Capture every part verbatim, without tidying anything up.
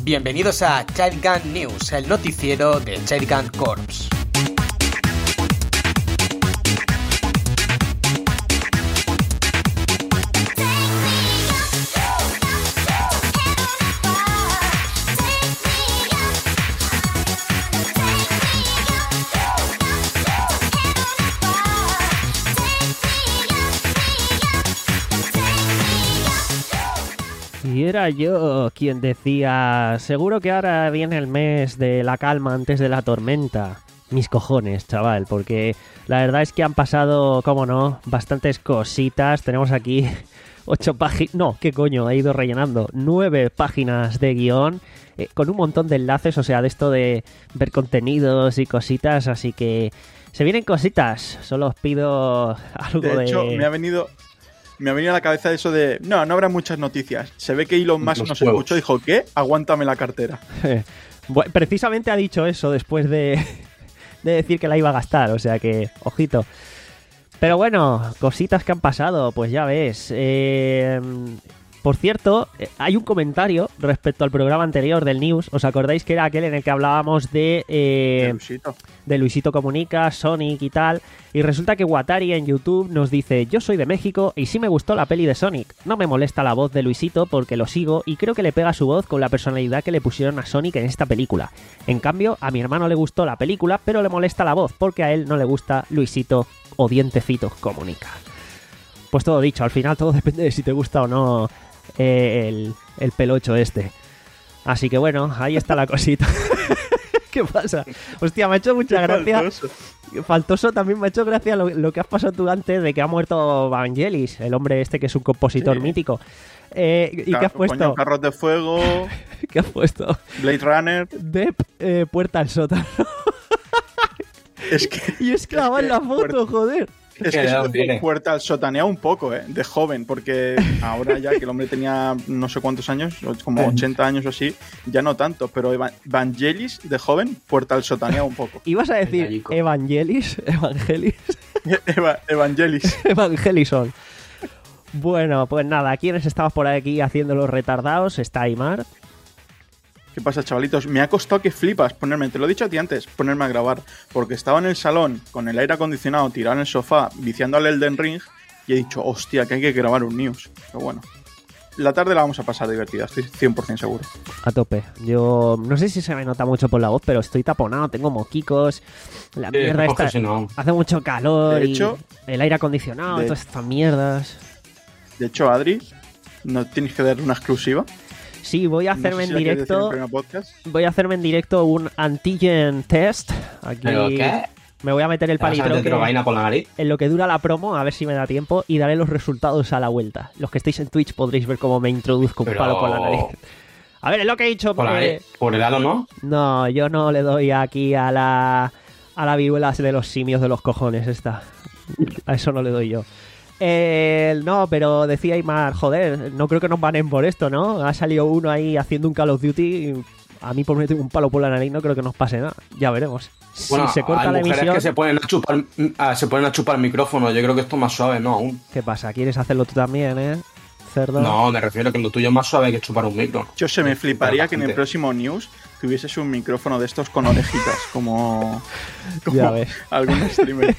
Bienvenidos a Child Gun News, el noticiero de Child Gun Corps. Y era yo quien decía, seguro que ahora viene el mes de la calma antes de la tormenta. Mis cojones, chaval, porque la verdad es que han pasado, cómo no, bastantes cositas. Tenemos aquí ocho páginas, no, qué coño, he ido rellenando, nueve páginas de guión, eh, con un montón de enlaces, o sea, de esto de ver contenidos y cositas, así que se vienen cositas. Solo os pido algo de... De hecho, me ha venido... Me ha venido a la cabeza eso de... No, no habrá muchas noticias. Se ve que Elon Musk nos escuchó y dijo, ¿qué? Aguántame la cartera. Bueno, precisamente ha dicho eso después de, de decir que la iba a gastar. O sea que, ojito. Pero bueno, cositas que han pasado, pues ya ves. Eh, por cierto, hay un comentario respecto al programa anterior del News. ¿Os acordáis que era aquel en el que hablábamos de... Eh, de Luisito. De Luisito Comunica, Sonic y tal. Y resulta que Watari en YouTube nos dice: yo soy de México y sí me gustó la peli de Sonic. No me molesta la voz de Luisito porque lo sigo y creo que le pega su voz con la personalidad que le pusieron a Sonic en esta película. En cambio, a mi hermano le gustó la película, pero le molesta la voz porque a él no le gusta Luisito o Dientecito Comunica. Pues todo dicho, al final todo depende de si te gusta o no eh, el, el pelocho este. Así que bueno, ahí está la cosita. ¿Qué pasa? Hostia, me ha hecho mucha gracia. Faltoso. Faltoso también me ha hecho gracia lo, lo que has pasado tú antes de que ha muerto Vangelis, el hombre este que es un compositor sí. mítico. Eh, ¿Y Car- qué has puesto? Coño, Carros de Fuego. ¿Qué has puesto? Blade Runner. Depp, eh, Puerta al Sótano. Es que... Y es clavado en la foto, puerta... joder. Es que eso de Puerta al Sotanea un poco, ¿eh? De joven, porque ahora ya que el hombre tenía no sé cuántos años, como ochenta años o así, ya no tanto, pero Eva- Vangelis de joven, Puerta al Sotanea un poco. ¿Ibas a decir Evangelis? Evangelis. Eva- Evangelis. Evangelison. Bueno, pues nada, ¿quiénes estamos por aquí haciendo los retardados? Está Aymar. ¿Qué pasa, chavalitos? Me ha costado que flipas ponerme, te lo he dicho a ti antes, ponerme a grabar, porque estaba en el salón con el aire acondicionado tirado en el sofá, viciando al Elden Ring, y he dicho, hostia, que hay que grabar un news. Pero bueno, la tarde la vamos a pasar divertida, estoy cien por ciento seguro. A tope. Yo no sé si se me nota mucho por la voz, pero estoy taponado, tengo moquicos, la sí, mierda esta, si no. Hace mucho calor, de hecho, y el aire acondicionado, de, todas estas mierdas. De hecho, Adri, ¿no tienes que dar una exclusiva? Sí, voy a hacerme no sé si en directo. Voy a hacerme en directo un antigen test. Aquí ¿Pero qué? Me voy a meter el palitroque por la nariz? En lo que dura la promo, a ver si me da tiempo, y daré los resultados a la vuelta. Los que estéis en Twitch podréis ver cómo me introduzco un Pero... palo por la nariz. A ver, es lo que he dicho. ¿Por, porque... ¿Por el halo no? No, yo no le doy aquí a la a la viruela de los simios de los cojones esta. A eso no le doy yo. Eh, no, pero decía Aymar, joder, no creo que nos banen por esto, ¿no? Ha salido uno ahí haciendo un Call of Duty y a mí por meter un palo por la nariz no creo que nos pase nada. Ya veremos. Bueno, si se corta hay la mujeres emisión... que se ponen a chupar ah, se ponen a chupar el micrófono. Yo creo que esto es más suave, ¿no? Aún. ¿Qué pasa? ¿Quieres hacerlo tú también, eh? Cerdo. No, me refiero a que lo tuyo es más suave que chupar un micro. Yo se me fliparía que en el próximo news tuvieses un micrófono de estos con orejitas, como, como ya ves. algún streamer.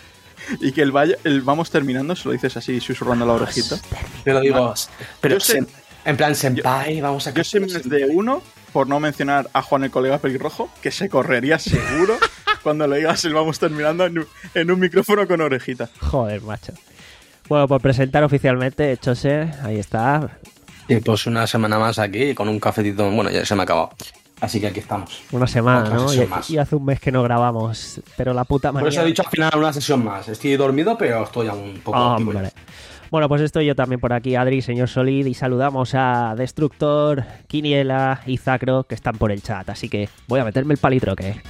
Y que el, vaya, el vamos terminando, se lo dices así, susurrando la orejita. Te lo digo, pero sé, en plan senpai, yo, vamos a... Yo sé más de uno, por no mencionar a Juan el colega pelirrojo, que se correría seguro cuando le digas el vamos terminando en un, en un micrófono con orejita. Joder, macho. Bueno, por presentar oficialmente, Chose, ahí está. Y pues una semana más aquí, con un cafetito, bueno, ya se me ha acabado. Así que aquí estamos. Una semana, ¿no? Y, y hace un mes que no grabamos. Pero la puta manía... Por eso he dicho al final una sesión más. Estoy dormido, pero estoy un poco... Oh, vale. Bueno, pues estoy yo también por aquí, Adri, señor Solid, y saludamos a Destructor, Quiniela y Zacro, que están por el chat. Así que voy a meterme el palitroque.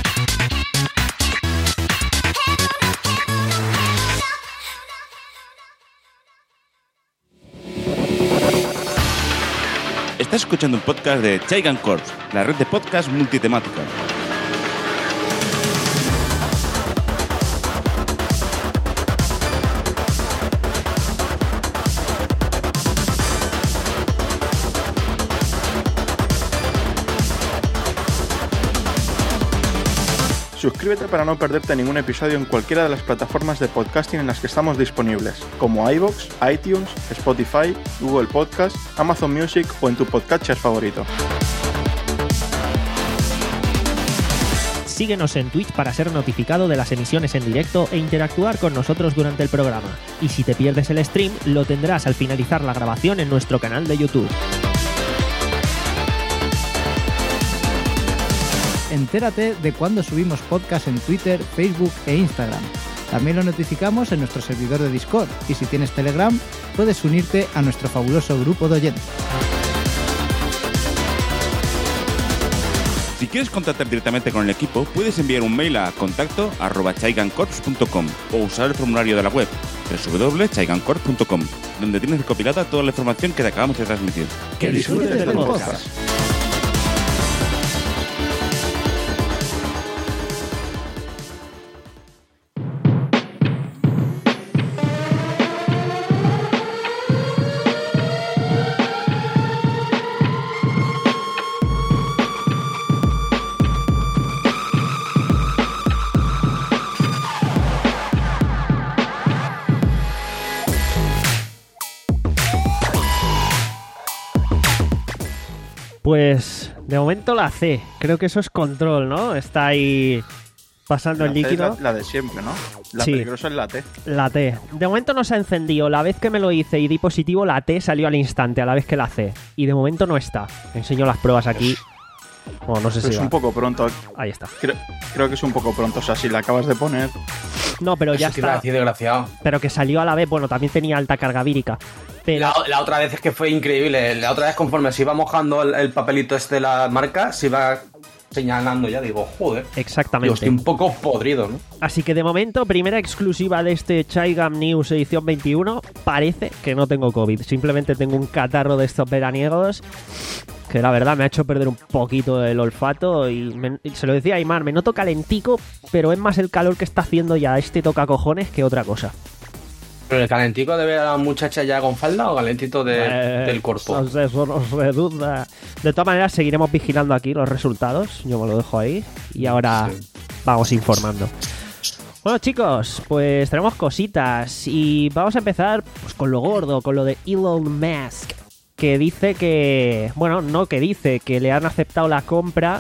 Estás escuchando un podcast de Child Gun Corps, la red de podcast multitemática. Suscríbete para no perderte ningún episodio en cualquiera de las plataformas de podcasting en las que estamos disponibles, como iVoox, iTunes, Spotify, Google Podcast, Amazon Music o en tu podcatcher favorito. Síguenos en Twitch para ser notificado de las emisiones en directo e interactuar con nosotros durante el programa. Y si te pierdes el stream, lo tendrás al finalizar la grabación en nuestro canal de YouTube. Entérate de cuando subimos podcast en Twitter, Facebook e Instagram. También lo notificamos en nuestro servidor de Discord. Y si tienes Telegram, puedes unirte a nuestro fabuloso grupo de oyentes. Si quieres contactar directamente con el equipo, puedes enviar un mail a contacto arroba chaigancorps punto com o usar el formulario de la web doble u doble u doble u punto chaigancorps punto com, donde tienes recopilada toda la información que te acabamos de transmitir. ¡Que disfrutes del podcast! Pues de momento la C, creo que eso es control, ¿no? Está ahí pasando la el líquido. C es la, la de siempre, ¿no? La sí. peligrosa es la T. La T. De momento no se ha encendido. La vez que me lo hice y di positivo, la T salió al instante, a la vez que la C. Y de momento no está. Enseño las pruebas aquí. Bueno, no sé Pero si es va. un poco pronto. Ahí está. Creo, creo que es un poco pronto. O sea, si la acabas de poner... No, pero ya Eso te iba a está. decir, desgraciado. Pero que salió a la vez. Bueno, también tenía alta carga vírica. Pero... La, la otra vez es que fue increíble. La otra vez, conforme se iba mojando el, el papelito este de la marca, se iba señalando ya. Digo, joder. Exactamente. Digo, estoy un poco podrido, ¿no? Así que de momento, primera exclusiva de este Chaigam News edición veintiuno. Parece que no tengo COVID. Simplemente tengo un catarro de estos veraniegos que la verdad me ha hecho perder un poquito el olfato. Y, me, y se lo decía a Aymar, me noto calentico, pero es más el calor que está haciendo ya este toca cojones que otra cosa. ¿Pero el calentico de ver a la muchacha ya con falda o calentito de, Eh, del cuerpo? No sé, eso no se duda. De todas maneras, seguiremos vigilando aquí los resultados. Yo me lo dejo ahí. Y ahora Sí. vamos informando. Bueno, chicos, pues tenemos cositas. Y vamos a empezar pues, con lo gordo, con lo de Elon Musk. Que dice que... Bueno, no que dice, que le han aceptado la compra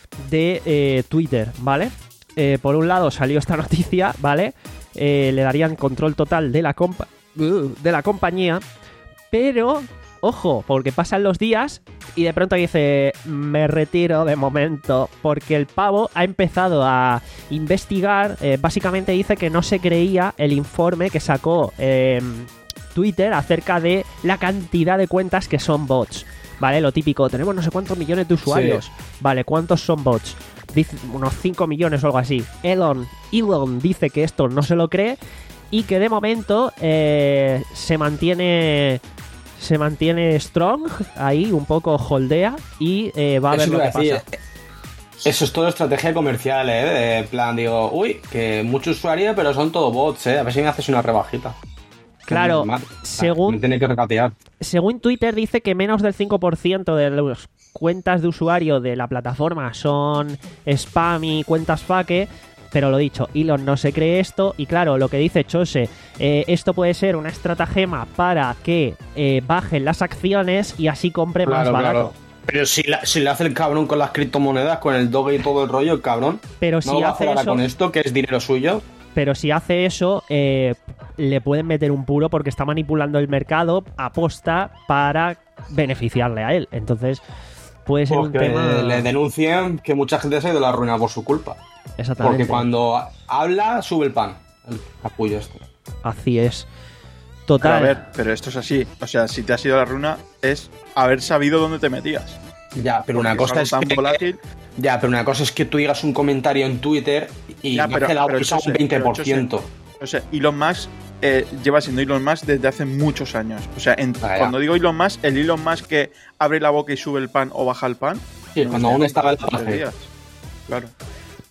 de eh, Twitter, ¿vale? Eh, por un lado salió esta noticia, ¿vale? Eh, le darían control total de la, compa uh, de la compañía, pero, ojo, porque pasan los días y de pronto dice, me retiro de momento, porque el pavo ha empezado a investigar, eh, básicamente dice que no se creía el informe que sacó eh, Twitter acerca de la cantidad de cuentas que son bots, ¿vale? Lo típico, tenemos no sé cuántos millones de usuarios, sí. Vale, ¿cuántos son bots? Dice unos cinco millones o algo así. Elon, Elon dice que esto no se lo cree y que de momento eh, se mantiene se mantiene strong ahí, un poco holdea y eh, va a ver lo que decir, pasa. Eso es todo estrategia comercial, ¿eh? De plan, digo, uy, que mucho usuario, pero son todo bots, ¿eh? A ver si me haces una rebajita. Claro, según, me tiene que recatear. Según Twitter dice que menos del cinco por ciento de las cuentas de usuario de la plataforma son spam y cuentas fake, pero lo dicho, Elon no se cree esto y claro, lo que dice Chose, eh, esto puede ser una estratagema para que eh, bajen las acciones y así compre claro, más barato. Claro. Pero si, la, si le hace el cabrón con las criptomonedas, con el Doge y todo el rollo, el cabrón, pero ¿no si va hace a hacer eso, con esto, que es dinero suyo? Pero si hace eso, eh, le pueden meter un puro porque está manipulando el mercado aposta para beneficiarle a él. Entonces, puede ser porque un tema... le denuncien que mucha gente se ha ido a la ruina por su culpa. Exactamente. Porque cuando habla, sube el pan. El capullo este. Así es. Total. Pero a ver, pero esto es así. O sea, si te has ido a la runa, es haber sabido dónde te metías. Ya, pero porque una cosa es tan que... volátil. Ya, pero una cosa es que tú digas un comentario en Twitter y Ya, pero, que la pero pisa eso un sé, veinte por pero ciento. eso sé. O sea, Elon Musk eh, lleva siendo Elon Musk desde hace muchos años. O sea, en, Ah, cuando digo Elon Musk, el Elon Musk que abre la boca y sube el pan o baja el pan. Sí, no cuando sé, aún estaba en la hace base. días. Claro.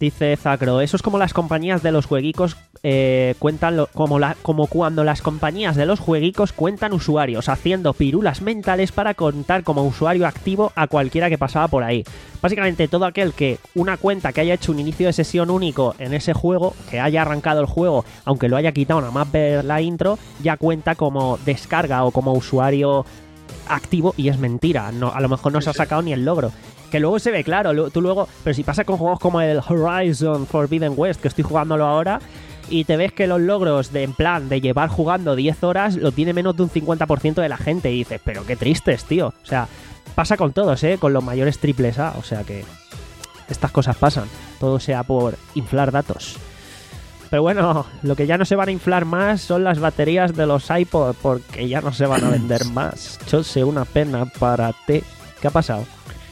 Dice Zacro, eso es como las compañías de los jueguicos eh, cuentan lo, como, la, como cuando las compañías de los jueguicos cuentan usuarios, haciendo pirulas mentales para contar como usuario activo a cualquiera que pasaba por ahí. Básicamente todo aquel que una cuenta que haya hecho un inicio de sesión único en ese juego, que haya arrancado el juego, aunque lo haya quitado nada más ver la intro, ya cuenta como descarga o como usuario activo y es mentira. No, a lo mejor no se ha sacado ni el logro. Que luego se ve claro, tú luego... Pero si pasa con juegos como el Horizon Forbidden West, que estoy jugándolo ahora, y te ves que los logros de en plan de llevar jugando diez horas lo tiene menos de un cincuenta por ciento de la gente, y dices, pero qué tristes, tío. O sea, pasa con todos, ¿eh? Con los mayores triples A, o sea que estas cosas pasan. Todo sea por inflar datos. Pero bueno, lo que ya no se van a inflar más son las baterías de los iPod, porque ya no se van a vender más. Chose, una pena para ti. ¿Qué ha pasado?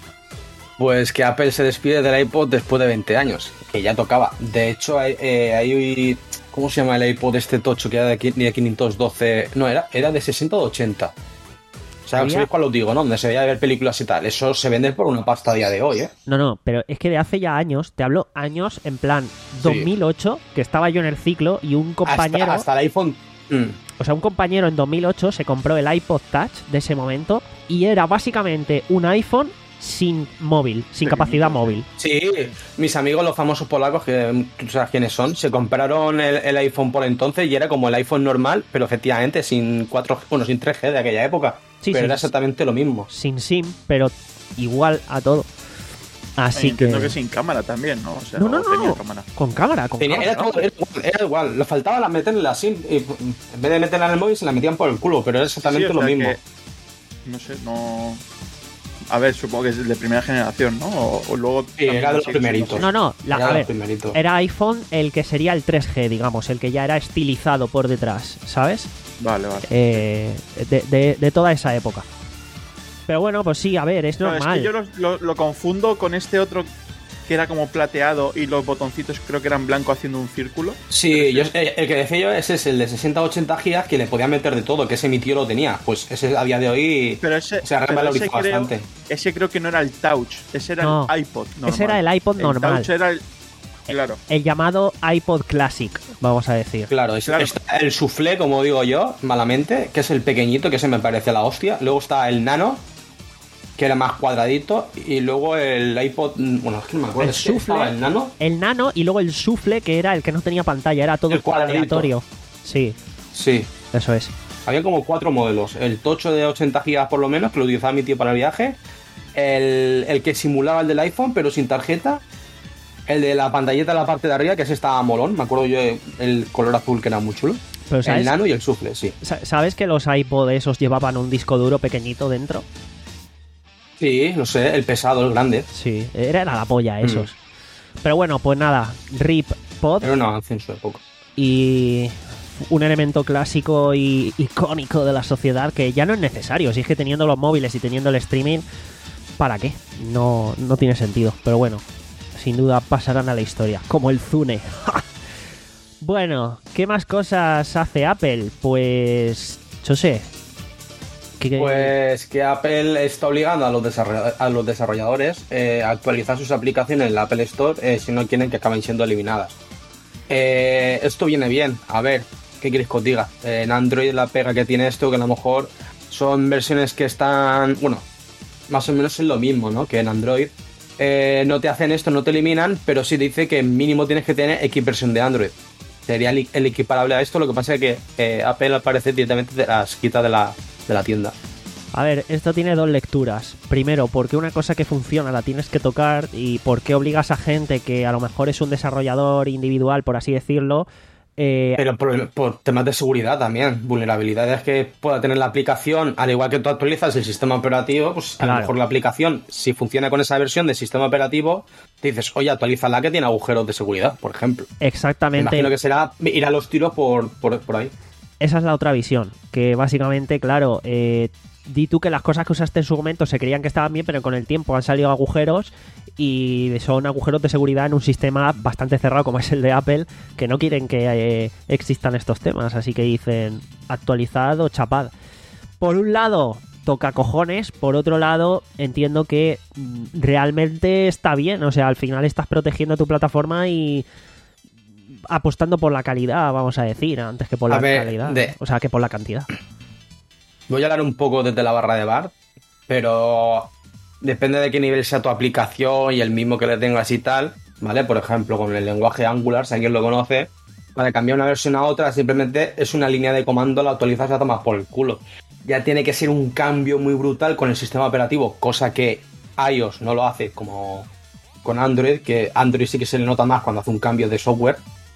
Pues que Apple se despide del iPod después de veinte años, que ya tocaba. De hecho, hay, eh, hay ¿cómo se llama el iPod este tocho que era de quinientos doce? No, era, era de sesenta o ochenta. O sea, ¿sabéis cuál os digo, no? Donde se veía ver películas y tal. Eso se vende por una pasta a día de hoy, ¿eh? No, no, pero es que de hace ya años, te hablo años, en plan dos mil ocho, sí. Que estaba yo en el ciclo y un compañero... Hasta, hasta el iPhone... Mm. O sea, un compañero en dos mil ocho se compró el iPod Touch de ese momento y era básicamente un iPhone sin móvil, sin capacidad móvil. Sí, mis amigos, los famosos polacos, que tú sabes quiénes son, se compraron el, el iPhone por entonces y era como el iPhone normal, pero efectivamente sin cuatro G, bueno, sin tres G de aquella época. Sí, pero sí, era exactamente lo mismo. Sin SIM, pero igual a todo. Así eh, entiendo que... que sin cámara también, ¿no? O sea, no, no, no, tenía no. cámara. Con cámara, con tenía, cámara. Era, todo, era, igual, era igual, le faltaba la meterle la SIM, y en vez de meterla en el móvil se la metían por el culo, pero era exactamente sí, o sea, lo mismo. Que, no sé, no... A ver, supongo que es de primera generación, ¿no? O, o luego... Sí, era de los primeritos. No, no, la, a ver, era iPhone el que sería el tres G, digamos, el que ya era estilizado por detrás, ¿sabes? Vale, vale. Eh, de, de, de toda esa época. Pero bueno, pues sí, a ver, es normal. No, es que yo lo, lo, lo confundo con este otro que era como plateado y los botoncitos creo que eran blanco haciendo un círculo. Sí, yo, el, el que decía yo ese es el de sesenta a ochenta gigas que le podía meter de todo, que ese mi tío lo tenía. Pues ese a día de hoy pero ese, se ha revalorizado bastante. Creo, ese creo que no era el Touch, ese era no, el iPod normal. Ese era el iPod normal. El Touch era el... Claro. El, el llamado iPod Classic, vamos a decir. Claro, es, claro. Está el soufflé, como digo yo, malamente, que es el pequeñito, que se me parece la hostia. Luego está el Nano, que era más cuadradito, y luego el iPod, bueno, es que no me acuerdo, el soufflé, el Nano. El Nano y luego el soufflé, que era el que no tenía pantalla, era todo aleatorio. Sí. Sí. Eso es. Había como cuatro modelos. El tocho de ochenta gigas por lo menos, que lo utilizaba mi tío para el viaje. El, el que simulaba el del iPhone, pero sin tarjeta. El de la pantalleta en la parte de arriba, que ese estaba molón. Me acuerdo yo el color azul, que era muy chulo. Pero, ¿sabes? El Nano y el soufflé, sí. ¿Sabes que los iPod esos llevaban un disco duro pequeñito dentro? Sí, no sé, el pesado, el grande. Sí, era la polla esos. Mm. Pero bueno, pues nada, R I P Pod. Era un avance en su época. Y un elemento clásico y icónico de la sociedad que ya no es necesario. Si es que teniendo los móviles y teniendo el streaming, ¿para qué? No, no tiene sentido. Pero bueno, sin duda pasarán a la historia, como el Zune. Bueno, ¿qué más cosas hace Apple? Pues, yo sé... Que... Pues que Apple está obligando a los, desarroll- a los desarrolladores eh, a actualizar sus aplicaciones en la Apple Store eh, si no quieren que acaben siendo eliminadas. Eh, esto viene bien. A ver, ¿qué queréis que os diga? Eh, en Android la pega que tiene esto, que a lo mejor son versiones que están, bueno, más o menos es lo mismo, ¿no? Que en Android eh, no te hacen esto, no te eliminan, pero sí dice que mínimo tienes que tener X versión de Android. Sería el, el equiparable a esto, lo que pasa es que eh, Apple al parecer directamente te las quita de la... de la tienda. A ver, esto tiene dos lecturas. Primero, porque una cosa que funciona la tienes que tocar y por qué obligas a gente que a lo mejor es un desarrollador individual, por así decirlo. Eh... Pero por, por temas de seguridad también, vulnerabilidades que pueda tener la aplicación, al igual que tú actualizas el sistema operativo, pues claro. A lo mejor la aplicación, si funciona con esa versión del sistema operativo, te dices, oye, actualízala que tiene agujeros de seguridad, por ejemplo. Exactamente. Me imagino que será ir a los tiros por, por, por ahí. Esa es la otra visión, que básicamente, claro, eh, di tú que las cosas que usaste en su momento se creían que estaban bien, pero con el tiempo han salido agujeros y son agujeros de seguridad en un sistema bastante cerrado como es el de Apple, que no quieren que eh, existan estos temas, así que dicen actualizad o chapad. Por un lado, toca cojones. Por otro lado, entiendo que mm, realmente está bien. O sea, al final estás protegiendo tu plataforma y apostando por la calidad, vamos a decir, antes que por A la ver, calidad. de- O sea, que por la cantidad. Voy a hablar un poco desde la barra de bar, pero depende de qué nivel sea tu aplicación y el mismo que le tengas y tal, ¿vale? Por ejemplo, con el lenguaje Angular, si alguien lo conoce, para cambiar una versión a otra simplemente es una línea de comando, la actualizas y la tomas por el culo. Ya tiene que ser un cambio muy brutal con el sistema operativo, cosa que iOS no lo hace como con Android, que Android sí que se le nota más cuando hace un cambio de software.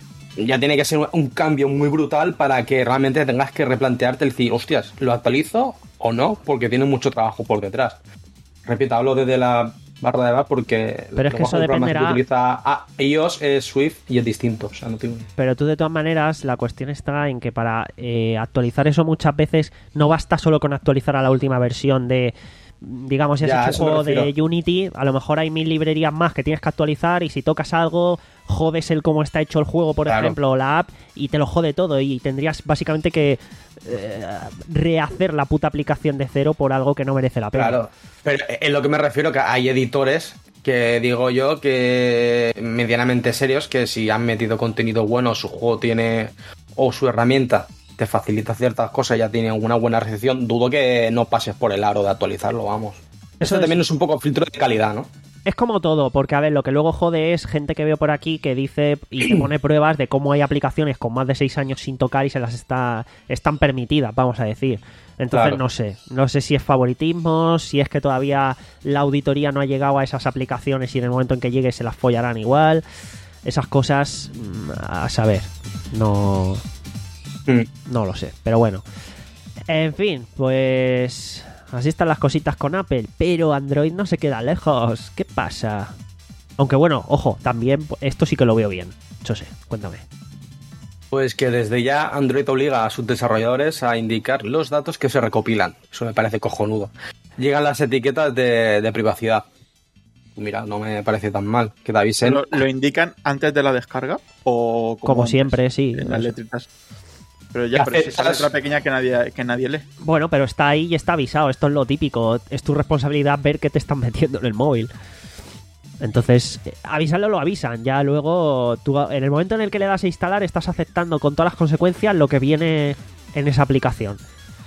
Ya tiene que ser un cambio muy brutal para que realmente tengas que replantearte el decir, hostias, ¿lo actualizo o no? Porque tiene mucho trabajo por detrás. Repito, hablo desde la barra de bar porque Pero es que eso dependerá- que utiliza a iOS es Swift y es distinto. O sea, no tengo... Pero tú, de todas maneras, la cuestión está en que para eh, actualizar eso muchas veces no basta solo con actualizar a la última versión de, digamos, si has Ya, hecho a eso un me juego de refiero. Unity, a lo mejor hay mil librerías más que tienes que actualizar y si tocas algo, jodes el cómo está hecho el juego, por Claro. ejemplo, o la app, y te lo jode todo y tendrías básicamente que eh, rehacer la puta aplicación de cero por algo que no merece la pena. Claro, pero en lo que me refiero que hay editores que digo yo que medianamente serios que si han metido contenido bueno, su juego tiene o su herramienta te facilita ciertas cosas, ya tiene una buena recepción, dudo que no pases por el aro de actualizarlo, vamos. Eso es- también es un poco filtro de calidad, ¿no? Es como todo, porque a ver, lo que luego jode es gente que veo por aquí que dice y te pone pruebas de cómo hay aplicaciones con más de seis años sin tocar y se las está están permitidas, vamos a decir. Entonces Claro. no sé, no sé si es favoritismo, si es que todavía la auditoría no ha llegado a esas aplicaciones y en el momento en que llegue se las follarán igual. Esas cosas, mm, a saber, no, Mm. no lo sé, pero bueno. En fin, pues así están las cositas con Apple, pero Android no se queda lejos. ¿Qué pasa? Aunque bueno, ojo, también esto sí que lo veo bien. Yo sé, cuéntame. Pues que desde ya Android obliga a sus desarrolladores a indicar los datos que se recopilan. Eso me parece cojonudo. Llegan las etiquetas de, de privacidad. Mira, no me parece tan mal que te avisen. ¿Lo, lo indican antes de la descarga? O Como antes, siempre, sí. En las letritas. Pero ya, ¿Qué pero si esa haces? letra pequeña que nadie, que nadie lee. Bueno, pero está ahí y está avisado. Esto es lo típico. Es tu responsabilidad ver qué te están metiendo en el móvil. Entonces, eh, avisarlo lo avisan. Ya luego, tú, en el momento en el que le das a instalar, estás aceptando con todas las consecuencias lo que viene en esa aplicación.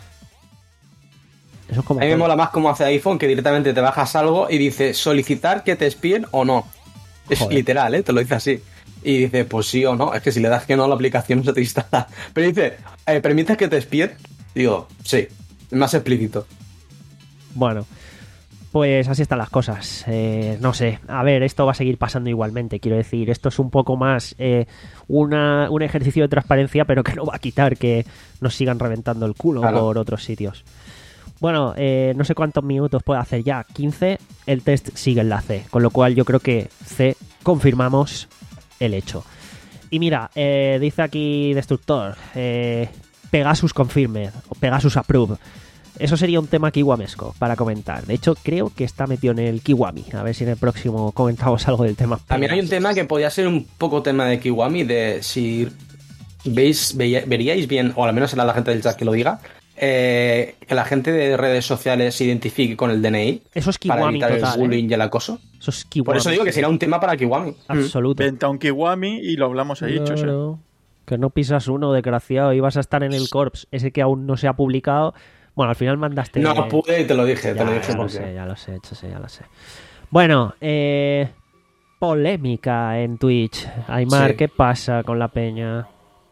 Eso es como A mí me todo. mola más cómo hace iPhone, que directamente te bajas algo y dice solicitar que te espíen o no. Es Joder. literal, ¿eh? Te lo dice así. Y dice, pues sí o no. Es que si le das que no, la aplicación no se te instala. Pero dice, eh, ¿permites que te espíen? Digo, sí. Más explícito. Bueno, pues así están las cosas. Eh, no sé, a ver, esto va a seguir pasando igualmente. Quiero decir, esto es un poco más eh, una, un ejercicio de transparencia, pero que no va a quitar que nos sigan reventando el culo Claro. por otros sitios. Bueno, eh, no sé cuántos minutos puede hacer ya, quince. El test sigue en la C, con lo cual yo creo que C confirmamos el hecho. Y mira, eh, dice aquí Destructor, eh, Pegasus Confirmed o Pegasus Approve. Eso sería un tema kiwamesco para comentar. De hecho, creo que está metido en el Kiwami. A ver si en el próximo comentamos algo del tema. También hay un tema que podría ser un poco tema de Kiwami, de si veis, veía- veríais bien, o al menos será la gente del chat que lo diga, eh, que la gente de redes sociales se identifique con el D N I Eso es para Kiwami evitar total. el bullying ¿eh? y el acoso. Eso es Kiwami. Por eso digo que será un tema para Kiwami. Absoluto. Vente a un Kiwami y lo hablamos ahí, Chose. Claro. Que no pisas uno, desgraciado. Ibas a estar en el Corps, ese que aún no se ha publicado. Bueno, al final mandaste... No pude y te lo dije, Ya, te lo dije ya lo porque... sé, ya lo sé, Chose, ya lo sé. Bueno, eh... polémica en Twitch. Aymar, Sí. ¿qué pasa con la peña?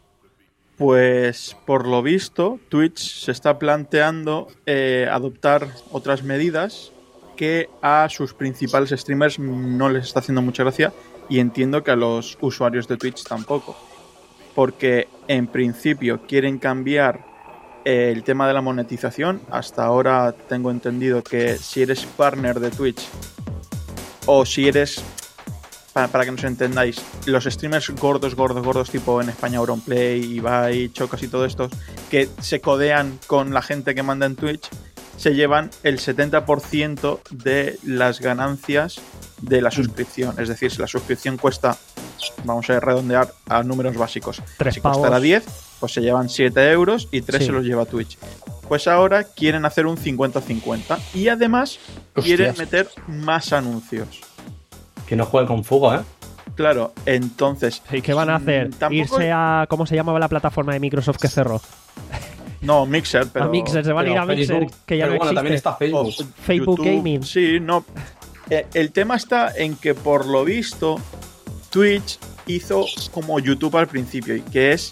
Pues por lo visto, Twitch se está planteando eh, adoptar otras medidas que a sus principales streamers no les está haciendo mucha gracia y entiendo que a los usuarios de Twitch tampoco. Porque en principio quieren cambiar eh, el tema de la monetización. Hasta ahora tengo entendido que si eres partner de Twitch o si eres... Para, para que nos entendáis, los streamers gordos, gordos, gordos, tipo en España Auronplay, Ibai, Chocas y todo esto, que se codean con la gente que manda en Twitch, se llevan el setenta por ciento de las ganancias de la suscripción. Es decir, si la suscripción cuesta, vamos a redondear a números básicos, Tres si pavos. costara diez, pues se llevan siete euros y tres Sí. se los lleva Twitch. Pues ahora quieren hacer un cincuenta cincuenta y además Hostias. quieren meter más anuncios. Que no juegue con fuego, ¿eh? Claro, entonces... ¿Y qué van a hacer? Tampoco... ¿Irse a... ¿Cómo se llamaba la plataforma de Microsoft que cerró? No, Mixer, pero... A Mixer, se van a ir a Mixer, Facebook, que ya pero no bueno, existe. también está Facebook. O Facebook YouTube, Gaming. Sí, no. Eh, El tema está en que, por lo visto, Twitch hizo como YouTube al principio, y que es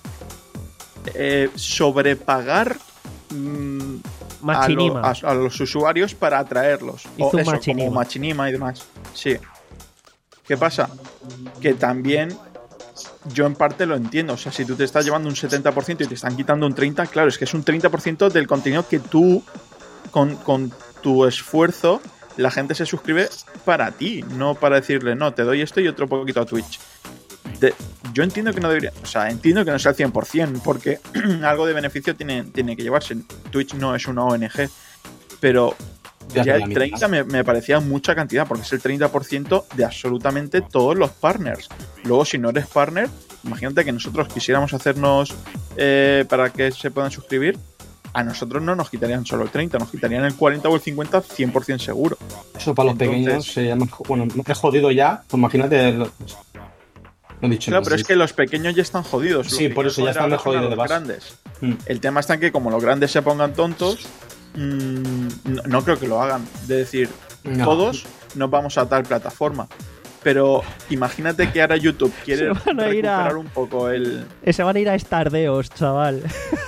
eh, sobrepagar mm, a, Machinima. lo- a- a los usuarios para atraerlos. Hizo O un eso, machinima. como machinima y demás. Sí. ¿Qué pasa? Que también yo en parte lo entiendo. O sea, si tú te estás llevando un setenta por ciento y te están quitando un treinta por ciento, claro, es que es un treinta por ciento del contenido que tú, con, con tu esfuerzo, la gente se suscribe para ti, no para decirle, no, te doy esto y otro poquito a Twitch. De- yo entiendo que no debería, o sea, entiendo que no sea el cien por ciento, porque algo de beneficio tiene, tiene que llevarse. Twitch no es una O N G, pero Ya ya te la el treinta me, me parecía mucha cantidad, porque es el treinta por ciento de absolutamente todos los partners. Luego, si no eres partner, imagínate que nosotros quisiéramos hacernos eh, para que se puedan suscribir, a nosotros no nos quitarían solo el treinta, nos quitarían el cuarenta o el cincuenta, cien por ciento seguro. Eso para los Entonces- pequeños se llama... Bueno, es jodido ya. Pues imagínate... Lo, no he dicho Claro, nada, pero sí. es que los pequeños ya están jodidos. Sí, Lo que por eso ya quieren están joder de ahora jodidos son a de los base. grandes. Mm. El tema está en que como los grandes se pongan tontos, mmm, no, no creo que lo hagan. De decir, No. todos nos vamos a tal plataforma. Pero imagínate que ahora YouTube quiere Se van a ir a- recuperar un poco el... Eh, Se van a ir a Stardeos, chaval.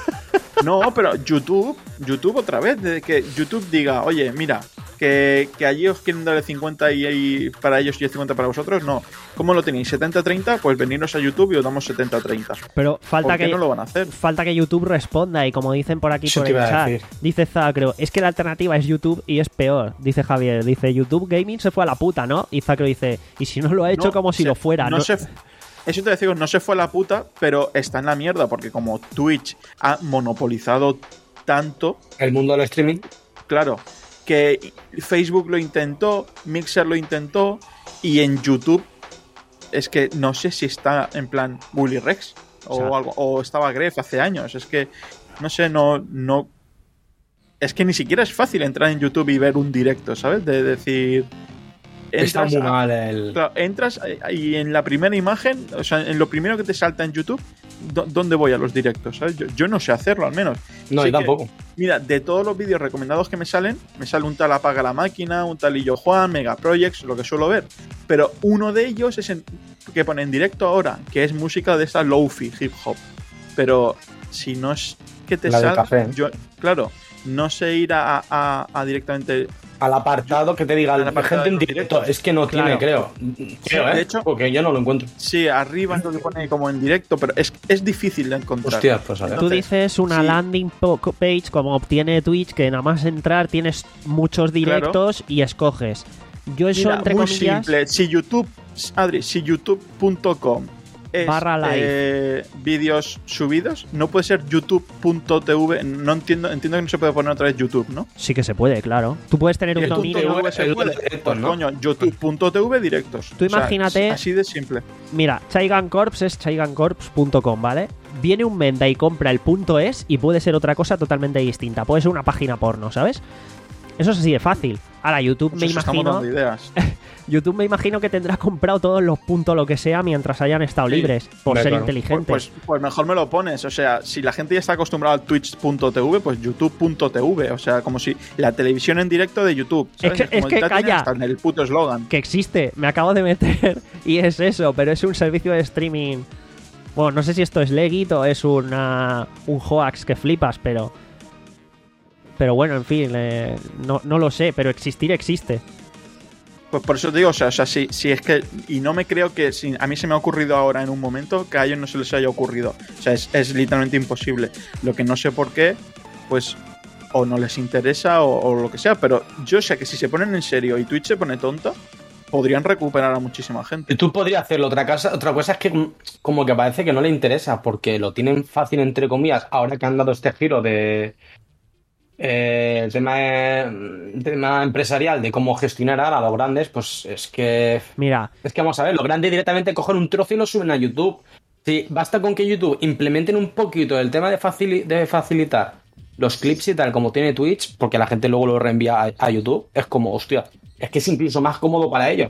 No, pero YouTube, YouTube otra vez, de que YouTube diga, oye, mira, que, que allí os quieren dar el cincuenta y, y para ellos y el cincuenta para vosotros, no. ¿Cómo lo tenéis? ¿setenta treinta? Pues veniros a YouTube y os damos setenta treinta. Pero falta ¿Por qué que... no lo van a hacer? Falta que YouTube responda y como dicen por aquí Eso por te el iba a chat, decir. dice Zacro, es que la alternativa es YouTube y es peor, dice Javier, dice YouTube Gaming se fue a la puta, ¿no? Y Zacro dice, y si no lo ha hecho No, como si se- lo fuera, no ¿no? se- eso te decía, no se fue a la puta, pero está en la mierda, porque como Twitch ha monopolizado tanto, El mundo del streaming. claro, que Facebook lo intentó, Mixer lo intentó, y en YouTube es que no sé si está en plan Willy Rex o, O sea, algo, o estaba Gref hace años, es que no sé, no, no, es que ni siquiera es fácil entrar en YouTube y ver un directo, ¿sabes? De decir, Está entras muy a- mal el... Claro, entras y en la primera imagen, o sea, en lo primero que te salta en YouTube, ¿dó- ¿dónde voy a los directos? ¿Sabes? Yo, yo no sé hacerlo, al menos. No, Sé yo que- tampoco. Mira, de todos los vídeos recomendados que me salen, me sale un tal Apaga la Máquina, un tal Illo Juan, Mega Projects, lo que suelo ver. Pero uno de ellos es en, que pone en directo ahora, que es música de esta lofi, hip hop. Pero si no es que te La del salga, café. yo, claro, no sé ir a, a- a directamente... Al apartado que te diga Al la apartado gente en de los directo. directos. Es que no Claro. tiene, creo. Creo, ¿eh? de hecho- Porque yo no lo encuentro. Sí, arriba es lo que pone como en directo, pero es, es difícil de encontrar. Hostia, pues a ver. Tú Entonces, dices una sí. landing po- page como obtiene Twitch, que nada más entrar tienes muchos directos y escoges. Yo eso, Mira, entre muy comillas, simple. Si YouTube, Adri, si youtube punto com es Barra live. eh, vídeos subidos, no puede ser youtube punto t v. No entiendo, entiendo que no se puede poner otra vez YouTube, ¿no? sí que se puede, claro. Tú puedes tener un El punto dominio... .tv se el puede. directo, Pues ¿no? coño, youtube punto t v directos. Tú O sea, imagínate- así de simple. Mira, Chaigan Corps es chaigan corps punto com, ¿vale? Viene un menda y compra el punto .es y puede ser otra cosa totalmente distinta. Puede ser una página porno, ¿sabes? Eso es así de fácil. Ahora, YouTube me Pues eso estamos imagino... dando ideas. YouTube me imagino que tendrá comprado todos los puntos, lo que sea, mientras hayan estado Sí. libres, por Hombre, ser claro. inteligentes. Pues, pues mejor me lo pones. O sea, si la gente ya está acostumbrada al twitch punto t v, pues youtube punto t v. O sea, como si la televisión en directo de YouTube. ¿sabes? Es que- es Como que ya tiene calla. hasta en el puto eslogan. Que existe, me acabo de meter y es eso, pero es un servicio de streaming. Bueno, no sé si esto es legit o es una, un hoax que flipas, pero... Pero bueno, en fin, eh, no, no lo sé, pero existir existe. Pues por eso te digo, o sea, o sea si, si es que. Y no me creo que. Si, a mí se me ha ocurrido ahora en un momento que a ellos no se les haya ocurrido. O sea, es, es literalmente imposible. Lo que no sé por qué, pues. O no les interesa o, o lo que sea. Pero yo sé que si se ponen en serio y Twitch se pone tonta, podrían recuperar a muchísima gente. Tú podrías hacerlo. Otra cosa, otra cosa es que mm, como que parece que no le interesa porque lo tienen fácil, entre comillas, ahora que han dado este giro de... eh, el tema, el tema empresarial de cómo gestionar ahora a los grandes, pues es que... Mira, Es que vamos a ver, los grandes directamente cogen un trozo y lo suben a YouTube. Sí, basta con que YouTube implementen un poquito el tema de, facili- de facilitar los clips y tal, como tiene Twitch, porque la gente luego lo reenvía a, a YouTube, es como, hostia, es que es incluso más cómodo para ellos.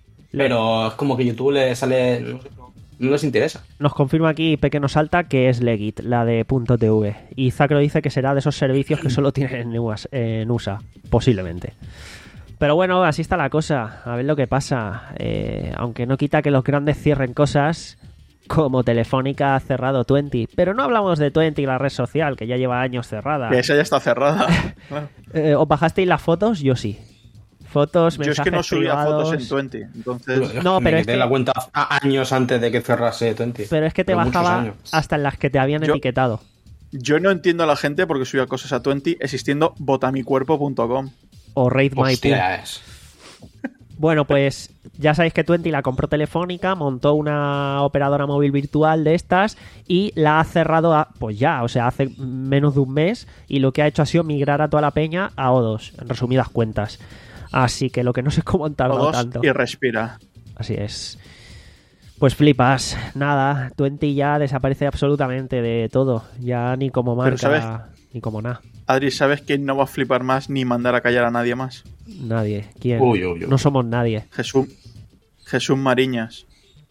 Pero es como que YouTube le sale... No, no les interesa. Nos confirma aquí Pequeño Salta que es Legit, la de .tv. Y Zacro dice que será de esos servicios que solo tienen en U S A, en U S A, posiblemente. Pero bueno, así está la cosa. A ver lo que pasa. Eh, aunque no quita que los grandes cierren cosas, como Telefónica ha cerrado veinte. Pero no hablamos de veinte y la red social, que ya lleva años cerrada. Que esa ya está cerrada. Claro. eh, ¿Os bajasteis las fotos? Yo sí. Fotos, mensajes Yo es que no subía privados. fotos en veinte, entonces... No, pero me es quedé que... la cuenta a años antes de que cerrase veinte. Pero es que te Pero bajaba hasta en las que te habían Yo- etiquetado. Yo no entiendo a la gente porque subía cosas a veinte existiendo votamicuerpo punto com. O Raid My Pool. Hostia, es. Bueno, pues ya sabéis que veinte la compró Telefónica, montó una operadora móvil virtual de estas y la ha cerrado, a, pues ya, o sea, hace menos de un mes, y lo que ha hecho ha sido migrar a toda la peña a O dos, en resumidas cuentas. Así que lo que no sé cómo han tardado Todos tanto. y respira. Así es. Pues flipas, nada, veinte ya desaparece absolutamente de todo, ya ni como Pero marca, ¿sabes? ni como nada. Adri, ¿sabes quién no va a flipar más ni mandar a callar a nadie más? Nadie, ¿quién? Uy, uy, uy. No somos nadie. Jesús, Jesús Mariñas.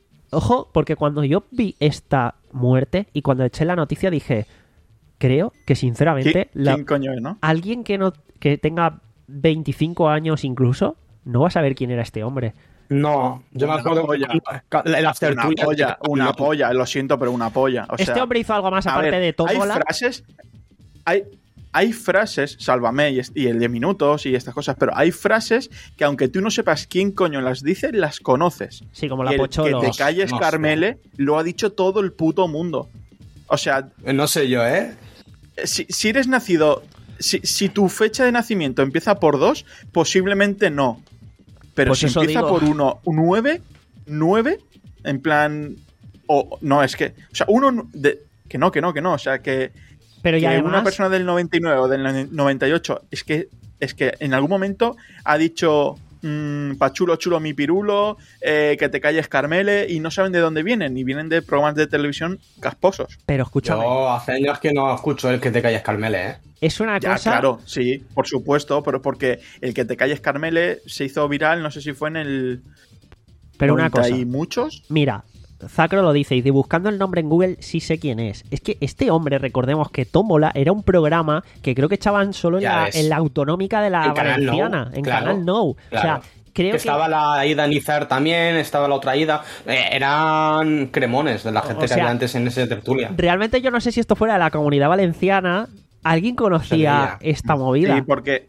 Ojo, porque cuando yo vi esta muerte y cuando eché la noticia dije, creo que sinceramente ¿Quién, la- quién coño es, no? alguien que no que tenga veinticinco años incluso no va a saber quién era este hombre. No, yo me Una acuerdo polla. que la Una tertulia- polla, una polla, lo siento, pero una polla. O este sea, hombre hizo algo más a aparte ver, de tómbola. Hay frases, hay, hay frases, sálvame y, est- y el de minutos y estas cosas, pero hay frases que aunque tú no sepas quién coño las dice, las conoces. Sí, como Y la el Pocholo. que te calles, No sé. Carmele, lo ha dicho todo el puto mundo. O sea, No sé yo, ¿eh? si, si eres nacido, si, si tu fecha de nacimiento empieza por dos, posiblemente no. Pero Pues si eso empieza digo. por uno, nueve, nueve, en plan, o no, es que, o sea, uno, de, que no, que no, que no, o sea, que, Pero ya que además, una persona del noventa y nueve o del noventa y ocho, es que, es que en algún momento ha dicho, mmm, pa' chulo, chulo mi pirulo, eh, que te calles Carmele, y no saben de dónde vienen, y vienen de programas de televisión casposos. pero escúchame, Yo hace años que no escucho el que te calles, Carmele, ¿eh? es una Ya, cosa. claro, sí, por supuesto, pero porque el que te calles Carmele se hizo viral, no sé si fue en el Pero una noventa cosa. y muchos. Mira, Zacro lo dice, y dice, buscando el nombre en Google sí sé quién es. Es que este hombre, recordemos que Tómbola era un programa que creo que echaban solo en, Ya la, ves. en la autonómica de la En Canal Valenciana, Nou, en claro, Canal Nou. claro. O sea, creo Que que... estaba la Ida Nizar también, estaba la otra Ida. Eh, eran cremones de la gente O que sea, había antes en ese tertulia. Realmente yo no sé si esto fuera de la Comunidad Valenciana. ¿Alguien conocía Sería. esta movida? Sí, porque,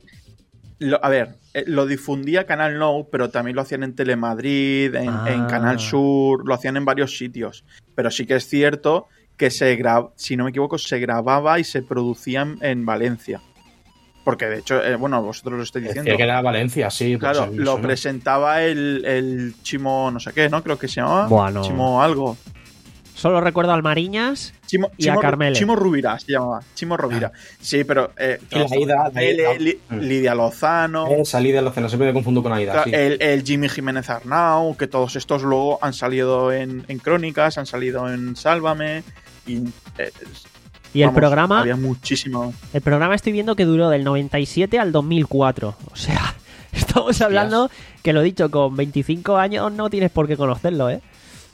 lo- a ver, eh, lo difundía Canal Nou, pero también lo hacían en Telemadrid, en, Ah. en Canal Sur, lo hacían en varios sitios. Pero sí que es cierto que se graba, si no me equivoco, se grababa y se producía en, en Valencia. Porque de hecho, eh, bueno, vosotros lo estáis diciendo. Decía que era Valencia, sí. pues, Claro, sí, lo suena. presentaba el, el Chimo, no sé qué, ¿no? Creo que se llamaba. Bueno. Chimo algo. Solo recuerdo al Mariñas. Chimo, Y a Chimo, Carmele. Chimo Rubira se llamaba. Chimo Rovira. Sí, pero. Eh, Y la Ida, la él, Ida. Li- Mm. Lidia Lozano. Eh, salí de los cenos, siempre me confundo con Aida. Sí. El, el Jimmy Jiménez Arnau, que todos estos luego han salido en, en Crónicas, han salido en Sálvame. Y, eh, Y el vamos, programa, Había muchísimo. el programa estoy viendo que duró del noventa y siete al dos mil cuatro. O sea, estamos hablando que lo dicho, con veinticinco años no tienes por qué conocerlo, ¿eh?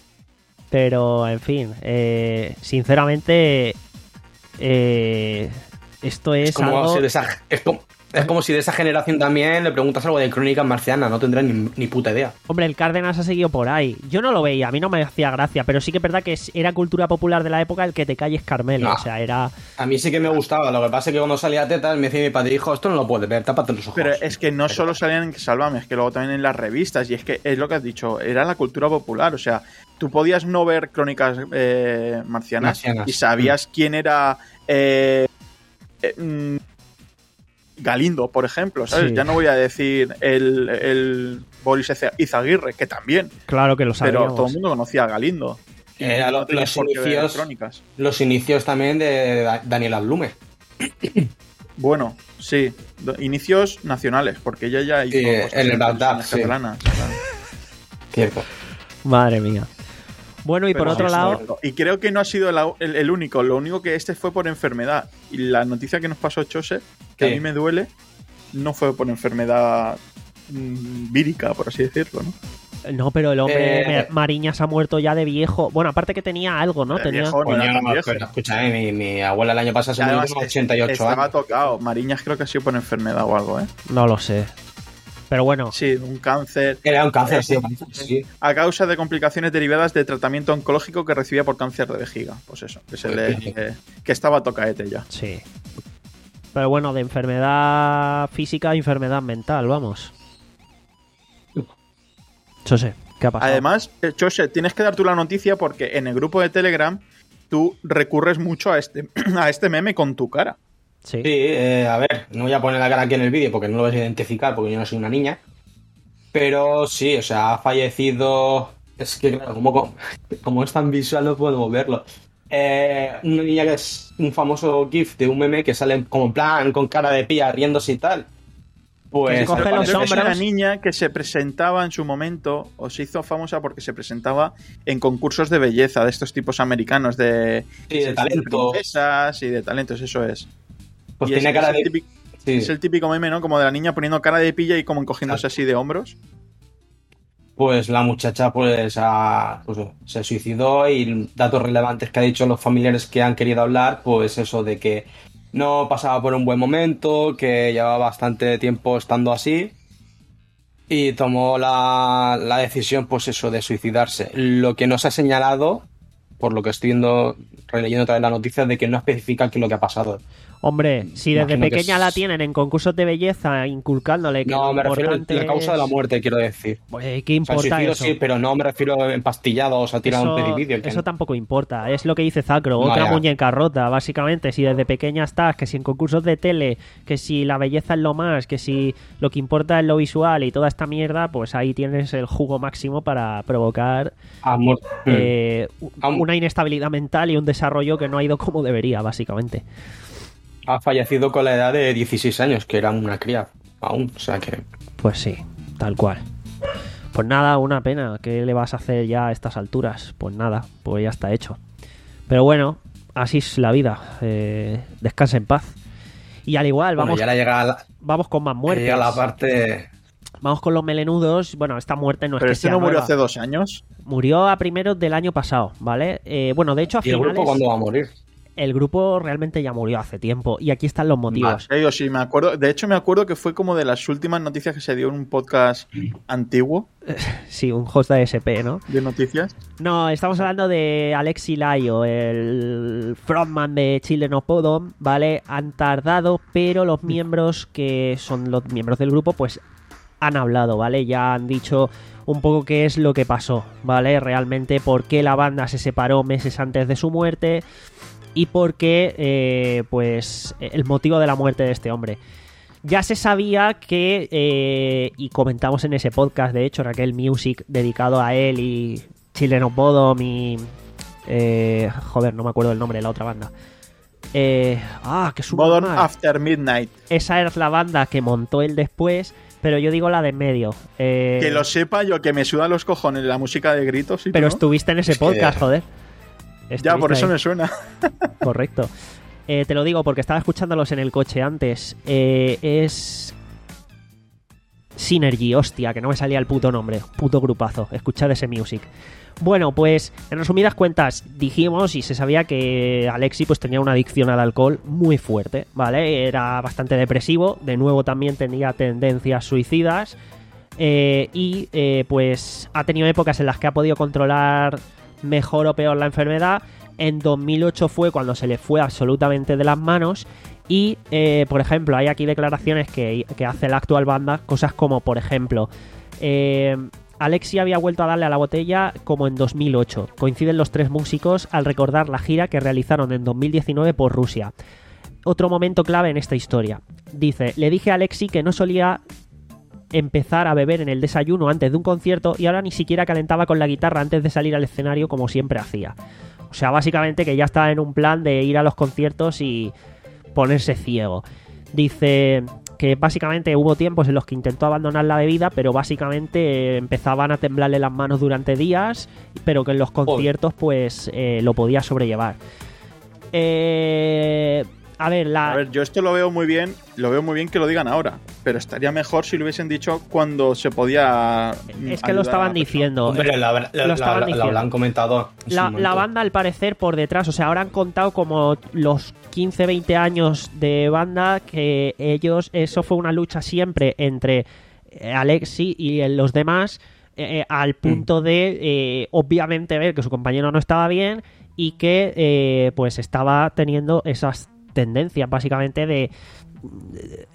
Pero, en fin, eh, sinceramente, eh, esto es, Es como, algo... si de esa, es, como, es como si de esa generación también le preguntas algo de Crónicas Marcianas, no tendrán ni, ni puta idea. Hombre, el Cárdenas ha seguido por ahí. Yo no lo veía, a mí no me hacía gracia, pero sí que es verdad que es- era cultura popular de la época el que te calles Carmelo. No. O sea, era... A mí sí que me gustaba, lo que pasa es que cuando salía tetas me decía mi padre, hijo, esto no lo puedes ver, tápate los ojos. Pero es que no solo salían en Sálvame, es que luego también en las revistas. Y es que es lo que has dicho, era la cultura popular. O sea, tú podías no ver Crónicas eh, marcianas, Marcianas. y sabías quién era. eh, eh, mm, Galindo, por ejemplo, ¿sabes? Sí. Ya no voy a decir el, el Boris Eza- Izaguirre, que también, Claro que lo sabíamos. pero todo el mundo conocía a Galindo. Era lo- No tenías los por qué ver inicios- Crónicas. Los inicios también de Da- Daniela Blume. Bueno, sí, do- inicios nacionales, porque ella ya hizo Sí, cosas en el en Bagdad, televisiones sí. catalanas. Claro. Cierto. Madre mía. Bueno, y Pero por otro sí, lado... cierto. Y creo que no ha sido la- el, el único. Lo único que este fue por enfermedad. Y la noticia que nos pasó Chose, que Sí. a mí me duele, no fue por enfermedad mm, vírica, por así decirlo, ¿no? No, pero el hombre Eh, Me- Mariñas ha muerto ya de viejo. Bueno, aparte que tenía algo, ¿no? De Tenía... viejo, no Coño, era no tan me viejo. acuerdo. Escúchame, mi, mi abuela el año pasado se Y murió además con ochenta y ocho estaba años. tocado. Mariñas creo que ha sido por enfermedad o algo, ¿eh? No lo sé. Pero bueno, Sí, un cáncer. Era un cáncer, sí, sí. A causa de complicaciones derivadas de tratamiento oncológico que recibía por cáncer de vejiga. Pues eso, que, se le, que, que estaba tocaete ya. sí. Pero bueno, de enfermedad física a enfermedad mental, vamos. Yo sé, ¿qué ha pasado? Además, eh, Chose, tienes que dar tú la noticia porque en el grupo de Telegram tú recurres mucho a este, a este meme con tu cara. Sí. Sí, eh, a ver, no voy a poner la cara aquí en el vídeo porque no lo vas a identificar porque yo no soy una niña. Pero sí, o sea, ha fallecido. Es que, claro, como, como es tan visual, no puedo verlo. Eh, una niña que es un famoso GIF de un meme que sale como en plan con cara de pía riéndose y tal. Pues. Que se coge Pero los creo que es hombros. una niña que se presentaba en su momento, o se hizo famosa porque se presentaba en concursos de belleza de estos tipos americanos, de, Sí, de talento. princesas y de talentos, eso es. Pues Y tiene es, cara es el de. típico, Sí. es el típico meme, ¿no? Como de la niña poniendo cara de pilla y como encogiéndose así de hombros. Pues la muchacha pues, ha- pues, se suicidó y datos relevantes que ha dicho los familiares que han querido hablar, pues eso de que no pasaba por un buen momento, que llevaba bastante tiempo estando así y tomó la, la decisión pues eso de suicidarse. Lo que no se ha señalado, por lo que estoy viendo, releyendo otra vez la noticia, de que no especifica qué es lo que ha pasado. Hombre, si desde Imagino que pequeña es- la tienen en concursos de belleza, inculcándole que No, lo me refiero a importante la causa de la es- muerte, quiero decir. Pues, ¿qué O sea, importa suicidio eso? sí, pero no me refiero a empastillados o a tirar un Eso, precipicio. que eso no. tampoco importa, es lo que dice Zacro, No, otra ya. muñeca rota, básicamente, si desde pequeña estás, que si en concursos de tele, que si la belleza es lo más, que si lo que importa es lo visual y toda esta mierda, pues ahí tienes el jugo máximo para provocar Amor. eh, u- Am- una inestabilidad mental y un desarrollo que no ha ido como debería, básicamente. Ha fallecido con la edad de dieciséis años, que era una cría aún, o sea que... Pues sí, tal cual. Pues nada, una pena. ¿Qué le vas a hacer ya a estas alturas? Pues nada, pues ya está hecho. Pero bueno, así es la vida. Eh, descansa en paz. Y al igual, Bueno, vamos, ya le llega la, vamos con más muertes. llega la parte... Vamos con los melenudos. Bueno, esta muerte no es Pero que este sea no murió nueva. hace dos años. Murió a primeros del año pasado, ¿vale? Eh, bueno, de hecho a ¿Y el finales... grupo cuándo va a morir? El grupo realmente ya murió hace tiempo. Y aquí están los motivos. Yo sí, me acuerdo. De hecho, me acuerdo que fue como de las últimas noticias que se dio en un podcast antiguo Sí, un host de A S P, ¿no? de noticias. No, estamos hablando de Alexi Layo, el frontman de Chile No Podom, ¿vale? Han tardado, pero los miembros que son los miembros del grupo, pues han hablado, ¿vale? Ya han dicho un poco qué es lo que pasó, ¿vale? Realmente por qué la banda se separó meses antes de su muerte y por qué, eh, pues, el motivo de la muerte de este hombre. Ya se sabía que, eh, y comentamos en ese podcast, de hecho, en aquel Music dedicado a él y Chileno Bodom y... Eh, joder, no me acuerdo el nombre de la otra banda. Eh, ah, que subo Modern mal. After Midnight. Esa es la banda que montó él después, pero yo digo la de en medio. Eh, Que lo sepa yo, que me suda los cojones la música de gritos. Y pero todo. estuviste en ese Es que- podcast, joder. Ya, por Estuviste eso ahí. me suena. Correcto. Eh, te lo digo porque estaba escuchándolos en el coche antes. Eh, es... Synergy, hostia, que no me salía el puto nombre. Puto grupazo. Escuchad ese music. Bueno, pues en resumidas cuentas dijimos y se sabía que Alexi pues tenía una adicción al alcohol muy fuerte, ¿vale? Era bastante depresivo, de nuevo también tenía tendencias suicidas eh, y eh, pues ha tenido épocas en las que ha podido controlar mejor o peor la enfermedad. En dos mil ocho fue cuando se le fue absolutamente de las manos y, eh, por ejemplo, hay aquí declaraciones que, que hace la actual banda, cosas como, por ejemplo, eh, Alexi había vuelto a darle a la botella como en dos mil ocho. Coinciden los tres músicos al recordar la gira que realizaron en dos mil diecinueve por Rusia. Otro momento clave en esta historia. Dice, le dije a Alexi que no solía empezar a beber en el desayuno antes de un concierto y ahora ni siquiera calentaba con la guitarra antes de salir al escenario como siempre hacía. O sea, básicamente que ya está en un plan de ir a los conciertos y ponerse ciego. Dice, que básicamente hubo tiempos en los que intentó abandonar la bebida, pero básicamente eh, empezaban a temblarle las manos durante días, pero que en los conciertos pues eh, lo podía sobrellevar. Eh... A ver, la... a ver, yo esto lo veo muy bien, lo veo muy bien que lo digan ahora, pero estaría mejor si lo hubiesen dicho cuando se podía. Es que lo estaban diciendo. Hombre, la, la, lo estaban la, diciendo. La habrán comentado. La, la banda, al parecer, por detrás, o sea, ahora han contado como los quince, veinte años de banda que ellos, eso fue una lucha siempre entre Alexi y los demás, eh, al punto mm. de, eh, obviamente, ver que su compañero no estaba bien y que, eh, pues, estaba teniendo esas tendencia básicamente de, de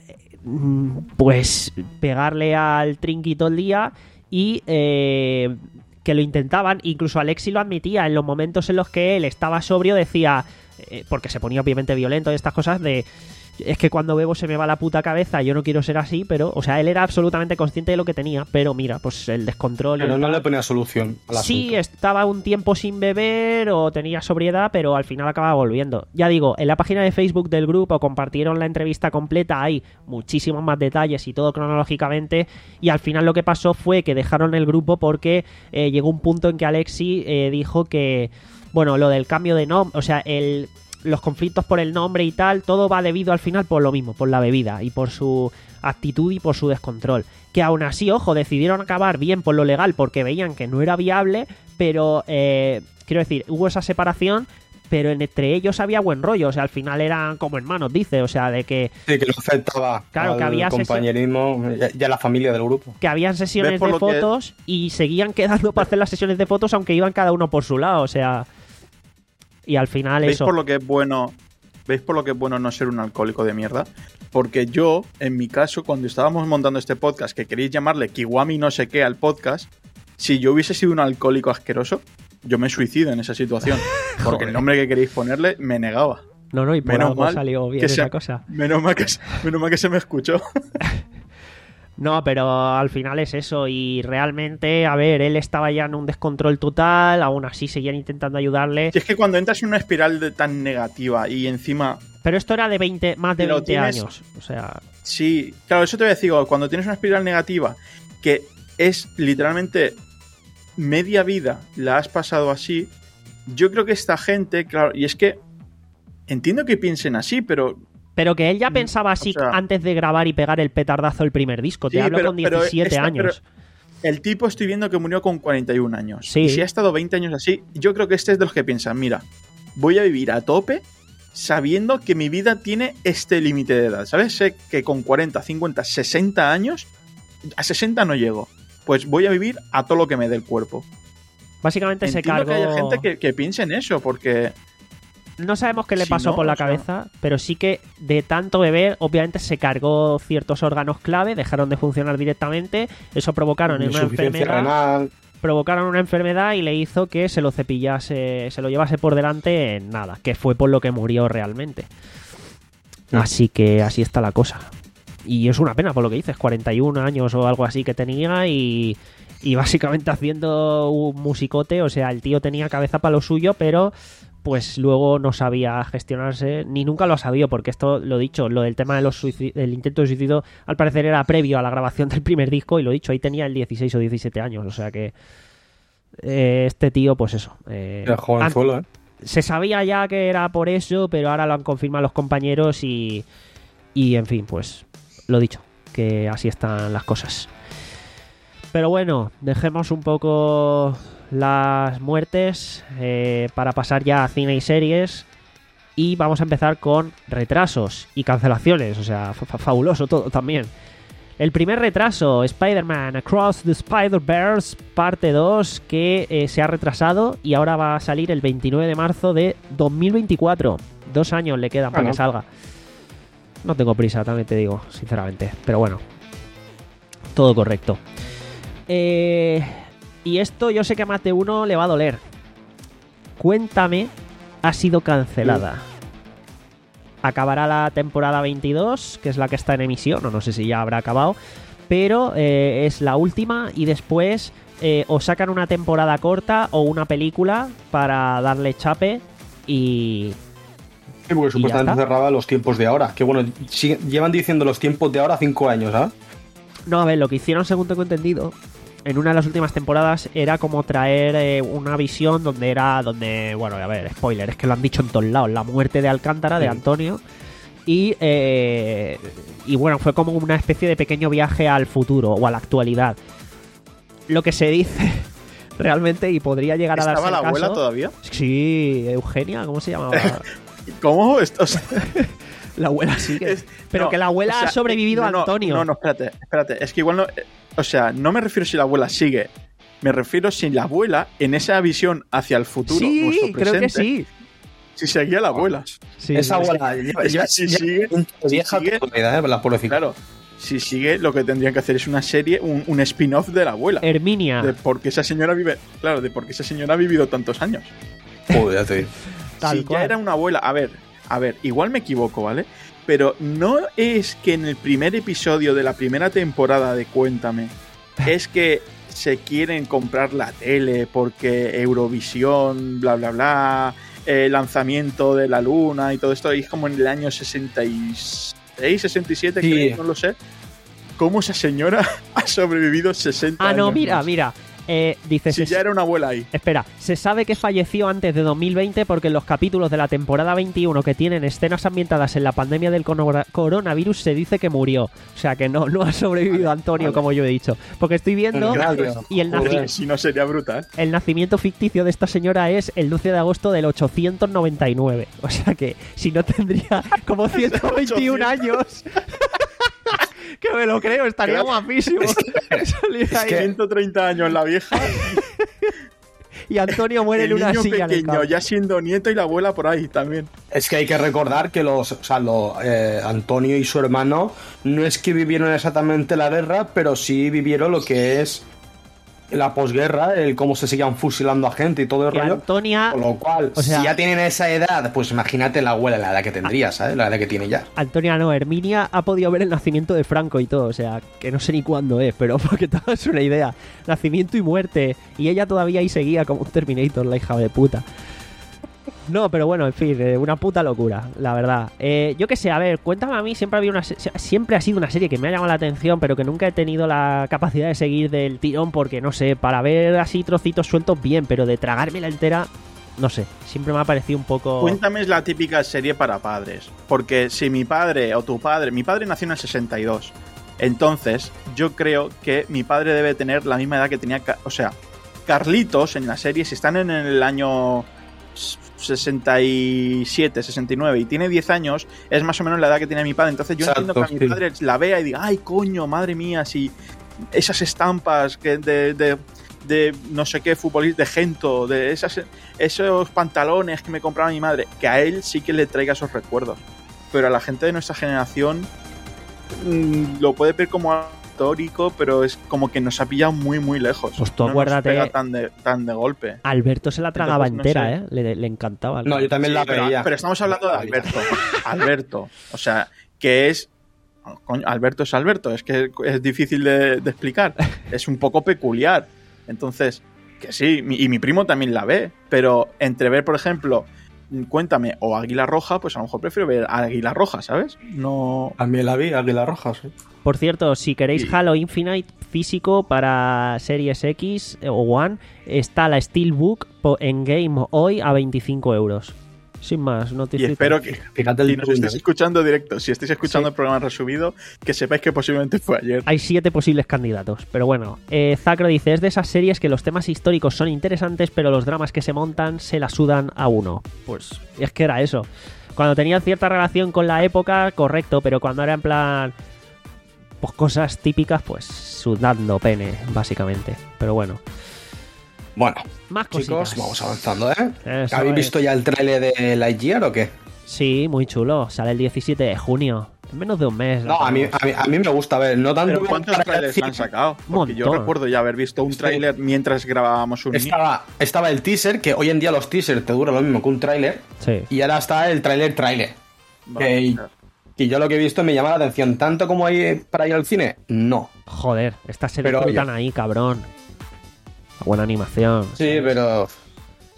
pues pegarle al trinqui todo el día y eh, que lo intentaban. Incluso Alexi lo admitía en los momentos en los que él estaba sobrio, decía, eh, porque se ponía obviamente violento y estas cosas de es que cuando bebo se me va la puta cabeza, yo no quiero ser así, pero, o sea, él era absolutamente consciente de lo que tenía, pero mira, pues el descontrol... Pero no le ponía solución al asunto. Sí, estaba un tiempo sin beber o tenía sobriedad, pero al final acababa volviendo. Ya digo, en la página de Facebook del grupo compartieron la entrevista completa, hay muchísimos más detalles y todo cronológicamente, y al final lo que pasó fue que dejaron el grupo porque eh, llegó un punto en que Alexi eh, dijo que, bueno, lo del cambio de nombre, o sea, el... los conflictos por el nombre y tal, todo va debido al final por lo mismo, por la bebida y por su actitud y por su descontrol. Que aún así, ojo, decidieron acabar bien por lo legal porque veían que no era viable, pero eh, quiero decir, hubo esa separación, pero entre ellos había buen rollo, o sea, al final eran como hermanos, dice, o sea, de que... Sí, que lo afectaba claro, al que había compañerismo y ya la familia del grupo. Que habían sesiones de fotos que... y seguían quedando para hacer las sesiones de fotos aunque iban cada uno por su lado, o sea... Y al final ¿Veis eso... por lo que es bueno, ¿Veis por lo que es bueno no ser un alcohólico de mierda? Porque yo, en mi caso, cuando estábamos montando este podcast, que queréis llamarle Kiwami no sé qué al podcast, si yo hubiese sido un alcohólico asqueroso, yo me suicido en esa situación. Porque el nombre que queréis ponerle me negaba. No, no, y por menos algo mal salió bien que esa se, cosa. Menos mal, que, menos mal que se me escuchó. No, pero al final es eso y realmente, a ver, él estaba ya en un descontrol total, aún así seguían intentando ayudarle. Si es que cuando entras en una espiral de tan negativa y encima... Pero esto era de veinte, más de veinte tienes... años, o sea... Sí, claro, eso te voy a decir, cuando tienes una espiral negativa que es literalmente media vida la has pasado así, yo creo que esta gente, claro, y es que entiendo que piensen así, pero... Pero que él ya pensaba así, o sea, antes de grabar y pegar el petardazo el primer disco. Te sí, hablo pero, con diecisiete esta, años. El tipo estoy viendo que murió con cuarenta y un años. Sí. Y si ha estado veinte años así, yo creo que este es de los que piensan, mira, voy a vivir a tope sabiendo que mi vida tiene este límite de edad. ¿Sabes? Sé que con cuarenta, cincuenta, sesenta años, a sesenta no llego. Pues voy a vivir a todo lo que me dé el cuerpo. Básicamente Entiendo se cargó... que haya gente que, que piense en eso, porque... No sabemos qué le si pasó no, por la o sea... cabeza, pero sí que de tanto beber, obviamente se cargó ciertos órganos clave, dejaron de funcionar directamente, eso provocaron una enfermedad, renal. provocaron una enfermedad y le hizo que se lo cepillase, se lo llevase por delante en nada, que fue por lo que murió realmente. Sí. Así que así está la cosa. Y es una pena por lo que dices, cuarenta y un años o algo así que tenía y, y básicamente haciendo un musicote, o sea, el tío tenía cabeza para lo suyo, pero... pues luego no sabía gestionarse, ni nunca lo ha sabido, porque esto, lo dicho, lo del tema de los suicid- del intento de suicidio, al parecer era previo a la grabación del primer disco, y lo dicho, ahí tenía el dieciséis o diecisiete años, o sea que eh, este tío, pues eso. Eh, Era jovenzuelo, ¿eh? Se sabía ya que era por eso, pero ahora lo han confirmado los compañeros y, y en fin, pues lo dicho, que así están las cosas. Pero bueno, dejemos un poco las muertes eh, para pasar ya a cine y series y vamos a empezar con retrasos y cancelaciones, o sea, f- fabuloso todo también. El primer retraso, Spider-Man Across the Spider-Verse parte dos, que eh, se ha retrasado y ahora va a salir el veintinueve de marzo de dos mil veinticuatro. Dos años le quedan para bueno. que salga. No tengo prisa, también te digo, sinceramente, pero bueno, todo correcto. Eh, y esto yo sé que a más de uno le va a doler. Cuéntame ha sido cancelada. Acabará la temporada veintidós, que es la que está en emisión, o no sé si ya habrá acabado, pero eh, es la última y después eh, o sacan una temporada corta o una película para darle chape y Sí, porque supuestamente cerraba los tiempos de ahora. Que bueno, sigue, llevan diciendo los tiempos de ahora cinco años, ¿sabes? No, a ver, lo que hicieron, según tengo entendido, en una de las últimas temporadas era como traer eh, una visión donde era, donde, bueno, a ver, spoiler, es que lo han dicho en todos lados, la muerte de Alcántara, sí. de Antonio, y, eh, y bueno, fue como una especie de pequeño viaje al futuro o a la actualidad. Lo que se dice realmente, y podría llegar a darse ¿Estaba la caso, abuela todavía? Sí, Eugenia, ¿cómo se llamaba? ¿Cómo? O sea, la abuela sigue. Es, pero no, que la abuela o sea, ha sobrevivido no, no, a Antonio. No, no, espérate, espérate. Es que igual no... O sea, no me refiero si la abuela sigue. Me refiero si la abuela, en esa visión hacia el futuro, sí, nuestro presente, creo que sí. Si seguía la abuela. Sí, esa abuela lleva, lleva, si lleva, sigue, vieja si sigue, eh, la pobrecita. Claro. Si sigue, lo que tendrían que hacer es una serie, un, un spin-off de la abuela. Herminia. De por qué esa señora vive... Claro, de por qué esa señora ha vivido tantos años. Joder, ya te digo. Si ya era una abuela... A ver, a ver, igual me equivoco, ¿vale? Pero no es que en el primer episodio de la primera temporada de Cuéntame es que se quieren comprar la tele porque Eurovisión, bla, bla, bla, el lanzamiento de la luna y todo esto, y es como en el año sesenta y seis, sesenta y siete, sí. creo, no lo sé. ¿Cómo esa señora ha sobrevivido sesenta años? Ah, no, años mira, más? mira. Eh, dice, si se, ya era una abuela ahí. Espera, se sabe que falleció antes de dos mil veinte porque en los capítulos de la temporada veintiuno que tienen escenas ambientadas en la pandemia del coronavirus se dice que murió. O sea que no, no ha sobrevivido vale, Antonio, vale. como yo he dicho. Porque estoy viendo... y el naci- si no sería brutal. El nacimiento ficticio de esta señora es el doce de agosto del ochocientos noventa y nueve. O sea que si no tendría como ciento veintiún años... Que me lo creo, estaría claro. guapísimo. Es que, es que ciento treinta años la vieja. Y Antonio muere el en una niño silla. pequeño, en el ya siendo nieto, y la abuela por ahí también. Es que hay que recordar que los, o sea, los, eh, Antonio y su hermano no es que vivieron exactamente la guerra, pero sí vivieron lo que es la posguerra, el cómo se seguían fusilando a gente y todo el y rollo. Antonia, con lo cual, o sea, si ya tienen esa edad, pues imagínate la abuela, la edad que tendría, ¿sabes? La edad que tiene ya. Antonia no, Herminia ha podido ver el nacimiento de Franco y todo, o sea, que no sé ni cuándo es, pero porque te hagas una idea. Nacimiento y muerte. Y ella todavía ahí seguía como un Terminator, la hija de puta. No, pero bueno, en fin, eh, una puta locura, la verdad. Eh, yo qué sé, a ver, cuéntame a mí, siempre había una se- siempre ha sido una serie que me ha llamado la atención, pero que nunca he tenido la capacidad de seguir del tirón porque, no sé, para ver así trocitos sueltos bien, pero de tragármela entera, no sé, siempre me ha parecido un poco... Cuéntame es la típica serie para padres, porque si mi padre o tu padre, mi padre nació en el sesenta y dos, entonces yo creo que mi padre debe tener la misma edad que tenía, o sea, Carlitos en la serie, si están en el año... sesenta y siete, sesenta y nueve y tiene diez años, es más o menos la edad que tiene mi padre. Entonces yo Exacto, entiendo que sí. mi padre la vea y diga, ay coño, madre mía, si esas estampas que de, de, de no sé qué futbolista, de Gento, de esas, esos pantalones que me compraba mi madre, que a él sí que le traiga esos recuerdos, pero a la gente de nuestra generación mmm, lo puede ver como histórico, pero es como que nos ha pillado muy muy lejos. Pues tú no acuérdate, nos pega tan de, tan de golpe. Alberto se la tragaba Entonces, no entera, sé. ¿eh? Le, le encantaba. No, yo también sí, la pero, veía. Pero estamos hablando de Alberto. Alberto. O sea, que es... Coño, Alberto es Alberto. Es que es difícil de, de explicar. Es un poco peculiar. Entonces, que sí. Mi, y mi primo también la ve. Pero entre ver, por ejemplo... Cuéntame, o Águila Roja, pues a lo mejor prefiero ver Águila Roja, ¿sabes? No... También la vi, Águila Roja, sí. Por cierto, si queréis sí. Halo Infinite físico para Series X o One, está la Steelbook en Game hoy a veinticinco euros. Sin más, no te Y espero que, Fíjate el si nos estéis escuchando directo, si estáis escuchando sí. el programa resubido, que sepáis que posiblemente fue ayer. Hay siete posibles candidatos, pero bueno. Eh, Zacro dice, es de esas series que los temas históricos son interesantes, pero los dramas que se montan se la sudan a uno. Pues es que era eso. Cuando tenía cierta relación con la época, correcto, pero cuando era en plan... pues cosas típicas, pues sudando pene, básicamente. Pero bueno. Bueno, más chicos, cositas. vamos avanzando, ¿eh? Eso ¿Habéis es. visto ya el tráiler de Lightyear o qué? Sí, muy chulo. Sale el diecisiete de junio. En menos de un mes. No, a mí, a, mí, a mí me gusta ver. No tanto. ¿Pero cuántos trailers han sacado? Porque yo recuerdo ya haber visto un tráiler sí. mientras grabábamos un... Estaba, estaba el teaser, que hoy en día los teasers te duran lo mismo que un tráiler. Sí. Y ahora está el tráiler tráiler. Vale, y, y yo lo que he visto me llama la atención. ¿Tanto como hay para ir al cine? No. Joder, estas se disfrutan ahí, cabrón. Buena animación. Sí, pero...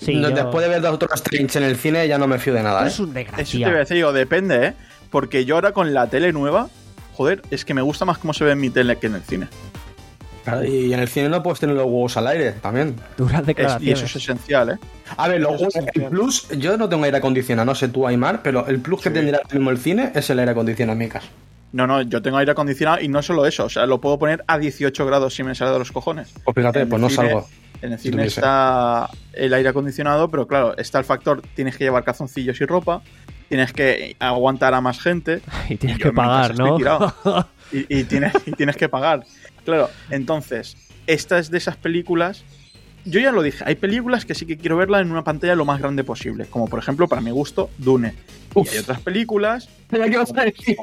Sí, no, yo... Después de ver Doctor Strange en el cine ya no me fío de nada, ¿eh? Es un Eso te desgraciado. voy a decir, digo, depende, ¿eh? Porque yo ahora con la tele nueva, joder, es que me gusta más cómo se ve en mi tele que en el cine. Claro, y en el cine no puedes tener los huevos al aire también. Duras Es- declaraciones. y eso es esencial, ¿eh? A ver, los Eso es huevos- el esencial. plus, yo no tengo aire acondicionado, no sé tú, Aymar, pero el plus que Sí. tendría ahora mismo el cine es el aire acondicionado en mi casa. No, no, yo tengo aire acondicionado y no solo eso, o sea, lo puedo poner a dieciocho grados si me sale de los cojones. Pues fíjate, En pues el no cine- salgo. En el Si cine tuviese. está el aire acondicionado, pero claro, está el factor, tienes que llevar calzoncillos y ropa, tienes que aguantar a más gente. Y tienes yo que en mi pagar, casa ¿no? estoy tirado. Y, y tienes, y tienes que pagar. Claro, entonces, esta es de esas películas. Yo ya lo dije, hay películas que sí que quiero verla en una pantalla lo más grande posible. Como por ejemplo, para mi gusto, Dune. Uf. Y hay otras películas. Mira qué vas a decir.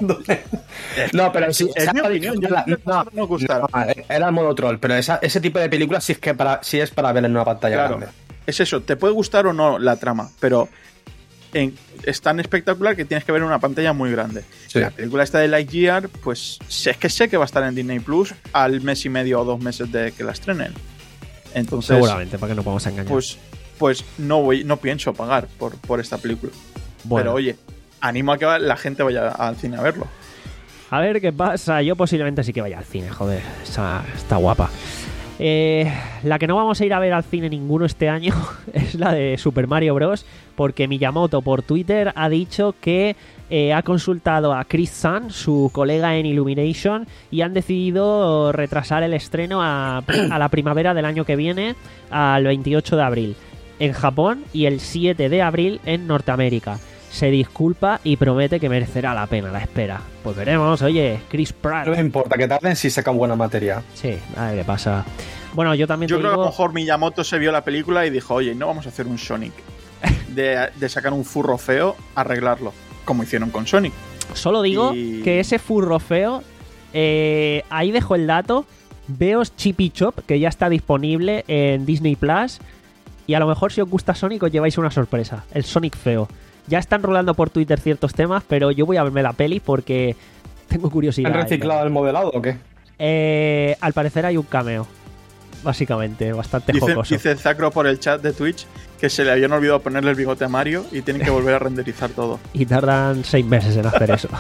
No, pero sí, Es esa- mi opinión, yo la- no, no, no gustará. no, era el modo troll, pero esa- ese tipo de películas sí es que para, sí es para ver en una pantalla Claro, grande. es eso, te puede gustar o no la trama, pero en- es tan espectacular que tienes que ver en una pantalla muy grande. Sí. La película esta de Lightyear, pues sé- es que sé que va a estar en Disney Plus al mes y medio o dos meses de que la estrenen. Entonces, Seguramente, para que no podamos engañar. pues, pues no voy, no pienso pagar por, por esta película. Bueno. Pero oye, animo a que la gente vaya al cine a verlo. A ver qué pasa. Yo posiblemente sí que vaya al cine, joder. Está, está guapa. Eh, la que no vamos a ir a ver al cine ninguno este año es la de Super Mario Bros. Porque Miyamoto por Twitter ha dicho que eh, ha consultado a Chris Sun, su colega en Illumination, y han decidido retrasar el estreno a, a la primavera del año que viene, al veintiocho de abril en Japón y el siete de abril en Norteamérica. Se disculpa y promete que merecerá la pena la espera. Pues veremos, oye, Chris Pratt. No me importa que tarden si sacan buena materia. Sí, a ver qué pasa. Bueno, yo también Yo te creo que a digo... lo mejor Miyamoto se vio la película y dijo, oye, no vamos a hacer un Sonic. De, de sacar un furro feo, arreglarlo. Como hicieron con Sonic. Solo digo Y- que ese furro feo, eh, ahí dejo el dato. Veos Chip y Chop, que ya está disponible en Disney Plus. Y a lo mejor si os gusta Sonic os lleváis una sorpresa. El Sonic feo. Ya están rolando por Twitter ciertos temas, pero yo voy a verme la peli porque tengo curiosidad. ¿Han reciclado el modelado o qué? Eh, al parecer hay un cameo. Básicamente, bastante Dice, jocoso. dice Zacro por el chat de Twitch que se le habían olvidado ponerle el bigote a Mario y tienen que volver a renderizar todo. Y tardan seis meses en hacer eso.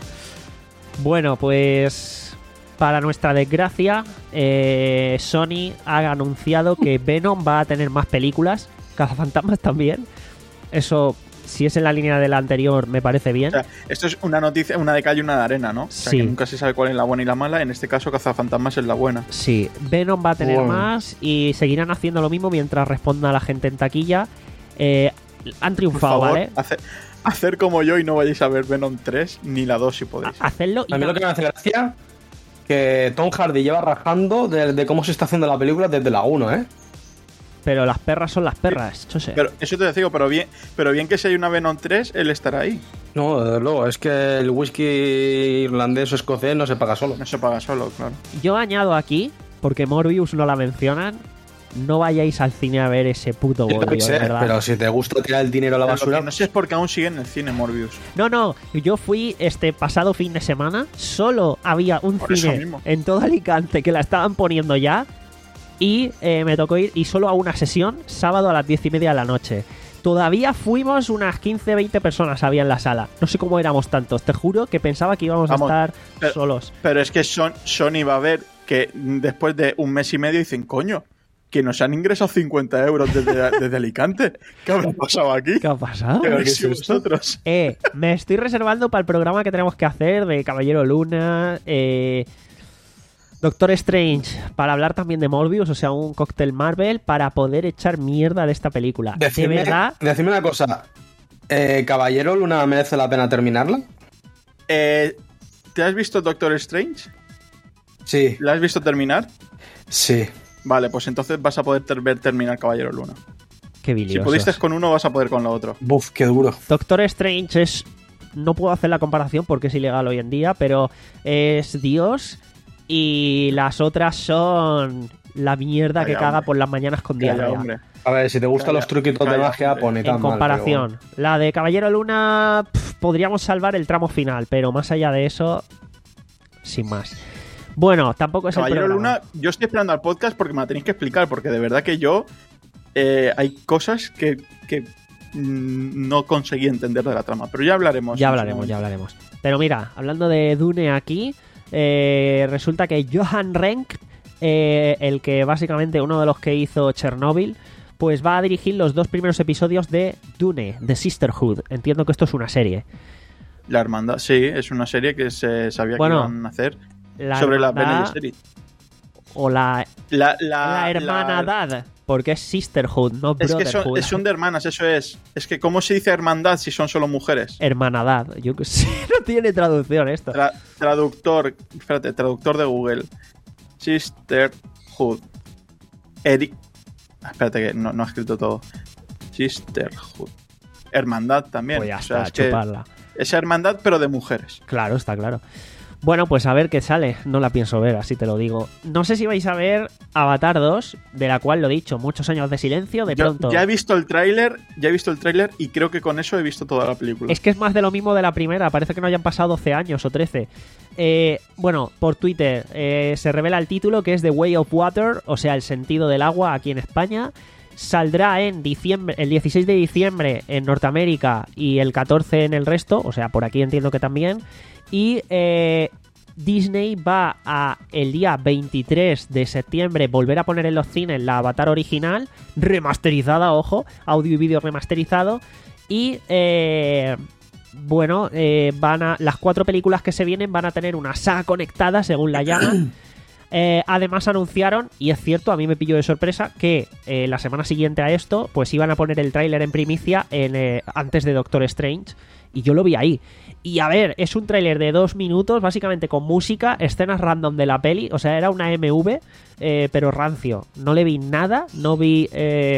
Bueno, pues para nuestra desgracia, eh, Sony ha anunciado que Venom va a tener más películas, Cazafantasmas también. Eso, si es en la línea de la anterior, me parece bien. O sea, esto es una noticia, una de calle y una de arena, ¿no? O sea, Sí. que nunca se sabe cuál es la buena y la mala. En este caso, Cazafantasmas es la buena. Sí, Venom va a tener Bueno. más y seguirán haciendo lo mismo mientras responda a la gente en taquilla. Eh, han Por triunfado, favor, ¿vale? hace- hacer como yo y no vayáis a ver Venom tres ni la dos si podéis. A- Hacedlo y A mí lo tam- que me hace gracia que Tom Hardy lleva rajando de, de cómo se está haciendo la película desde la uno, ¿eh? Pero las perras son las perras, chose. Pero eso te digo, pero bien, pero bien que si hay una Venom tres, él estará ahí. No, desde luego, es que el whisky irlandés o escocés no se paga solo. No se paga solo, claro. Yo añado aquí, porque Morbius no la mencionan, no vayáis al cine a ver ese puto Yo bollo, también de sé, verdad. pero si te gusta tirar el dinero a la Pero lo basura, que no sé es porque aún sigue en el cine Morbius. No, no, yo fui este pasado fin de semana, solo había un Por eso cine mismo. en todo Alicante que la estaban poniendo ya y eh, me tocó ir y solo a una sesión, sábado a las diez y media de la noche. Todavía fuimos unas quince, veinte personas había en la sala. No sé cómo éramos tantos, te juro que pensaba que íbamos Vamos, a estar pero- solos. Pero es que Son- Sony va a ver que después de un mes y medio dicen, coño, que nos han ingresado cincuenta euros desde, desde Alicante. ¿Qué habrá pasado aquí? ¿Qué ha pasado? ¿Qué habéis ¿Qué es sido esto? vosotros? Eh, me estoy reservando para el programa que tenemos que hacer de Caballero Luna, eh, Doctor Strange, para hablar también de Morbius, o sea, un cóctel Marvel para poder echar mierda de esta película. decidme, de verdad, decidme una cosa. Eh, Caballero Luna, ¿merece la pena terminarla? Eh, ¿Te has visto Doctor Strange? Sí, ¿La has visto terminar? sí. Vale, pues entonces vas a poder ter- ver terminar Caballero Luna. qué Si biliosos. pudiste con uno, vas a poder con lo otro. Buf, qué duro. Doctor Strange es... No puedo hacer la comparación porque es ilegal hoy en día, pero es Dios y las otras son la mierda que Calla, caga hombre. por las mañanas con Calla, diarrea. hombre. A ver, si te gustan Calla, los truquitos de calla, magia, hombre. pues ni tan En mal, comparación, la de Caballero Luna pf, podríamos salvar el tramo final, pero más allá de eso, sin más. Bueno, tampoco es Caballero el programa. Luna, yo estoy esperando al podcast porque me la tenéis que explicar, porque de verdad que yo eh, hay cosas que, que mm, no conseguí entender de la trama, pero ya hablaremos. Ya hablaremos, ya hablaremos. Pero mira, hablando de Dune aquí, eh, resulta que Johan Renck, eh, el que básicamente uno de los que hizo Chernobyl, pues va a dirigir los dos primeros episodios de Dune, The Sisterhood. Entiendo que esto es una serie. La hermandad, sí, es una serie que se sabía bueno, que iban a hacer la sobre hermandad, la peli de serie. O la, la, la, la hermanadad, la... porque es Sisterhood, no es Brotherhood. Que son, son de hermanas, eso es. Es que ¿cómo se dice hermandad si son solo mujeres? Hermanadad, yo que sé, no tiene traducción esto. Tra traductor, espérate, traductor de Google. Sisterhood. Eric. Espérate que no, no ha escrito todo. Sisterhood. Hermandad también. Pues ya o sea, está, es chuparla. Que es hermandad, pero de mujeres. Claro, está claro. Bueno, pues a ver qué sale. No la pienso ver, así te lo digo. No sé si vais a ver Avatar dos, de la cual lo he dicho, muchos años de silencio, de Yo pronto. Ya he visto el tráiler, ya he visto el tráiler y creo que con eso he visto toda la película. Es que es más de lo mismo de la primera, parece que no hayan pasado doce años o trece. Eh, bueno, por Twitter eh, se revela el título, que es The Way of Water, o sea, el sentido del agua aquí en España. Saldrá en diciembre, el dieciséis de diciembre en Norteamérica y el catorce en el resto, o sea, por aquí entiendo que también. Y eh, Disney va a el día veintitrés de septiembre volver a poner en los cines la Avatar original, remasterizada, ojo, audio y vídeo remasterizado. Y eh, bueno, eh, van a las cuatro películas que se vienen van a tener una saga conectada, según la llaman. Eh, además anunciaron, y es cierto, a mí me pilló de sorpresa, que eh, la semana siguiente a esto, pues iban a poner el tráiler en primicia en, eh, antes de Doctor Strange, y yo lo vi ahí. Y a ver, es un tráiler de dos minutos, básicamente con música, escenas random de la peli, o sea, era una M V, eh, pero rancio. No le vi nada, no vi... Eh,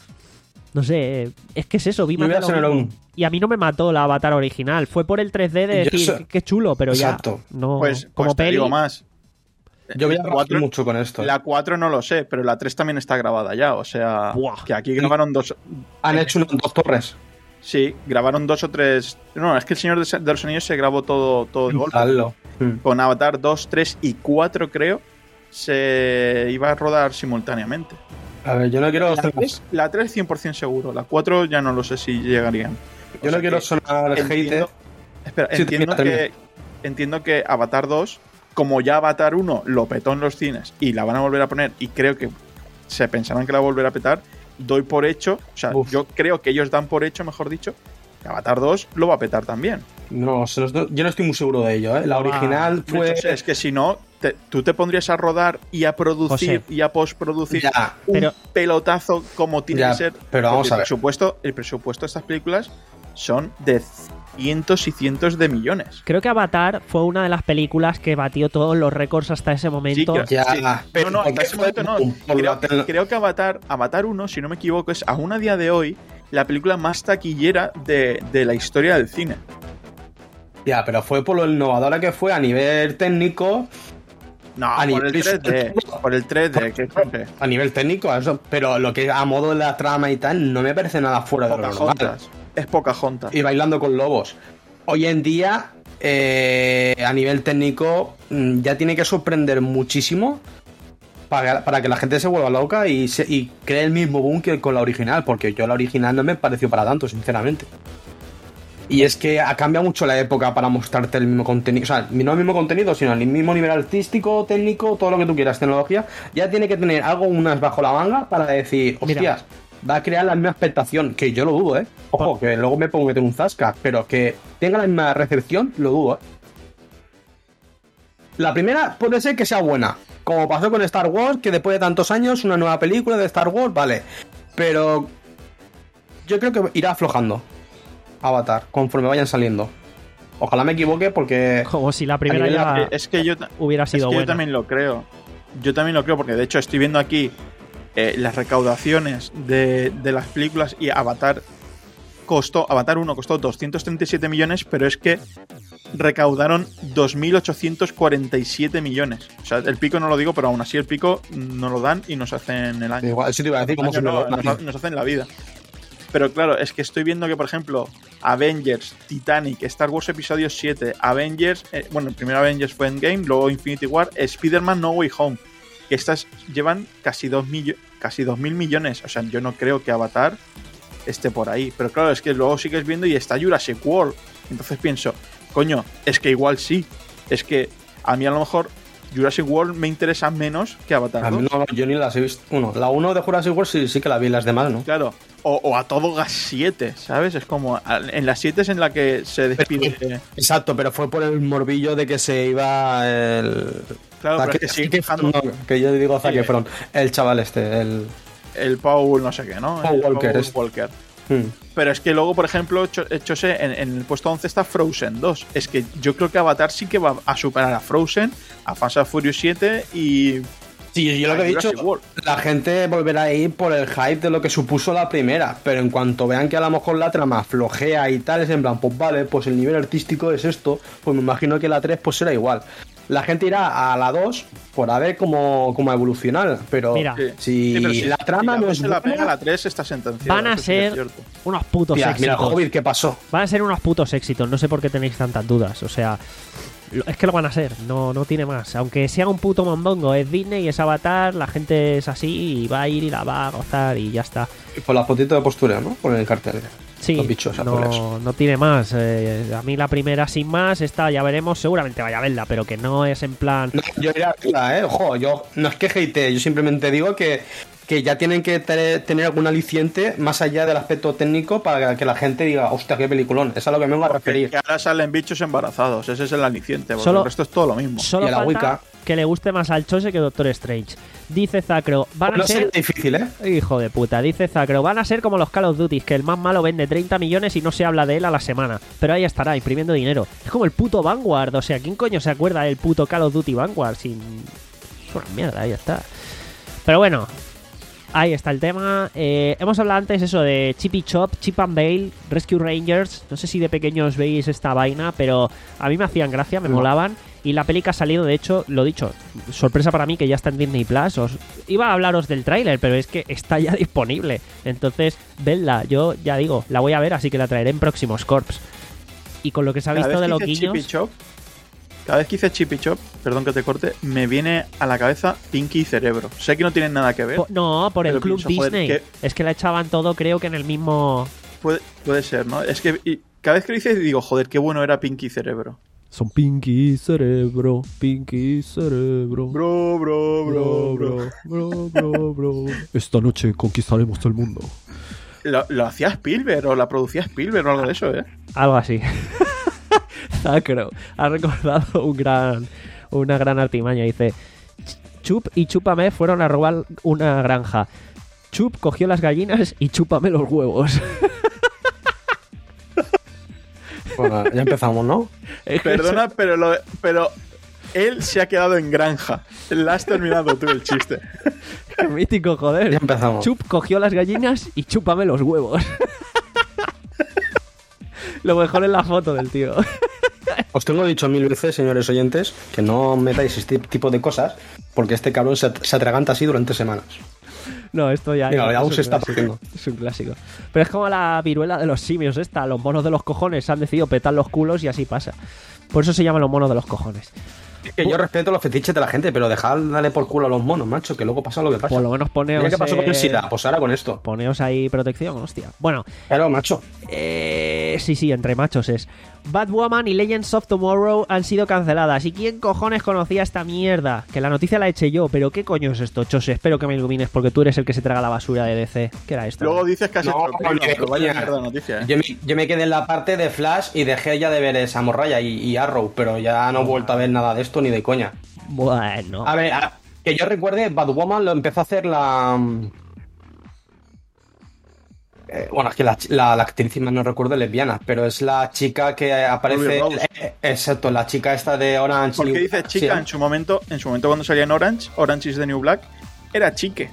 no sé, eh, es que es eso, vi más de lo mismo. Y a mí no me mató la Avatar original, fue por el tres D de decir, so... qué chulo, pero Exacto. ya, no, pues, como pues te peli... digo más. Yo voy a cuatro, mucho con esto. La cuatro no lo sé, pero la tres también está grabada ya. O sea, Buah. que aquí grabaron dos... Han hecho unas dos torres. Sí, grabaron dos o tres... No, es que El Señor de los Anillos se grabó todo, todo de golpe. Mm. Con Avatar dos, tres y cuatro, creo, se iba a rodar simultáneamente. A ver, yo no quiero... La tres, la tres cien por ciento seguro. La cuatro ya no lo sé si llegarían. Yo o no quiero sonar hater. Espera, sí, entiendo, que, entiendo que Avatar dos... Como ya Avatar uno lo petó en los cines y la van a volver a poner y creo que se pensarán que la va a volver a petar, doy por hecho, o sea, Uf. yo creo que ellos dan por hecho, mejor dicho, que Avatar dos lo va a petar también. No, se los do... yo no estoy muy seguro de ello, ¿eh? La original ah, fue... Hecho, es que si no, te, tú te pondrías a rodar y a producir José. y a postproducir ya, un pero... pelotazo como tiene ya, que ser. Pero vamos el a ver. Presupuesto, el presupuesto de estas películas son de cientos y cientos de millones. Creo que Avatar fue una de las películas que batió todos los récords hasta ese momento. Sí, ya, sí. Pero no, no, en ese momento no. Creo, la... creo que Avatar, Avatar uno, si no me equivoco, es aún a día de hoy la película más taquillera de, de la historia del cine. Ya, pero fue por lo innovadora que fue a nivel técnico. No, a por, nivel el tres D, por el tres D. Que es a nivel técnico, eso, pero lo que a modo de la trama y tal, no me parece nada fuera de lo normal. Es Pocahontas. Y Bailando con Lobos. Hoy en día, eh, a nivel técnico, ya tiene que sorprender muchísimo para, para que la gente se vuelva loca y, se, y cree el mismo boom que con la original, porque yo la original no me pareció para tanto, sinceramente. Y es que ha cambiado mucho la época para mostrarte el mismo contenido, o sea, no el mismo contenido, sino el mismo nivel artístico, técnico, todo lo que tú quieras, tecnología. Ya tiene que tener algo unas bajo la manga para decir, hostias, Mira. va a crear la misma expectación, que yo lo dudo, ¿eh? Ojo, que luego me pongo a meter un zasca, pero que tenga la misma recepción, lo dudo, ¿eh? La primera puede ser que sea buena, como pasó con Star Wars, que después de tantos años, una nueva película de Star Wars, vale. Pero yo creo que irá aflojando Avatar, conforme vayan saliendo. Ojalá me equivoque porque... Como si la primera ya es que yo, hubiera sido es que buena. Yo también lo creo. Yo también lo creo porque de hecho estoy viendo aquí eh, las recaudaciones de, de las películas y Avatar costó, Avatar uno costó doscientos treinta y siete millones, pero es que recaudaron dos mil ochocientos cuarenta y siete millones. O sea, el pico no lo digo, pero aún así el pico nos lo dan y nos hacen el año. Igual, sí te iba a decir cómo se no, lo nos, nos hacen la vida. Pero claro, es que estoy viendo que, por ejemplo, Avengers, Titanic, Star Wars Episodio siete, Avengers, eh, bueno, el primer Avengers fue Endgame, luego Infinity War, Spider-Man No Way Home, que estas llevan casi dos millones, casi dos mil millones. O sea, yo no creo que Avatar esté por ahí. Pero claro, es que luego sigues viendo y está Jurassic World. Entonces pienso, coño, es que igual sí. Es que a mí a lo mejor Jurassic World me interesa menos que Avatar. A mí no, yo ni las he visto. Uno, la uno de Jurassic World sí, sí que la vi, las demás, ¿no? Claro. O, o a todo gas siete, ¿sabes? Es como, en las siete es en la que se despide. Pero, exacto, pero fue por el morbillo de que se iba el... Claro, pero que, es que sigue que, dejando... no, que yo digo Zac Efron, el chaval este, el... El Paul no sé qué, ¿no? Paul el Walker. Paul Es... Walker. Hmm. Pero es que luego, por ejemplo, Chose, en, en el puesto once está Frozen dos. Es que yo creo que Avatar sí que va a superar a Frozen, a Fast and Furious siete y... Sí, yo lo que he dicho, la gente volverá a ir por el hype de lo que supuso la primera, pero en cuanto vean que a lo mejor la trama flojea y tal, es en plan, pues vale, pues el nivel artístico es esto, pues me imagino que la tres pues será igual. La gente irá a la dos por a ver cómo, cómo evolucionar, pero Mira, si, sí, pero si la trama si no es la buena, pega, la tres está sentenciada. van a ser es unos putos mira, éxitos. mira, Hobbit, ¿qué pasó? Van a ser unos putos éxitos, no sé por qué tenéis tantas dudas, o sea, es que lo van a ser, no, no tiene más. Aunque sea un puto mondongo, es Disney y es Avatar, la gente es así y va a ir y la va a gozar y ya está. Por la fotito de postura, ¿no? Por el cartel. Sí, los bichos no, no tiene más. Eh, a mí la primera sin más, esta ya veremos, seguramente vaya a verla, pero que no es en plan... No, yo iría a verla, ¿eh? Ojo, yo no es que hate, yo simplemente digo que, que ya tienen que tener algún aliciente más allá del aspecto técnico para que la gente diga, hostia, qué peliculón. Es a lo que me vengo a referir. Que ahora salen bichos embarazados, ese es el aliciente, porque Solo- el resto es todo lo mismo. Solo Y a la falta Wicca. que le guste más al Chose que Doctor Strange. Dice Zacro, van a No ser... será difícil, ¿eh? Hijo de puta, dice Zacro, van a ser como los Call of Duty, que el más malo vende treinta millones y no se habla de él a la semana. Pero ahí estará, imprimiendo dinero. Es como el puto Vanguard, o sea, ¿quién coño se acuerda del puto Call of Duty Vanguard? Sin... Es una mierda, ahí está. Pero bueno, ahí está el tema. Eh, hemos hablado antes eso de Chip y Chop, Chip and Dale, Rescue Rangers. No sé si de pequeños veis esta vaina, pero a mí me hacían gracia, me No. molaban. Y la peli que ha salido, de hecho, lo dicho, sorpresa para mí que ya está en Disney Plus. Os iba a hablaros del tráiler, pero es que está ya disponible. Entonces, vedla. Yo ya digo, la voy a ver, así que la traeré en próximos Corps. Y con lo que se ha Cada visto vez de que hice loquillos... Chip y Chop, cada vez que hice Chip y Chop, perdón que te corte, me viene a la cabeza Pinky y Cerebro. Sé que no tienen nada que ver. Po- no, por el Pero Club pienso, joder, Disney. que- Es que la echaban todo, creo que en el mismo... Puede, puede ser, ¿no? Es que y cada vez que lo hice digo, joder, qué bueno era Pinky y Cerebro. Son Pinky Cerebro, Pinky Cerebro. Bro, bro, bro, bro. bro, bro, bro. Esta noche conquistaremos el mundo. Lo, lo hacía Spielberg o la producía Spielberg o algo de eso, ¿eh? Algo así. Zacro ha recordado un gran, una gran artimaña. Dice: Chup y Chúpame fueron a robar una granja. Chup cogió las gallinas y Chúpame los huevos. Bueno, ya empezamos, ¿no? Perdona, pero, lo, pero él se ha quedado en granja. La has terminado tú el chiste. Qué mítico, joder. Ya empezamos. Chup cogió las gallinas y Chúpame los huevos. Lo mejor es la foto del tío. Os tengo dicho mil veces, señores oyentes, que no metáis este tipo de cosas, porque este cabrón se, se atraganta así durante semanas. No, esto ya, Mira, ya aún es se un está clásico. haciendo. Es un clásico. Pero es como la viruela de los simios esta. Los monos de los cojones han decidido petar los culos y así pasa. Por eso se llaman los monos de los cojones. Que yo respeto los fetiches de la gente, pero dejad darle por culo a los monos, macho, que luego pasa lo que pasa. Por lo menos poneos... Mira qué pasó con el eh, SIDA, pues ahora con esto. Poneos ahí protección, hostia. Bueno, Claro, macho. eh, sí, sí, entre machos es. Batwoman y Legends of Tomorrow han sido canceladas. ¿Y quién cojones conocía esta mierda? Que la noticia la eché yo, pero ¿qué coño es esto, Chose? Espero que me ilumines, porque tú eres el que se traga la basura de D C. ¿Qué era esto? Luego dices que has No, hecho el coño, pelo, pero vaya coño. mierda de noticia, ¿eh? Yo me, yo me quedé en la parte de Flash y dejé ya de ver esa morralla y, y Arrow, pero ya no he vuelto a ver nada de esto ni de coña. Bueno. A ver, a- que yo recuerde, Batwoman lo empezó a hacer la... eh, bueno, es que la, la, la actriz, no recuerdo, lesbiana, pero es la chica que aparece... Ruby Rose. eh, exacto, la chica esta de Orange... Porque New- dice chica sí, en su momento, en su momento cuando salía en Orange, Orange is the New Black, era chique.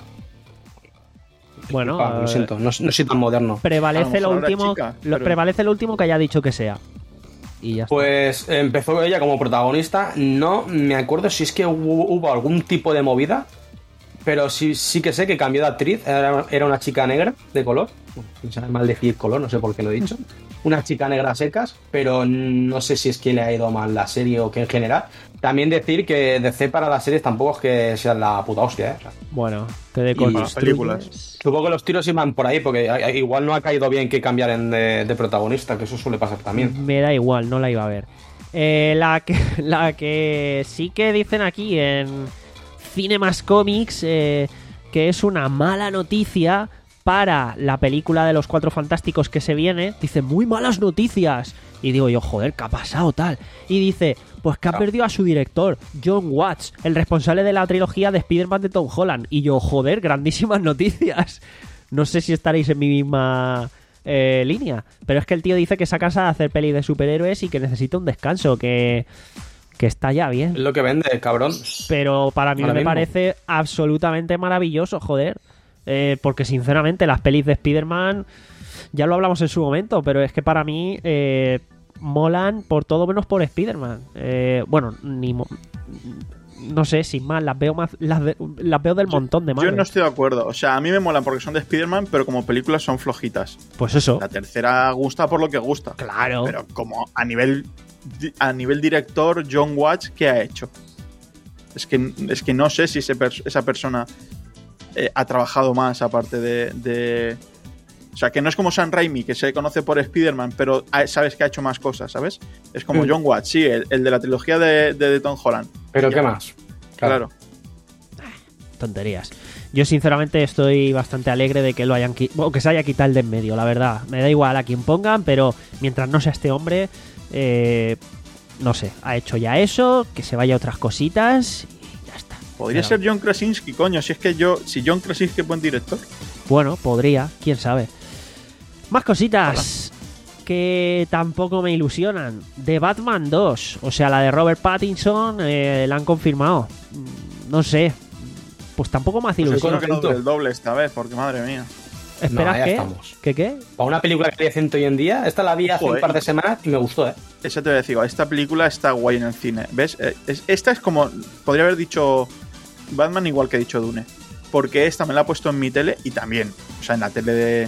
Bueno, disculpa, lo eh, siento, no, no soy tan moderno. prevalece A lo lo mejor era último, chica, lo- pero- prevalece lo último que haya dicho que sea. Y ya está. Pues empezó ella como protagonista. No me acuerdo si es que hubo, hubo algún tipo de movida, pero sí, sí que sé que cambió de actriz. Era, era una chica negra de color. No sabe mal decir color, no sé por qué lo he dicho. una chica negra a secas, pero no sé si es que le ha ido mal la serie o que en general. También decir que D C para las series tampoco es que sea la puta hostia, ¿eh? Bueno, te de con las películas. Supongo que los tiros iban por ahí, porque igual no ha caído bien que cambiaren de, de protagonista, que eso suele pasar también. Me da igual, no la iba a ver. Eh, la, que, la que sí que dicen aquí en Cinemas Comics eh, que es una mala noticia para la película de los Cuatro Fantásticos que se viene. Dice, muy malas noticias. Y digo yo, joder, ¿qué ha pasado tal? Y dice, pues que ha perdido a su director, John Watts, el responsable de la trilogía de Spider-Man de Tom Holland. Y yo, joder, grandísimas noticias. No sé si estaréis en mi misma eh, línea, pero es que el tío dice que se ha cansado de hacer pelis de superhéroes y que necesita un descanso, que, que está ya bien. Es lo que vende, cabrón. Pero para mí Ahora me mismo. parece absolutamente maravilloso, joder. Eh, porque sinceramente las pelis de Spider-Man, ya lo hablamos en su momento, pero es que para mí eh, molan por todo menos por Spider-Man. Eh, bueno, ni mo- no sé, sin más, las veo más las, de- las veo del montón de Marvel. Yo no estoy de acuerdo. O sea, a mí me molan porque son de Spider-Man, pero como películas son flojitas. Pues eso. La tercera gusta por lo que gusta. Claro. Pero como a nivel di- a nivel director, John Watts, ¿qué ha hecho? Es que, es que no sé si ese pers- esa persona eh, ha trabajado más aparte de, de... O sea, que no es como Sam Raimi, que se conoce por Spider-Man, pero ha- sabes que ha hecho más cosas, ¿sabes? Es como Mm. John Watts, sí, el, el de la trilogía de, de, de Tom Holland. Pero Ya. ¿qué más? Claro. Tonterías. Yo sinceramente estoy bastante alegre de que lo hayan qui- bueno, que se haya quitado el de en medio, la verdad. Me da igual a quien pongan, pero mientras no sea este hombre, eh, no sé, ha hecho ya eso, que se vaya a otras cositas y ya está. Podría Pero- ser John Krasinski, coño, si es que yo, si John Krasinski es buen director. Bueno, podría, quién sabe. Más cositas que tampoco me ilusionan. The Batman dos, o sea, la de Robert Pattinson, eh, la han confirmado. Mm, No sé, pues tampoco me hace Pues ilusión. espero que no contento. dure el doble esta vez, porque madre mía. ¿Esperas No, ya qué? estamos. ¿Qué qué? Para una película que hay ciento hoy en día, esta la vi hace Joder. un par de semanas y me gustó, ¿eh? Eso te voy a decir, esta película está guay en el cine. ¿Ves? Eh, es- esta es como. Podría haber dicho Batman igual que he dicho Dune. Porque esta me la he puesto en mi tele y también. O sea, en la tele de.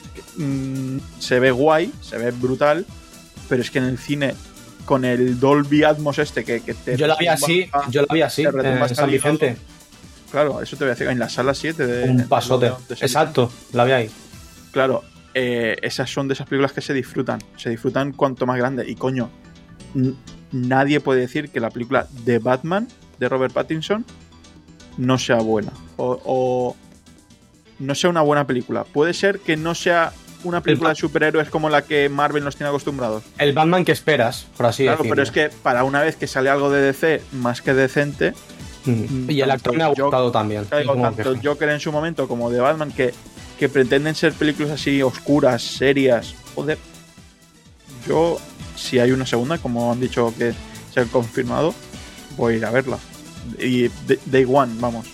mm, se ve guay, se ve brutal. Pero es que en el cine, con el Dolby Atmos este que, que te. Yo la vi así, retumba- yo la vi así, te retumba en hasta San el hígado. Vicente. Claro, eso te voy a decir. En la sala siete de. Un pasote. de- de- de- Exacto, la vi ahí. Claro, eh, esas son de esas películas que se disfrutan. Se disfrutan cuanto más grande. Y coño, n- nadie puede decir que la película de Batman, de Robert Pattinson, no sea buena. O, o no sea una buena película. Puede ser que no sea una película de superhéroes como la que Marvel nos tiene acostumbrados. El Batman que esperas, por así Claro, decirlo. pero es que para una vez que sale algo de D C más que decente, Mm. Y el actor me ha Yo- gustado también. ya digo, Como tanto que- Joker en su momento como de Batman, que, que pretenden ser películas así oscuras, serias. Joder, yo, si hay una segunda, como han dicho que se ha confirmado, voy a ir a verla. Y de- Day One, vamos.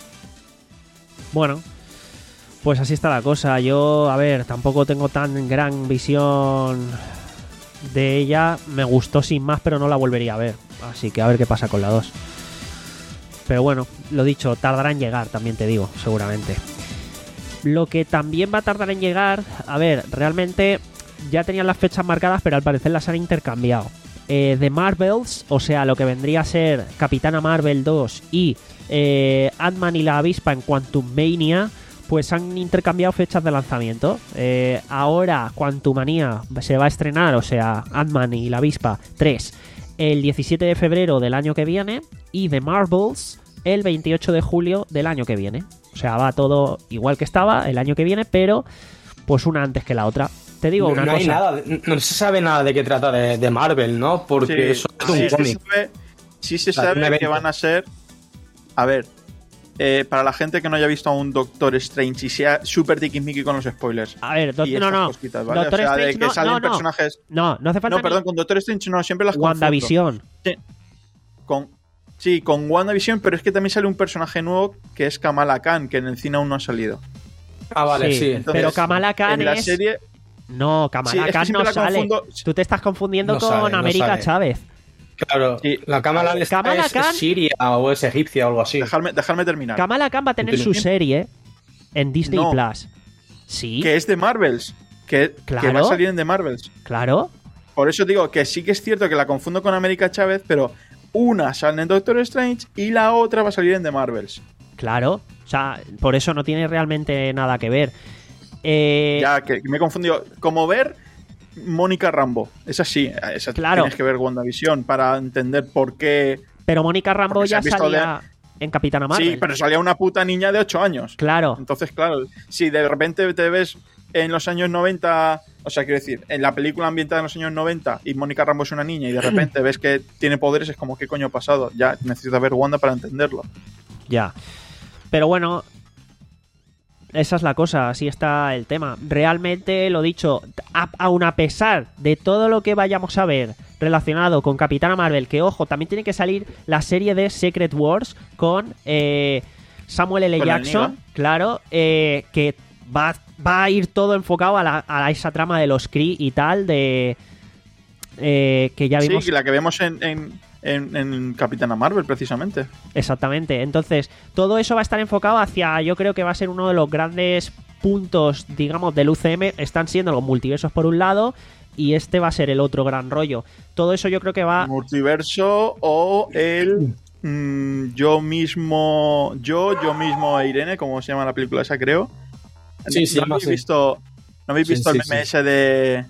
Bueno, pues así está la cosa. Yo, a ver, tampoco tengo tan gran visión de ella. Me gustó sin más, pero no la volvería a ver. Así que a ver qué pasa con la dos. Pero bueno, lo dicho, tardará en llegar, también te digo, seguramente. Lo que también va a tardar en llegar, a ver, realmente ya tenían las fechas marcadas, pero al parecer las han intercambiado. Eh, The Marvels, o sea, lo que vendría a ser Capitana Marvel dos y eh, Ant-Man y la avispa en Quantumania, pues han intercambiado fechas de lanzamiento. Eh, ahora Quantumania se va a estrenar, o sea, Ant-Man y la avispa tres, el diecisiete de febrero del año que viene, y The Marvels el veintiocho de julio del año que viene. O sea, va todo igual que estaba el año que viene, pero pues una antes que la otra. Te digo no, una no hay cosa. nada, de- no se sabe nada de qué trata de, de Marvel, ¿no? Porque eso es un sí, se cómic. sabe, sí se O sea, un sabe que evento. van a ser. A ver, eh, para la gente que no haya visto a un Doctor Strange y sea súper tiquismiqui con los spoilers. A ver, doc- y no, estas no. cositas, ¿vale? Doctor o sea, Strange de que no, salen no, no. personajes. No, no hace falta. No, perdón, con Doctor Strange no, siempre las confundo. WandaVision. Sí, con, sí, con WandaVision, pero es que también sale un personaje nuevo que es Kamala Khan, que en el cine aún no ha salido. Ah, vale, Sí, sí. Entonces, pero Kamala Khan en la es. serie. No, Sí, Kamala es que Khan siempre no la sale. confundo. Tú te estás confundiendo No con sale, no América sale. Chávez. Claro, Sí. la Kamala esta Kamala es, Khan- es siria o es egipcia o algo así. Dejadme, dejadme terminar. Kamala Khan va a tener su Continúa. serie en Disney No. Plus. Sí. Que es de Marvels. que, Claro. que va a salir en The Marvels. Claro. Por eso digo que sí que es cierto que la confundo con América Chávez, pero una sale en Doctor Strange y la otra va a salir en The Marvels. Claro. O sea, por eso no tiene realmente nada que ver. Eh, Ya, que me he confundido. Como ver Mónica Rambo. Esa sí, esa Claro. tienes que ver WandaVision para entender por qué. pero Mónica Rambo porque se ya ha visto salía en Capitana Marvel. Sí, pero salía una puta niña de ocho años. Claro. Entonces, claro, si de repente te ves en los años noventa, o sea, quiero decir, en la película ambientada en los años noventa y Mónica Rambo es una niña y de repente ves que tiene poderes, es como, ¿qué coño ha pasado? Ya necesitas ver Wanda para entenderlo. Ya. Pero bueno, esa es la cosa, así está el tema. Realmente, lo dicho, a- aun a pesar de todo lo que vayamos a ver relacionado con Capitana Marvel, que ojo, también tiene que salir la serie de Secret Wars con eh, Samuel L. Con la Jackson, Negan. claro, eh, que va, va a ir todo enfocado a, la- a esa trama de los Kree y tal, de eh, que ya vimos. Sí, la que vemos en, en, en, en Capitana Marvel, precisamente. Exactamente. Entonces, todo eso va a estar enfocado hacia, yo creo que va a ser uno de los grandes puntos, digamos, del U C M. Están siendo los multiversos por un lado y este va a ser el otro gran rollo. Todo eso yo creo que va... Multiverso o el mm, yo mismo, yo, yo mismo e Irene, como se llama la película esa, creo. Sí, sí, ¿No habéis sí. visto, ¿no habéis Sí, visto sí, el meme sí. ese de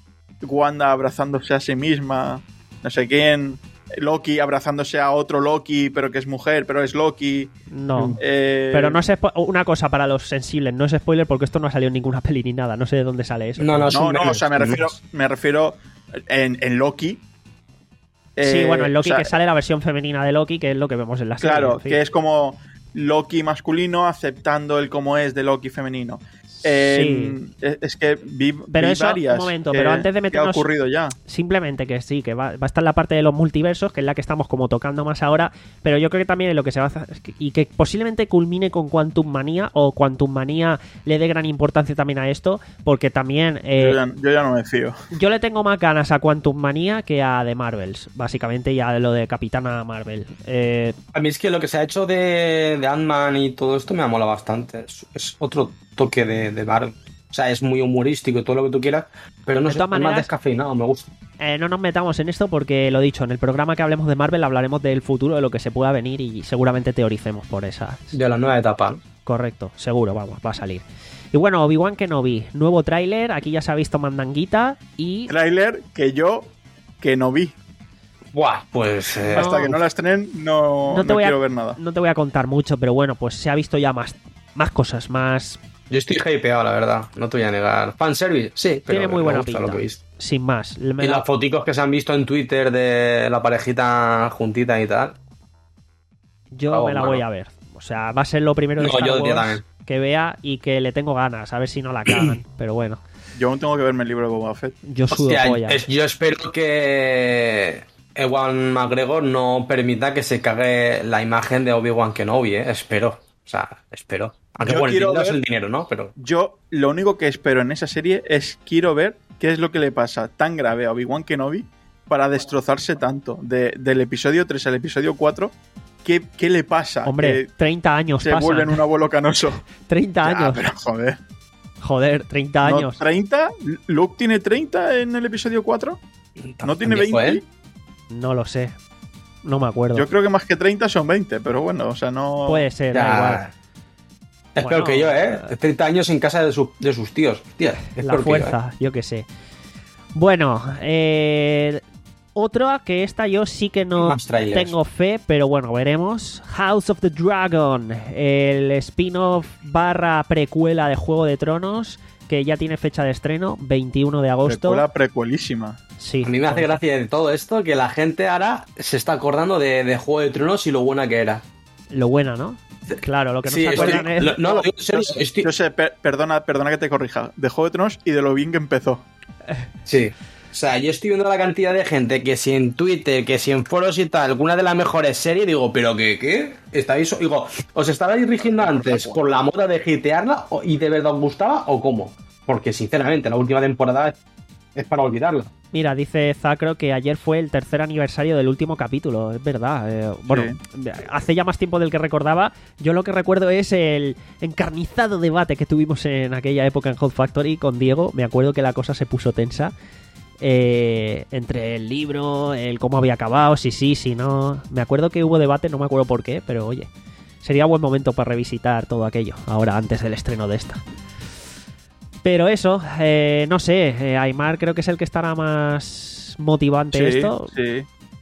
Wanda abrazándose a sí misma? No sé quién. Loki abrazándose a otro Loki, pero que es mujer, pero es Loki. No. Eh, Pero no es spo- una cosa para los sensibles, no es spoiler porque esto no ha salido en ninguna peli ni nada, no sé de dónde sale eso. No, no, es No, un no, meme, o sea, me es un refiero, meme. me refiero en, en Loki. Sí, Eh, bueno, en Loki o sea, que sale la versión femenina de Loki, que es lo que vemos en la serie. Claro, en fin. que es como Loki masculino aceptando el como es de Loki femenino. Eh, es, es que vi, Pero vi eso, varias. un momento, que- pero antes de que meternos- ha ocurrido ya. Simplemente que sí, que va, va a estar la parte de los multiversos, que es la que estamos como tocando más ahora, pero yo creo que también en lo que se va a hacer, es que- y que posiblemente culmine con Quantum Manía, o Quantum Manía le dé gran importancia también a esto, porque también eh, Yo, ya, yo ya no me fío. yo le tengo más ganas a Quantum Manía que a The Marvels, básicamente, y a lo de Capitana Marvel. Eh, A mí es que lo que se ha hecho de, de Ant-Man y todo esto me ha molado bastante. Es, es otro toque de, de Marvel. O sea, es muy humorístico y todo lo que tú quieras, pero no De sé, todas es más maneras- descafeinado, me gusta. eh, no nos metamos en esto porque, lo dicho, en el programa que hablemos de Marvel hablaremos del futuro, de lo que se pueda venir y seguramente teoricemos por esas. De la nueva etapa, ¿no? Correcto, seguro, vamos, va a salir. Y bueno, Obi-Wan Kenobi, nuevo tráiler, aquí ya se ha visto mandanguita y... Tráiler que yo que no vi. Buah, pues... eh, No. Hasta que no la estrenen no, No te no voy a- quiero ver nada. No te voy a contar mucho, pero bueno, pues se ha visto ya más, más cosas, más... Yo estoy hypeado, la verdad. No te voy a negar. Fanservice, sí, pero Tiene muy me buena gusta pinta. lo que he visto. Sin más. Me Y la- las foticos que se han visto en Twitter de la parejita juntita y tal. Yo Oh, me la mano. voy a ver. O sea, va a ser lo primero de No, Star yo- yo Wars también. que vea y que le tengo ganas, a ver si no la cagan. Pero bueno, Yo aún tengo que verme el libro de Boba Fett. yo sudo Hostia, polla. es- yo espero que Ewan McGregor no permita que se cague la imagen de Obi-Wan Kenobi, ¿eh? Espero. O sea, espero. Aunque Yo bueno, el quiero dinero es ver- el dinero, ¿no? Pero Yo lo único que espero en esa serie es quiero ver qué es lo que le pasa tan grave a Obi-Wan Kenobi para destrozarse tanto. De- del episodio tres al episodio cuatro, ¿qué, qué le pasa? Hombre, Que treinta años se vuelve en pasan. un abuelo canoso. treinta Ya, años. pero joder. Joder, treinta ¿No, años. ¿treinta? ¿Luke tiene treinta en el episodio cuatro? ¿No tiene viejo, veinte? ¿eh? No lo sé. No me acuerdo. Yo creo que más que treinta son veinte, pero bueno, o sea, no... Puede ser, da igual. Ya. Es Bueno, peor que yo, ¿eh? treinta años en casa de, su- de sus tíos. Hostia, es La peor que yo, ¿eh? fuerza, yo qué sé. Bueno, eh, otra que esta yo sí que no Más trailers. tengo fe, pero bueno, veremos. House of the Dragon, el spin-off barra precuela de Juego de Tronos, que ya tiene fecha de estreno, veintiuno de agosto. Precuela precuelísima. Sí, A mí me hace gracia de todo esto que la gente ahora se está acordando de, de Juego de Tronos y lo buena que era. Lo buena, ¿no? Claro, lo que no Sí, se estoy- acuerdan es... lo- no, lo digo en serio. Yo, estoy- yo sé, per- perdona, perdona que te corrija. De Juego de Tronos y de lo bien que empezó. Sí. O sea, yo estoy viendo la cantidad de gente que si en Twitter, que si en foros y tal, alguna de las mejores series, digo, ¿pero qué? ¿Qué? ¿Estáis? Digo, ¿os estabais rigiendo antes por la moda de hitearla o- y de verdad os gustaba o cómo? Porque sinceramente la última temporada es para olvidarla. Mira, dice Zacro que ayer fue el tercer aniversario del último capítulo, es verdad. Eh, bueno, sí. Hace ya más tiempo del que recordaba. Yo lo que recuerdo es el encarnizado debate que tuvimos en aquella época en Hot Factory con Diego. Me acuerdo que la cosa se puso tensa. Eh, entre el libro, el cómo había acabado, si sí, si no. Me acuerdo que hubo debate, no me acuerdo por qué, pero oye, sería buen momento para revisitar todo aquello, ahora antes del estreno de esta. Pero eso, eh, no sé, eh, Aymar creo que es el que estará más motivante sí, esto. Sí,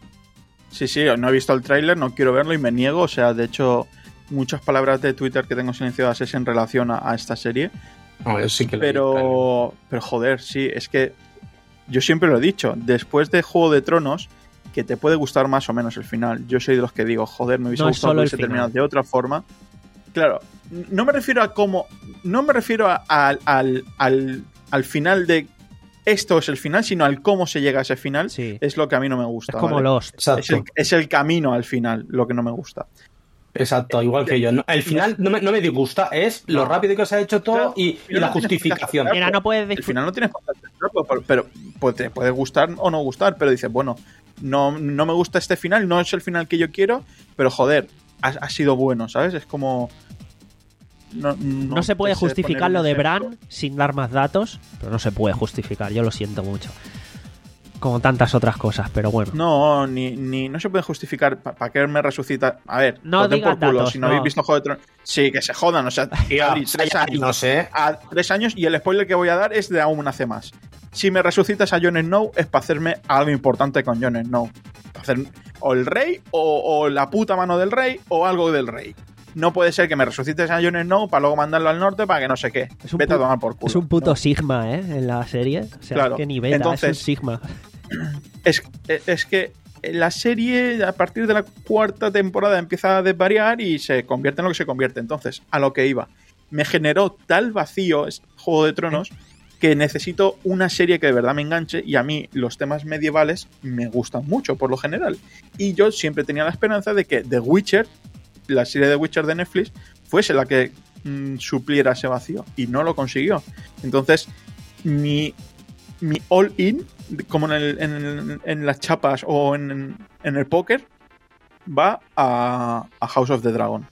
sí, sí, no he visto el tráiler, no quiero verlo y me niego. O sea, de hecho, muchas palabras de Twitter que tengo silenciadas es en relación a, a esta serie. No, yo sí que lo pero, vi, claro. pero joder, sí, es que yo siempre lo he dicho, después de Juego de Tronos, que te puede gustar más o menos el final. Yo soy de los que digo, joder, me hubiese no gustado que hubiese terminado de otra forma. Claro, no me refiero a cómo, no me refiero a, a, al, al, al final de esto es el final, sino al cómo se llega a ese final, sí. Es lo que a mí no me gusta. Es como ¿vale? Lost. Es el, es el camino al final, lo que no me gusta. Exacto, igual que yo. No, el final no me, no me disgusta, es lo no. rápido que se ha hecho todo claro, y, y la justificación. Mira, no puedes decir... El final no tienes por qué hacerlo, pero, pero pues, te puede gustar o no gustar, pero dices, bueno, no, no me gusta este final, no es el final que yo quiero, pero joder, ha, ha sido bueno, ¿sabes? Es como... No, no, no se puede justificar lo de Bran sin dar más datos, pero no se puede justificar, yo lo siento mucho. Como tantas otras cosas, pero bueno. No, ni, ni no se puede justificar para pa que me resucita. A ver, no digas por culo, datos, si no, no habéis visto Juego de Tronos. Sí, que se jodan, o sea, Tío, tres años, no sé. A tres años y el spoiler que voy a dar es de aún hace más. Si me resucitas a Jon Snow es para hacerme algo importante con Jon Snow. Para hacer o el rey o, o la puta mano del rey o algo del rey. No puede ser que me resucites a Jon Snow para luego mandarlo al norte para que no sé qué. Vete a tomar por culo. Es un puto ¿no? Sigma, ¿eh? En la serie. O sea, claro. que ni beta, Entonces, es un Sigma. Es, es que la serie a partir de la cuarta temporada empieza a desvariar y se convierte en lo que se convierte. Entonces, a lo que iba, me generó tal vacío Juego de Tronos que necesito una serie que de verdad me enganche, y a mí los temas medievales me gustan mucho por lo general. Y yo siempre tenía la esperanza de que The Witcher, la serie de Witcher de Netflix, fuese la que mmm, supliera ese vacío, y no lo consiguió. Entonces, mi, mi all-in, como en, el, en, el, en las chapas o en, en el póker, va a, a House of the Dragon.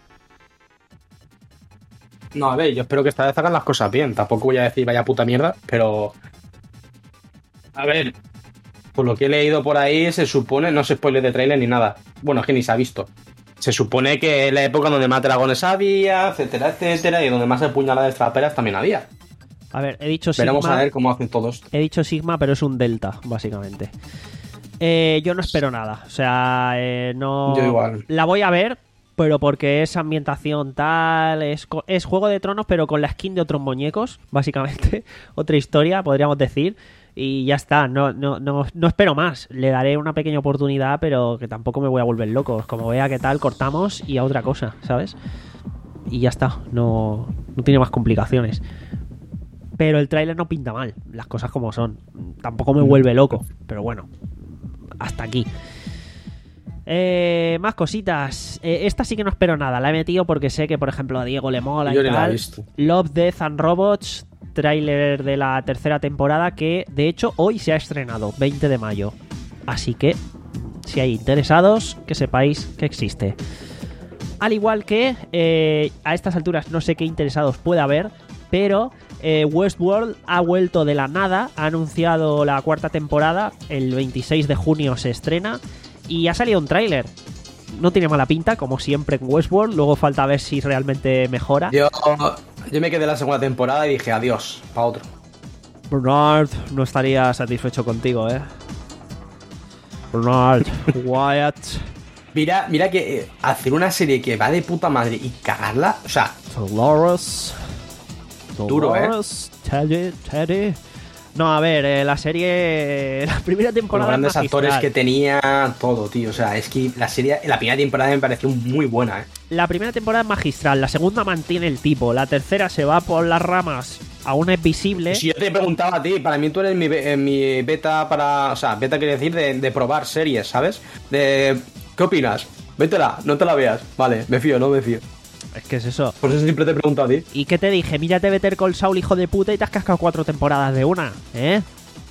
No, a ver, yo espero que esta vez hagan las cosas bien. Tampoco voy a decir vaya puta mierda, pero... A ver, por lo que he leído por ahí, se supone... No se spoiler de trailer ni nada. Bueno, es que ni se ha visto. Se supone que es la época donde más dragones había, etcétera, etcétera, y donde más puñaladas traperas también había. A ver, he dicho Sigma... Veremos a ver cómo hacen todos. He dicho Sigma, pero es un Delta, básicamente. Eh, yo no espero nada. O sea, eh, no... Yo igual. La voy a ver... Pero porque es ambientación tal, es, es Juego de Tronos, pero con la skin de otros muñecos, básicamente. Otra historia, podríamos decir. Y ya está, no, no, no, no espero más. Le daré una pequeña oportunidad, pero que tampoco me voy a volver loco. Como vea qué tal, cortamos y a otra cosa, ¿sabes? Y ya está, no, no tiene más complicaciones. Pero el tráiler no pinta mal, las cosas como son. Tampoco me vuelve loco, pero bueno, hasta aquí. Eh, más cositas. Eh, esta sí que no espero nada. La he metido porque sé que, por ejemplo, a Diego le mola Yo y tal. tal. La he visto. Love, Death and Robots, tráiler de la tercera temporada que, de hecho, hoy se ha estrenado, veinte de mayo. Así que, si hay interesados, que sepáis que existe. Al igual que, eh, a estas alturas no sé qué interesados puede haber, pero eh, Westworld ha vuelto de la nada. Ha anunciado la cuarta temporada. El veintiséis de junio se estrena. Y ha salido un tráiler. No tiene mala pinta, como siempre en Westworld. Luego falta ver si realmente mejora. Yo, yo me quedé en la segunda temporada y dije adiós, pa' otro. Bernard, no estaría satisfecho contigo, ¿eh? Bernard, Wyatt. Mira, mira que eh, hacer una serie que va de puta madre y cagarla, o sea... Dolores. Duro, Dolores, ¿eh? Teddy, Teddy. No, a ver, eh, la serie... La primera temporada... Con los grandes magistral. actores que tenía, todo, tío. O sea, es que la serie... La primera temporada me pareció muy buena, ¿eh? La primera temporada es magistral. La segunda mantiene el tipo. La tercera se va por las ramas. Aún es visible. Si yo te preguntaba a ti, para mí tú eres mi, eh, mi beta para... O sea, beta quiere decir de, de probar series, ¿sabes? De... ¿Qué opinas? Vétela, no te la veas. Vale, me fío, no me fío. Es que es eso. Por eso siempre te he preguntado a ti. ¿Y qué te dije? Mírate Better Call Saul, hijo de puta, y te has cascado cuatro temporadas de una, ¿eh?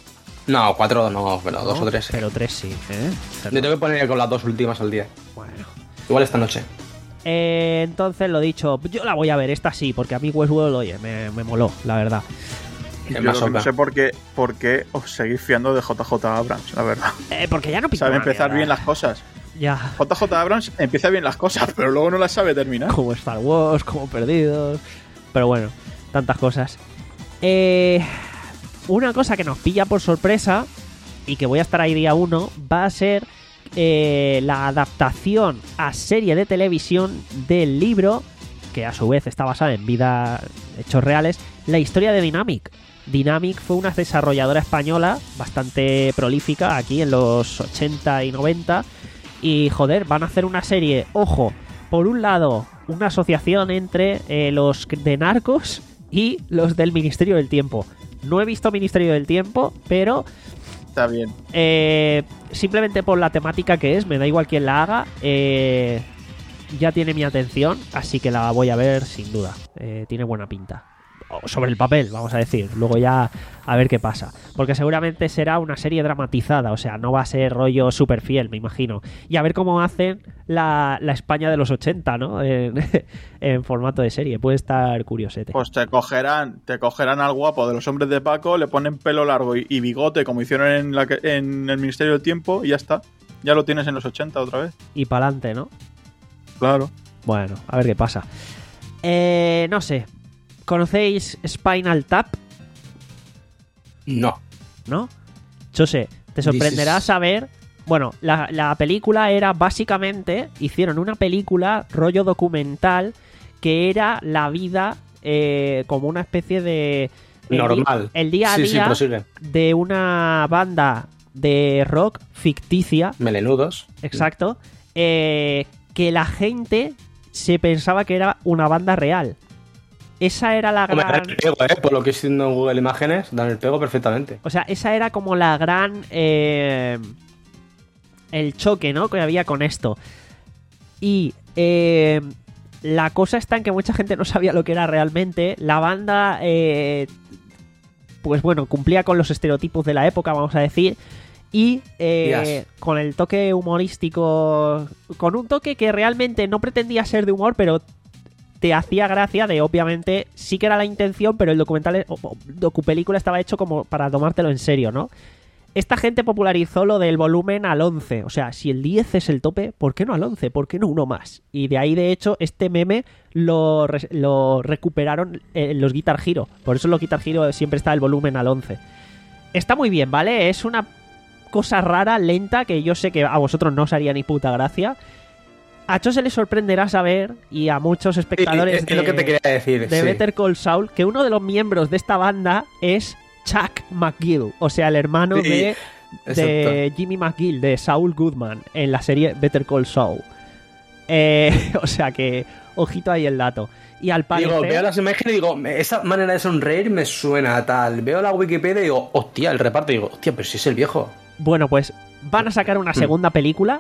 No, cuatro no, pero no, dos o tres. Sí. Pero tres sí, ¿eh? Le tengo que poner con las dos últimas al día. Bueno. Igual esta noche. Eh, entonces, lo dicho, yo la voy a ver, esta sí, porque a mí Westworld, oye, me, me moló, la verdad. Yo no sé por qué, por qué os seguís fiando de J J Abrams, la verdad. Eh, porque ya no pinta sabe una empezar mierda. bien las cosas. Ya. J J Abrams empieza bien las cosas, pero luego no las sabe terminar. Como Star Wars, como Perdidos. Pero bueno, tantas cosas. Eh, una cosa que nos pilla por sorpresa y que voy a estar ahí día uno va a ser eh, la adaptación a serie de televisión del libro, que a su vez está basada en vida, hechos reales, la historia de Dynamic. Dynamic fue una desarrolladora española bastante prolífica aquí en los ochenta y noventa. Y joder, van a hacer una serie, ojo, por un lado, una asociación entre eh, los de Narcos y los del Ministerio del Tiempo. No he visto Ministerio del Tiempo, pero está bien. Eh, simplemente por la temática que es, me da igual quién la haga, eh, ya tiene mi atención, así que la voy a ver sin duda. Eh, tiene buena pinta. Sobre el papel, vamos a decir. Luego ya a ver qué pasa. Porque seguramente será una serie dramatizada. O sea, no va a ser rollo súper fiel, me imagino. Y a ver cómo hacen la, la España de los ochenta, ¿no? En, en formato de serie. Puede estar curiosete. Pues te cogerán te cogerán al guapo de los hombres de Paco, le ponen pelo largo y, y bigote, como hicieron en, la, en el Ministerio del Tiempo, y ya está. Ya lo tienes en los ochenta otra vez. Y pa'lante, ¿no? Claro. Bueno, a ver qué pasa. Eh, no sé. ¿Conocéis Spinal Tap? No. ¿No? Yo sé, te sorprenderá is... saber... Bueno, la, la película era básicamente... Hicieron una película, rollo documental, que era la vida eh, como una especie de... Normal. El, el día a sí, día sí, de una banda de rock ficticia. Melenudos. Exacto. Eh, que la gente se pensaba que era una banda real. Esa era la gran... Dan el pego, ¿eh? Por lo que estoy viendo en Google Imágenes, dan el pego perfectamente. O sea, esa era como la gran... Eh... El choque, ¿no? Que había con esto. Y eh... la cosa está en que mucha gente no sabía lo que era realmente. La banda, eh... pues bueno, cumplía con los estereotipos de la época, vamos a decir. Y eh, yes. con el toque humorístico... Con un toque que realmente no pretendía ser de humor, pero... te hacía gracia de, obviamente, sí que era la intención, pero el documental, o, o, docupelícula estaba hecho como para tomártelo en serio, ¿no? Esta gente popularizó lo del volumen al once. O sea, si el diez es el tope, ¿por qué no al once? ¿Por qué no uno más? Y de ahí, de hecho, este meme lo, re lo recuperaron en los Guitar Hero. Por eso en los Guitar Hero siempre está el volumen al once. Está muy bien, ¿vale? Es una cosa rara, lenta, que yo sé que a vosotros no os haría ni puta gracia. A Cho se le sorprenderá saber, y a muchos espectadores es, es de, lo que te quería decir, de sí. Better Call Saul, que uno de los miembros de esta banda es Chuck McGill, o sea, el hermano sí, de, de Jimmy McGill, de Saul Goodman, en la serie Better Call Saul. Eh, o sea que, ojito ahí el dato. Y al parecer... Digo, veo las imágenes y digo, esa manera de sonreír me suena a tal. Veo la Wikipedia y digo, hostia, el reparto, y digo, hostia, pero si es el viejo. Bueno, pues van a sacar una segunda película.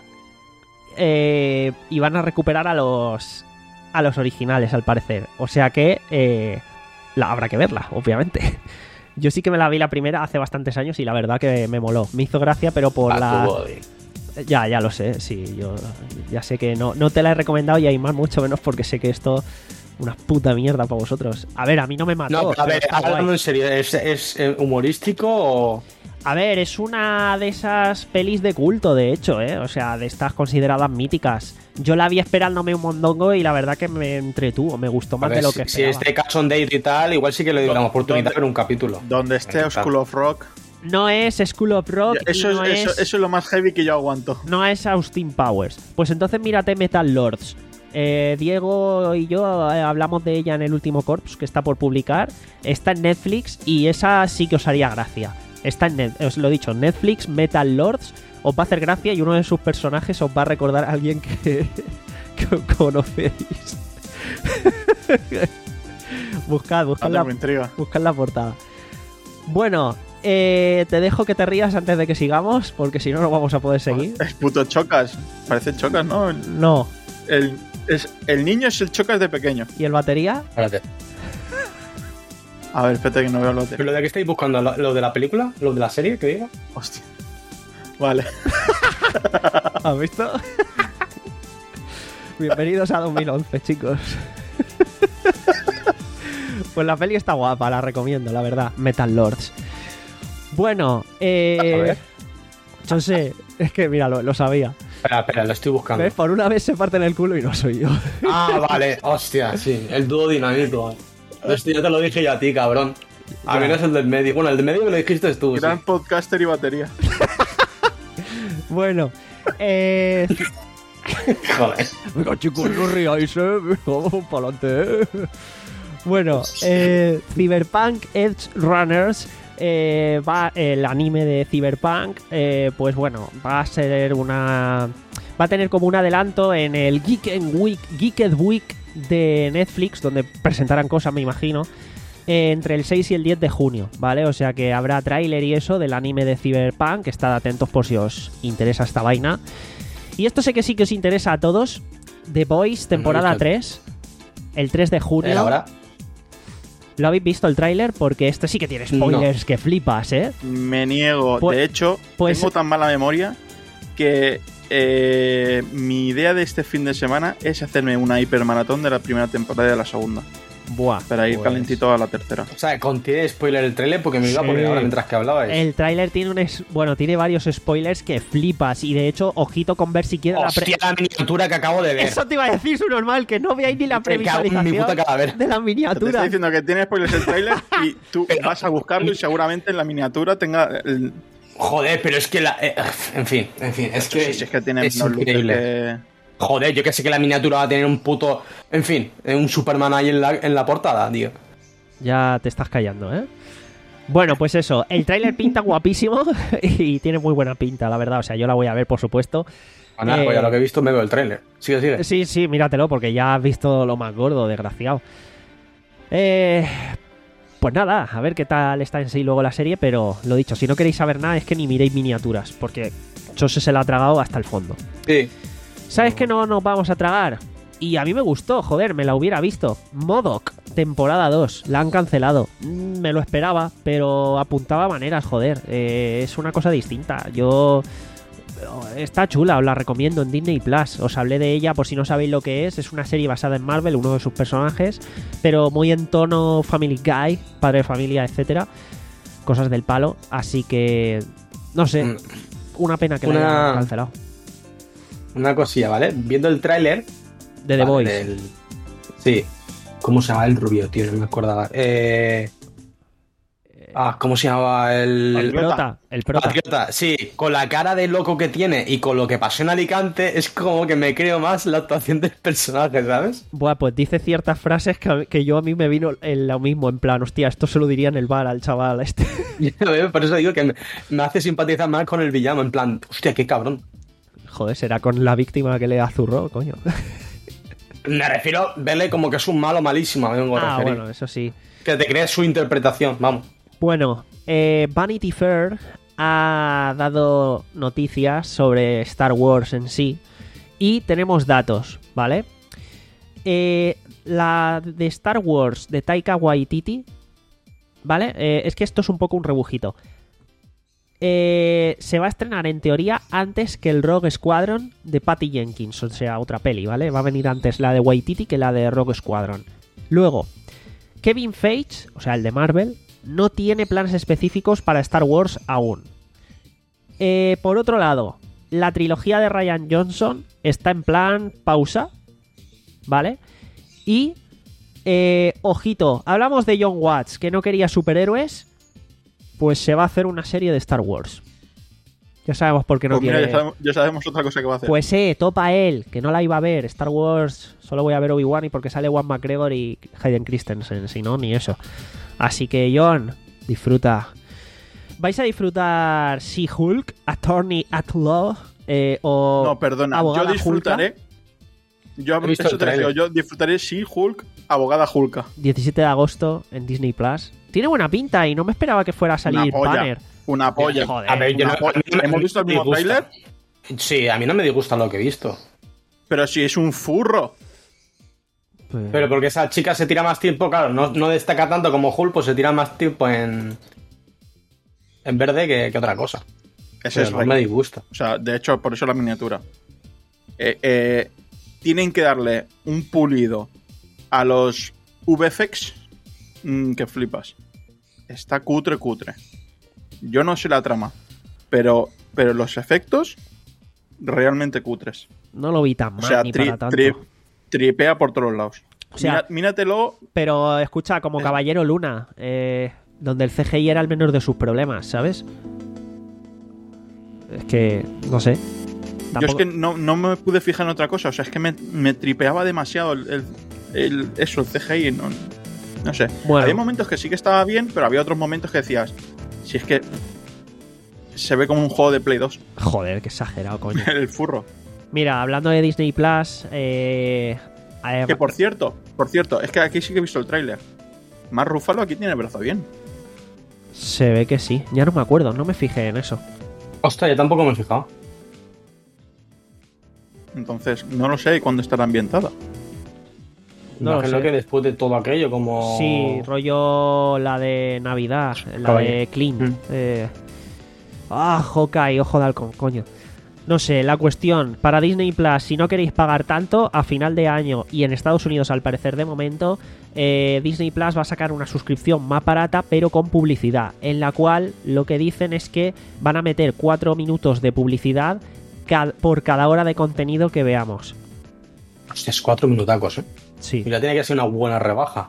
Eh, y van a recuperar a los a los originales, al parecer. O sea que eh, la, habrá que verla, obviamente. Yo sí que me la vi la primera hace bastantes años y la verdad que me moló. Me hizo gracia, pero por a la... Body. Ya, ya lo sé, sí. Yo ya sé que no, no te la he recomendado y hay más, mucho menos porque sé que esto... Una puta mierda para vosotros. A ver, a mí no me mató. No, pero a ver, hablando en serio, ¿es, ¿es humorístico o...? A ver, es una de esas pelis de culto, de hecho, ¿eh? O sea, de estas consideradas míticas. Yo la vi esperándome un mondongo y la verdad que me entretuvo, me gustó más ver, de lo si, que esperaba. Si este Catch on Date y tal, igual sí que le doy una oportunidad de ver un capítulo. Donde esté School of Rock. No es School of Rock. Eso, y no es, eso, es, eso es lo más heavy que yo aguanto. No es Austin Powers. Pues entonces mírate Metal Lords. Eh, Diego y yo eh, hablamos de ella en el último Corps, que está por publicar. Está en Netflix y esa sí que os haría gracia. Está en Net, os lo he dicho, Netflix, Metal Lords, os va a hacer gracia y uno de sus personajes os va a recordar a alguien que, que conocéis. buscad, buscad la, buscad la portada. Bueno, eh, te dejo que te rías antes de que sigamos, porque si no, no vamos a poder seguir. Es puto Chocas, parece Chocas, ¿no? No. El, es, el niño es el Chocas de pequeño. ¿Y el batería? Espérate. A ver, espérate que no veo lo de... ¿Pero lo de qué estáis buscando? ¿Lo, lo de la película? ¿Lo de la serie? ¿Qué digo? Hostia. Vale. ¿Has visto? Bienvenidos a dos mil once, chicos. Pues la peli está guapa, la recomiendo, la verdad. Metal Lords. Bueno, eh... A ver. Yo sé, es que mira, lo, lo sabía. Espera, espera, lo estoy buscando. ¿Ves? Por una vez se parten el culo y no soy yo. Ah, vale. Hostia, sí. El dúo dinamito. Esto ya te lo dije yo a ti, cabrón. A mí no es el del medio. Bueno, el del medio me lo dijiste tú. Gran Sí. podcaster y batería. Bueno, eh... Joder. Venga, chicos, no ríais, eh. Vamos para adelante, eh. Bueno, eh, Cyberpunk Edge Runners, eh, va el anime de Cyberpunk, eh, pues bueno, va a ser una, va a tener como un adelanto en el Geeked Week, Geeked Week de Netflix, donde presentarán cosas, me imagino, eh, entre el seis y el diez de junio, ¿vale? O sea que habrá tráiler y eso del anime de Cyberpunk, estad atentos por si os interesa esta vaina. Y esto sé que sí que os interesa a todos. The Boys, temporada No, tres, el tres de junio. ¿Ahora? ¿Lo habéis visto el tráiler? Porque este sí que tiene spoilers No. que flipas, ¿eh? Me niego. Pues- de hecho, pues- tengo tan mala memoria que eh, mi idea de este fin de semana es hacerme una hipermaratón de la primera temporada y de la segunda. Buah. Para ir pues- calentito a la tercera. O sea, contiene spoiler el trailer porque me iba a Sí. poner ahora mientras que hablabais. El tráiler tiene un es- bueno, tiene varios spoilers que flipas. Y de hecho, ojito con ver siquiera la pre- Hostia, la miniatura que acabo de ver. Eso te iba a decir, su normal, que no veáis ni la Me cago en mi previsualización puta cadáver. de la Te estoy miniatura. diciendo que tiene spoilers el trailer y tú vas a buscarlo y seguramente en la miniatura tenga el... Joder, pero es que la... eh, en fin, en fin, es que... Sí, sí, es que tiene es unos luces increíble. que... Joder, yo que sé que la miniatura va a tener un puto... En fin, un Superman ahí en la, en la portada, tío. Ya te estás callando, ¿eh? Bueno, pues eso, el tráiler pinta guapísimo y tiene muy buena pinta, la verdad. O sea, yo la voy a ver, por supuesto. Ah, nada, Eh, pues ya lo que he visto me veo el trailer. Sigue, sigue. Sí, sí, míratelo, porque ya has visto lo más gordo, desgraciado. Eh, pues nada, a ver qué tal está en sí luego la serie, pero lo dicho, si no queréis saber nada es que ni miréis miniaturas, porque Chose se la ha tragado hasta el fondo. Sí. ¿Sabes que no nos vamos a tragar? Y a mí me gustó, joder, me la hubiera visto. M O D O K, temporada dos, la han cancelado. Mm, me lo esperaba, pero apuntaba maneras, joder. Eh, es una cosa distinta. Yo... Está chula, os la recomiendo en Disney Plus. Os hablé de ella por si no sabéis lo que es. Es una serie basada en Marvel, uno de sus personajes, pero muy en tono Family Guy, padre de familia, etcétera. Cosas del palo. Así que... No sé. Mm. Una pena que Una- la hayan cancelado. Una cosilla, ¿vale? Viendo el tráiler... De The vale, Boys. del- Sí. ¿Cómo se llama el rubio, tío? No me acordaba. Eh... Ah, ¿cómo se llamaba el... El prota. El prota. Patriota, sí, con la cara de loco que tiene y con lo que pasó en Alicante, es como que me creo más la actuación del personaje, ¿sabes? Buah, pues dice ciertas frases que, a- que yo a mí me vino en lo mismo, en plan, hostia, esto se lo diría en el bar al chaval este. Por eso digo que me, me hace simpatizar más con el villano, en plan, hostia, qué cabrón. Joder, será con la víctima que le azurró, coño. Me refiero a verle como que es un malo malísimo, me vengo a Ah, referir. bueno, eso sí. Que te crees su interpretación, vamos. Bueno, eh, Vanity Fair ha dado noticias sobre Star Wars en sí y tenemos datos, ¿vale? Eh, la de Star Wars de Taika Waititi, ¿vale? Eh, es que esto es un poco un rebujito. Eh, se va a estrenar en teoría antes que el Rogue Squadron de Patty Jenkins, o sea, otra peli, ¿vale? Va a venir antes la de Waititi que la de Rogue Squadron. Luego, Kevin Feige, o sea, el de Marvel, no tiene planes específicos para Star Wars aún. Eh, por otro lado, la trilogía de Rian Johnson está en plan pausa, ¿vale? Y, eh, ojito, hablamos de John Watts, que no quería superhéroes, pues se va a hacer una serie de Star Wars. Ya sabemos por qué no Pues mira, quiere... ya sabemos, ya sabemos otra cosa que va a hacer. Pues eh, topa él, que no la iba a ver. Star Wars solo voy a ver Obi-Wan y porque sale Juan McGregor y Hayden Christensen, si no, ni eso. Así que, John, disfruta. ¿Vais a disfrutar She-Hulk, Attorney at Law eh, o no, perdona, Abogada yo disfrutaré. Yo, He visto eso el te refiero, tráiler. yo disfrutaré si Hulk, abogada Hulka. diecisiete de agosto en Disney Plus? Tiene buena pinta y no me esperaba que fuera a salir Una polla. Banner. Una polla. Joder, A ver, yo una no, polla. a mí no me- ¿Hemos visto el me mismo disgusta. tráiler? Sí, a mí no me disgusta lo que he visto. Pero si es un furro. Pues... Pero porque esa chica se tira más tiempo, claro, no, no destaca tanto como Hulk, pues se tira más tiempo en en verde que, que otra cosa. Ese es no me disgusta. O sea, de hecho, por eso la miniatura. Eh, eh, tienen que darle un pulido a los V F X mmm, que flipas. Está cutre, cutre. Yo no sé la trama, pero, pero los efectos realmente cutres. No lo vi tan mal, o sea, ni tri, para tanto. Tri, tripea por todos lados. O sea, Mira, míratelo. Pero escucha, como es... Caballero Luna, eh, donde el C G I era el menor de sus problemas, ¿sabes? Es que, no sé. Tampoco... Yo es que no, no me pude fijar en otra cosa. O sea, es que me, me tripeaba demasiado el, el, el, eso, el C G I. No, no sé. Bueno. Había momentos que sí que estaba bien, pero había otros momentos que decías, si es que se ve como un juego de Play dos. Joder, qué exagerado, coño. El furro. Mira, hablando de Disney Plus, eh... que por cierto, por cierto, es que aquí sí que he visto el tráiler. Mark Ruffalo aquí tiene el brazo bien. Se ve que sí. Ya no me acuerdo, no me fijé en eso. Hostia, yo tampoco me he fijado. Entonces, no lo sé cuándo estará ambientada. No Imagino que después de todo aquello, como... Sí, rollo la de Navidad, la Caballo. de Clint. Mm. Eh... Ah, Hawkeye, ojo de halcón, coño. No sé, la cuestión, para Disney Plus, si no queréis pagar tanto, a final de año y en Estados Unidos al parecer de momento, eh, Disney Plus va a sacar una suscripción más barata pero con publicidad, en la cual lo que dicen es que van a meter cuatro minutos de publicidad ca- por cada hora de contenido que veamos. Hostia, es cuatro minutacos, ¿eh? Sí. Mira, tiene que ser una buena rebaja.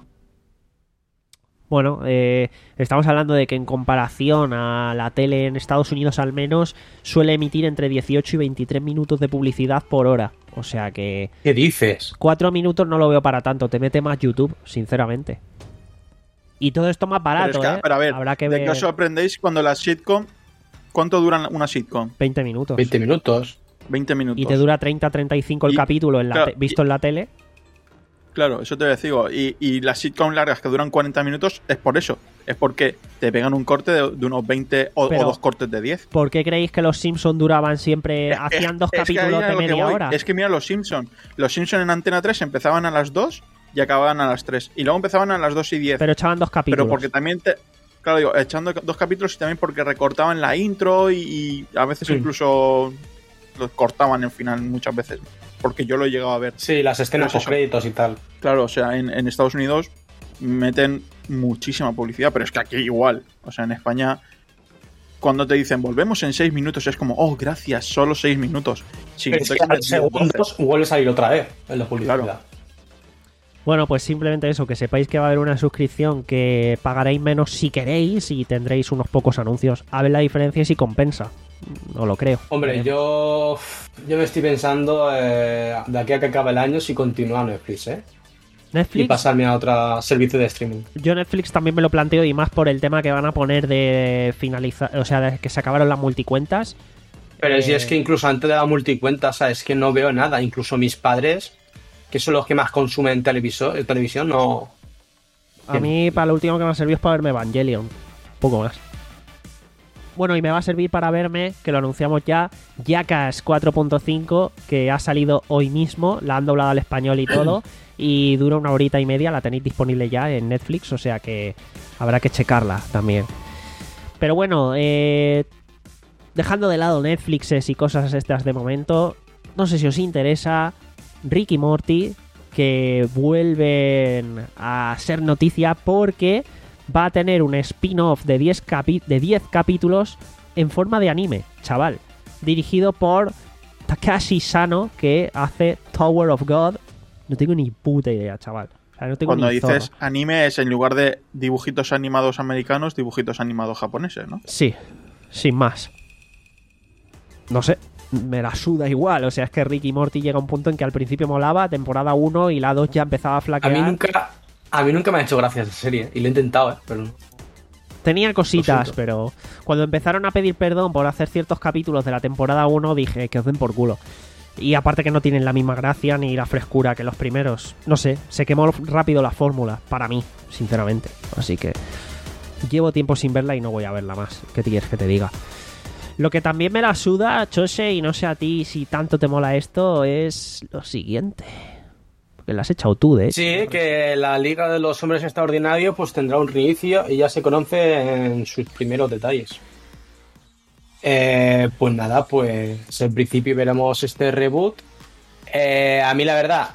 Bueno, eh, estamos hablando de que en comparación a la tele en Estados Unidos al menos suele emitir entre dieciocho y veintitrés minutos de publicidad por hora. O sea que... ¿Qué dices? Cuatro minutos no lo veo para tanto, te mete más YouTube, sinceramente. Y todo esto más barato, pero es que, ¿eh? Pero a ver, Habrá que ¿de ver... qué os sorprendéis cuando la sitcom... ¿Cuánto dura una sitcom? veinte minutos. veinte minutos. veinte minutos. Y te dura treinta a treinta y cinco el y, capítulo en la claro, te- visto y... en la tele. Claro, eso te digo. Y, y las sitcoms largas que duran cuarenta minutos es por eso. Es porque te pegan un corte de, de unos veinte o, o dos cortes de diez. ¿Por qué creéis que los Simpsons duraban siempre? Es, hacían dos es capítulos de media hora. Es que mira los Simpsons. Los Simpsons en Antena tres empezaban a las dos y acababan a las tres. Y luego empezaban a las dos y diez. Pero echaban dos capítulos. Pero porque también te... Claro, digo, echando dos capítulos y también porque recortaban la intro y, y a veces sí. incluso los cortaban en final muchas veces. Porque yo lo he llegado a ver. Sí, las escenas post créditos y tal. Claro, o sea, en, en Estados Unidos meten muchísima publicidad, pero es que aquí igual. O sea, en España, cuando te dicen volvemos en seis minutos, es como, oh, gracias, solo seis minutos. Si pero si a segundos vuelve a salir otra vez en la publicidad. Claro. Bueno, pues simplemente eso, que sepáis que va a haber una suscripción que pagaréis menos si queréis y tendréis unos pocos anuncios. A ver la diferencia y si compensa. No lo creo. Hombre, eh. yo yo me estoy pensando eh, de aquí a que acabe el año si continúa Netflix, ¿eh? Netflix. Y pasarme a otro servicio de streaming. Yo Netflix también me lo planteo y más por el tema que van a poner de finalizar, o sea, de que se acabaron las multicuentas. Pero eh... si es que incluso antes de la multicuenta, ¿sabes? Que no veo nada. Incluso mis padres, que son los que más consumen televisor, televisión, no... A mí, para lo último que me ha servido es para verme Evangelion. Un poco más. Bueno, y me va a servir para verme, que lo anunciamos ya, Jackass cuatro punto cinco, que ha salido hoy mismo, la han doblado al español y todo, y dura una horita y media, la tenéis disponible ya en Netflix, o sea que habrá que checarla también. Pero bueno, eh, dejando de lado Netflixes y cosas estas de momento, no sé si os interesa Rick y Morty, que vuelven a ser noticia porque... va a tener un spin-off de diez, capi- de diez capítulos en forma de anime, chaval. Dirigido por Takashi Sano, que hace Tower of God. No tengo ni puta idea, chaval. O sea, no tengo Cuando ni dices zorro. Anime es en lugar de dibujitos animados americanos, dibujitos animados japoneses, ¿no? Sí, sin más. No sé, me la suda igual. O sea, es que Rick y Morty llega a un punto en que al principio molaba, temporada uno y la dos ya empezaba a flaquear. A mí nunca... A mí nunca me ha hecho gracia esa serie, y lo he intentado, ¿eh? Pero no. Tenía cositas, pero cuando empezaron a pedir perdón por hacer ciertos capítulos de la temporada uno, dije que os den por culo. Y aparte que no tienen la misma gracia ni la frescura que los primeros. No sé, se quemó rápido la fórmula, para mí, sinceramente. Así que llevo tiempo sin verla y no voy a verla más. ¿Qué quieres que te diga? Lo que también me la suda, Chose, y no sé a ti si tanto te mola esto, es lo siguiente. Que la has echado tú, de hecho. Sí, que la Liga de los Hombres Extraordinarios pues tendrá un reinicio y ya se conoce en sus primeros detalles. Eh, pues nada, pues en principio veremos este reboot. Eh, a mí la verdad,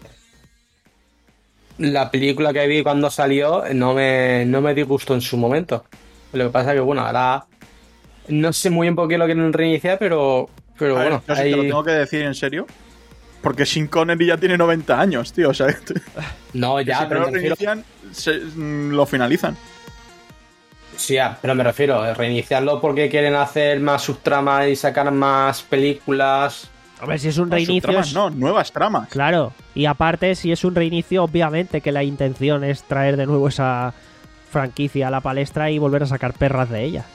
la película que vi cuando salió no me, no me disgustó en su momento. Lo que pasa es que bueno, ahora no sé muy bien por qué lo quieren reiniciar, pero, pero A ver, bueno. yo sí hay... te lo tengo que decir en serio. Porque Sean Connery ya tiene noventa años, tío. O sea, No, ya, si pero no lo me refiero... reinician, se, mm, lo finalizan. Sí, pero me refiero a reiniciarlo porque quieren hacer más subtramas y sacar más películas. A ver, si es un No, reinicio... subtramas, es- no, nuevas tramas. Claro, y aparte, si es un reinicio, obviamente que la intención es traer de nuevo esa franquicia a la palestra y volver a sacar perras de ella.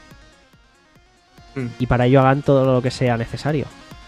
Mm. Y para ello hagan todo lo que sea necesario.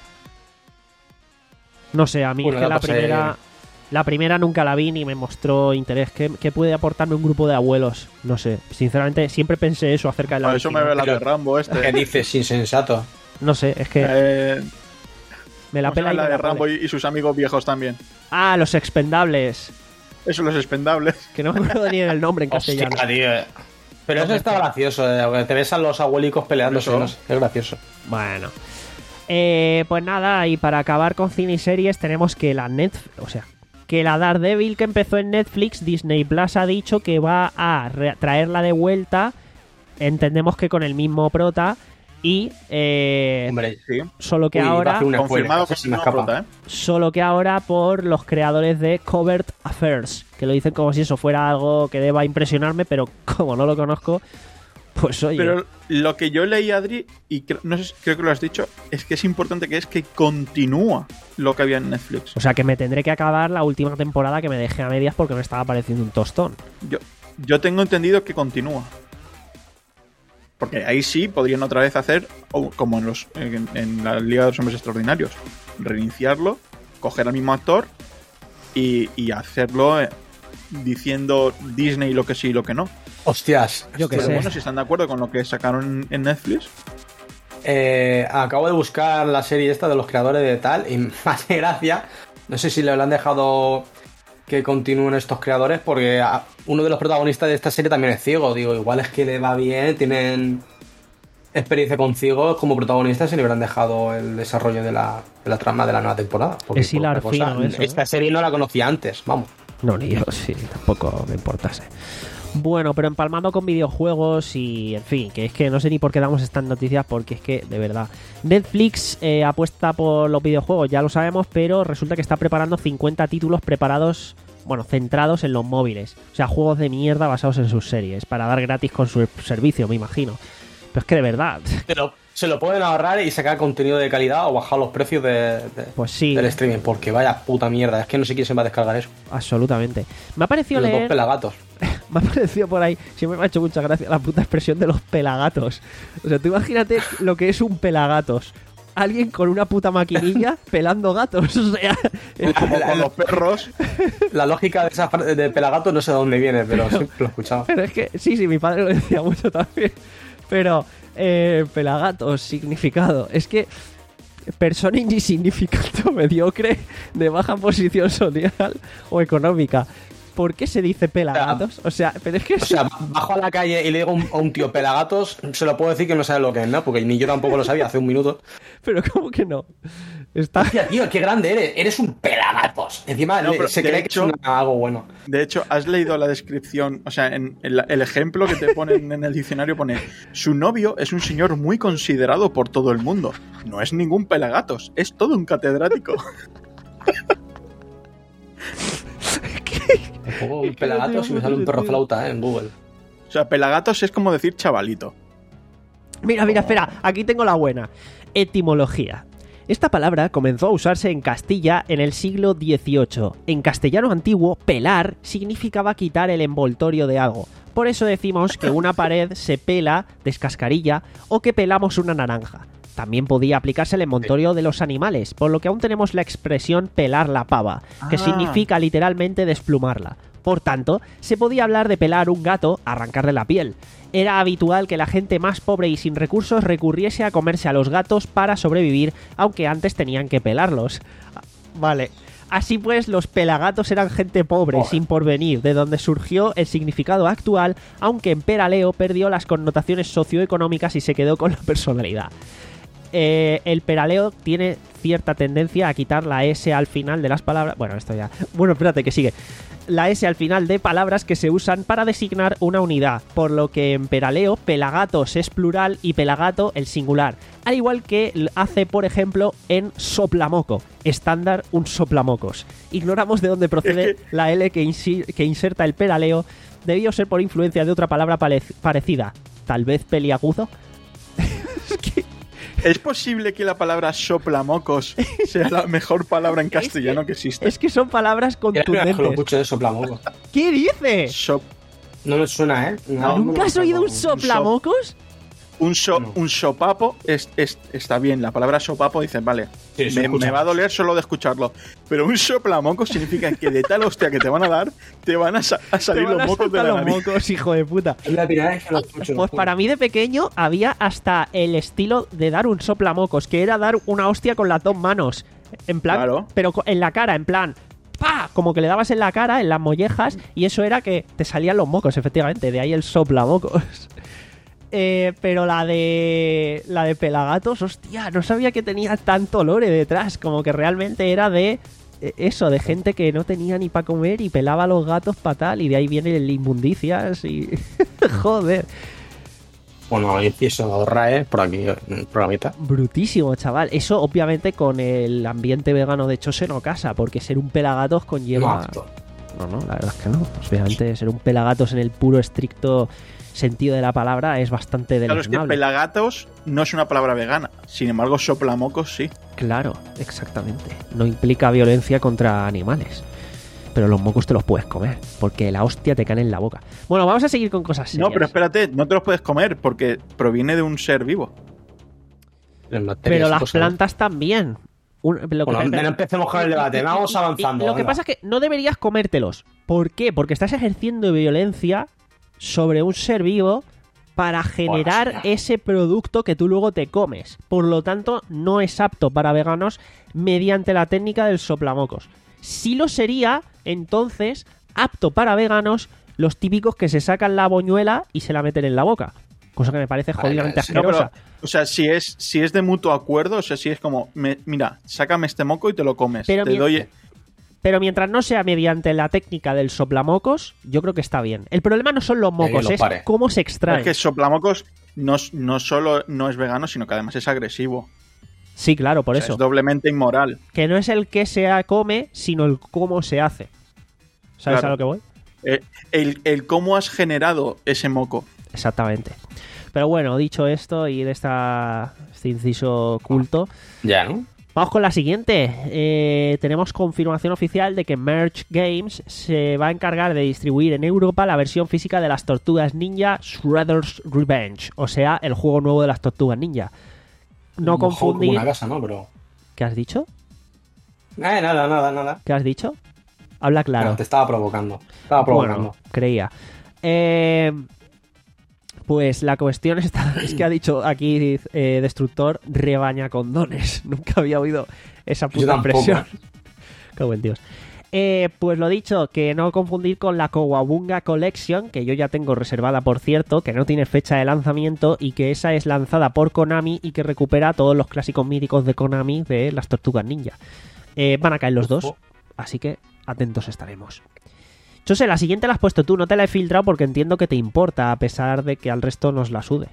No sé, a mí Bueno, es que ya la pasé- primera... La primera nunca la vi ni me mostró interés. ¿Qué, qué puede aportarme un grupo de abuelos? No sé, sinceramente siempre pensé eso acerca de la Por eso me original. ve la de Pero- Rambo ¿Qué este. dices, insensato? No sé, es que Eh, me la ¿cómo se pela llama y la me de la Rambo pone. y, y sus amigos viejos también. Ah, los expendables. Eso, los expendables. Que no me acuerdo ni el nombre en Hostia, castellano. tío. Pero eso está gracioso, eh, porque te ves a los abuelicos peleándose, Eso. no sé, es gracioso. Bueno. Eh, pues nada, y para acabar con cine y series tenemos que la Netflix, o sea, que la Daredevil que empezó en Netflix, Disney Plus ha dicho que va a re- traerla de vuelta. Entendemos que con el mismo prota y eh, Hombre, Sí. solo que uy, iba a ahora hacer una Confirmado spoiler, que casi me no escapa. prota, ¿eh? solo que ahora por los creadores de Covert Affairs, que lo dicen como si eso fuera algo que deba impresionarme, pero como no lo conozco, pues oye. Pero lo que yo leí, Adri, y cre- no sé, si- creo que lo has dicho, es que es importante que es que continúa lo que había en Netflix. O sea que me tendré que acabar la última temporada que me dejé a medias porque me estaba pareciendo un tostón. Yo, yo tengo entendido que continúa. Porque ahí sí podrían otra vez hacer, o como en, los, en, en la Liga de los Hombres Extraordinarios, reiniciarlo, coger al mismo actor y, y hacerlo eh, diciendo Disney lo que sí y lo que no. Hostias, Yo qué Pero sé. bueno, si están de acuerdo con lo que sacaron en Netflix, eh, acabo de buscar la serie esta de los creadores de tal y me hace gracia. No sé si le han dejado que continúen estos creadores porque a- uno de los protagonistas de esta serie también es ciego. Digo, igual es que le va bien, tienen experiencia con ciegos como protagonistas y le habrán dejado el desarrollo de la, de la trama de la nueva temporada. Porque, Es hilar por otra cosa, fino eso, ¿eh? esta serie no la conocía antes, vamos. No, ni yo, sí, tampoco me importase. Bueno, pero empalmando con videojuegos y, en fin, que es que no sé ni por qué damos estas noticias porque es que, de verdad, Netflix eh, apuesta por los videojuegos, ya lo sabemos, pero resulta que está preparando cincuenta títulos preparados, bueno, centrados en los móviles. O sea, juegos de mierda basados en sus series, para dar gratis con su servicio, me imagino. Pero es que, de verdad, Se lo, se lo pueden ahorrar y sacar contenido de calidad o bajar los precios de, de- pues sí, del streaming, porque vaya puta mierda, es que no sé quién se va a descargar eso. absolutamente. Me ha parecido Los dos leer... pelagatos. Me ha parecido por ahí, siempre me ha hecho mucha gracia la puta expresión de los pelagatos. O sea, tú imagínate lo que es un pelagatos. Alguien con una puta maquinilla pelando gatos. O sea, es como la- con la- los perros. La lógica de esa frase de pelagatos no sé de dónde viene, pero siempre lo he escuchado. pero es que, sí, sí, mi padre lo decía mucho también. Pero, eh, pelagatos, significado. Es que persona insignificante o mediocre de baja posición social o económica. ¿Por qué se dice pelagatos? O sea, pero es que... O sea, bajo a la calle y le digo a un, a un tío pelagatos, se lo puedo decir que no sabe lo que es, ¿no? Porque ni yo tampoco lo sabía hace un minuto. Pero ¿cómo que no? Está... Hostia, tío, qué grande eres. Eres un pelagatos. Encima No, le- pero se de cree hecho- que es una- algo bueno. De hecho, has leído la descripción, o sea, en el, el ejemplo que te ponen en el diccionario pone: su novio es un señor muy considerado por todo el mundo. No es ningún pelagatos, es todo un catedrático. Me pongo un Es que no pelagatos tiene y me sale un mucho perro sentido. flauta, ¿eh? En Google. O sea, pelagatos es como decir chavalito. Mira, mira, espera, aquí tengo la buena. Etimología. Esta palabra comenzó a usarse en Castilla en el siglo dieciocho. En castellano antiguo, pelar significaba quitar el envoltorio de algo. Por eso decimos que una pared se pela, descascarilla, o que pelamos una naranja. También podía aplicarse el envoltorio de los animales, por lo que aún tenemos la expresión pelar la pava, que Ah. significa literalmente desplumarla. Por tanto, se podía hablar de pelar un gato, arrancarle la piel. Era habitual que la gente más pobre y sin recursos recurriese a comerse a los gatos para sobrevivir, aunque antes tenían que pelarlos. Vale, Así pues, los pelagatos eran gente pobre, Joder. sin porvenir, de donde surgió el significado actual, aunque en peraleo perdió las connotaciones socioeconómicas y se quedó con la personalidad. Eh, el peraleo tiene cierta tendencia a quitar la S al final de las palabras. Bueno, esto ya. Bueno, espérate que sigue. La S al final de palabras que se usan para designar una unidad, por lo que en peraleo pelagatos es plural y pelagato el singular, al igual que hace, por ejemplo, en soplamoco, estándar un soplamocos. Ignoramos de dónde procede Es que... la L que, insi- que inserta el peraleo. Debió ser por influencia de otra palabra pare- parecida, tal vez peliagudo. Es que... ¿Es posible que la palabra soplamocos sea la mejor palabra en castellano que existe? Es que son palabras contundentes. Lo escucho de soplamoco. ¿Qué dices? Sop- No me suena, ¿eh? No, ¿Nunca no has me oído un suena. soplamocos? un, so- No. un sopapo es, es- está bien. La palabra sopapo dices, vale, Sí, sí, me, escucha. me va a doler solo de escucharlo. Pero un soplamoco significa que de tal hostia que te van a dar, te van a, sa- a Te salir van los a mocos de saltar la los nariz. mocos, hijo de puta. Es la primera vez que lo escucho. lo Pues juro. para mí de pequeño había hasta el estilo de dar un soplamocos, que era dar una hostia con las dos manos. En plan, Claro. pero co- en la cara, en plan, ¡pa! Como que le dabas en la cara, en las mollejas, y eso era que te salían los mocos, efectivamente. De ahí el soplamocos. Eh, pero la de la de pelagatos, hostia, no sabía que tenía tanto lore detrás, como que realmente era de eh, eso, de gente que no tenía ni para comer y pelaba a los gatos para tal, y de ahí vienen inmundicias y joder, Bueno, empiezo a RAE por aquí, en el programita. brutísimo, chaval. Eso obviamente con el ambiente vegano de Chose no casa, porque ser un pelagatos No conlleva apto. no, no, la verdad es que no. Obviamente ser un pelagatos en el puro estricto sentido de la palabra es bastante Claro, es que deleznable. pelagatos no es una palabra vegana. Sin embargo, soplamocos sí. Claro, exactamente. No implica violencia contra animales. Pero los mocos te los puedes comer, porque la hostia te cae en la boca. Bueno, vamos a seguir con cosas serias. No, pero espérate, no te los puedes comer porque proviene de un ser vivo. En materia, Pero esa las cosa, ¿no? plantas también. Un- lo que Bueno, pasa- no empecemos con el debate, vamos y- y- avanzando. y lo que venga. pasa es que no deberías comértelos. ¿Por qué? Porque estás ejerciendo violencia sobre un ser vivo para generar Hostia. ese producto que tú luego te comes. Por lo tanto, no es apto para veganos mediante la técnica del soplamocos. Si lo sería, entonces, apto para veganos los típicos que se sacan la boñuela y se la meten en la boca. Cosa que me parece Vale, jodidamente sí, No, asquerosa. pero, o sea, si es, si es de mutuo acuerdo, o sea, si es como, me- mira, sácame este moco y te lo comes. Pero te mi- doy. Pero mientras no sea mediante la técnica del soplamocos, yo creo que está bien. El problema no son los mocos, lo es pare. cómo se Es extraen. que soplamocos no, no solo no es vegano, sino que además es agresivo. Sí, claro, por O sea, eso. es doblemente inmoral. Que no es el que se come, sino el cómo se hace. ¿Sabes Claro. a lo que voy? Eh, el, el cómo has generado ese moco. Exactamente. Pero bueno, dicho esto y de esta, este inciso culto, Ya, ¿no? vamos con la siguiente. Eh, tenemos confirmación oficial de que Merge Games se va a encargar de distribuir en Europa la versión física de las Tortugas Ninja Shredder's Revenge. O sea, el juego nuevo de las Tortugas Ninja. No Un juego como confundir... una casa, ¿no? Pero... ¿Qué has dicho? Eh, nada, nada, nada. ¿Qué has dicho? Habla claro. No, te estaba provocando. Estaba provocando. Bueno, creía. Eh, pues la cuestión está, es que ha dicho aquí eh, Destructor rebaña condones. Nunca había oído esa Yo puta tampoco. expresión. Qué buen Dios. Eh, pues lo dicho, que no confundir con la Kowabunga Collection, que yo ya tengo reservada, por cierto, que no tiene fecha de lanzamiento y que esa es lanzada por Konami y que recupera todos los clásicos míticos de Konami de las Tortugas Ninja. Eh, van a caer los dos, Ojo. así que atentos estaremos. Yo sé, la siguiente la has puesto tú, no te la he filtrado porque entiendo que te importa, a pesar de que al resto nos la sude.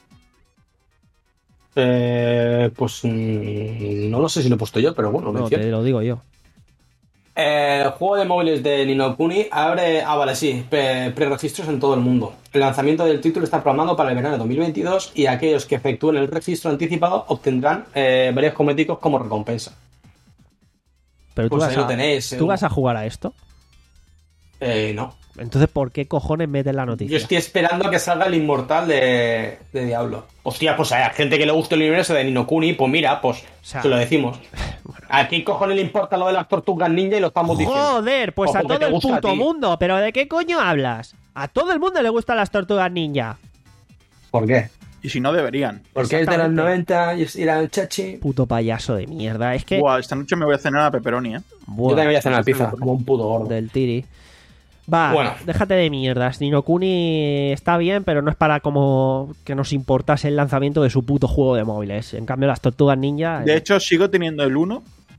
Eh, pues mm, no lo sé si lo he puesto yo, pero bueno, No, menciono. te lo digo yo. Eh, el juego de móviles de Ni no Kuni abre, ah vale, sí, pre- preregistros en todo el mundo. El lanzamiento del título está programado para el verano de dos mil veintidós y aquellos que efectúen el registro anticipado obtendrán eh, varios cosméticos como recompensa. Pero tú, Pues vas, ahí lo a, tenéis, ¿tú eh. vas a jugar a esto. Eh, no. Entonces, ¿por qué cojones metes la Yo noticia? estoy esperando a que salga el inmortal de, de Diablo. Hostia, pues hay gente que le guste el universo de Ni no Kuni, pues mira, pues sea, se lo decimos. ¿A quién cojones le importa lo de las tortugas ninja y lo estamos diciendo? Joder, pues Ojo, a que todo te el gusta a puto ti. mundo. ¿Pero de qué coño hablas? A todo el mundo le gustan las tortugas ninja. ¿Por qué? Y si no, deberían. Porque es de los noventa y era el chachi. Puto payaso de mierda. Es que... Buah, esta noche me voy a cenar a pepperoni, ¿eh? Buah, yo también voy a cenar pizza, como un puto gordo. Del tiri. Va, bueno. Déjate de mierdas. Ni no Kuni está bien, pero no es para como que nos importase el lanzamiento de su puto juego de móviles. En cambio, las Tortugas Ninja... De eh... hecho, sigo teniendo el uno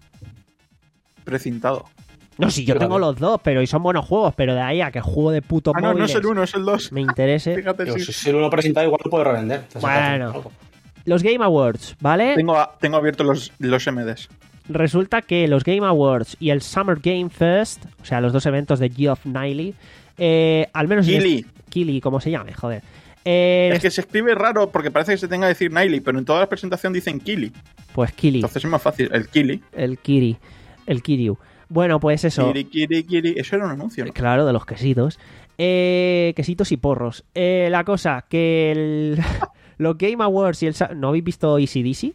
precintado. No, sí, yo Fíjate. tengo los dos, pero y son buenos juegos, pero de ahí a que el juego de putos Ah, no, móviles no es el uno, es el dos. me interese. Fíjate, Pero sí. si el uno presentado igual lo puedo revender. Bueno, los Game Awards, ¿vale? Tengo, tengo abiertos los, los M Ds. Resulta que los Game Awards y el Summer Game Fest, o sea, los dos eventos de Geoff Keighley, eh, al menos... Keighley. Keighley, como se llame, joder. Eh, Es que se escribe raro porque parece que se tenga que decir Niley, pero en toda la presentación dicen Kili. Pues Keighley, Entonces es más fácil, el Kili. el Kiri, el Kiryu. Bueno, pues eso. Kiri, Kiri, Kiri. Eso era un anuncio, ¿no? Claro, de los quesitos. Eh, quesitos y porros. Eh, la cosa, que el, los Game Awards y el... ¿No habéis visto Easy Dizzy?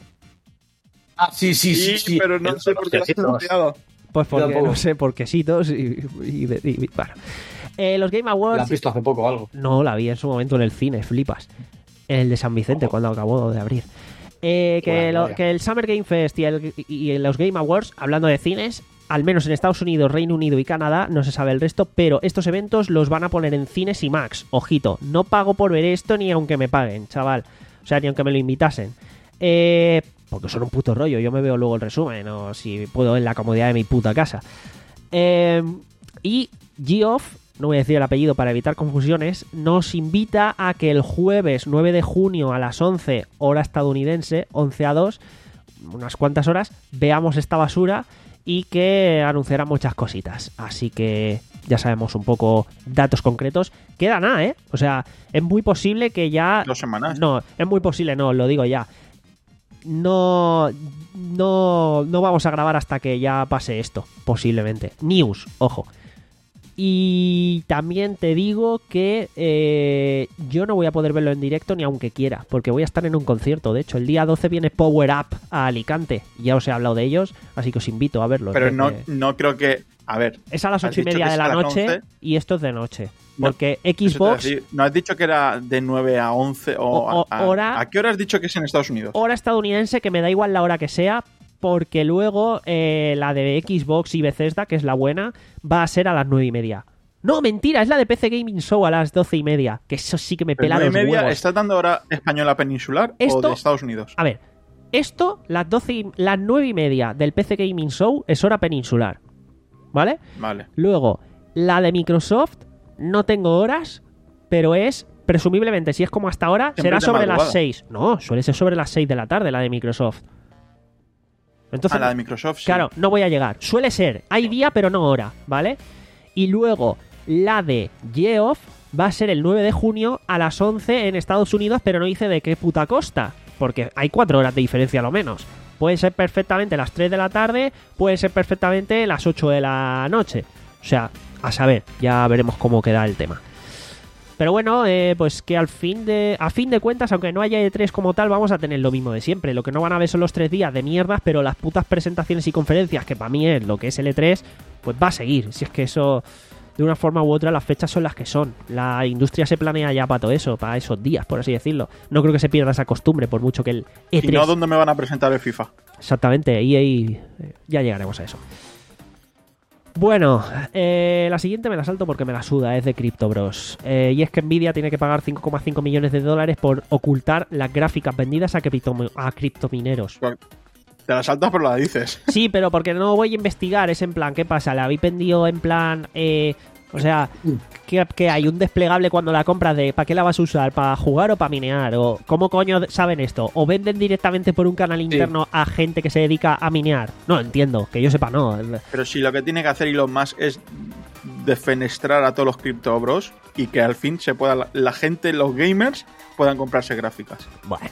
Ah, sí, sí, sí. Sí, sí. pero no El- sé por qué lo has los anunciado. Pues porque, tampoco. no sé, por quesitos y... y, de- y- bueno. Eh, los Game ¿La Awards... has visto hace poco o algo? No, la vi en su momento en el cine, flipas. En el de San Vicente, Ojo. cuando acabó de abrir. Eh, que, Bueno, lo- vaya. que el Summer Game Fest y, el, y los Game Awards, hablando de cines, al menos en Estados Unidos, Reino Unido y Canadá, no se sabe el resto, pero estos eventos los van a poner en cines y Max. Ojito, no pago por ver esto ni aunque me paguen, chaval. O sea, ni aunque me lo invitasen. Eh, porque son un puto rollo, yo me veo luego el resumen, o si puedo en la comodidad de mi puta casa. Eh, y Geoff, no voy a decir el apellido para evitar confusiones, nos invita a que el jueves nueve de junio a las once, hora estadounidense, once a dos, unas cuantas horas, veamos esta basura y que anunciará muchas cositas. Así que ya sabemos un poco datos concretos. Queda nada, ¿eh? O sea, es muy posible que ya... Dos semanas. No, es muy posible, no, lo digo ya. No, no, no vamos a grabar hasta que ya pase esto, posiblemente. News, ojo. Y también te digo que eh, yo no voy a poder verlo en directo ni aunque quiera, porque voy a estar en un concierto. De hecho, el día doce viene Power Up a Alicante. Ya os he hablado de ellos, así que os invito a verlo. Pero no, Desde- no creo que... A ver, Es a las has ocho y dicho media que de es la a las noche once. y esto es de noche. No, Porque eso te iba a Xbox, decir. ¿No has dicho que era de nueve a once? O, O- o- a, a- hora- ¿A qué hora has dicho que es en Estados Unidos? hora estadounidense, que me da igual la hora que sea, porque luego eh, la de Xbox y Bethesda, que es la buena, va a ser a las nueve y media. No, mentira, es la de P C Gaming Show a las doce y media, que eso sí que me Pero pela nueve los y media, huevos. ¿estás dando hora española peninsular o Esto- de Estados Unidos? A ver, esto, las doce y- las nueve y media del P C Gaming Show es hora peninsular, ¿vale? Vale. Luego, la de Microsoft, no tengo horas, pero es, presumiblemente, si es como hasta ahora, Siempre será es de sobre las madrugada. seis. No, suele ser sobre las seis de la tarde la de Microsoft. Entonces, A la de Microsoft, sí. claro, no voy a llegar. Suele ser, hay día pero no hora, ¿vale? Y luego, la de Geoff va a ser el nueve de junio a las once en Estados Unidos, pero no dice de qué puta costa, porque hay cuatro horas de diferencia a lo menos. Puede ser perfectamente las tres de la tarde, puede ser perfectamente las ocho de la noche. O sea, a saber, ya veremos cómo queda el tema. Pero bueno, eh, pues que al fin de a fin de cuentas, aunque no haya E tres como tal, vamos a tener lo mismo de siempre. Lo que no van a ver son los tres días de mierdas, pero las putas presentaciones y conferencias, que para mí es lo que es el E tres, pues va a seguir. Si es que eso, de una forma u otra, las fechas son las que son. La industria se planea ya para todo eso, para esos días, por así decirlo. No creo que se pierda esa costumbre, por mucho que el E tres... ¿Y no dónde me van a presentar el FIFA? Exactamente, E A, eh, ya llegaremos a eso. Bueno, eh, la siguiente me la salto porque me la suda, es de Crypto Bros. Eh, y es que Nvidia tiene que pagar cinco coma cinco millones de dólares por ocultar las gráficas vendidas a, criptomo- a criptomineros. Te la saltas pero la dices. Sí, pero porque no voy a investigar, es en plan, ¿qué pasa? ¿La habéis vendido en plan... Eh, o sea, ¿qué, qué hay? ¿Un desplegable cuando la compras de para qué la vas a usar? ¿Para jugar o para minear? ¿O cómo coño saben esto? ¿O venden directamente por un canal interno a gente que se dedica a minear? No, entiendo, que yo sepa no. Pero si lo que tiene que hacer Elon Musk es defenestrar a todos los Crypto Bros y que al fin se pueda la, la gente, los gamers, puedan comprarse gráficas. Bueno.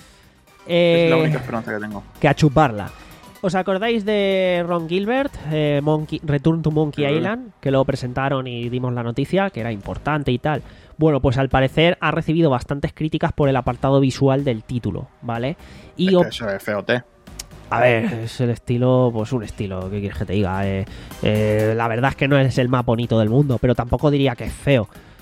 Es la Eh, única esperanza que tengo. que a chuparla. ¿Os acordáis de Ron Gilbert, eh, Monkey, Return to Monkey Sí. Island? Que lo presentaron y dimos la noticia, que era importante y tal. Bueno, pues al parecer ha recibido bastantes críticas por el apartado visual del título, ¿vale? Y Es op- que eso es feote. a ver, es el estilo, pues un estilo, ¿qué quieres que te diga? Eh, eh, la verdad es que no es el más bonito del mundo, pero tampoco diría que es feo.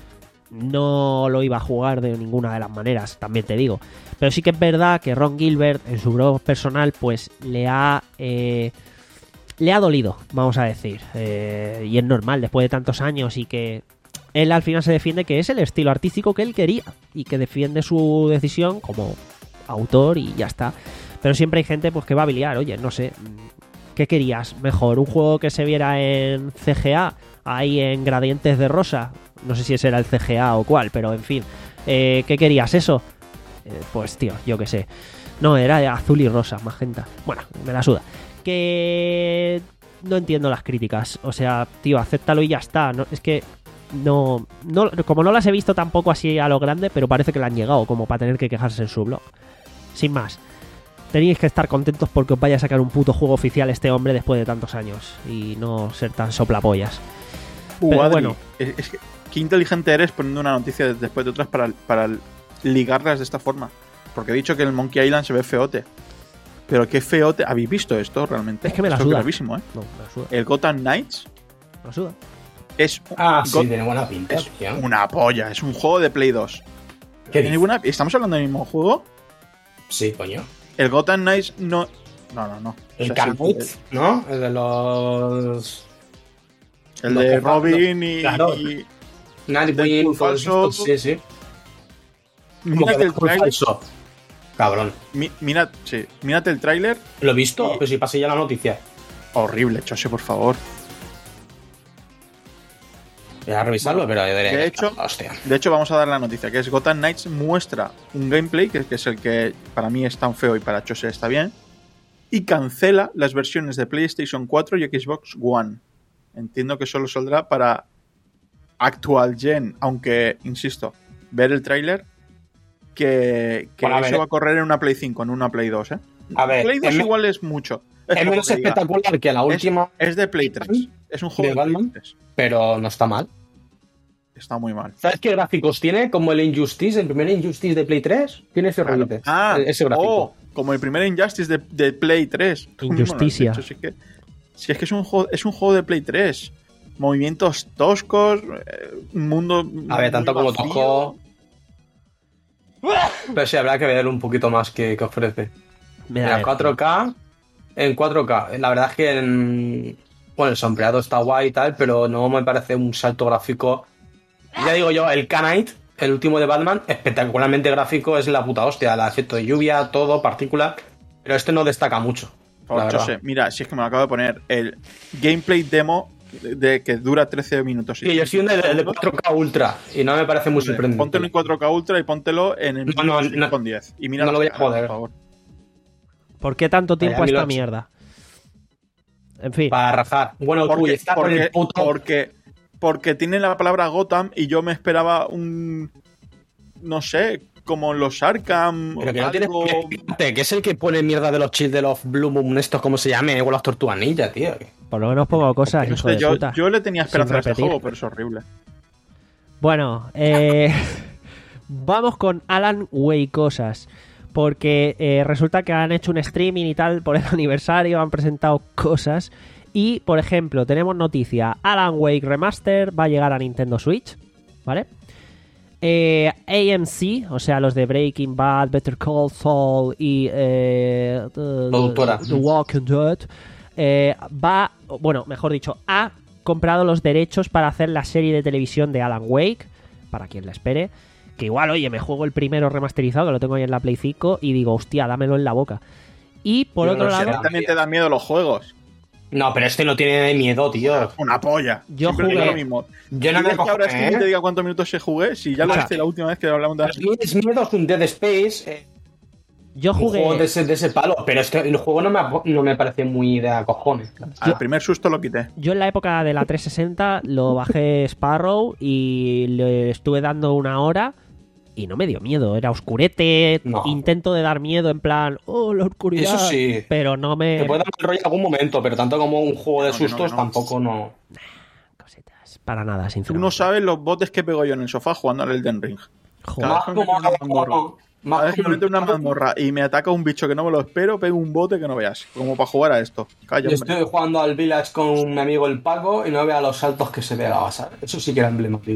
no lo iba a jugar de ninguna de las maneras, también te digo. Pero sí que es verdad que Ron Gilbert, en su blog personal, pues le ha... Eh, le ha dolido, vamos a decir. Eh, y es normal, después de tantos años y que... Él al final se defiende que es el estilo artístico que él quería y que defiende su decisión como autor y ya está. Pero siempre hay gente pues que va a biliar, oye, no sé, ¿qué querías? Mejor, un juego que se viera en C G A, ahí en gradientes de rosa, no sé si ese era el C G A o cuál, pero en fin, eh, ¿qué querías eso? Eh, pues tío, yo qué sé. No, era azul y rosa, magenta. Bueno, me la suda. Que no entiendo las críticas, o sea, tío, acéptalo y ya está, no, es que... No, no, como no las he visto tampoco así a lo grande, pero parece que le han llegado como para tener que quejarse en su blog. Sin más, tenéis que estar contentos porque os vaya a sacar un puto juego oficial este hombre después de tantos años y no ser tan soplapollas. Uh, pero Adri, bueno, es, es que, qué inteligente eres poniendo una noticia después de otras para, para ligarlas de esta forma. Porque he dicho que el Monkey Island se ve feote. Pero qué feote. ¿Habéis visto esto realmente? Es que me la esto suda. Es gravísimo, ¿eh? No, me la suda. El Gotham Knights Me la suda. es, Ah, Go- sí, tiene buena pinta, es tío. una polla. Es un juego de Play dos. ¿Qué ¿Tiene dices? buena- ¿Estamos hablando del mismo juego? Sí, coño. El Gotham Knights no... No, no, no. El O sea, sí, Carnage, ¿no? El de los... El los de que- Robin y... Claro. y- Nightwing, Deadpool todo falso. esto, sí, sí. Como Mírate que el Deadpool tráiler. falso. Cabrón. Mi- mira, sí, mírate el tráiler. ¿Lo he visto? Y- Pues si pasé ya la noticia. Horrible, Chose, por favor. Voy a revisarlo, pero yo diré... De hecho, Hostia. de hecho, vamos a dar la noticia, que es Gotham Knights muestra un gameplay, que, que es el que para mí es tan feo y para Chose está bien, y cancela las versiones de PlayStation cuatro y Xbox One. Entiendo que solo saldrá para actual gen, aunque, insisto, ver el tráiler, que, que Bueno, a eso ver. va a correr en una Play cinco, en una Play dos, ¿eh? A ver, Play dos es, igual es mucho. Es, es como menos que diga, espectacular que la última, es de Play tres. Es un juego ¿De de, Play Batman? tres. pero no está mal. Está muy mal. ¿Sabes qué gráficos tiene? Como el Injustice, el primer Injustice de Play tres. Tiene ese Claro. rollete. Ah, ese gráfico. oh, como el primer Injustice de, de Play tres. Tú mismo lo has Injusticia. dicho, Si es que, si es, que es, un juego, es un juego de Play tres. Movimientos toscos, eh, un mundo. A ver, tanto muy como vacío. tosco. Pero sí, habrá que ver un poquito más que, que ofrece. Me da Mira, vértigo. cuatro K. En cuatro K. La verdad es que en... Bueno, el sombreado está guay y tal, pero no me parece un salto gráfico. Ya digo yo, el Knight, el último de Batman, espectacularmente gráfico, es la puta hostia. El efecto de lluvia, todo, partículas. Pero este no destaca mucho. Oh, la verdad. José, mira, si es que me lo acabo de poner. El gameplay demo de, de que dura trece minutos. Sí, yo soy un de, de cuatro K Ultra y no me parece muy Vale, sorprendente. Póntelo en cuatro K Ultra y póntelo en el No, no, no. con diez. Y mira No lo las voy a caras, joder. por favor. ¿Por qué tanto tiempo a Vaya, esta mil ocho. mierda? En fin. Para rajar. Bueno, tú y Porque, está con porque, el puto... porque, porque tiene la palabra Gotham y yo me esperaba un. No sé, como los Arkham. Pero que no algo- tienes que explicarte, que es el que pone mierda de los Children of Blue Moon, estos como se llame, o las tortugas ninja, tío. Por lo menos pongo cosas, No hijo sé, de yo, puta. yo le tenía esperanza a este repetir. juego, pero es horrible. Bueno, eh, vamos con Alan Wake cosas. Porque eh, resulta que han hecho un streaming y tal por el aniversario, han presentado cosas. Y, por ejemplo, tenemos noticia: Alan Wake Remaster va a llegar a Nintendo Switch, ¿vale? Eh, A M C, o sea, los de Breaking Bad, Better Call Saul y eh, The, Productora. The Walking Dead, eh, va, bueno, mejor dicho, ha comprado los derechos para hacer la serie de televisión de Alan Wake, para quien la espere. Que igual, oye, me juego el primero remasterizado, que lo tengo ahí en la Play cinco, y digo, hostia, dámelo en la boca. Y por Yo otro no sé, lado, También te dan miedo los juegos. No, pero este no tiene miedo, tío. Una polla. Yo Siempre digo jugué- lo mismo. Yo no ¿Quieres me que cojo, ahora Steam te ¿eh? diga cuántos minutos se jugué? Si ya lo Escucha. hice la última vez que hablamos de Pero tienes miedo es un Dead Space, eh, yo un juego de jugué, ese, de ese palo, pero este, el juego no me, ap- no me parece muy de a cojones. Al primer susto lo quité. yo en la época de la trescientos sesenta lo bajé Sparrow y le estuve dando una hora y no me dio miedo, era oscurete, No. intento de dar miedo en plan, oh, la oscuridad, Eso sí. pero no me... Te puede dar el rollo en algún momento, pero tanto como un juego de No, que no, sustos que no. tampoco no. Cositas, para nada, Tú sinceramente. no sabes los botes que pego yo en el sofá jugando al Elden Ring. Joder. Cada vez que me meto en una mazmorra, más cada vez que me como- meto en una mazmorra y me ataca un bicho que no me lo espero, pego un bote que no veas. Como para jugar a esto. Calla, Yo hombre. estoy jugando al Village con mi amigo el Paco y no vea los saltos que se pegaba, ¿sabes? Eso sí que era emblemático.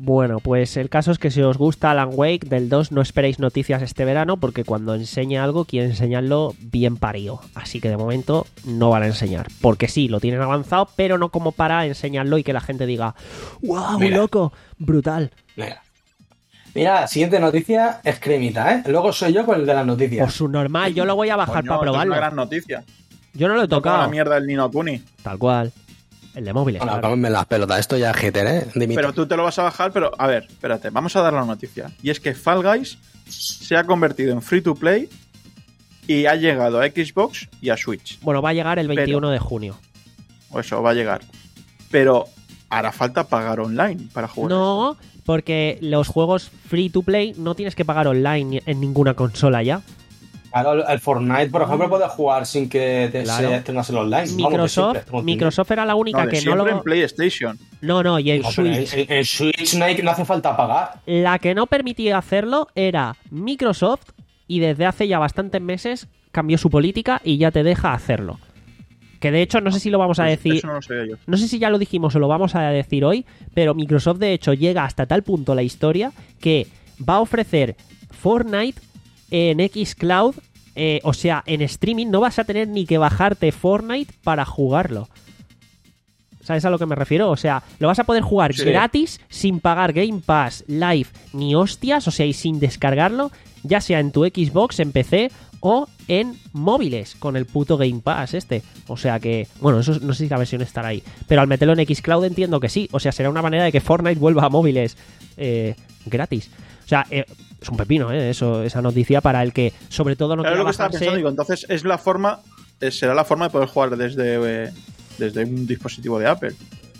Bueno, pues el caso es que si os gusta Alan Wake del dos, no esperéis noticias este verano, porque cuando enseñe algo quiere enseñarlo bien parido. Así que de momento no van a enseñar. Porque sí, lo tienen avanzado, pero no como para enseñarlo y que la gente diga ¡wow, Mira. loco! ¡Brutal! Mira. Mira, siguiente noticia es cremita, ¿eh? Luego soy yo con el de las noticias. Pues su normal, yo lo voy a bajar Coño, para esto es probarlo. una gran noticia. Yo no lo he Toca tocado. la mierda del Nino Kuni. Tal cual. El de móviles. Bueno, claro. cámbiame las pelotas. Esto ya es hater, ¿eh? Dimito. Pero tú te lo vas a bajar, pero a ver, espérate, vamos a dar la noticia. Y es que Fall Guys se ha convertido en free to play y ha llegado a Xbox y a Switch. Bueno, va a llegar el veintiuno Pero- de junio. O eso va a llegar. Pero hará falta pagar online para jugar. No, porque los juegos free to play no tienes que pagar online en ninguna consola ya. Claro, el Fortnite, por ejemplo, puedes jugar sin que te Claro. se- tengas el online. Vamos, de Microsoft, siempre, como Microsoft era la única No, de que no siempre lo. en PlayStation. No, no, y en No, pero en, Switch. en- en Switch no, hay- no hace falta pagar. La que no permitía hacerlo era Microsoft y desde hace ya bastantes meses cambió su política y ya te deja hacerlo. Que de hecho no sé si lo vamos a Pues decir. Eso no lo sabía yo. No sé si ya lo dijimos o lo vamos a decir hoy, pero Microsoft de hecho llega hasta tal punto la historia que va a ofrecer Fortnite en xCloud, eh, o sea, en streaming. No vas a tener ni que bajarte Fortnite para jugarlo. ¿Sabes a lo que me refiero? O sea, lo vas a poder jugar Sí. gratis, sin pagar Game Pass, Live, ni hostias, o sea, y sin descargarlo, ya sea en tu Xbox, en P C o en móviles, con el puto Game Pass este. O sea que, bueno, eso no sé si la versión estará ahí, pero al meterlo en xCloud entiendo que sí. O sea, será una manera de que Fortnite vuelva a móviles eh, gratis. O sea, eh, es un pepino, ¿eh? Eso, esa noticia para el que, sobre todo, no Claro, quiera lo que estaba bajarse... pensando, digo, entonces es la forma, eh, será la forma de poder jugar desde, eh, desde un dispositivo de Apple.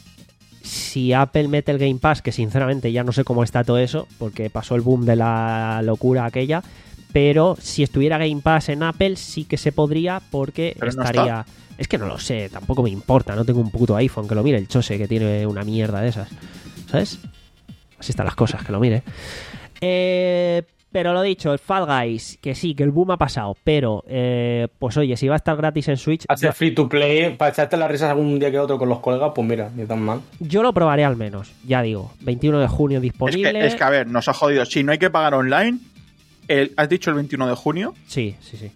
Si Apple mete el Game Pass, que sinceramente ya no sé cómo está todo eso, porque pasó el boom de la locura aquella, pero si estuviera Game Pass en Apple sí que se podría, porque Pero no estaría... Es que no lo sé, tampoco me importa, no tengo un puto iPhone, que lo mire el Chose, que tiene una mierda de esas, ¿sabes? Así están las cosas, que lo mire. Eh... Pero lo dicho, el Fall Guys, que sí, que el boom ha pasado, pero eh, pues oye, si va a estar gratis en Switch, Hacer free to play, para echarte las risas algún día que otro con los colegas, pues mira, ni tan mal. yo lo probaré al menos, ya digo, veintiuno de junio Es disponible. que, es que, a ver, nos ha jodido. Si no hay que pagar online, el, ¿has dicho el veintiuno de junio? Sí, sí, sí.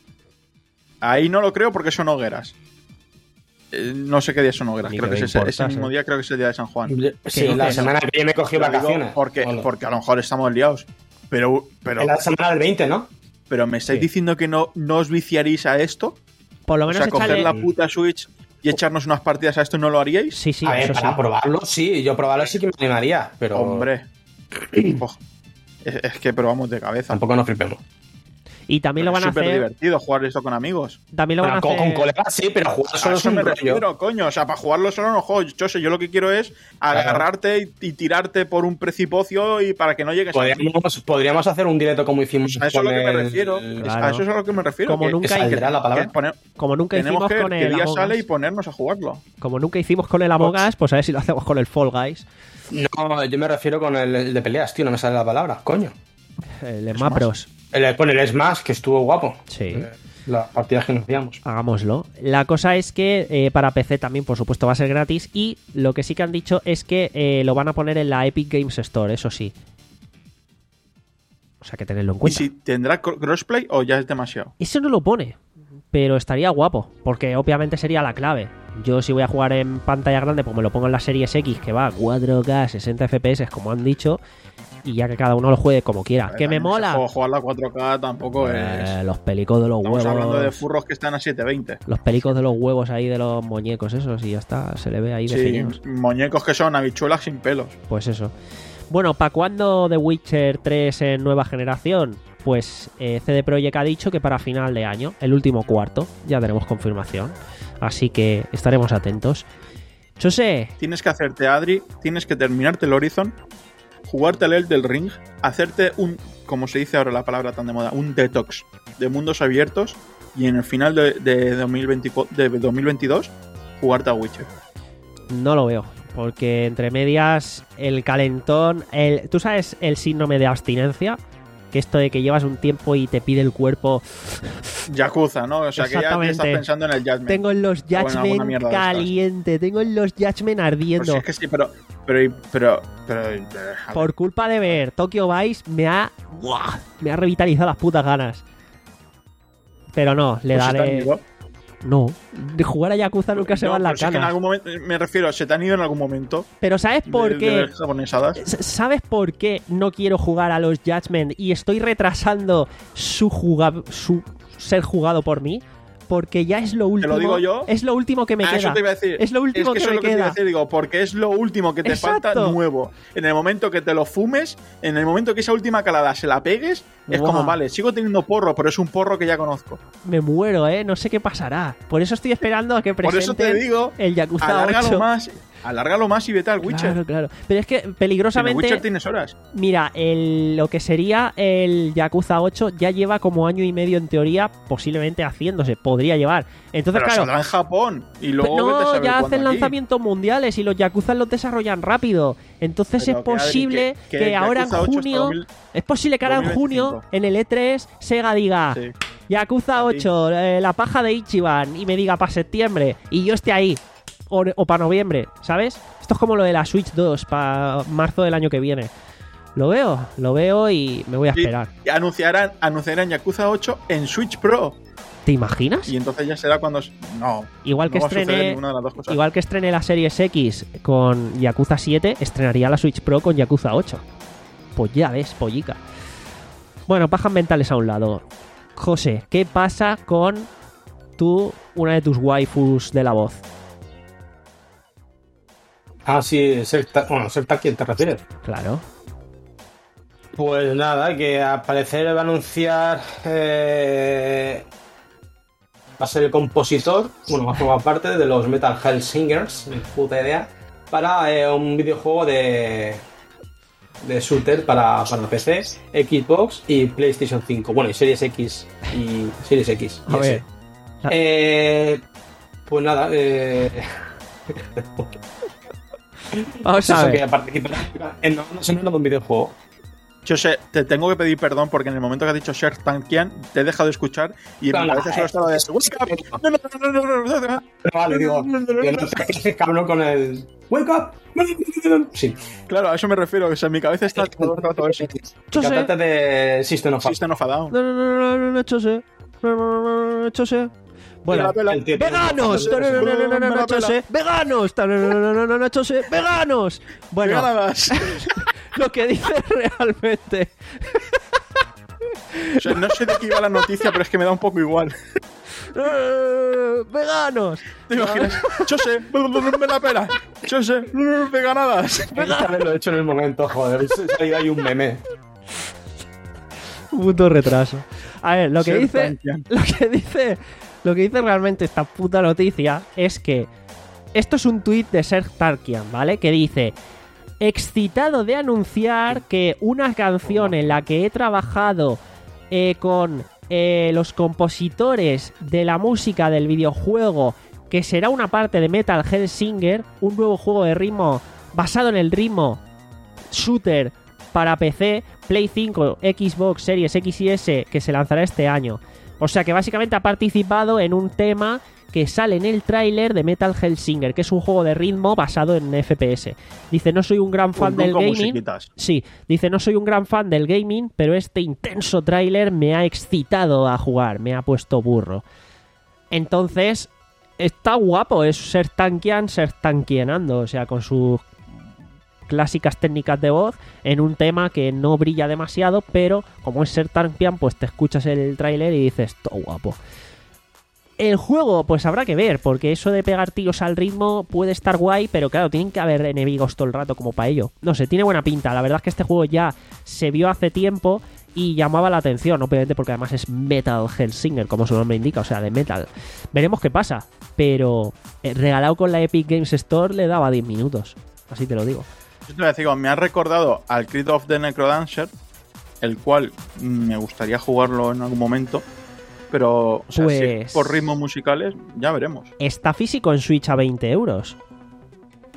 Ahí no lo creo porque son hogueras. Eh, no sé qué día son hogueras. Ni Creo que que me es ese, importa, ese mismo ¿eh? día, creo que es el día de San Juan. Sí, no, la que semana que viene cogí Lo digo vacaciones. Porque, Bueno, porque a lo mejor estamos liados. Pero, pero, en la semana del veinte, ¿no? pero me estáis Sí. diciendo que no, no os viciaréis a esto. Por lo O menos sea, coger échale- la puta Switch y echarnos unas partidas a esto, ¿no lo haríais? Sí, sí, a ver, eso para sí. probarlo, sí. Yo probarlo sí que me animaría, pero Hombre. Ojo. Es, es que probamos de cabeza. tampoco nos flipemos. Y también lo van a Es súper hacer. divertido jugar esto con amigos. También lo van a Bueno, con, hacer. con colegas sí, pero jugar A solo es eso un me rollo. refiero, coño. O sea, para jugarlo solo no juego. Yo sé, yo lo que quiero es agarrarte y, y tirarte por un precipicio y para que no llegues a Podríamos, podríamos hacer un directo como hicimos A eso es con lo que me el- refiero. el- Claro. A eso es a lo que me refiero. Como que- nunca que hay- saldrá la palabra. que poner- Como nunca tenemos hicimos que ver con qué el día Among sale Us. y ponernos a jugarlo. Como nunca hicimos con el Among Us, pues a ver si lo hacemos con el Fall Guys. No, yo me refiero con el, el de peleas, tío, no me sale la palabra, coño. El Es Smash Bros. El, con el Smash, que estuvo guapo. Sí. Eh, Las partidas que nos hacíamos. Hagámoslo. La cosa es que eh, para P C también, por supuesto, va a ser gratis. Y lo que sí que han dicho es que eh, lo van a poner en la Epic Games Store, eso sí. O sea que tenerlo en ¿Y cuenta. si tendrá cro- crossplay o ya es demasiado? Eso no lo pone, pero estaría guapo, porque obviamente sería la clave. Yo si voy a jugar en pantalla grande, pues me lo pongo en la Series X, que va a cuatro K, sesenta F P S, como han dicho, y ya que cada uno lo juegue como quiera. ¿Que me También ese mola? juego, jugarlo a cuatro K tampoco Eh, es... los pelicos de los Estamos hablando de huevos. furros que están a siete veinte. Los pelicos de los huevos ahí de los muñecos esos, y ya está, se le ve ahí Sí, definidos. muñecos que son habichuelas sin pelos. Pues eso. Bueno, ¿para cuándo The Witcher tres en nueva generación? Pues eh, C D Projekt ha dicho que para final de año, el último cuarto, ya tenemos confirmación. Así que estaremos atentos. Chose, Tienes que hacerte, Adri, tienes que terminarte el Horizon, jugarte el Elden Ring, hacerte un, como se dice ahora la palabra tan de moda, un detox de mundos abiertos y en el final de, de, dos mil veinticuatro, de dos mil veintidós jugarte a Witcher. no lo veo. Porque entre medias, el calentón... El, ¿tú sabes el síndrome de abstinencia? que esto de que llevas un tiempo y te pide el cuerpo... Yakuza, ¿no? O sea, que ya estás pensando en el Judgment. Tengo los Judgment caliente, tengo los Judgment ardiendo. Pues es que sí, pero... pero, pero, pero, pero Por culpa de ver Tokyo Vice me ha... ¡buah! Me ha revitalizado las putas ganas. Pero no, le pues daré... No, de jugar a Yakuza nunca se no, van las ganas. Es que en algún momento, me refiero, se te han ido en algún momento. Pero ¿sabes por de, qué? De japonesadas. ¿Sabes por qué no quiero jugar a los Judgment y estoy retrasando su, juga, su ser jugado por mí? Porque ya es lo último. ¿Te lo digo yo? Es lo último que me ah, queda. Eso te iba a decir. Es lo último es que, que eso me es lo que queda. Te iba a decir, digo, porque es lo último que te Exacto. falta nuevo. En el momento que te lo fumes, en el momento que esa última calada se la pegues, es wow. como, vale, sigo teniendo porro, pero es un porro que ya conozco. Me muero, ¿eh? No sé qué pasará. Por eso estoy esperando a que presenten Por eso te digo, el Yakuza alárgalo ocho. Más, alárgalo más y vete al Witcher. Claro, claro. Pero es que peligrosamente... En el Witcher tienes horas. Mira, el, lo que sería el Yakuza ocho ya lleva como año y medio en teoría, posiblemente haciéndose. Podría llevar. Entonces, pero claro... saldrá en Japón y luego no, vete a saber ya hacen aquí. lanzamientos mundiales y los Yakuza los desarrollan rápido. Entonces pero es posible que, que, que ahora en junio... dos mil, es posible que ahora en junio, en el E tres, Sega diga... Sí. Yakuza ocho, eh, la paja de Ichiban, y me diga para septiembre, y yo esté ahí. O, o para noviembre, ¿sabes? Esto es como lo de la Switch dos para marzo del año que viene. Lo veo, lo veo y me voy a esperar. Y anunciarán, anunciarán Yakuza ocho en Switch Pro. ¿Te imaginas? Y entonces ya será cuando... No, igual que no estrene, igual que estrene la Series X con Yakuza siete, estrenaría la Switch Pro con Yakuza ocho. Pues ya ves, pollica. Bueno, pajas mentales a un lado. José, ¿qué pasa con tú, una de tus waifus de la voz? Ah, sí, ser bueno, ser ¿a quién te refieres? Claro. Pues nada, que al parecer va a anunciar... Eh, va a ser el compositor, bueno, va a formar parte de los Metal Hellsingers, ni puta idea, para eh, un videojuego de... de shooter para, para P C, Xbox y PlayStation cinco. Bueno, y Series X y Series X. Y a ver. Eh, pues nada, eh... Vamos a ver. Que participará en de un videojuego. Yo sé, te tengo que pedir perdón porque en el momento que has dicho Sher Tankian te he dejado de escuchar y en mi cabeza solo estaba de wake up. No, no, no, no, no, no, no. Vale, digo, que cabrón con el wake up. Sí. Claro, a eso me refiero, o sea, en mi cabeza está todo el rato eso. Trata de System of a Down. No, no, no, no, no, no, Chose. No, no, no, no, Chose. Bueno, veganos, no, no, no, no, no, no, no, Chose, veganos, no, no, no, no, no, no, Chose, veganos. Bueno, lo que dice realmente. O sea, no sé de qué iba la noticia, pero es que me da un poco igual. Uh, veganos. ¿Te imaginas? Chose, me la pela. Chose, veganadas. Veganos. Haberlo hecho en el momento, joder. Ahí hay un meme. Puto retraso. A ver, lo que dice, lo que dice, lo que dice realmente esta puta noticia es que esto es un tuit de Serge Tankian, ¿vale? Que dice: excitado de anunciar que una canción en la que he trabajado eh, con eh, los compositores de la música del videojuego, que será una parte de Metal Hellsinger, un nuevo juego de ritmo basado en el ritmo shooter para P C, Play cinco, Xbox Series X y S, que se lanzará este año. O sea que básicamente ha participado en un tema que sale en el tráiler de Metal Hellsinger, que es un juego de ritmo basado en F P S. Dice, no soy un gran fan del gaming. Musiquitas. Sí, dice, no soy un gran fan del gaming, pero este intenso tráiler me ha excitado a jugar, me ha puesto burro. Entonces, está guapo, es Ser Tankian, Ser Tankianando, o sea, con sus clásicas técnicas de voz en un tema que no brilla demasiado, pero como es Ser Tankian, pues te escuchas el tráiler y dices, todo guapo. El juego, pues habrá que ver, porque eso de pegar tiros al ritmo puede estar guay, pero claro, tienen que haber enemigos todo el rato como para ello. No sé, tiene buena pinta. La verdad es que este juego ya se vio hace tiempo y llamaba la atención, obviamente porque además es Metal Hellsinger, como su nombre indica, o sea, de metal. Veremos qué pasa, pero regalado con la Epic Games Store le daba diez minutos, así te lo digo. Yo te voy a decir, me ha recordado al Creed of the Necrodancer, el cual me gustaría jugarlo en algún momento. Pero, o sea, pues, si por ritmos musicales, ya veremos. Está físico en Switch a veinte euros.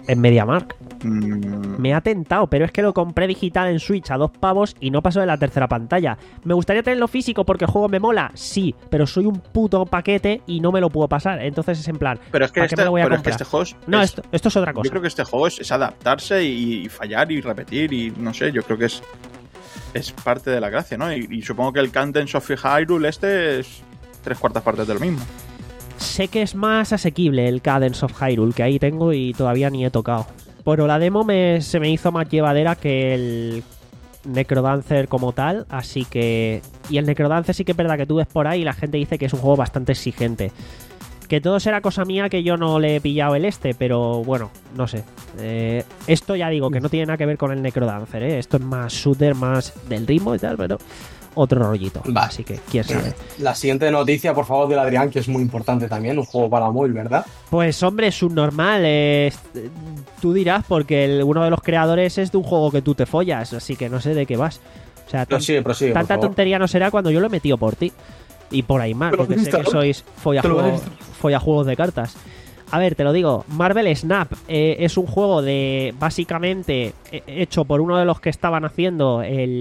En MediaMarkt. Mm, Me ha tentado, pero es que lo compré digital en Switch a dos pavos y no paso de la tercera pantalla. ¿Me gustaría tenerlo físico porque el juego me mola? Sí, pero soy un puto paquete y no me lo puedo pasar. Entonces es en plan, pero es que, ¿para este, qué me lo voy a pero es que comprar? este juego es, No, es- esto, esto es otra cosa. Yo creo que este juego es, es adaptarse y, y fallar y repetir y no sé, yo creo que es es parte de la gracia, ¿no? Y, y supongo que el Cadence of Hyrule este es tres cuartas partes del mismo. Sé que es más asequible el Cadence of Hyrule, que ahí tengo y todavía ni he tocado. Pero la demo me, se me hizo más llevadera que el Necrodancer como tal, así que... Y el Necrodancer sí que es verdad que tú ves por ahí y la gente dice que es un juego bastante exigente. Que todo será cosa mía que yo no le he pillado el este, pero bueno, no sé. Eh, esto ya digo que no tiene nada que ver con el Necrodancer, ¿eh? Esto es más shooter, más del ritmo y tal, pero otro rollito. Va. Así que, quién sabe. La siguiente noticia, por favor, del Adrián, que es muy importante también, un juego para móvil, ¿verdad? Pues hombre, subnormal. Eh, tú dirás, porque el- uno de los creadores es de un juego que tú te follas, así que no sé de qué vas. O sea, tan- Prosigue, prosigue, por tanta favor. tontería no será cuando yo lo he metido por ti. Y por ahí más, Pero porque sé que Instagram, sois te lo follajuegos, ves. follajuegos de cartas. A ver, te lo digo, Marvel Snap eh, es un juego de, básicamente, eh, hecho por uno de los que estaban haciendo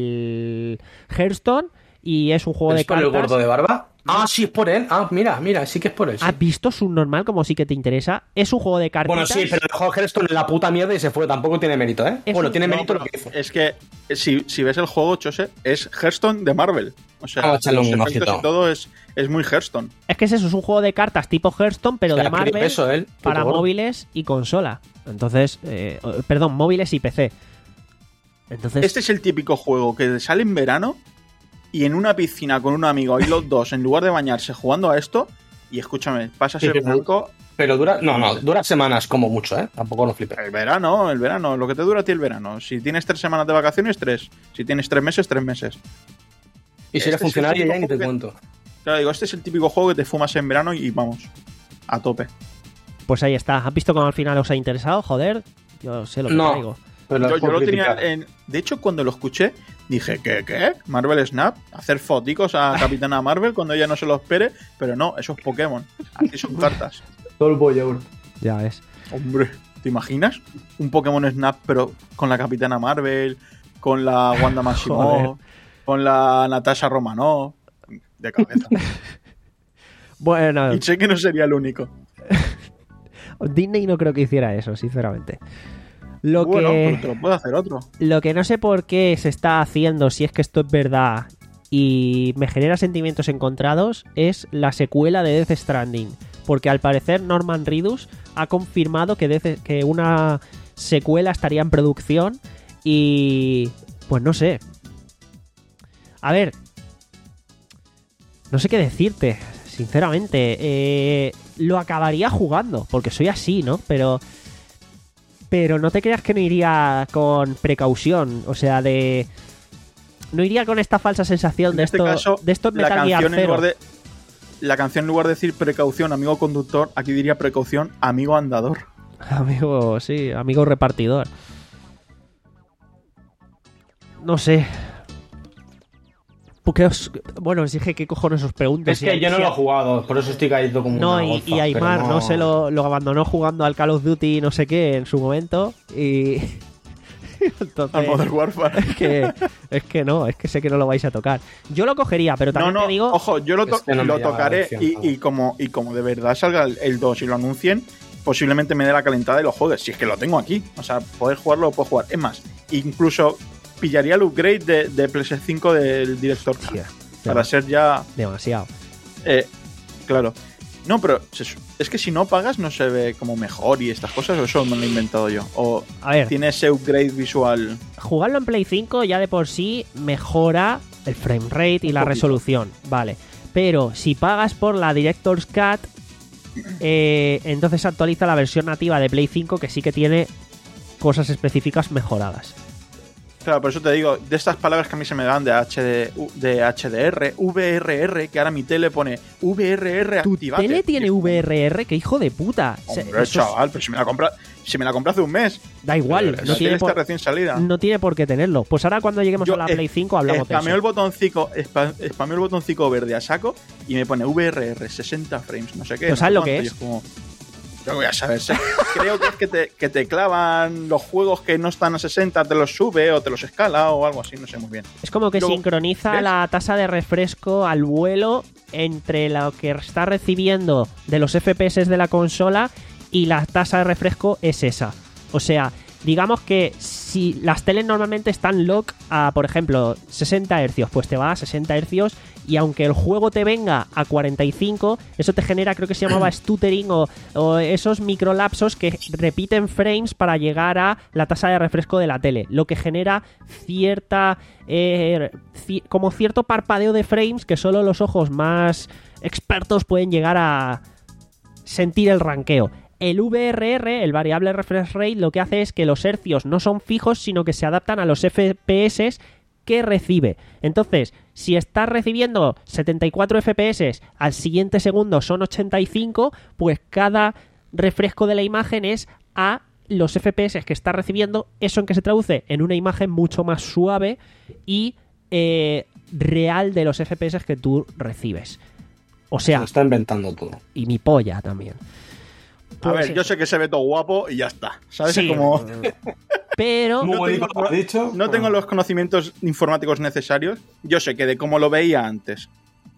el Hearthstone, y es un juego ¿Es de por el cartas. gordo de barba? Ah, sí, es por él. Ah, mira, mira, sí que es por él. sí. ¿Has visto Subnormal como sí que te interesa? Es un juego de cartas. Bueno, sí, pero dejó Hearthstone en la puta mierda y se fue. Tampoco tiene mérito, ¿eh? Es bueno, un- tiene No, mérito pero lo que hizo. es que eh, si, si ves el juego, Chose, es Hearthstone de Marvel. O sea, Vamos a echarle los un efectos ojito. y todo es, es muy Hearthstone. Es que es eso, es un juego de cartas tipo Hearthstone, pero O sea, de Marvel, qué peso, ¿eh? Puto para gordo. móviles y consola. Entonces, eh, perdón, móviles y P C. Entonces, Este es el típico juego que sale en verano y en una piscina con un amigo, ahí los dos, en lugar de bañarse jugando a esto, y escúchame, pasas Sí, el sí, blanco. Pero dura. No, no, dura semanas como mucho, ¿eh? Tampoco lo flipes. El verano, el verano, lo que te dura a ti el verano. Si tienes tres semanas de vacaciones, tres. Si tienes tres meses, tres meses. Y si Este eres es el funcionario típico ya ni te juego que- cuento. Claro, digo, este es el típico juego que te fumas en verano y vamos, a tope. pues ahí está. ¿Has visto cómo al final os ha interesado? Joder, yo sé lo que No. traigo. Pero Yo, es yo por lo tenía criticar. en... De hecho, cuando lo escuché, dije, ¿qué? ¿Qué? ¿Marvel Snap? ¿Hacer foticos a Capitana Marvel cuando ella no se lo espere? Pero no, eso es Pokémon. Aquí son cartas. Todo el bollo. Ya ves. Hombre, ¿te imaginas? Un Pokémon Snap, pero con la Capitana Marvel, con la Wanda Maximoff, con la Natasha Romanoff. De cabeza. Bueno, Y sé que no sería el único. Disney no creo que hiciera eso, sinceramente. Lo Bueno, que... pero te lo puede hacer otro. Lo que no sé por qué se está haciendo, si es que esto es verdad y me genera sentimientos encontrados, es la secuela de Death Stranding. Porque al parecer Norman Reedus ha confirmado que, Death- que una secuela estaría en producción y... pues no sé. A ver... No sé qué decirte, sinceramente. Eh, lo acabaría jugando, porque soy así, ¿no? Pero... Pero no te creas que no iría con precaución, o sea, de... No iría con esta falsa sensación En de este esto, caso, de esto es la Metal Gear canción, en Zero. lugar de, la canción en lugar de decir precaución, amigo conductor, aquí diría precaución, amigo andador. Amigo, sí, amigo repartidor. No sé. Porque os... Bueno, os dije qué cojones os pregunto. Es si que hay- yo no si lo he hay- jugado, por eso estoy caído como No, una y, golfa, y Aymar, pero no, se lo, lo abandonó jugando al Call of Duty no sé qué en su momento. Y... Entonces, Al Modern Warfare. es que, es que no, es que sé que no lo vais a tocar. Yo lo cogería, pero No, también no, te digo... ojo, yo lo, to- Es que no me lo llama la tocaré atención, y, no. y como, y como de verdad salga el, el dos y lo anuncien, posiblemente me dé la calentada y lo juegue. Si es que lo tengo aquí. O sea, poder jugarlo, lo puedo jugar. Es más, incluso pillaría el upgrade de, de PlayStation cinco del director Hostia, para ser ya... demasiado. Eh, claro. No, pero se- es que si no pagas no se ve como mejor y estas cosas, o eso me lo he inventado yo. O A ver, tiene ese upgrade visual. jugarlo en Play cinco ya de por sí mejora el frame rate y Un la poquito. resolución, vale. Pero si pagas por la Director's Cut, eh, entonces actualiza la versión nativa de Play cinco, que sí que tiene cosas específicas mejoradas. Claro, por eso te digo, de estas palabras que a mí se me dan de, H D, de H D R, V R R, que ahora mi tele pone V R R ¿Tu activate. tele tiene Y- V R R? ¡Qué hijo de puta! O sea, Hombre, eso es- chaval, pero si me la compra, si me la compré hace un mes. da igual, La no tele tiene, está por, recién salida. no tiene por qué tenerlo. Pues ahora cuando lleguemos Yo, a la eh, Play cinco hablamos de Spameo el eso. botoncito, spa- spameo el botoncito verde a saco y me pone V R R sesenta frames, no sé qué. ¿Pero no sabes sé lo que cuánto, y es? como, Yo voy a saber. Creo que es que te, que te clavan los juegos que no están a sesenta, te los sube o te los escala o algo así, no sé muy bien. Es como que Luego, sincroniza ¿ves? la tasa de refresco al vuelo entre lo que está recibiendo de los F P S de la consola y la tasa de refresco es esa. O sea, digamos que si las teles normalmente están lock a, por ejemplo, sesenta hercios, pues te va a sesenta hercios y aunque el juego te venga a cuarenta y cinco, eso te genera, creo que se llamaba stuttering o, o esos microlapsos que repiten frames para llegar a la tasa de refresco de la tele, lo que genera cierta eh, ci- como cierto parpadeo de frames que solo los ojos más expertos pueden llegar a sentir el ranqueo. El V R R, el variable refresh rate, lo que hace es que los hercios no son fijos, sino que se adaptan a los F P S que recibe. Entonces, si estás recibiendo setenta y cuatro F P S, al siguiente segundo son ochenta y cinco, pues cada refresco de la imagen es a los F P S que está recibiendo, eso en que se traduce en una imagen mucho más suave y eh, real de los F P S que tú recibes. O sea, Se lo está inventando todo. y mi polla también. A Pues ver, yo eso. sé que se ve todo guapo y ya está. ¿Sabes? Sí, Como pero Muy no bonito tengo, lo has dicho. no tengo los conocimientos informáticos necesarios. Yo sé que de cómo lo veía antes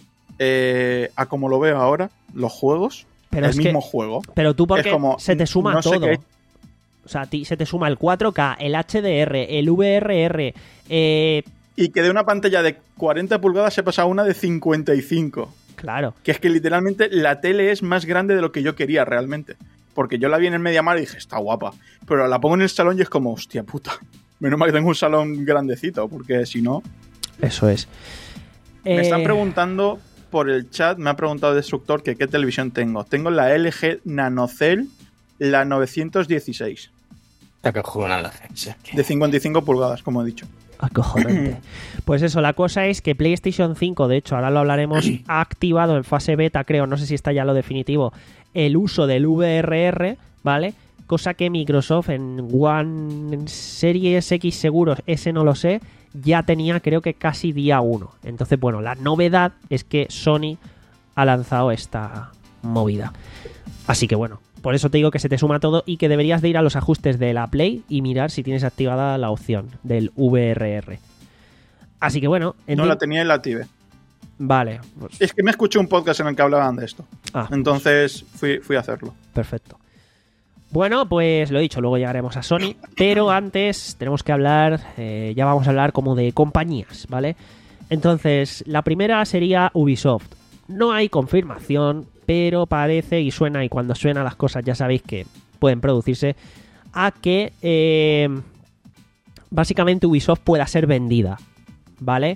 eh, a cómo lo veo ahora, los juegos, Pero el es que- mismo juego. Pero tú porque Es como, se te suma no sé todo. qué- O sea, a ti se te suma el cuatro K, el H D R, el V R R, eh, Y que de una pantalla de cuarenta pulgadas se pasa a una de cincuenta y cinco. claro. Que es que literalmente la tele es más grande de lo que yo quería realmente. Porque yo la vi en el Mediamar y dije, está guapa. Pero la pongo en el salón y es como, hostia puta. Menos mal que tengo un salón grandecito, porque si no... Eso es. Me Eh, están preguntando por el chat, me ha preguntado Destructor que qué televisión tengo. Tengo la L G Nanocell, la novecientos dieciséis, Ya que juegan a la gente. de cincuenta y cinco pulgadas, como he dicho. Acojonante. Pues eso, la cosa es que PlayStation cinco, de hecho, ahora lo hablaremos, ha activado en fase beta, creo, no sé si está ya lo definitivo, el uso del V R R, ¿vale? Cosa que Microsoft en One Series X seguros, ese no lo sé, ya tenía creo que casi día uno. Entonces, bueno, la novedad es que Sony ha lanzado esta movida. Así que bueno, por eso te digo que se te suma todo y que deberías de ir a los ajustes de la Play y mirar si tienes activada la opción del V R R. Así que bueno, No enti- la tenía y la activé. Vale, pues, Es que me escuché un podcast en el que hablaban de esto. ah, Entonces fui, fui a hacerlo. perfecto. Bueno, pues lo dicho, luego llegaremos a Sony, pero antes tenemos que hablar, eh, ya vamos a hablar como de compañías, ¿vale? Entonces, la primera sería Ubisoft. No hay confirmación, pero parece y suena, y cuando suenan las cosas ya sabéis que pueden producirse, a que eh, básicamente Ubisoft pueda ser vendida, ¿vale?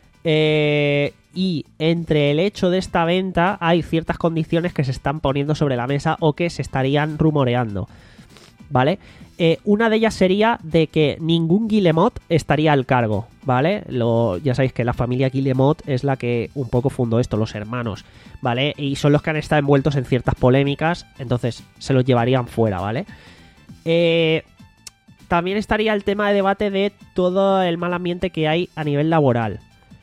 Eh, y entre el hecho de esta venta hay ciertas condiciones que se están poniendo sobre la mesa o que se estarían rumoreando, ¿vale? Eh, una de ellas sería de que ningún Guillemot estaría al cargo, ¿vale? Lo, ya sabéis que la familia Guillemot es la que un poco fundó esto, los hermanos, ¿vale? Y son los que han estado envueltos en ciertas polémicas, entonces se los llevarían fuera, ¿vale? Eh, también estaría el tema de debate de todo el mal ambiente que hay a nivel laboral.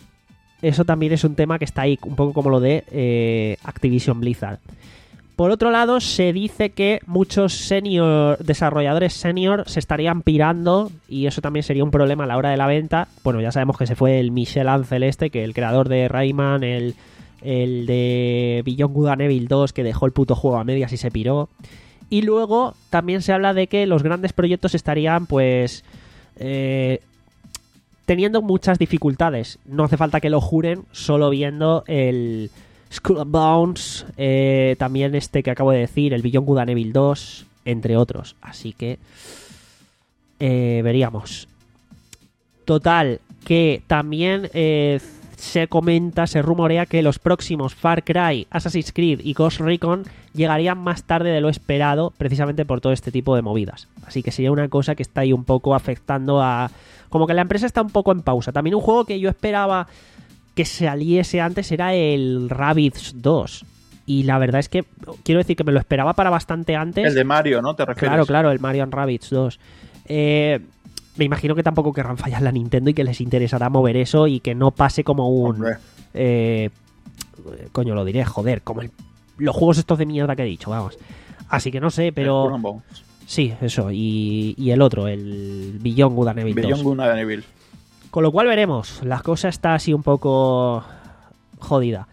Eso también es un tema que está ahí, un poco como lo de eh, Activision Blizzard. Por otro lado, se dice que muchos senior, desarrolladores senior se estarían pirando y eso también sería un problema a la hora de la venta. Bueno, ya sabemos que se fue el Michel Ancel este, que el creador de Rayman, el, el de Beyond Good and Evil dos, que dejó el puto juego a medias y se piró. Y luego también se habla de que los grandes proyectos estarían, pues... Eh, teniendo muchas dificultades. No hace falta que lo juren, solo viendo el Skull and Bones, eh, también este que acabo de decir, el Beyond Good and Evil dos, entre otros. Así que eh, veríamos. Total, que también eh, se comenta, se rumorea que los próximos Far Cry, Assassin's Creed y Ghost Recon llegarían más tarde de lo esperado, precisamente por todo este tipo de movidas. Así que sería una cosa que está ahí un poco afectando a... Como que la empresa está un poco en pausa. También un juego que yo esperaba que saliese antes era el Rabbids dos. Y la verdad es que quiero decir que me lo esperaba para bastante antes. El de Mario, ¿no? ¿Te refieres? Claro, claro, el Mario and Rabbids dos. Eh, me imagino que tampoco querrán fallar la Nintendo y que les interesará mover eso y que no pase como un... Eh, coño, lo diré, joder, como el, los juegos estos de mierda que he dicho, vamos. Así que no sé, pero... Skull and Bones. Sí, eso. Y, y el otro, el Beyond Good and Evil dos. Beyond Good and Evil. Con lo cual veremos. La cosa está así un poco jodida.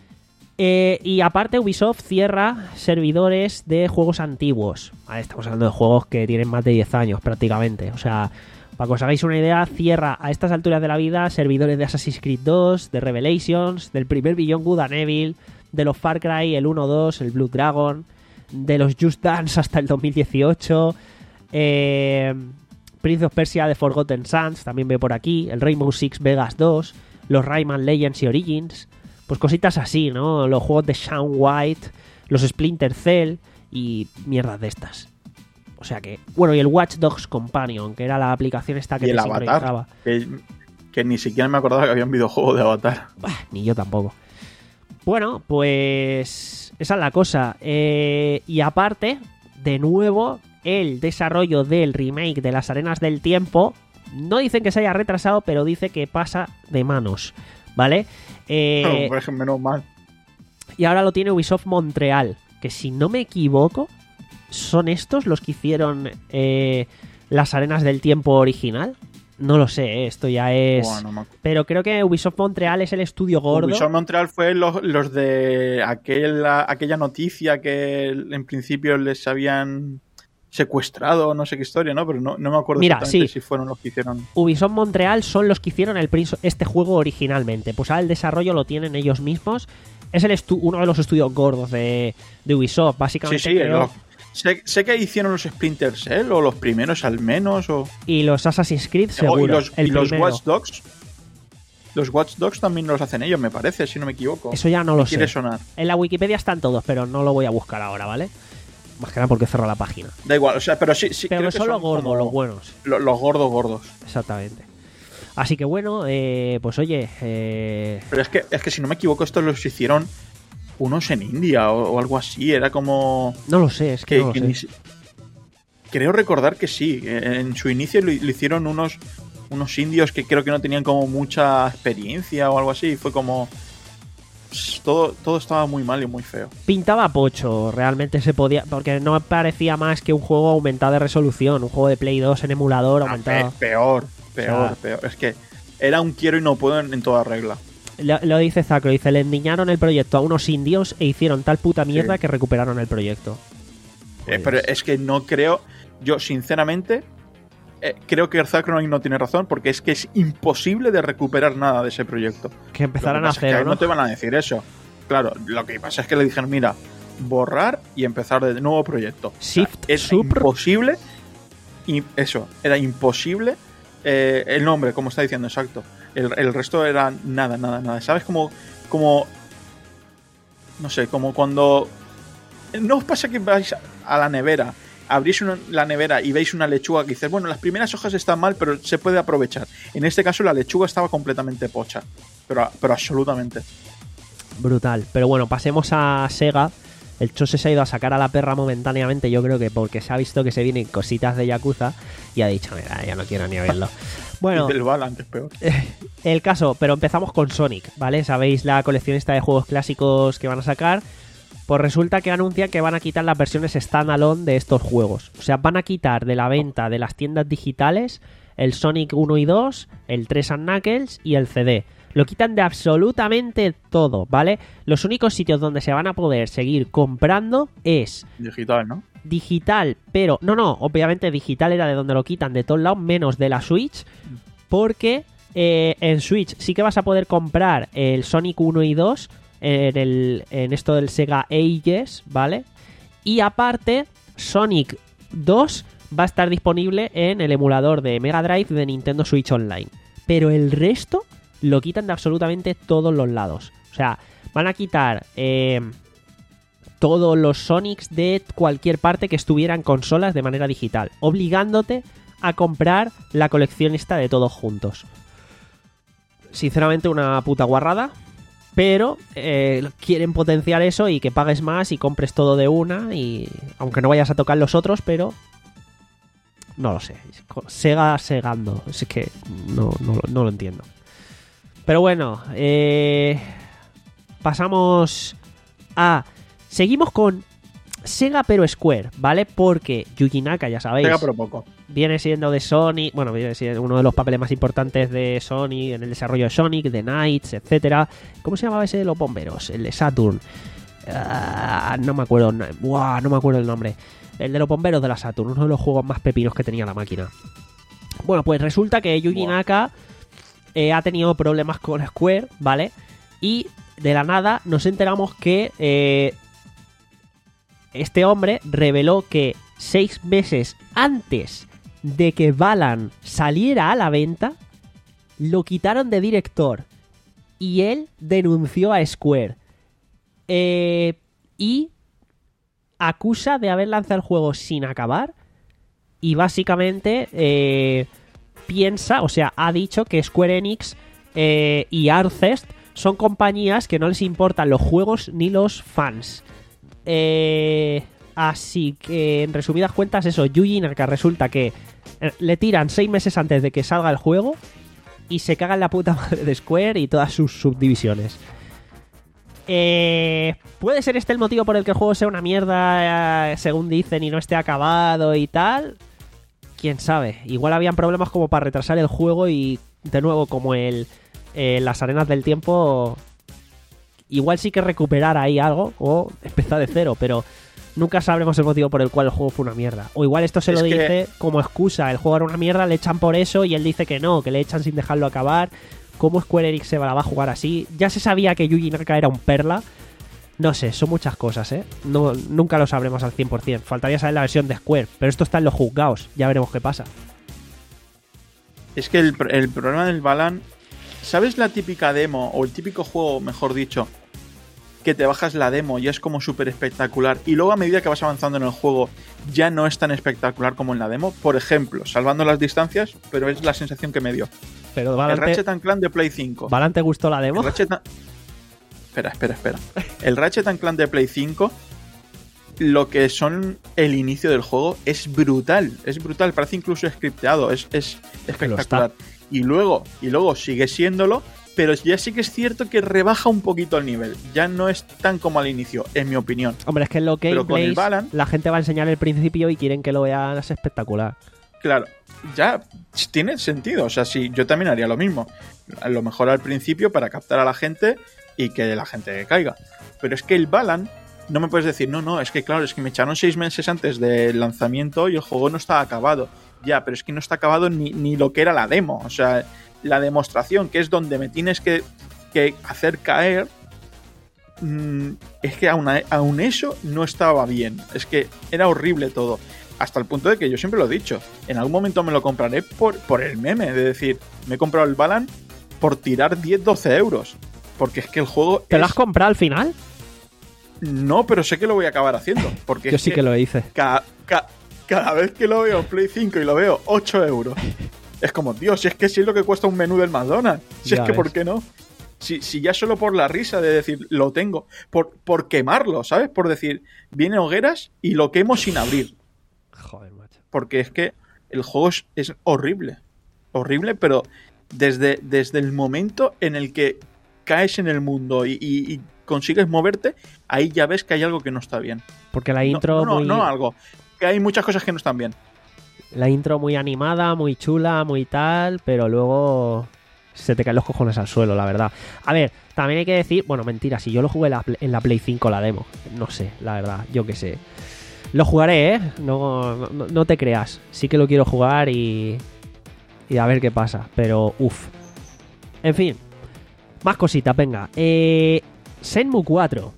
Eh, y aparte Ubisoft cierra servidores de juegos antiguos. Vale, estamos hablando de juegos que tienen más de diez años prácticamente. O sea, para que os hagáis una idea, cierra a estas alturas de la vida servidores de Assassin's Creed dos, de Revelations, del primer Beyond Good and Evil, de los Far Cry, el uno dos, el Blood Dragon, de los Just Dance hasta el dos mil dieciocho, eh, Prince of Persia, The Forgotten Sands, también veo por aquí, el Rainbow Six Vegas dos, los Rayman Legends y Origins, pues cositas así, ¿no? Los juegos de Shaun White, los Splinter Cell y mierdas de estas. O sea que... Bueno, y el Watch Dogs Companion, que era la aplicación esta que y el te Avatar, sincronizaba. que, que ni siquiera me acordaba que había un videojuego de Avatar. Bah, ni yo tampoco. Bueno, pues... esa es la cosa. Eh, y aparte, de nuevo, el desarrollo del remake de las Arenas del Tiempo, no dicen que se haya retrasado, pero dice que pasa de manos, ¿vale? Eh, Por ejemplo, menos mal. y ahora lo tiene Ubisoft Montreal, que si no me equivoco, ¿son estos los que hicieron eh, las Arenas del Tiempo original? No lo sé, eh, esto ya es... Bueno, no me... Pero creo que Ubisoft Montreal es el estudio gordo. Ubisoft Montreal fue los, los de aquella, aquella noticia que en principio les habían secuestrado, no sé qué historia, ¿no? Pero no, no me acuerdo Mira, exactamente sí. si fueron los que hicieron. Ubisoft Montreal son los que hicieron el Prince- este juego originalmente. Pues ahora el desarrollo lo tienen ellos mismos. Es el estu- uno de los estudios gordos de, de Ubisoft, Sí, básicamente. sí, creo. lo- sé, sé que hicieron los Splinter Cell, o los primeros al menos, o... Y los Assassin's Creed, o- seguro. y los, el y los primero. Watch Dogs. Los Watch Dogs también los hacen ellos, me parece, si no me equivoco. Eso ya no lo Me quiere sé. sonar. En la Wikipedia están todos, pero no lo voy a buscar ahora, ¿vale? Más que nada porque cerró la página. Da igual, o sea, pero sí, sí Pero creo que que son los gordos, como los buenos. lo- los gordos gordos. Exactamente. Así que bueno, eh, pues oye... Eh... Pero es que, es que si no me equivoco, estos los hicieron unos en India o, o algo así. Era como... No lo sé, es que, que, no lo que sé. ni si- Creo recordar que sí. En su inicio lo, lo hicieron unos, unos indios que creo que no tenían como mucha experiencia o algo así. Y fue como... Todo, todo estaba muy mal y muy feo. Pintaba pocho, realmente se podía... Porque no parecía más que un juego aumentado de resolución. Un juego de Play dos en emulador Ah, aumentado. pe- peor, peor, O sea- peor. Es que era un quiero y no puedo en, en toda regla. Lo, lo dice Zacro, dice, le endiñaron el proyecto a unos indios e hicieron tal puta mierda Sí. que recuperaron el proyecto. Eh, Pues- pero es que no creo... Yo, sinceramente... eh, creo que Zacronite no tiene razón, porque es que es imposible de recuperar nada de ese proyecto. Que empezaran Lo a que pasa es que hacer, ahí ¿no? no te van a decir eso. Claro, lo que pasa es que le dijeron, mira, borrar y empezar de nuevo proyecto. Shift, es supr. imposible. Y eso, era imposible. eh, el nombre, como está diciendo, exacto. El, el resto era nada, nada, nada. ¿Sabes? Como, como. No sé, como cuando. ¿No os pasa que vais a la nevera? Abrís una- la nevera y veis una lechuga que dices, bueno, las primeras hojas están mal, pero se puede aprovechar. En este caso, la lechuga estaba completamente pocha. Pero, pero absolutamente. Brutal. Pero bueno, pasemos a Sega. El Chose se ha ido a sacar a la perra momentáneamente, yo creo que porque se ha visto que se vienen cositas de Yakuza y ha dicho, mira, ya no quiero ni verlo. Bueno, Y del Balan, que es peor. el caso, pero empezamos con Sonic, ¿vale? Sabéis la colección esta de juegos clásicos que van a sacar. Pues resulta que anuncian que van a quitar las versiones standalone de estos juegos. O sea, van a quitar de la venta de las tiendas digitales el Sonic uno y dos, el tres and Knuckles y el C D. Lo quitan de absolutamente todo, ¿vale? Los únicos sitios donde se van a poder seguir comprando es Digital, ¿no? digital, pero... No, no, obviamente digital era de donde lo quitan de todos lados, menos de la Switch, porque eh, en Switch sí que vas a poder comprar el Sonic uno y dos en, el, en esto del Sega Ages, ¿vale? Y aparte, Sonic dos va a estar disponible en el emulador de Mega Drive de Nintendo Switch Online. Pero el resto lo quitan de absolutamente todos los lados. O sea, van a quitar eh, todos los Sonics de cualquier parte que estuviera en consolas de manera digital, obligándote a comprar la colección esta de todos juntos. Sinceramente, una puta guarrada. Pero eh, quieren potenciar eso y que pagues más y compres todo de una. Y aunque no vayas a tocar los otros, pero no lo sé. Sega segando. Es que no, no, no lo entiendo. Pero bueno, eh, pasamos a... Seguimos con Sega pero Square, ¿vale? Porque Yuji Naka, ya sabéis, Sega pero poco. Viene siendo de Sony, bueno, viene siendo uno de los papeles más importantes de Sony en el desarrollo de Sonic, de Knights, etcétera. ¿Cómo se llamaba ese de los bomberos? El de Saturn. Uh, no me acuerdo, no, wow, no me acuerdo el nombre. El de los bomberos de la Saturn, uno de los juegos más pepinos que tenía la máquina. Bueno, pues resulta que Yuji wow. Naka eh, ha tenido problemas con Square, ¿vale? Y de la nada nos enteramos que eh, este hombre reveló que seis meses antes de que Balan saliera a la venta, lo quitaron de director y él denunció a Square eh, y acusa de haber lanzado el juego sin acabar y básicamente eh, piensa, o sea, ha dicho que Square Enix eh, y Arcest son compañías que no les importan los juegos ni los fans. Eh, así que, en resumidas cuentas, eso, Yuji Naka resulta que le tiran seis meses antes de que salga el juego y se caga en la puta madre de Square y todas sus subdivisiones. Eh, ¿Puede ser este el motivo por el que el juego sea una mierda, eh, según dicen, y no esté acabado y tal? Quién sabe. Igual habían problemas como para retrasar el juego y, de nuevo, como el eh, las arenas del tiempo, igual sí que recuperar ahí algo o empezar de cero, pero nunca sabremos el motivo por el cual el juego fue una mierda. O igual esto se lo es dice que... como excusa. El juego era una mierda, le echan por eso y él dice que no, que le echan sin dejarlo acabar. ¿Cómo Square Enix se la va a jugar así? Ya se sabía que Yuji Naka era un perla. No sé, son muchas cosas, ¿eh? No, nunca lo sabremos al cien por ciento. Faltaría saber la versión de Square, pero esto está en los juzgados. Ya veremos qué pasa. Es que el, el problema del Balan... ¿Sabes la típica demo, o el típico juego, mejor dicho, que te bajas la demo y es como súper espectacular y luego a medida que vas avanzando en el juego ya no es tan espectacular como en la demo? Por ejemplo, salvando las distancias, pero es la sensación que me dio. Pero Balan el Ratchet and Clank de Play cinco. ¿Balan te gustó la demo? El Ratchet and... Espera, espera, espera. El Ratchet and Clank de Play cinco, lo que son el inicio del juego, es brutal. Es brutal, parece incluso scripteado, es, es espectacular. Y luego, y luego sigue siéndolo, pero ya sí que es cierto que rebaja un poquito el nivel. Ya no es tan como al inicio, en mi opinión. Hombre, es que en lo que la gente va a enseñar el principio y quieren que lo vean es espectacular. Claro, ya tiene sentido. O sea, sí, yo también haría lo mismo. A lo mejor al principio para captar a la gente y que la gente caiga. Pero es que el Balan, no me puedes decir, no, no, es que claro, es que me echaron seis meses antes del lanzamiento y el juego no está acabado. Ya, pero es que no está acabado ni, ni lo que era la demo. O sea, la demostración, que es donde me tienes que, que hacer caer, mmm, es que aún, aún eso no estaba bien. Es que era horrible todo. Hasta el punto de que yo siempre lo he dicho, en algún momento me lo compraré por, por el meme. De decir, me he comprado el Balan por tirar diez doce euros. Porque es que el juego... ¿Te es... lo has comprado al final? No, pero sé que lo voy a acabar haciendo. Porque yo es sí que, que lo hice. Ca, ca, cada vez que lo veo en Play cinco y lo veo ocho euros, es como, Dios, si es que si es lo que cuesta un menú del McDonald's. Si ya es que, ves. ¿Por qué no? Si, si ya solo por la risa de decir, lo tengo, por, por quemarlo, ¿sabes? Por decir, viene hogueras y lo quemo sin abrir. Joder, macho. Porque es que el juego es, es horrible. Horrible, pero desde, desde el momento en el que caes en el mundo y, y, y consigues moverte, ahí ya ves que hay algo que no está bien. Porque la intro... No, no, muy... no algo. Que hay muchas cosas que no están bien. La intro muy animada, muy chula, muy tal, pero luego se te caen los cojones al suelo, la verdad. A ver, también hay que decir... Bueno, mentira, si yo lo jugué en la, en la Play cinco, la demo. No sé, la verdad, yo qué sé. Lo jugaré, ¿eh? No, no, no te creas. Sí que lo quiero jugar y... Y a ver qué pasa, pero uff. En fin, más cositas, venga. Eh, Shenmue cuatro.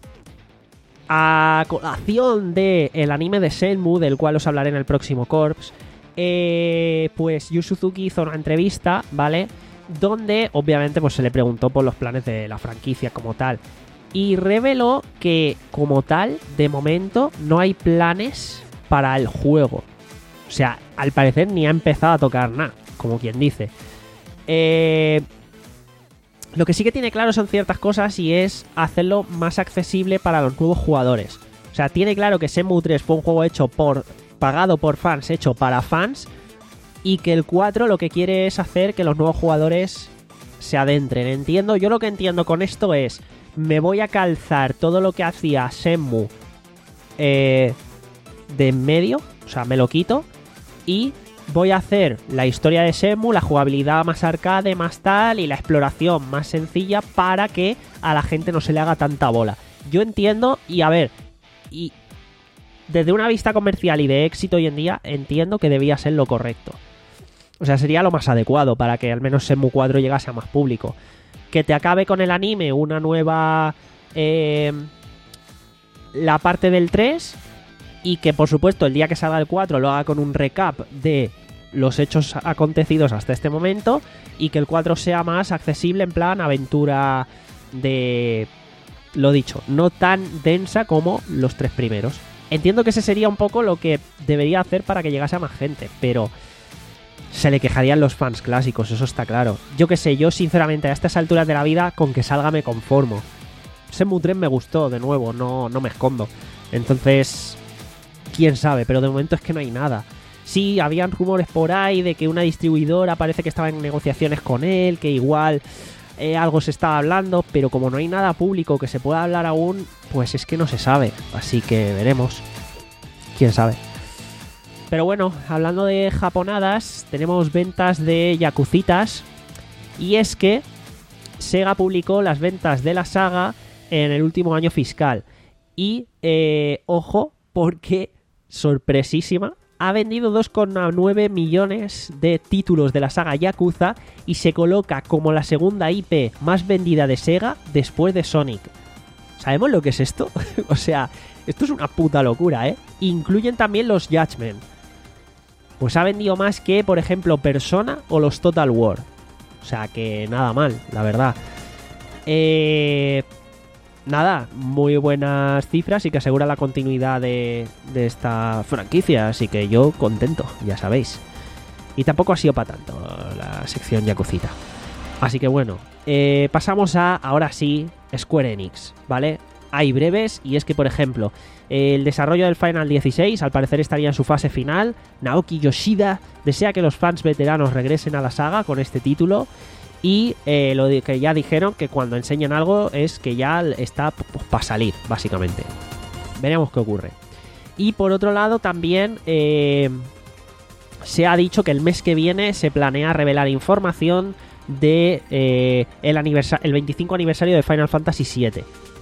A colación del anime de Shenmue, del cual os hablaré en el próximo Corps, eh, pues Yu Suzuki hizo una entrevista, ¿vale? Donde obviamente pues se le preguntó por los planes de la franquicia como tal. Y reveló que como tal, de momento, no hay planes para el juego. O sea, al parecer ni ha empezado a tocar nada, como quien dice. Eh... Lo que sí que tiene claro son ciertas cosas y es hacerlo más accesible para los nuevos jugadores. O sea, tiene claro que Shenmue tres fue un juego hecho por... pagado por fans, hecho para fans, y que el cuatro lo que quiere es hacer que los nuevos jugadores se adentren. Entiendo, yo lo que entiendo con esto es, me voy a calzar todo lo que hacía Shenmue eh, de en medio, o sea, me lo quito y voy a hacer la historia de Shenmue, la jugabilidad más arcade, más tal, y la exploración más sencilla para que a la gente no se le haga tanta bola. Yo entiendo, y a ver, y desde una vista comercial y de éxito hoy en día, entiendo que debía ser lo correcto. O sea, sería lo más adecuado para que al menos Shenmue cuatro llegase a más público. Que te acabe con el anime una nueva... Eh, la parte del tres... Y que, por supuesto, el día que salga el cuatro lo haga con un recap de los hechos acontecidos hasta este momento. Y que el cuatro sea más accesible en plan aventura de... Lo dicho, no tan densa como los tres primeros. Entiendo que ese sería un poco lo que debería hacer para que llegase a más gente. Pero se le quejarían los fans clásicos, eso está claro. Yo qué sé, yo sinceramente a estas alturas de la vida con que salga me conformo. Shenmue tres me gustó, de nuevo, no, no me escondo. Entonces... quién sabe, pero de momento es que no hay nada. Sí, habían rumores por ahí de que una distribuidora parece que estaba en negociaciones con él, que igual eh, algo se estaba hablando, pero como no hay nada público que se pueda hablar aún, pues es que no se sabe. Así que veremos. Quién sabe. Pero bueno, hablando de japonadas, tenemos ventas de Yakuzitas. Y es que Sega publicó las ventas de la saga en el último año fiscal. Y, eh, ojo, porque... sorpresísima, ha vendido dos coma nueve millones de títulos de la saga Yakuza y se coloca como la segunda I P más vendida de Sega después de Sonic. ¿Sabemos lo que es esto? O sea, esto es una puta locura, ¿eh? Incluyen también los Judgment. Pues ha vendido más que, por ejemplo, Persona o los Total War. O sea, que nada mal, la verdad. Eh... Nada, muy buenas cifras y que asegura la continuidad de, de esta franquicia, así que yo contento, ya sabéis. Y tampoco ha sido para tanto la sección Yakuzita. Así que bueno, eh, pasamos a, ahora sí, Square Enix, ¿vale? Hay breves, y es que, por ejemplo, el desarrollo del Final dieciséis al parecer estaría en su fase final. Naoki Yoshida desea que los fans veteranos regresen a la saga con este título. Y eh, lo que ya dijeron, que cuando enseñan algo es que ya está pues, para salir, básicamente. Veremos qué ocurre. Y por otro lado también eh, se ha dicho que el mes que viene se planea revelar información de eh, el, aniversa- el veinticinco aniversario de Final Fantasy siete.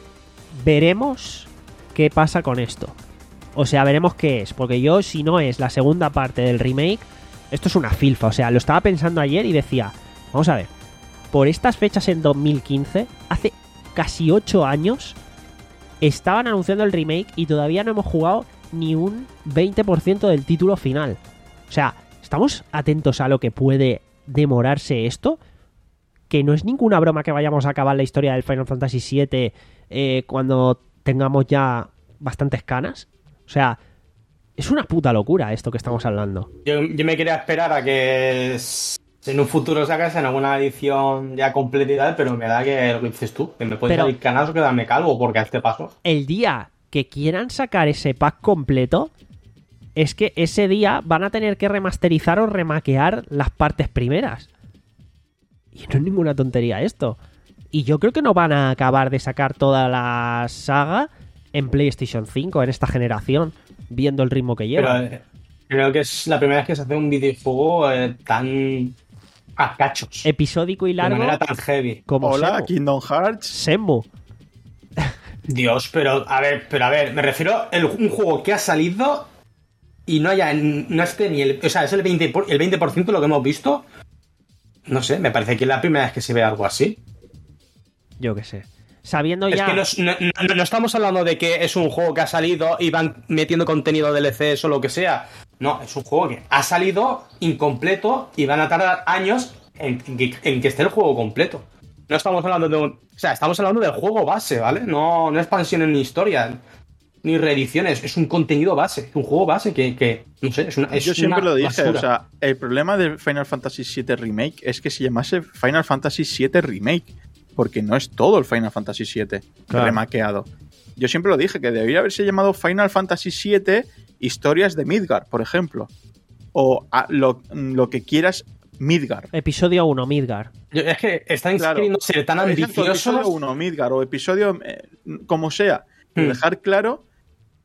Veremos qué pasa con esto. O sea, veremos qué es. Porque yo, si no es la segunda parte del remake, esto es una filfa. O sea, lo estaba pensando ayer y decía, vamos a ver, por estas fechas en dos mil quince, hace casi ocho años, estaban anunciando el remake y todavía no hemos jugado ni un veinte por ciento del título final. O sea, ¿estamos atentos a lo que puede demorarse esto? Que no es ninguna broma que vayamos a acabar la historia del Final Fantasy siete eh, cuando tengamos ya bastantes canas. O sea, es una puta locura esto que estamos hablando. Yo, yo me quería esperar a que en un futuro sacas en alguna edición ya completa y tal, pero me da que lo que dices tú, que me pueden salir canas o quedarme calvo, porque a este paso. El día que quieran sacar ese pack completo, es que ese día van a tener que remasterizar o remaquear las partes primeras. Y no es ninguna tontería esto. Y yo creo que no van a acabar de sacar toda la saga en PlayStation cinco, en esta generación, viendo el ritmo que lleva. Pero, eh, creo que es la primera vez que se hace un videojuego eh, tan a cachos. Episódico y largo. De manera tan heavy. Como Hola, Shenmue. Kingdom Hearts. Shenmue. Dios, pero a ver, pero a ver, me refiero a un juego que ha salido y no haya, no esté ni el, o sea, es el veinte por ciento, el veinte por ciento lo que hemos visto. No sé, me parece que es la primera vez que se ve algo así. Yo qué sé. Sabiendo es ya... que no, no, no, no estamos hablando de que es un juego que ha salido y van metiendo contenido D L Cs o lo que sea. No, es un juego que ha salido incompleto y van a tardar años en, en, que, en que esté el juego completo. No estamos hablando de un... O sea, estamos hablando del juego base, ¿vale? No, no expansiones ni historia, ni reediciones. Es un contenido base, un juego base que, que no sé, es una es Yo siempre una lo dije, basura. O sea, el problema de Final Fantasy siete Remake es que se llamase Final Fantasy siete Remake, porque no es todo el Final Fantasy siete Claro. remaqueado. Yo siempre lo dije, que debería haberse llamado Final Fantasy siete Historias de Midgar, por ejemplo. O a, lo, lo que quieras, Midgar. Episodio uno, Midgar. Yo- es que están Claro. queriendo ser tan Por ejemplo, ambiciosos. episodio uno, Midgar, o episodio, eh, como sea. Pero Hmm. dejar claro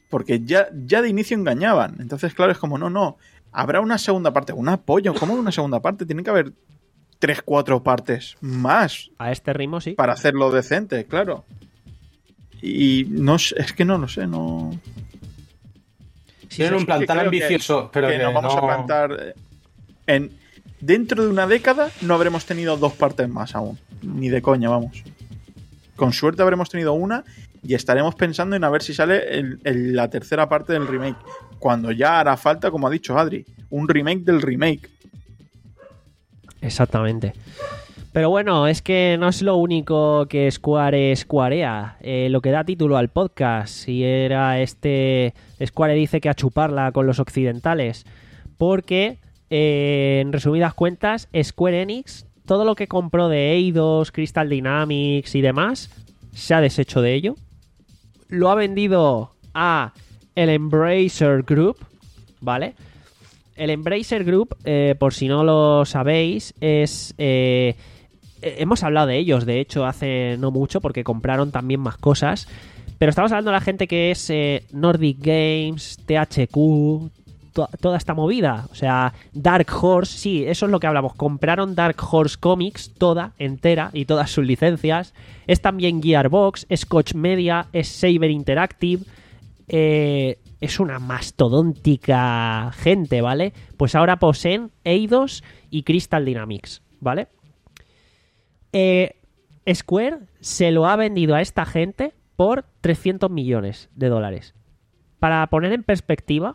Porque ya, ya de inicio engañaban. Entonces, claro, es como, no, no, habrá una segunda parte. Un apoyo, ¿cómo una segunda parte? Tiene que haber tres, cuatro partes más. A este ritmo, sí. Para hacerlo decente, claro. Y no es que no lo sé, no... Tienen un plan tan ambicioso, que, pero que, que nos vamos no... a plantar en... Dentro de una década no habremos tenido dos partes más aún. Ni de coña, vamos. Con suerte habremos tenido una y estaremos pensando en a ver si sale el, el, la tercera parte del remake. Cuando ya hará falta, como ha dicho Adri, un remake del remake. Exactamente. Pero bueno, es que no es lo único que Square squarea. Eh, lo que da título al podcast. Y era este... Square dice que a chuparla con los occidentales. Porque, eh, en resumidas cuentas, Square Enix, todo lo que compró de Eidos, Crystal Dynamics y demás, se ha deshecho de ello. Lo ha vendido a el Embracer Group, ¿vale? El Embracer Group, eh, por si no lo sabéis, es... Eh, hemos hablado de ellos, de hecho, hace no mucho, porque compraron también más cosas. Pero estamos hablando de la gente que es eh, Nordic Games, T H Q, to- toda esta movida. O sea, Dark Horse, sí, eso es lo que hablamos. Compraron Dark Horse Comics, toda, entera, y todas sus licencias. Es también Gearbox, es Koch Media, es Saber Interactive. Eh, es una mastodóntica gente, ¿vale? Pues ahora poseen Eidos y Crystal Dynamics, ¿vale? Eh, Square se lo ha vendido a esta gente por trescientos millones de dólares. Para poner en perspectiva,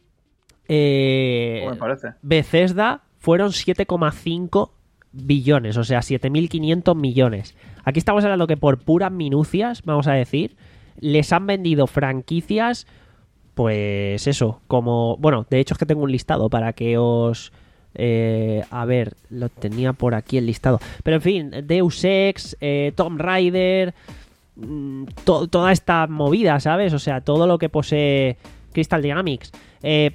eh, me parece. Bethesda fueron siete coma cinco billones, o sea, siete mil quinientos millones. Aquí estamos hablando que por puras minucias, vamos a decir, les han vendido franquicias, pues eso, como... Bueno, de hecho es que tengo un listado para que os... Eh, a ver, lo tenía por aquí el listado. Pero en fin, Deus Ex, eh, Tomb Raider, mmm, to- toda esta movida, ¿sabes? O sea, todo lo que posee Crystal Dynamics. Eh,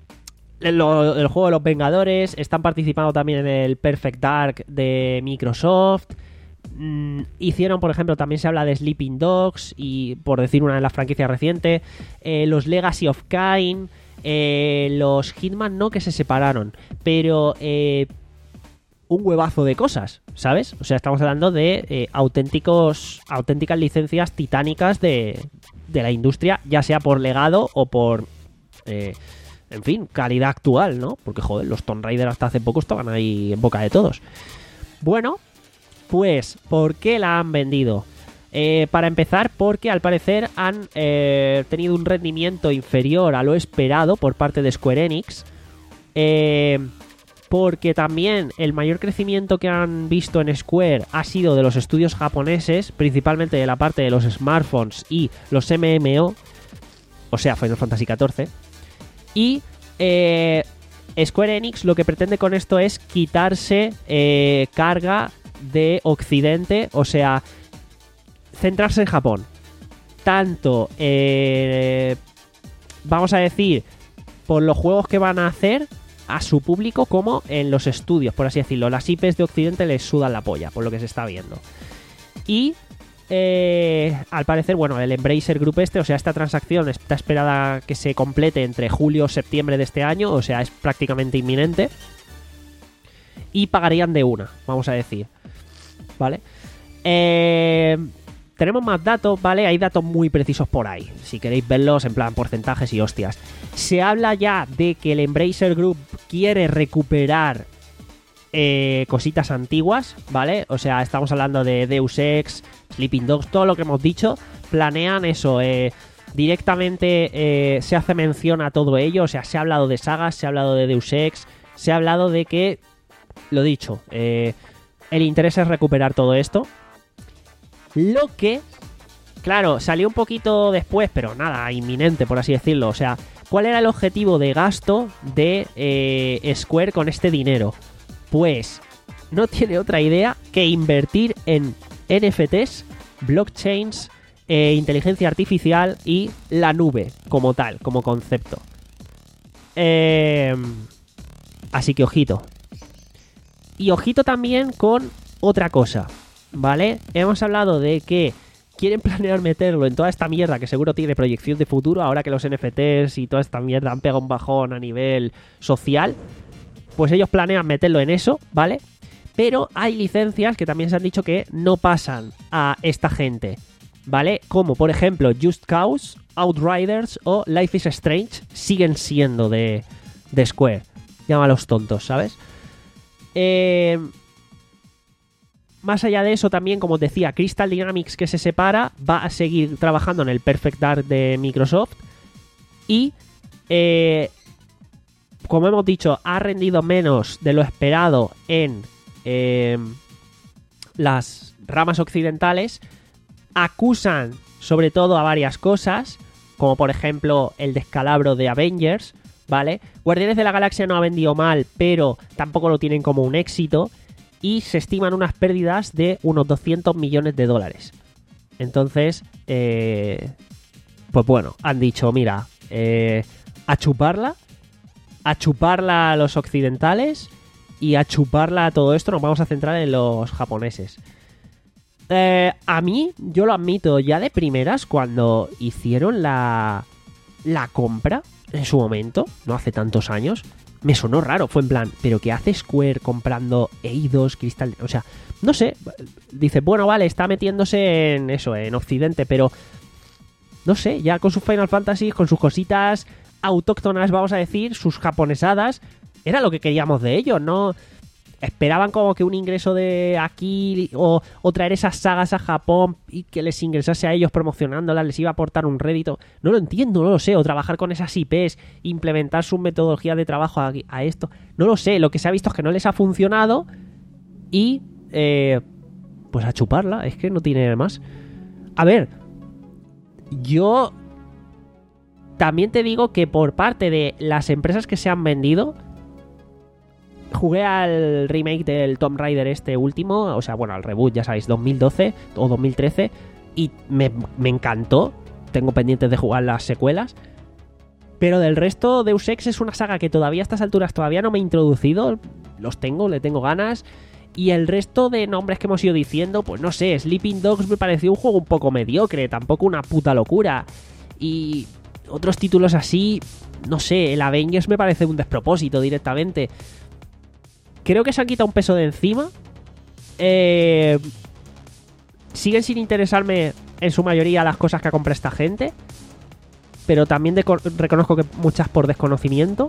lo, el juego de los Vengadores, están participando también en el Perfect Dark de Microsoft. Mm, hicieron, por ejemplo, también se habla de Sleeping Dogs, y por decir una de las franquicias recientes, eh, los Legacy of Kain. Eh, los Hitman no, que se separaron, pero eh, un huevazo de cosas, ¿sabes? O sea, estamos hablando de eh, auténticos, auténticas licencias titánicas de, de la industria, ya sea por legado o por, eh, en fin, calidad actual, ¿no? Porque, joder, los Tomb Raider hasta hace poco estaban ahí en boca de todos. Bueno, pues, ¿por qué la han vendido? Eh, para empezar, porque al parecer han eh, tenido un rendimiento inferior a lo esperado por parte de Square Enix. Eh, porque también el mayor crecimiento que han visto en Square ha sido de los estudios japoneses, principalmente de la parte de los smartphones y los M M O, o sea, Final Fantasy catorce. Y eh, Square Enix lo que pretende con esto es quitarse eh, carga de Occidente, o sea, centrarse en Japón. Tanto, eh, vamos a decir, por los juegos que van a hacer a su público, como en los estudios, por así decirlo. Las I Pes de Occidente les sudan la polla, por lo que se está viendo. Y, eh, al parecer, bueno, el Embracer Group este, o sea, esta transacción está esperada que se complete entre julio o septiembre de este año, o sea, es prácticamente inminente. Y pagarían de una, vamos a decir. ¿Vale? Eh... Tenemos más datos, ¿vale? Hay datos muy precisos por ahí, si queréis verlos en plan porcentajes y hostias. Se habla ya de que el Embracer Group quiere recuperar eh, cositas antiguas, ¿vale? O sea, estamos hablando de Deus Ex, Sleeping Dogs, todo lo que hemos dicho. Planean eso, eh, directamente eh, se hace mención a todo ello. O sea, se ha hablado de sagas, se ha hablado de Deus Ex, se ha hablado de que, lo dicho, eh, el interés es recuperar todo esto. Lo que, claro, salió un poquito después, pero nada, inminente, por así decirlo. O sea, ¿cuál era el objetivo de gasto de eh, Square con este dinero? Pues no tiene otra idea que invertir en N F Ts, blockchains, eh, inteligencia artificial y la nube como tal, como concepto. Eh, así que ojito. Y ojito también con otra cosa, ¿vale? Hemos hablado de que quieren planear meterlo en toda esta mierda que seguro tiene proyección de futuro, ahora que los N F Ts y toda esta mierda han pegado un bajón a nivel social, pues ellos planean meterlo en eso, ¿vale? Pero hay licencias que también se han dicho que no pasan a esta gente, ¿vale? Como por ejemplo Just Cause, Outriders o Life is Strange siguen siendo de, de Square. Llámalos tontos, ¿sabes? Eh... Más allá de eso también, como os decía, Crystal Dynamics, que se separa, va a seguir trabajando en el Perfect Dark de Microsoft y, eh, como hemos dicho, ha rendido menos de lo esperado en eh, las ramas occidentales. Acusan sobre todo a varias cosas, como por ejemplo el descalabro de Avengers, ¿vale? Guardianes de la Galaxia no ha vendido mal, pero tampoco lo tienen como un éxito. Y se estiman unas pérdidas de unos doscientos millones de dólares. Entonces, eh, pues bueno, han dicho, mira, eh, a chuparla, a chuparla a los occidentales y a chuparla a todo esto nos vamos a centrar en los japoneses. Eh, a mí, yo lo admito, ya de primeras, cuando hicieron la, la compra en su momento, no hace tantos años, me sonó raro, fue en plan, ¿pero qué hace Square comprando Eidos, Crystal? O sea, no sé, dice, bueno, vale, está metiéndose en eso, en Occidente, pero no sé, ya con sus Final Fantasy, con sus cositas autóctonas, vamos a decir, sus japonesadas, era lo que queríamos de ellos, ¿no? Esperaban como que un ingreso de aquí o, o traer esas sagas a Japón y que les ingresase a ellos promocionándolas, les iba a aportar un rédito. No lo entiendo, no lo sé. O trabajar con esas I Ps, implementar su metodología de trabajo a, a esto. No lo sé. Lo que se ha visto es que no les ha funcionado y eh, pues a chuparla. Es que no tiene más. A ver, yo también te digo que por parte de las empresas que se han vendido, jugué al remake del Tomb Raider este último, o sea, bueno, al reboot, ya sabéis, dos mil doce o dos mil trece, y me, me encantó. Tengo pendientes de jugar las secuelas. Pero del resto, Deus Ex es una saga que todavía a estas alturas todavía no me he introducido. Los tengo, le tengo ganas. Y el resto de nombres que hemos ido diciendo, pues no sé, Sleeping Dogs me pareció un juego un poco mediocre, tampoco una puta locura. Y otros títulos así, no sé, el Avengers me parece un despropósito directamente. Creo que se han quitado un peso de encima. Eh, siguen sin interesarme en su mayoría las cosas que ha comprado esta gente. Pero también de- reconozco que muchas por desconocimiento.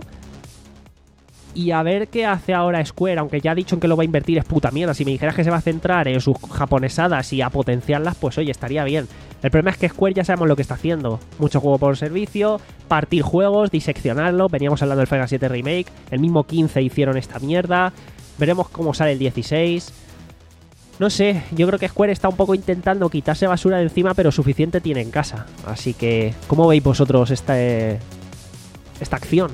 Y a ver qué hace ahora Square. Aunque ya ha dicho en que lo va a invertir, es puta mierda. Si me dijeras que se va a centrar en sus japonesadas y a potenciarlas, pues oye, estaría bien. El problema es que Square ya sabemos lo que está haciendo. Mucho juego por servicio, partir juegos, diseccionarlo. Veníamos hablando del Final siete Remake. El mismo quince hicieron esta mierda. Veremos cómo sale el dieciséis. No sé, yo creo que Square está un poco intentando quitarse basura de encima, pero suficiente tiene en casa. Así que, ¿cómo veis vosotros esta, eh, esta acción?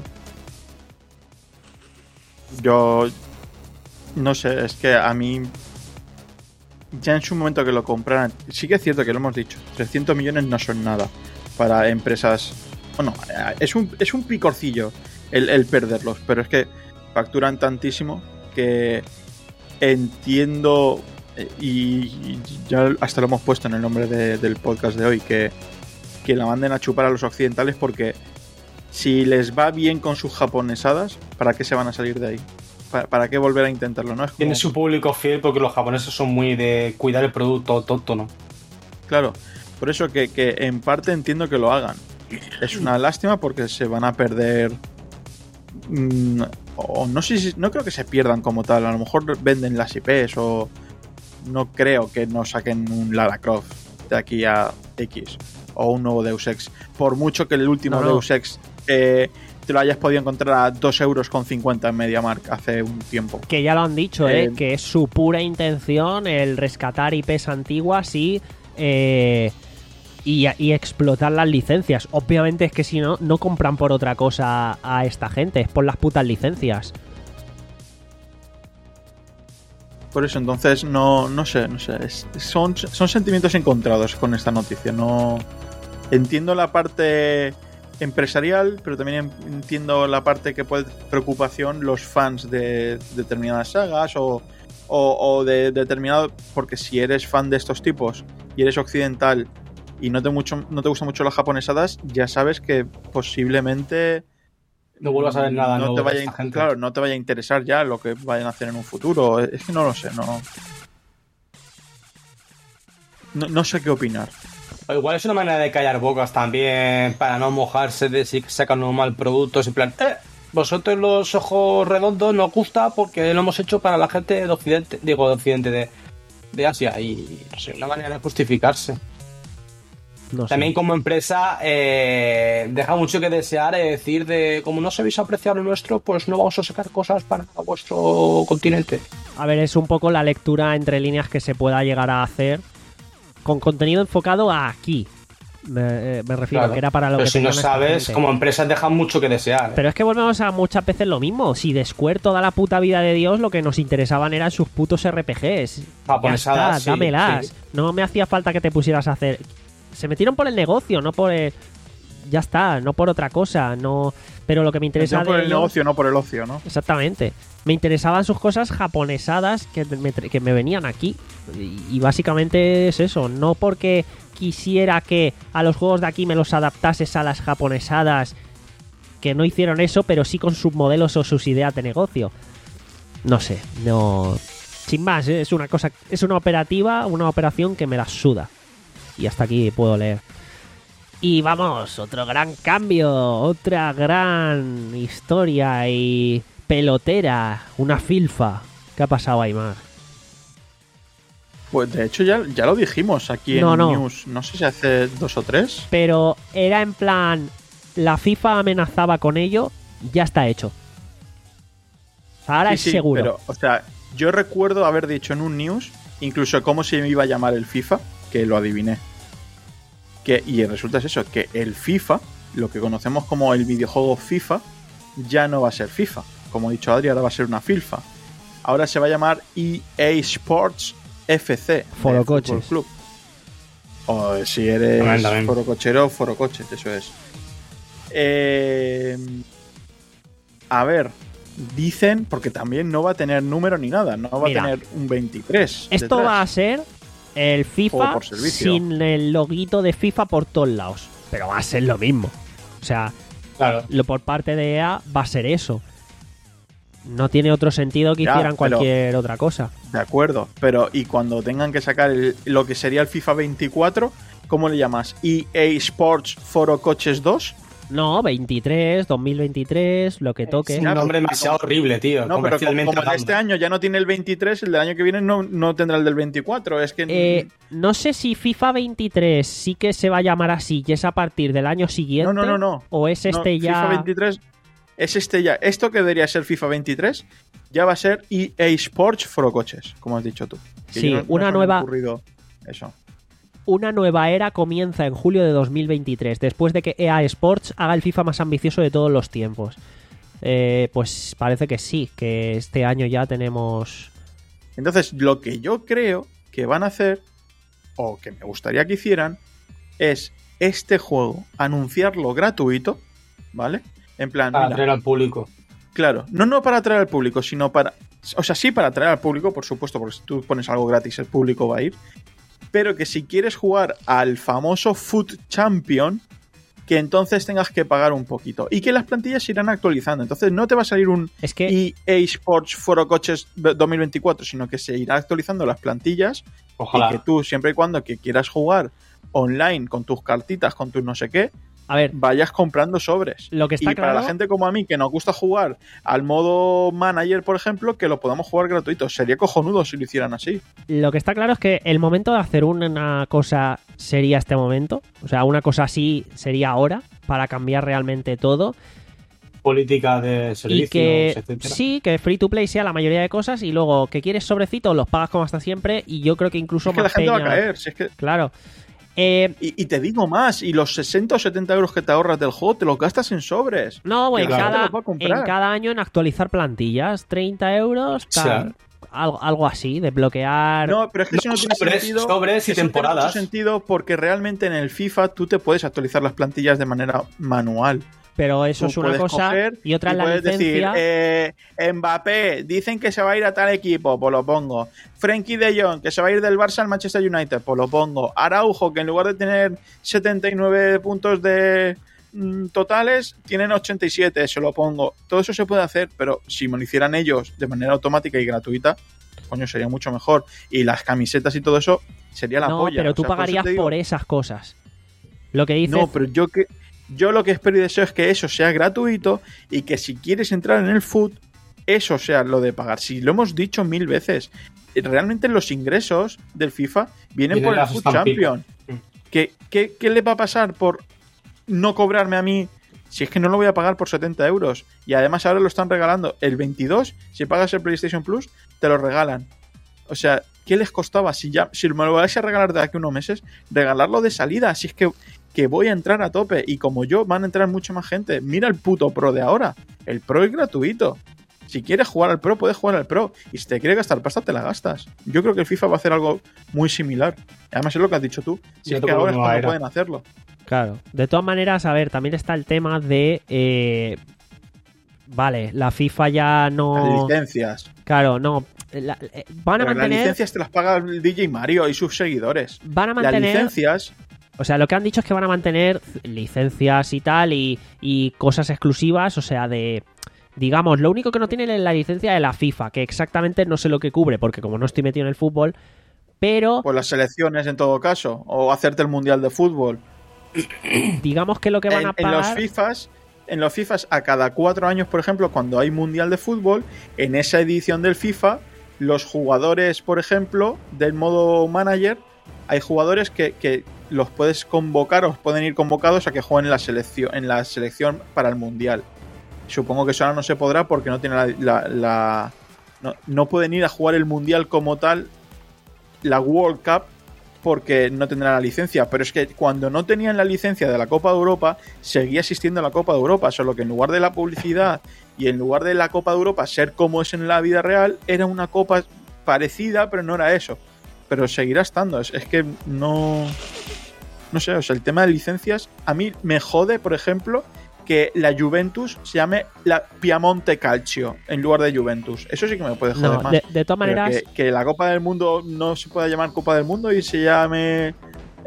Yo no sé, es que a mí ya en su momento que lo compraran, sí que es cierto que lo hemos dicho, trescientos millones no son nada para empresas. Bueno, es un, es un picorcillo el, el perderlos, pero es que facturan tantísimo que entiendo, y ya hasta lo hemos puesto en el nombre de, del podcast de hoy, que, que la manden a chupar a los occidentales, porque si les va bien con sus japonesadas, ¿para qué se van a salir de ahí? ¿Para, para qué volver a intentarlo? ¿No? Es como... Tiene su público fiel porque los japoneses son muy de cuidar el producto autóctono. Claro, por eso que, que en parte entiendo que lo hagan. Es una lástima porque se van a perder... Mmm, o no sé si... No creo que se pierdan como tal. A lo mejor venden las I Ps o... No creo que no saquen un Lara Croft de aquí a X o un nuevo Deus Ex. Por mucho que el último no, no. Deus Ex... Eh, te lo hayas podido encontrar a dos euros con cincuenta en MediaMarkt hace un tiempo. Que ya lo han dicho, eh, eh que es su pura intención el rescatar I Ps antiguas y, eh, y, y explotar las licencias. Obviamente es que si no, no compran por otra cosa a esta gente, es por las putas licencias. Por eso, entonces, no, no sé, no sé. Es, son, son sentimientos encontrados con esta noticia. No entiendo la parte empresarial, pero también entiendo la parte que puede preocupación los fans de determinadas sagas o o, o de determinado, porque si eres fan de estos tipos y eres occidental y no te mucho no te gustan mucho las japonesadas, ya sabes que posiblemente no vuelvas a ver nada no nuevo te de vaya, esta gente. claro, no te vaya a interesar ya lo que vayan a hacer en un futuro. Es que no lo sé, no no, no sé qué opinar. O igual es una manera de callar bocas también, para no mojarse de si sacan un mal producto, en plan, eh, vosotros los ojos redondos nos gusta porque lo hemos hecho para la gente de Occidente, digo de Occidente, de, de Asia, y no sé, una manera de justificarse. No sé. También como empresa eh, deja mucho que desear, es decir, de como no sabéis apreciar lo nuestro, pues no vamos a sacar cosas para vuestro continente. A ver, es un poco la lectura entre líneas que se pueda llegar a hacer con contenido enfocado a aquí. Me, eh, me refiero, Claro. que era para lo Pero que si no tenían esta sabes, gente. como empresas dejan mucho que desear. ¿eh? Pero es que volvemos a muchas veces lo mismo. Si de Square toda la puta vida de Dios, lo que nos interesaban eran sus putos R P Gs. Japonesadas, Ya está, sí, dámelas. sí. No me hacía falta que te pusieras a hacer... Se metieron por el negocio, no por el... Ya está, no por otra cosa. No... Pero lo que me interesa No por de el ellos- negocio, no por el ocio, ¿no? Exactamente. Me interesaban sus cosas japonesadas que me, que me venían aquí. Y, y básicamente es eso. No porque quisiera que a los juegos de aquí me los adaptases a las japonesadas, que no hicieron eso, pero sí con sus modelos o sus ideas de negocio. No sé, no... Sin más, es una cosa, es una operativa, una operación que me la suda. Y hasta aquí puedo leer. Y vamos, otro gran cambio, otra gran historia y pelotera, una filfa. ¿Qué ha pasado, Aymar? Pues de hecho ya, ya lo dijimos aquí No, en no. News, no sé si hace dos o tres. Pero era en plan, la FIFA amenazaba con ello, ya está hecho. O sea, ahora Sí, es sí, seguro. Pero, o sea, yo recuerdo haber dicho en un News, incluso cómo se me iba a llamar el FIFA, que lo adiviné. Que, y resulta es eso, que el FIFA, lo que conocemos como el videojuego FIFA, ya no va a ser FIFA. Como ha dicho Adri, ahora va a ser una FIFA. Ahora se va a llamar E A Sports F C. de Forocoches. Fútbol Club. O si eres También, también. forocochero, forocoches, eso es. Eh, a ver, dicen, porque también no va a tener número ni nada, no va Mira, a tener un veintitrés. Esto detrás. va a ser el FIFA Juego por servicio. sin el loguito de FIFA por todos lados. Pero va a ser lo mismo. O sea, Claro. lo por parte de E A va a ser eso. No tiene otro sentido que Ya, hicieran pero- cualquier otra cosa. De acuerdo, pero y cuando tengan que sacar el- lo que sería el FIFA veinticuatro, ¿cómo le llamas? ¿E A Sports Forocoches dos? No, veintitrés, dos mil veintitrés, lo que toque. Es un nombre demasiado horrible, tío. No, pero como, comercialmente como hablando. este año ya no tiene el veintitrés, el del año que viene no, no tendrá el del veinticuatro. Es que Eh, no sé si FIFA veintitrés sí que se va a llamar así y es a partir del año siguiente. no, no, no, no. O es No, este ya. FIFA veintitrés es este ya. Esto que debería ser FIFA veintitrés ya va a ser E A Sports Forocoches, como has dicho tú. Que Sí, yo no- no una se me ha nueva- ocurrido eso. Una nueva era comienza en julio de dos mil veintitrés, después de que E A Sports haga el FIFA más ambicioso de todos los tiempos. Eh, pues parece que sí, que este año ya tenemos... Entonces, lo que yo creo que van a hacer, o que me gustaría que hicieran, es este juego anunciarlo gratuito, ¿vale? En plan, Para mira, atraer al público. claro, no, no para atraer al público, sino para... O sea, sí para atraer al público, por supuesto, porque si tú pones algo gratis, el público va a ir. Pero que si quieres jugar al famoso Foot Champion, que entonces tengas que pagar un poquito. Y que las plantillas se irán actualizando. Entonces no te va a salir un Es que... E A Sports Forocoches dos mil veinticuatro, sino que se irá actualizando las plantillas. Ojalá. Y que tú, siempre y cuando que quieras jugar online con tus cartitas, con tus no sé qué, A ver, vayas comprando sobres. lo que está Y para claro... la gente como a mí, que nos gusta jugar al modo manager, por ejemplo, que lo podamos jugar gratuito. Sería cojonudo si lo hicieran así. Lo que está claro es que el momento de hacer una cosa sería este momento. O sea, una cosa así sería ahora, para cambiar realmente todo. Política de servicios, Y que etcétera. sí, que free to play sea la mayoría de cosas. Y luego que quieres sobrecitos, los pagas como hasta siempre. Y yo creo que incluso Es que la más gente va a peña- caer. Si es que... Claro. Eh, y, y te digo más, y los sesenta o setenta euros que te ahorras del juego, te los gastas en sobres. no, Que en, la gente cada, los va a comprar. en cada año en actualizar plantillas. treinta euros, tal, algo, algo así, de bloquear. No, pero es que No, eso no tiene sobres, sentido. sobres y Eso no tiene temporadas. mucho sentido porque realmente en el FIFA tú te puedes actualizar las plantillas de manera manual. Pero eso Tú es una puedes cosa coger y otra es y la puedes licencia. decir, eh, Mbappé, dicen que se va a ir a tal equipo, pues lo pongo. Frenkie de Jong, que se va a ir del Barça al Manchester United, pues lo pongo. Araujo, que en lugar de tener setenta y nueve puntos de mm, totales, tienen ochenta y siete, se lo pongo. Todo eso se puede hacer, pero si me lo hicieran ellos de manera automática y gratuita, coño, sería mucho mejor. Y las camisetas y todo eso sería la no, polla. pero tú O sea, por eso pagarías te digo- por esas cosas. Lo que dices... No, pero yo que yo lo que espero y deseo es que eso sea gratuito y que si quieres entrar en el foot, eso sea lo de pagar. Si lo hemos dicho mil veces, realmente los ingresos del FIFA vienen Vienen por el las Foot estampitas. Champion. ¿Qué, qué, ¿Qué le va a pasar por no cobrarme a mí si es que no lo voy a pagar por setenta euros? Y además ahora lo están regalando el veintidós, si pagas el PlayStation Plus, te lo regalan. O sea, ¿qué les costaba? Si ya si me lo vais a regalar de aquí a unos meses, regalarlo de salida. Si es que, que voy a entrar a tope. Y como yo, van a entrar mucha más gente. Mira el puto Pro de ahora. El Pro es gratuito. Si quieres jugar al Pro, puedes jugar al Pro. Y si te quieres gastar pasta, te la gastas. Yo creo que el FIFA va a hacer algo muy similar. Además es lo que has dicho tú. Si Yo es que tengo ahora es una cuando era. pueden hacerlo. Claro. De todas maneras, a ver, también está el tema de... eh, Vale, la FIFA ya no... Las licencias. Claro, no. La- eh, van a Pero las mantener... licencias te las paga el D J Mario y sus seguidores. Van a Las mantener... licencias... O sea, lo que han dicho es que van a mantener licencias y tal y, y cosas exclusivas, o sea, de... Digamos, lo único que no tienen es la licencia de la FIFA, que exactamente no sé lo que cubre, porque como no estoy metido en el fútbol, pero Pues las selecciones en todo caso. O hacerte el Mundial de Fútbol. digamos que lo que van En, a en los pagar... FIFAs, en los FIFAs, a cada cuatro años, por ejemplo, cuando hay Mundial de Fútbol, en esa edición del FIFA, los jugadores, por ejemplo, del modo manager, hay jugadores que, que los puedes convocar o pueden ir convocados a que jueguen en la selección, en la selección para el Mundial. Supongo que eso ahora no se podrá porque no tiene la, la- la- no, no pueden ir a jugar el Mundial como tal, la World Cup, porque no tendrán la licencia. Pero es que cuando no tenían la licencia de la Copa de Europa, seguía existiendo la Copa de Europa, solo que en lugar de la publicidad y en lugar de la Copa de Europa ser como es en la vida real, era una copa parecida, pero no era eso. Pero seguirá estando. Es, es que no... No sé, o sea, el tema de licencias a mí me jode, por ejemplo, que la Juventus se llame la Piemonte Calcio en lugar de Juventus. Eso sí que me puede joder No, más. de, de todas Pero maneras, que, que la Copa del Mundo no se pueda llamar Copa del Mundo y se llame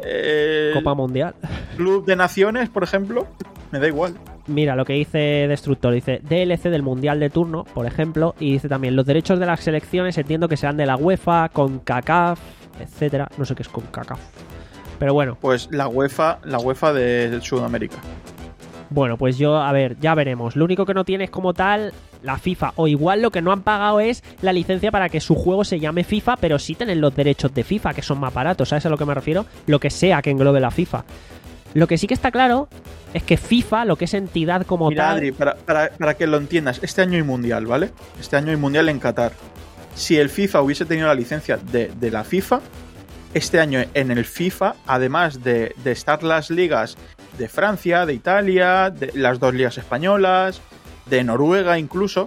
eh, Copa Mundial. Club de Naciones, por ejemplo, me da igual. Mira lo que dice Destructor, dice D L C del Mundial de turno, por ejemplo, y dice también los derechos de las selecciones entiendo que sean de la UEFA, CONCACAF, etcétera, no sé qué es CONCACAF. Pero bueno, Pues la UEFA, la UEFA de Sudamérica. bueno, pues yo, a ver, ya veremos. Lo único que no tiene es como tal la FIFA, o igual lo que no han pagado es la licencia para que su juego se llame FIFA, pero sí tienen los derechos de FIFA, que son más baratos, ¿sabes a lo que me refiero? Lo que sea que englobe la FIFA. Lo que sí que está claro es que FIFA, lo que es entidad como Mira, tal... Adri, para, para, para que lo entiendas, este año hay Mundial, ¿vale? Este año hay Mundial en Qatar. Si el FIFA hubiese tenido la licencia de, de la FIFA, este año en el FIFA, además de, de estar las ligas de Francia, de Italia, de las dos ligas españolas, de Noruega incluso,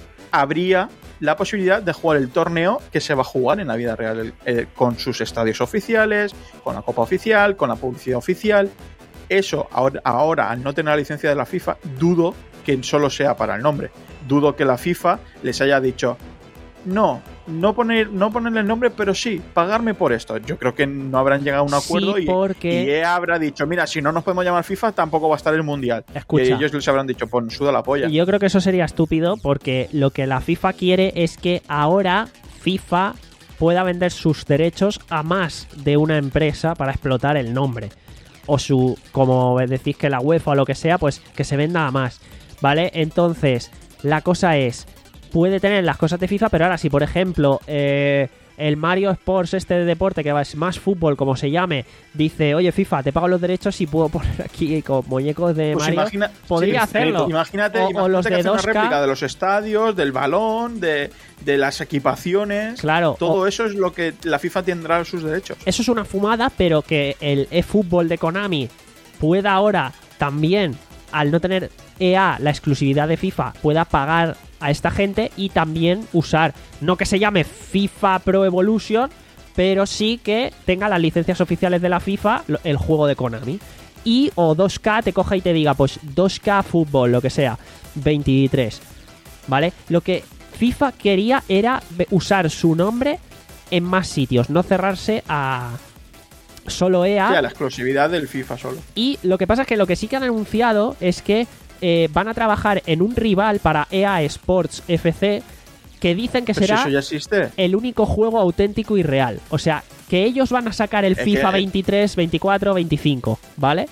habría la posibilidad de jugar el torneo que se va a jugar en la vida real, eh, con sus estadios oficiales, con la Copa Oficial, con la publicidad oficial. Eso, ahora, ahora, al no tener la licencia de la FIFA, dudo que solo sea para el nombre. Dudo que la FIFA les haya dicho, no, no, poner, no ponerle el nombre, pero sí, pagarme por esto. Yo creo que no habrán llegado a un acuerdo Sí, y, porque- y E A habrá dicho, mira, si no nos podemos llamar FIFA, tampoco va a estar el Mundial. Escucha. Y ellos les habrán dicho, pues suda la polla. Y yo creo que eso sería estúpido porque lo que la FIFA quiere es que ahora FIFA pueda vender sus derechos a más de una empresa para explotar el nombre. O su, como decís que la UEFA o lo que sea, pues que se venda a más. ¿Vale? Entonces, la cosa es, puede tener las cosas de FIFA, pero ahora si por ejemplo eh, el Mario Sports este de deporte, que va es más fútbol como se llame, dice, oye FIFA, te pago los derechos y puedo poner aquí con muñecos de Pues Mario, imagina- podría sí, hacerlo. Imagínate, o, o imagínate los que de hace una dos K, réplica de los estadios, del balón, de, de las equipaciones. claro, Todo o- eso es lo que la FIFA tendrá sus derechos. eso es una fumada, pero que el eFootball de Konami pueda ahora también, al no tener E A la exclusividad de FIFA, pueda pagar a esta gente y también usar, no que se llame FIFA Pro Evolution, pero sí que tenga las licencias oficiales de la FIFA lo- el juego de Konami. y o dos K te coja y te diga, pues dos K fútbol, lo que sea, veintitrés, ¿vale? Lo que FIFA quería era usar su nombre en más sitios, no cerrarse a solo E A. Sí, a la exclusividad del FIFA solo. Y lo que pasa es que lo que sí que han anunciado es que eh, van a trabajar en un rival para E A Sports F C que dicen que Pues será eso ya existe. el único juego auténtico y real. O sea, que ellos van a sacar el Es FIFA que- veintitrés, veinticuatro, veinticinco, ¿vale?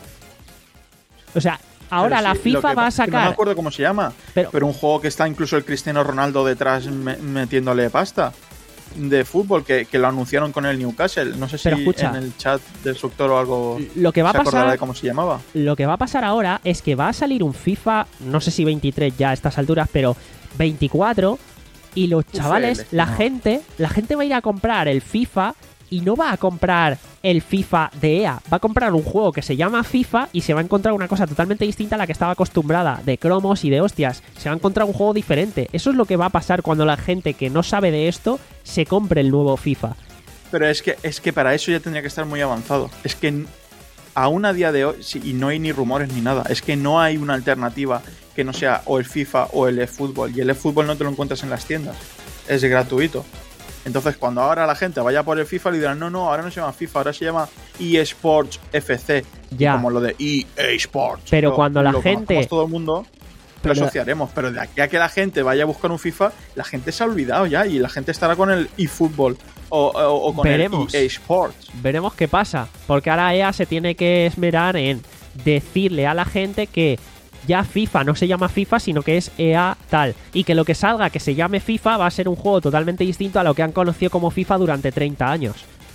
O sea, ahora Pero la sí, lo FIFA que va a pasa es que No sacar... me acuerdo cómo se llama. Pero- Pero, un juego que está incluso el Cristiano Ronaldo detrás me- metiéndole pasta. De fútbol, que, que lo anunciaron con el Newcastle. No sé si Pero escucha. en el chat del Subtor o algo Lo que va a se acordará pasar... de cómo se llamaba. Lo que va a pasar ahora es que va a salir un FIFA, no sé si veintitrés ya a estas alturas, pero veinticuatro, y los chavales, Uf, la no. gente, la gente va a ir a comprar el FIFA y no va a comprar el FIFA de E A, va a comprar un juego que se llama FIFA y se va a encontrar una cosa totalmente distinta a la que estaba acostumbrada, de cromos y de hostias. Se va a encontrar un juego diferente. Eso es lo que va a pasar cuando la gente que no sabe de esto se compre el nuevo FIFA. Pero es que, es que para eso ya tendría que estar muy avanzado. Es que n- aún a día de hoy, sí, y no hay ni rumores ni nada, es que no hay una alternativa que no sea o el FIFA o el eFootball. Y el eFootball no te lo encuentras en las tiendas. Es gratuito. Entonces, cuando ahora la gente vaya por el FIFA, le dirán, no, no, ahora no se llama FIFA, ahora se llama eSports F C. Ya. Como lo de E A Sports. Pero Lo- cuando la lo gente- conozcamos todo el mundo, Pero- lo asociaremos. Pero de aquí a que la gente vaya a buscar un FIFA, la gente se ha olvidado ya. Y la gente estará con el eFootball o, o, o con Veremos. el E A Sports. Veremos qué pasa, porque ahora E A se tiene que esmerar en decirle a la gente que ya FIFA no se llama FIFA, sino que es E A tal, y que lo que salga que se llame FIFA va a ser un juego totalmente distinto a lo que han conocido como FIFA durante treinta años.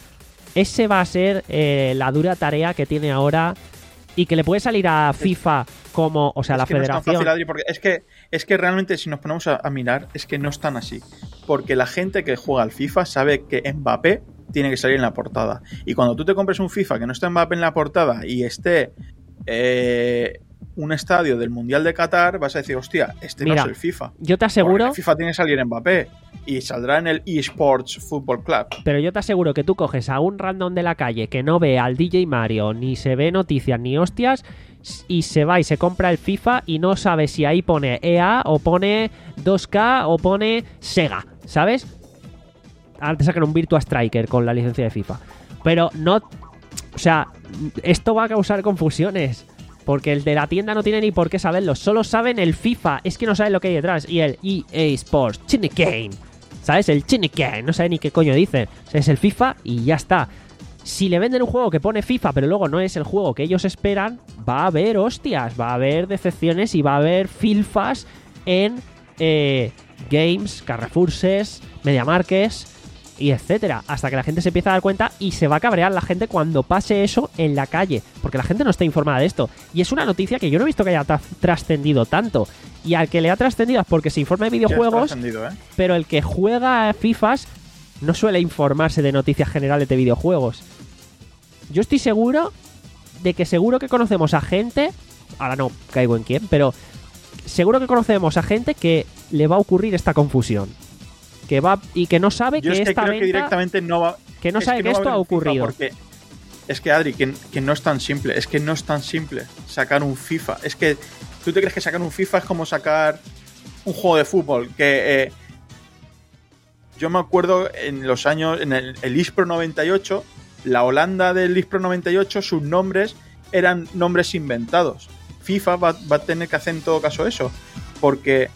Ese va a ser eh, la dura tarea que tiene ahora, y que le puede salir a FIFA como, o sea, Es la que no es tan federación. fácil, Adri, porque es que, es que realmente si nos ponemos a, a mirar, es que no es tan así. Porque la gente que juega al FIFA sabe que Mbappé tiene que salir en la portada. Y cuando tú te compres un FIFA que no esté Mbappé en la portada y esté eh, un estadio del Mundial de Qatar, vas a decir, hostia, este Mira, no es el FIFA. Yo te Porque aseguro, en el FIFA tiene que salir Mbappé y saldrá en el eSports Football Club. pero yo te aseguro que tú coges a un random de la calle que no ve al D J Mario, ni se ve noticias ni hostias, y se va y se compra el FIFA y no sabe si ahí pone E A o pone dos K o pone Sega, ¿sabes? Ahora te sacan un Virtua Striker con la licencia de FIFA. Pero no... O sea, esto va a causar confusiones. Porque el de la tienda no tiene ni por qué saberlo. Solo saben el FIFA. Es que no saben lo que hay detrás. Y el E A Sports Chinicane. ¿Sabes? El Chinicane. No saben ni qué coño dicen. O sea, es el FIFA y ya está. Si le venden un juego que pone FIFA, pero luego no es el juego que ellos esperan, va a haber hostias, va a haber decepciones y va a haber filfas en eh, Games, Carrefourses, MediaMarkets y etcétera, hasta que la gente se empieza a dar cuenta y se va a cabrear la gente cuando pase eso en la calle, porque la gente no está informada de esto. Y es una noticia que yo no he visto que haya tra- trascendido tanto. Y al que le ha trascendido es porque se informa de Ya está videojuegos, trascendido, ¿eh? pero el que juega a FIFAs no suele informarse de noticias generales de videojuegos. Yo estoy seguro de que seguro que conocemos a gente, ahora no caigo en quién, pero seguro que conocemos a gente que le va a ocurrir esta confusión. Que va y que no sabe Yo que es que esta creo que venta, directamente no va. que no es sabe que, no va a esto ha haber un FIFA ocurrido. Porque es que, Adri, que, que no es tan simple. Es que no es tan simple sacar un FIFA. Es que tú te crees que sacar un FIFA es como sacar un juego de fútbol. Que eh, yo me acuerdo en los años, en el, el eSpro noventa y ocho, la Holanda del eSpro noventa y ocho, sus nombres eran nombres inventados. FIFA va, va a tener que hacer en todo caso eso. Porque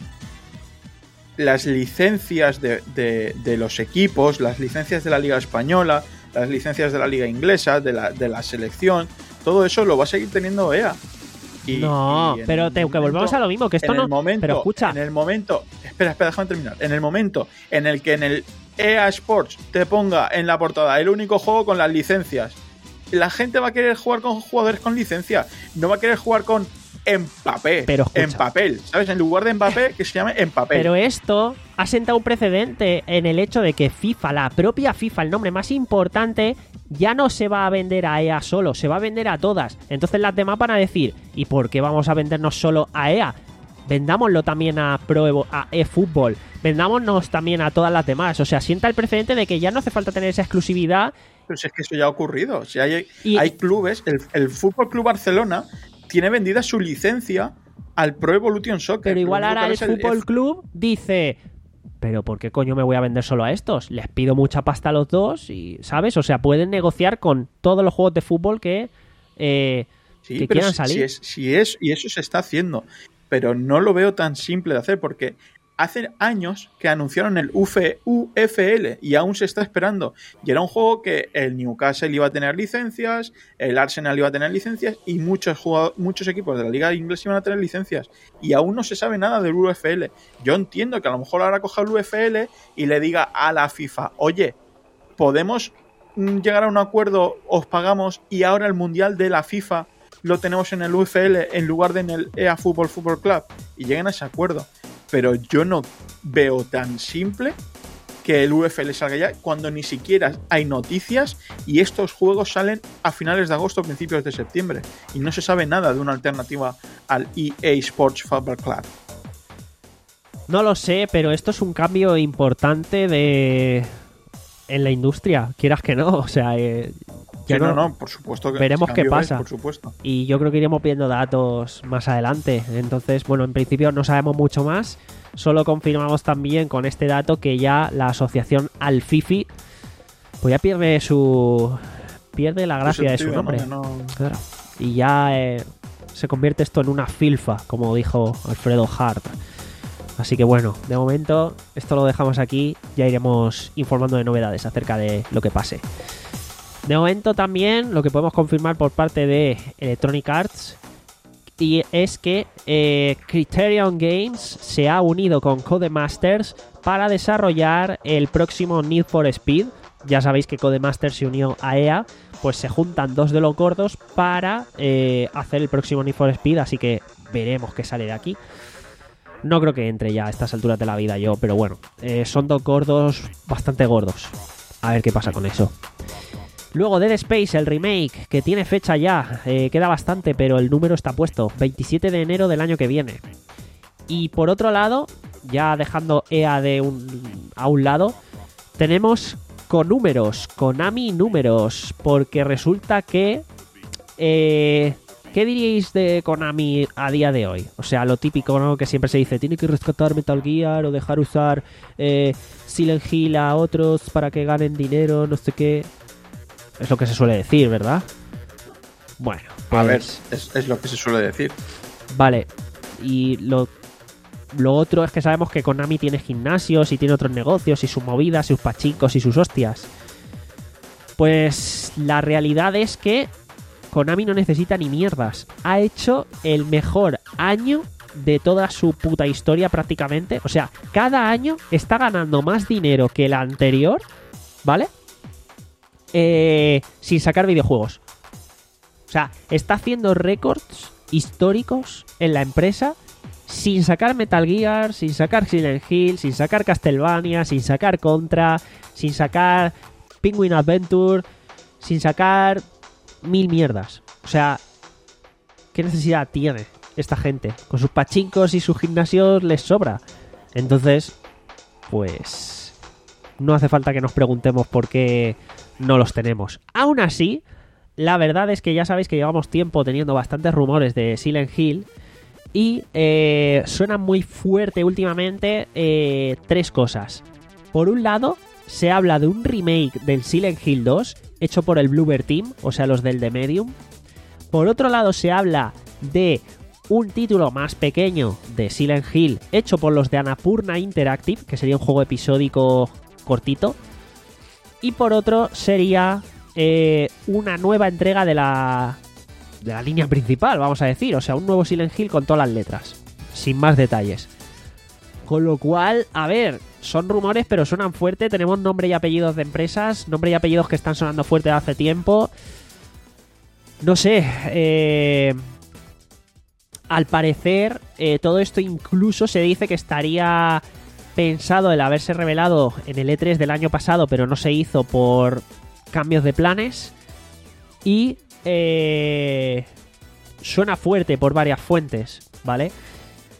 las licencias de, de, de los equipos, las licencias de la Liga Española, las licencias de la Liga Inglesa, de la, de la selección, todo eso lo va a seguir teniendo E A. Y, no, y en pero el te, que volvamos momento- a lo mismo, que esto en no... el momento, pero escucha, En el momento... Espera, espera, déjame terminar. En el momento en el que en el E A Sports te ponga en la portada el único juego con las licencias, la gente va a querer jugar con jugadores con licencia, no va a querer jugar con Mbappé, Pero escucha. en papel, ¿sabes? En lugar de Mbappé, que se llame en papel. pero esto ha sentado un precedente en el hecho de que FIFA, la propia FIFA, el nombre más importante, ya no se va a vender a E A solo, se va a vender a todas. Entonces las demás van a decir, ¿y por qué vamos a vendernos solo a E A? Vendámoslo también a Pro Evo, a eFootball, vendámonos también a todas las demás. O sea, sienta el precedente de que ya no hace falta tener esa exclusividad Pero si es que eso ya ha ocurrido. Si hay, y... hay clubes, el, el Fútbol Club Barcelona tiene vendida su licencia al Pro Evolution Soccer. Pero igual ahora el Fútbol el... Club dice... Pero ¿por qué coño me voy a vender solo a estos? Les pido mucha pasta a los dos y, ¿sabes? O sea, pueden negociar con todos los juegos de fútbol que, eh, sí, que pero quieran si, salir. Si es, si es, y eso se está haciendo. Pero no lo veo tan simple de hacer porque hace años que anunciaron el U F L y aún se está esperando. Y era un juego que el Newcastle iba a tener licencias, el Arsenal iba a tener licencias y muchos jugadores, muchos equipos de la Liga Inglesa iban a tener licencias. Y aún no se sabe nada del U F L. Yo entiendo que a lo mejor ahora coja el U F L y le diga a la FIFA, oye, podemos llegar a un acuerdo, os pagamos y ahora el Mundial de la FIFA lo tenemos en el U F L en lugar de en el E A Fútbol Fútbol Club. Y lleguen a ese acuerdo. Pero yo no veo tan simple que el U F L salga ya cuando ni siquiera hay noticias y estos juegos salen a finales de agosto o principios de septiembre y no se sabe nada de una alternativa al E A Sports Football Club. No lo sé, pero esto es un cambio importante de en la industria, quieras que no, o sea, eh, ya sí, no, no, por supuesto que veremos qué pasa. Es, por supuesto. Y yo creo que iremos viendo datos más adelante. Entonces, bueno, en principio no sabemos mucho más. Solo confirmamos también con este dato que ya la asociación Al-Fifi pues ya pierde su pierde la gracia sentido, de su nombre. ¿no? No... Claro. Y ya eh, se convierte esto en una filfa, como dijo Alfredo Hart. Así que bueno, de momento esto lo dejamos aquí. Ya iremos informando de novedades acerca de lo que pase. De momento también lo que podemos confirmar por parte de Electronic Arts y es que eh, Criterion Games se ha unido con Codemasters para desarrollar el próximo Need for Speed. Ya sabéis que Codemasters se unió a E A, pues se juntan dos de los gordos para eh, hacer el próximo Need for Speed, así que veremos qué sale de aquí. No creo que entre ya a estas alturas de la vida yo, pero bueno, eh, son dos gordos bastante gordos. A ver qué pasa con eso. Luego Dead Space, el remake, que tiene fecha ya, eh, queda bastante, pero el número está puesto, veintisiete de enero del año que viene. Y por otro lado, ya dejando E A de un, a un lado, tenemos con números, Konami números, porque resulta que... Eh, ¿Qué diríais de Konami a día de hoy? O sea, lo típico, ¿no? Que siempre se dice, tiene que rescatar Metal Gear o dejar usar eh, Silent Hill a otros para que ganen dinero, no sé qué... Es lo que se suele decir, ¿verdad? Bueno, pues... A ver, es, es lo que se suele decir. Vale, y lo, lo otro es que sabemos que Konami tiene gimnasios y tiene otros negocios y sus movidas, sus pachincos y sus hostias. Pues la realidad es que Konami no necesita ni mierdas. Ha hecho el mejor año de toda su puta historia prácticamente. O sea, cada año está ganando más dinero que el anterior, ¿vale? Eh, sin sacar videojuegos. O sea, está haciendo récords históricos en la empresa sin sacar Metal Gear, sin sacar Silent Hill, sin sacar Castlevania, sin sacar Contra, sin sacar Penguin Adventure, sin sacar mil mierdas. O sea, ¿qué necesidad tiene esta gente? Con sus pachincos y sus gimnasios les sobra. Entonces, pues no hace falta que nos preguntemos por qué no los tenemos. Aún así, la verdad es que ya sabéis que llevamos tiempo teniendo bastantes rumores de Silent Hill y eh, suenan muy fuerte últimamente eh, tres cosas. Por un lado, se habla de un remake del Silent Hill dos hecho por el Bloober Team, o sea, los del The Medium. Por otro lado, se habla de un título más pequeño de Silent Hill hecho por los de Annapurna Interactive, que sería un juego episódico cortito. Y por otro sería eh, una nueva entrega de la de la línea principal, vamos a decir. O sea, un nuevo Silent Hill con todas las letras, sin más detalles. Con lo cual, a ver, son rumores pero suenan fuerte. Tenemos nombre y apellidos de empresas, nombre y apellidos que están sonando fuerte hace tiempo. No sé, eh... al parecer eh, todo esto incluso se dice que estaría pensado el haberse revelado en el E tres del año pasado, pero no se hizo por cambios de planes. Y eh, suena fuerte por varias fuentes, ¿vale?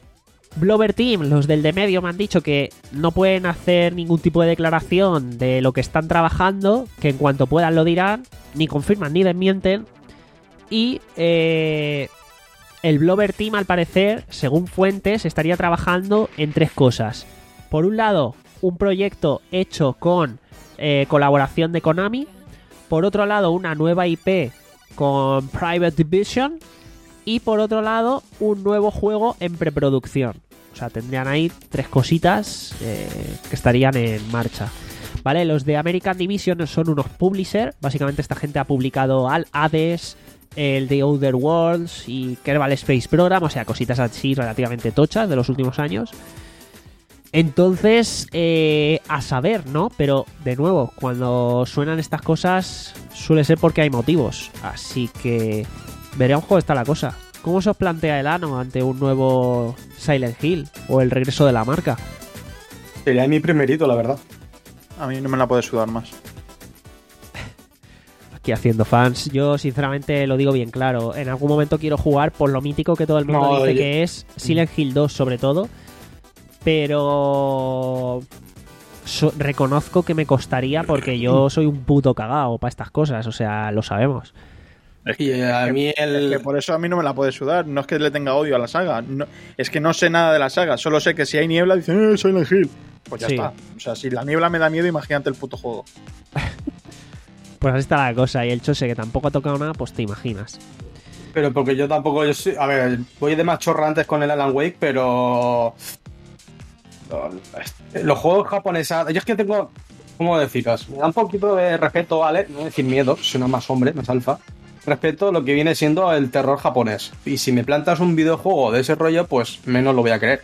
Blover Team, los del de medio, me han dicho que no pueden hacer ningún tipo de declaración de lo que están trabajando, que en cuanto puedan lo dirán, ni confirman ni desmienten. Y eh, el Blover Team, al parecer, según fuentes, estaría trabajando en tres cosas. Por un lado, un proyecto hecho con eh, colaboración de Konami. Por otro lado, una nueva I P con Private Division. Y por otro lado, un nuevo juego en preproducción. O sea, tendrían ahí tres cositas eh, que estarían en marcha. Vale, los de American Division son unos publishers. Básicamente esta gente ha publicado Al Hades, el The Outer Worlds y Kerbal Space Program. O sea, cositas así relativamente tochas de los últimos años. Entonces, eh, a saber, ¿no? Pero, de nuevo, cuando suenan estas cosas suele ser porque hay motivos. Así que veremos cómo está la cosa. ¿Cómo se os plantea el ano ante un nuevo Silent Hill o el regreso de la marca? Sería mi primerito, la verdad. A mí no me la puede sudar más. Aquí haciendo fans. Yo, sinceramente, lo digo bien claro. En algún momento quiero jugar por lo mítico que todo el mundo no, dice yo... que es Silent Hill dos, sobre todo. Pero so- reconozco que me costaría porque yo soy un puto cagao para estas cosas. O sea, lo sabemos. Es que, y a mí el... es que por eso a mí no me la puede sudar. No es que le tenga odio a la saga. No, es que no sé nada de la saga. Solo sé que si hay niebla dicen, ¡eh, Silent Hill! Pues ya sí. Está. O sea, si la niebla me da miedo, imagínate el puto juego. Pues así está la cosa. Y el Chose, que tampoco ha tocado nada, pues te imaginas. Pero porque yo tampoco... Yo soy, a ver, voy de machorra antes con el Alan Wake, pero... Los juegos japoneses... Yo es que tengo... ¿Cómo deciros? Me da un poquito de respeto, ¿vale? No voy a decir miedo, soy una más hombre, más alfa. Respeto a lo que viene siendo el terror japonés. Y si me plantas un videojuego de ese rollo, pues menos lo voy a creer.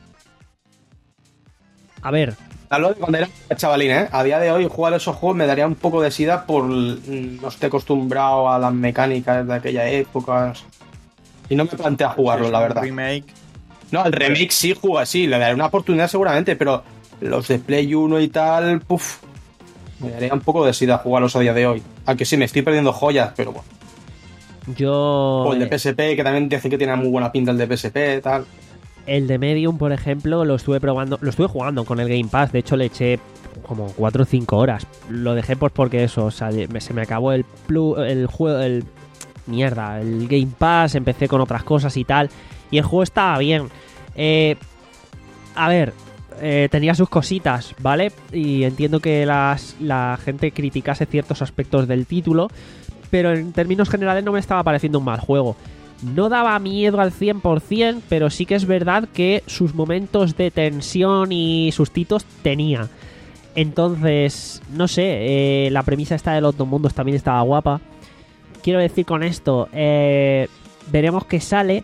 A ver. Hablo de cuando era chavalín, ¿eh? A día de hoy jugar esos juegos me daría un poco de sida por no estar acostumbrado a las mecánicas de aquella época. Y no me plantea jugarlo, la verdad. Remake. No, el remake sí juega, sí, le daré una oportunidad seguramente, pero los de Play uno y tal, puff, me daría un poco de sida jugarlos a día de hoy. Aunque sí, me estoy perdiendo joyas, pero bueno. Yo... O el de P S P, que también dicen que tiene muy buena pinta el de P S P, tal. El de Medium, por ejemplo, lo estuve probando, lo estuve jugando con el Game Pass. De hecho, le eché como cuatro o cinco horas. Lo dejé pues porque eso, o sea, se me acabó el plus, el juego, el mierda, el Game Pass. Empecé con otras cosas y tal. Y el juego estaba bien. Eh, a ver, eh, tenía sus cositas, ¿vale? Y entiendo que las, la gente criticase ciertos aspectos del título. Pero en términos generales no me estaba pareciendo un mal juego. No daba miedo al cien por ciento, pero sí que es verdad que sus momentos de tensión y sustitos tenía. Entonces, no sé, eh, la premisa esta de los dos mundos también estaba guapa. Quiero decir con esto, eh, veremos qué sale.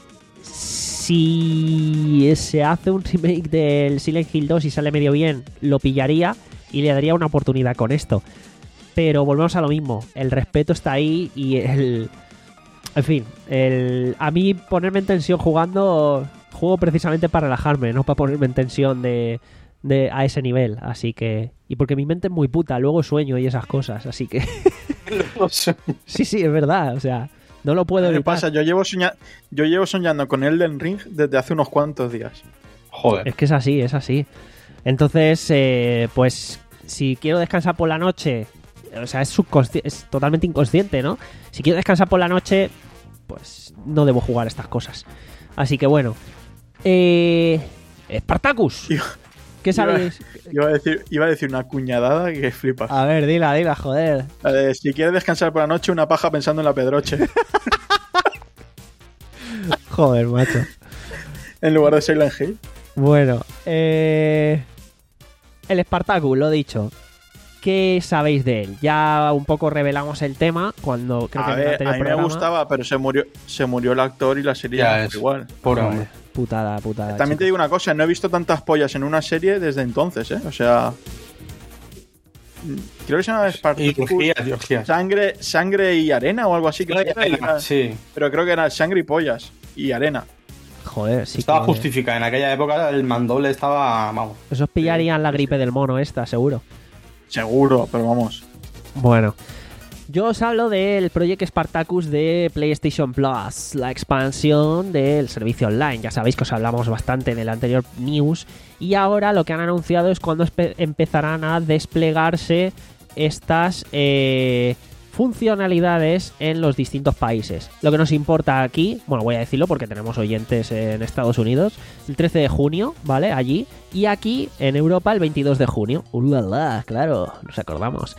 Si se hace un remake del Silent Hill dos y sale medio bien, lo pillaría y le daría una oportunidad con esto. Pero volvemos a lo mismo, el respeto está ahí y el... En fin, el, a mí ponerme en tensión jugando, juego precisamente para relajarme, no para ponerme en tensión de, de a ese nivel, así que... Y porque mi mente es muy puta, luego sueño y esas cosas, así que... sí, sí, es verdad, o sea, no lo puedo evitar. ¿Qué pasa? Yo llevo, soña... Yo llevo soñando con Elden Ring desde hace unos cuantos días. Joder. Es que es así, es así. Entonces, eh, pues, si quiero descansar por la noche... O sea, es, subconsci- es totalmente inconsciente, ¿no? Si quiero descansar por la noche, pues no debo jugar estas cosas. Así que bueno. Eh... Spartacus. ¿Qué sabéis? Iba, iba, a decir, iba a decir una cuñadada que flipas. A ver, dila, dila, joder. Eh, si quieres descansar por la noche, una paja pensando en la Pedroche. Joder, macho. En lugar de Silent Hill. Bueno, eh... el Spartacus, lo dicho. ¿Qué sabéis de él? Ya un poco revelamos el tema cuando creo que a en el ver, anterior a mí programa... me gustaba, pero se murió se murió el actor y la serie ya es igual. Por hombre. Putada, putada. También chico. te digo una cosa, no he visto tantas pollas en una serie desde entonces, ¿eh? O sea... Creo que se llama Spartacus. Sangre, sangre y arena o algo así. Creo que era, sí. Pero creo que era sangre y pollas. Y arena. Joder, sí. Estaba que... justificada. En aquella época el mandoble estaba... Vamos. Esos pillarían la gripe del mono esta, seguro. Seguro, pero vamos. Bueno. Yo os hablo del Project Spartacus de PlayStation Plus, la expansión del servicio online. Ya sabéis que os hablamos bastante en el anterior news. Y ahora lo que han anunciado es cuando empezarán a desplegarse estas eh, funcionalidades en los distintos países. Lo que nos importa aquí, bueno, voy a decirlo porque tenemos oyentes en Estados Unidos, el trece de junio, ¿vale? Allí. Y aquí en Europa el veintidós de junio. ¡Ulala! Claro, nos acordamos.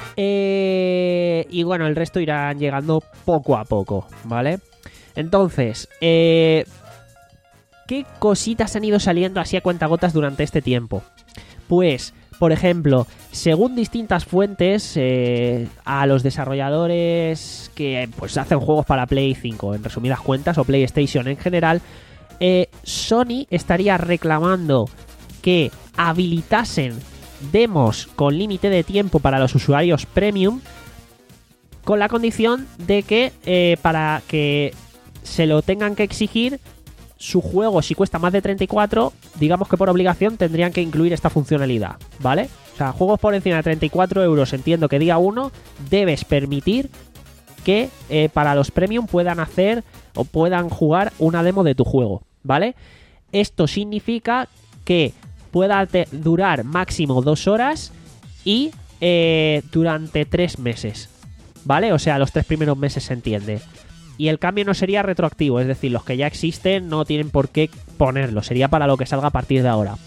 Eh, y bueno, el resto irán llegando poco a poco, ¿vale? Entonces, eh, ¿qué cositas han ido saliendo así a cuentagotas durante este tiempo? Pues, por ejemplo, según distintas fuentes, eh, a los desarrolladores que pues hacen juegos para Play cinco, en resumidas cuentas, o PlayStation en general, eh, Sony estaría reclamando que habilitasen demos con límite de tiempo para los usuarios premium, con la condición de que eh, para que se lo tengan que exigir, su juego, si cuesta más de treinta y cuatro, digamos que por obligación tendrían que incluir esta funcionalidad, ¿vale? O sea, juegos por encima de treinta y cuatro euros, entiendo que día uno debes permitir que eh, para los premium puedan hacer o puedan jugar una demo de tu juego, ¿vale? Esto significa que pueda te- durar máximo dos horas y eh, durante tres meses, ¿vale? O sea, los tres primeros meses se entiende. Y el cambio no sería retroactivo, es decir, los que ya existen no tienen por qué ponerlo, sería para lo que salga a partir de ahora.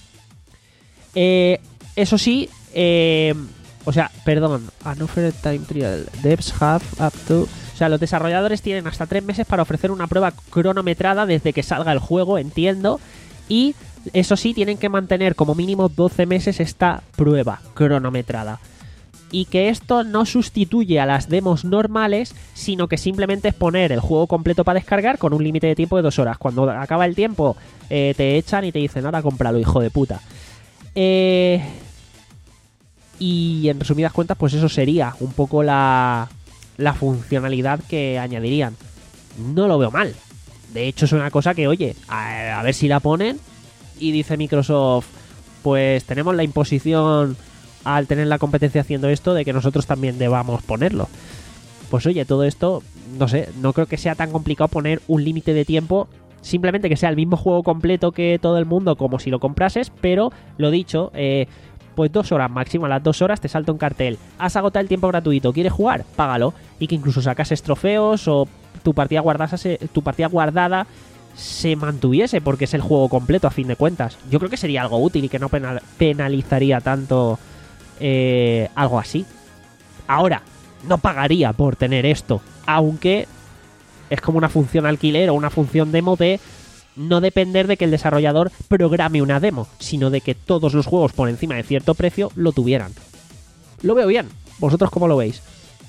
Eh, eso sí, eh, o sea, perdón, Unoffered Time Trial, devs have up to... O sea, los desarrolladores tienen hasta tres meses para ofrecer una prueba cronometrada desde que salga el juego, entiendo, y eso sí, tienen que mantener como mínimo doce meses esta prueba cronometrada. Y que esto no sustituye a las demos normales, sino que simplemente es poner el juego completo para descargar con un límite de tiempo de dos horas. Cuando acaba el tiempo, eh, te echan y te dicen, ahora cómpralo, hijo de puta. Eh... Y en resumidas cuentas, pues eso sería un poco la, la funcionalidad que añadirían. No lo veo mal. De hecho, es una cosa que, oye, a, a ver si la ponen. Y dice Microsoft, pues tenemos la imposición al tener la competencia haciendo esto de que nosotros también debamos ponerlo. Pues oye, todo esto, no sé, no creo que sea tan complicado poner un límite de tiempo, simplemente que sea el mismo juego completo que todo el mundo como si lo comprases, pero lo dicho, eh, pues dos horas máximo, a las dos horas te salta un cartel, has agotado el tiempo gratuito, ¿quieres jugar? Págalo, y que incluso sacases trofeos o tu partida guardada, tu partida guardada se mantuviese porque es el juego completo a fin de cuentas. Yo creo que sería algo útil y que no penal- penalizaría tanto eh, algo así. Ahora, no pagaría por tener esto, aunque es como una función alquiler o una función demo de no depender de que el desarrollador programe una demo, sino de que todos los juegos por encima de cierto precio lo tuvieran. Lo veo bien. ¿Vosotros cómo lo veis?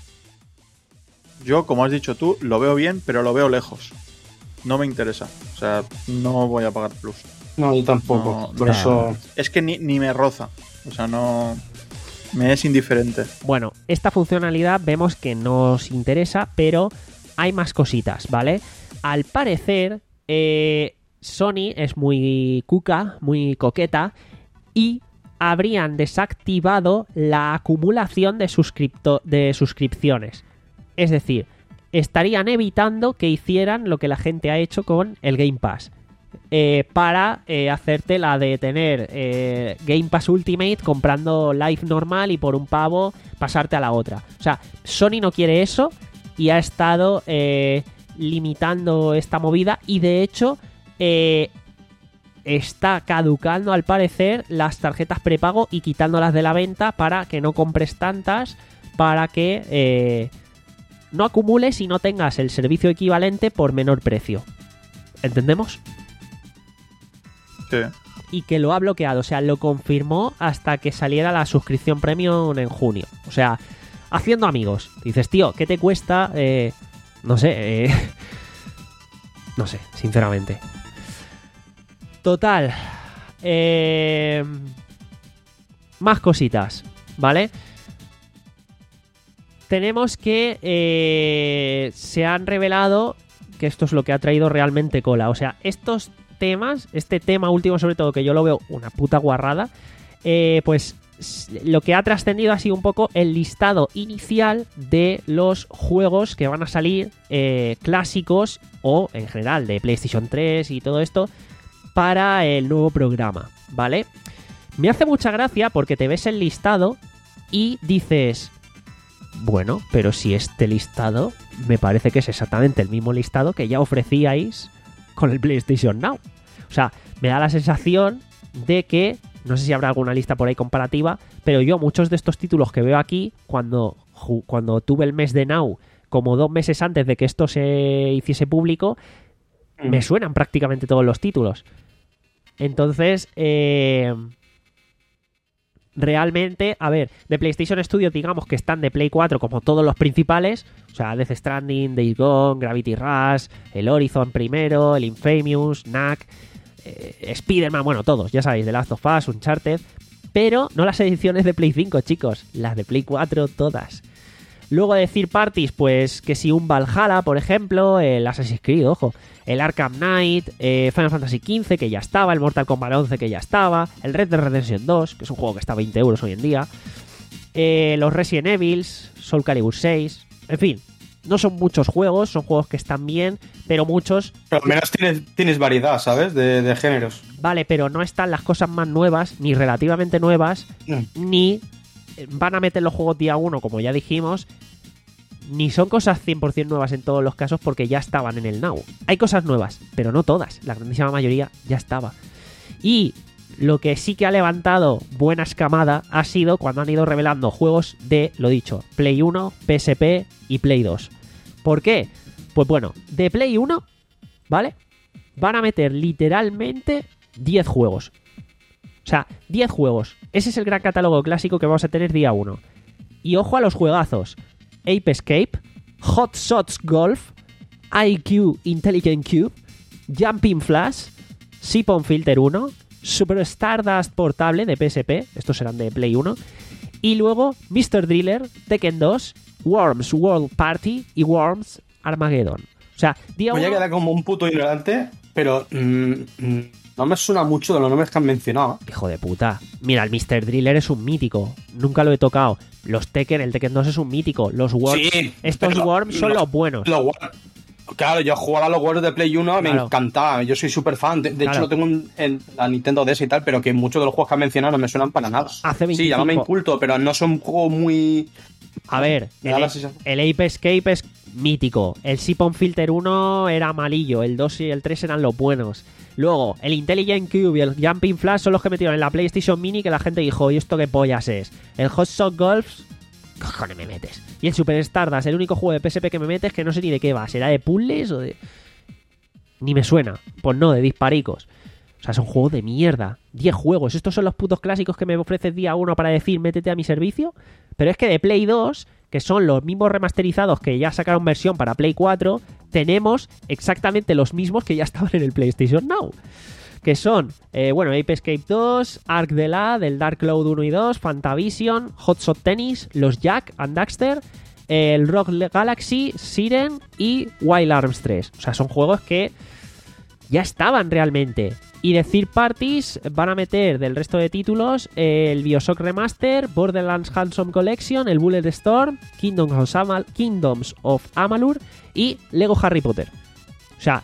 Yo, como has dicho tú, lo veo bien, pero lo veo lejos. No me interesa. O sea, no voy a pagar plus. No, yo tampoco. No, por no. eso... Es que ni, ni me roza. O sea, no... Me es indiferente. Bueno, esta funcionalidad vemos que nos interesa, pero hay más cositas, ¿vale? Al parecer, eh, Sony es muy cuca, muy coqueta, y habrían desactivado la acumulación de, suscripto- de suscripciones. Es decir, estarían evitando que hicieran lo que la gente ha hecho con el Game Pass. Eh, para eh, hacerte la de tener eh, Game Pass Ultimate comprando Live normal y por un pavo pasarte a la otra. O sea, Sony no quiere eso y ha estado eh, limitando esta movida y de hecho eh, está caducando al parecer las tarjetas prepago y quitándolas de la venta para que no compres tantas, para que eh, no acumules y no tengas el servicio equivalente por menor precio. ¿Entendemos? Sí. Y que lo ha bloqueado, o sea, lo confirmó hasta que saliera la suscripción premium en junio. O sea, haciendo amigos. Dices, tío, ¿qué te cuesta? Eh, no sé, eh, no sé, sinceramente. Total. Eh, más cositas, ¿vale? Tenemos que eh, se han revelado que esto es lo que ha traído realmente cola. O sea, estos temas, este tema último sobre todo, que yo lo veo una puta guarrada, eh, pues lo que ha trascendido ha sido un poco el listado inicial de los juegos que van a salir eh, clásicos o en general de PlayStation tres y todo esto para el nuevo programa, ¿vale? Me hace mucha gracia porque te ves el listado y dices, bueno, pero si este listado me parece que es exactamente el mismo listado que ya ofrecíais con el PlayStation Now. O sea, me da la sensación de que, no sé si habrá alguna lista por ahí comparativa, pero yo muchos de estos títulos que veo aquí, cuando, cuando tuve el mes de Now, como dos meses antes de que esto se hiciese público, mm. me suenan prácticamente todos los títulos. Entonces, eh, realmente, a ver, de PlayStation Studios digamos que están de Play cuatro como todos los principales, o sea, Death Stranding, Days Gone, Gravity Rush, el Horizon primero, el Infamous, Knack, eh, Spider-Man, bueno, todos, ya sabéis, The Last of Us, Uncharted, pero no las ediciones de Play cinco, chicos, las de Play cuatro todas. Luego de third parties, pues que si un Valhalla, por ejemplo, el Assassin's Creed, ojo, el Arkham Knight, eh, Final Fantasy quince, que ya estaba, el Mortal Kombat once, que ya estaba, el Red Dead Redemption dos, que es un juego que está a veinte euros hoy en día, eh, los Resident Evil, Soul Calibur seis, en fin, no son muchos juegos, son juegos que están bien, pero muchos... Pero al menos tienes, tienes variedad, ¿sabes? De, de géneros. Vale, pero no están las cosas más nuevas, ni relativamente nuevas, mm. ni... van a meter los juegos día uno, como ya dijimos, ni son cosas cien por ciento nuevas en todos los casos porque ya estaban en el Now. Hay cosas nuevas, pero no todas. La grandísima mayoría ya estaba. Y lo que sí que ha levantado buena escamada ha sido cuando han ido revelando juegos de, lo dicho, Play uno, P S P y Play dos. ¿Por qué? Pues bueno, de Play uno, ¿vale? Van a meter literalmente diez juegos. O sea, diez juegos. Ese es el gran catálogo clásico que vamos a tener día uno. Y ojo a los juegazos. Ape Escape, Hot Shots Golf, I Q Intelligent Cube, Jumping Flash, Siphon Filter uno, Super Stardust Portable de P S P, estos serán de Play uno, y luego mister Driller, Tekken dos, Worms World Party y Worms Armageddon. O sea, día Voy uno... a quedar como un puto ignorante, pero... Mm, mm. No me suena mucho de los nombres que han mencionado. Hijo de puta. Mira, el mister Driller es un mítico. Nunca lo he tocado. Los Tekken, el Tekken dos es un mítico. Los Worms, sí, estos Worms son lo, los buenos. Los, claro, yo jugaba a los Worms de Play uno, me claro. encantaba. Yo soy súper fan. De, de claro. hecho, lo tengo en, en la Nintendo D S y tal, pero que muchos de los juegos que han mencionado no me suenan para nada. Hace veinticinco. Sí, ya no me inculto, pero no son juegos muy... A ver, el, el Ape Escape es mítico. El Siphon Filter uno era malillo. El dos y el tres eran los buenos. Luego, el Intelligent Cube y el Jumping Flash son los que metieron en la PlayStation Mini que la gente dijo, ¿y esto qué pollas es? El Hot Shot Golf, cojones me metes. Y el Super Stardust, el único juego de P S P que me metes que no sé ni de qué va. ¿Será de puzzles o de...? Ni me suena. Pues no, de disparicos. O sea, son juegos de mierda. diez juegos. ¿Estos son los putos clásicos que me ofreces día uno para decir, métete a mi servicio? Pero es que de Play dos, que son los mismos remasterizados que ya sacaron versión para Play cuatro, tenemos exactamente los mismos que ya estaban en el PlayStation Now. Que son, eh, bueno, Ape Escape dos, Ark the Lad, el Dark Cloud uno y dos, Fantavision, Hot Shot Tennis, los Jack and Daxter, el Rock Galaxy, Siren y Wild Arms tres. O sea, son juegos que ya estaban realmente. Y de third parties van a meter del resto de títulos el Bioshock Remaster, Borderlands Handsome Collection, el Bulletstorm, Kingdoms of, Amal- Kingdoms of Amalur y Lego Harry Potter. O sea,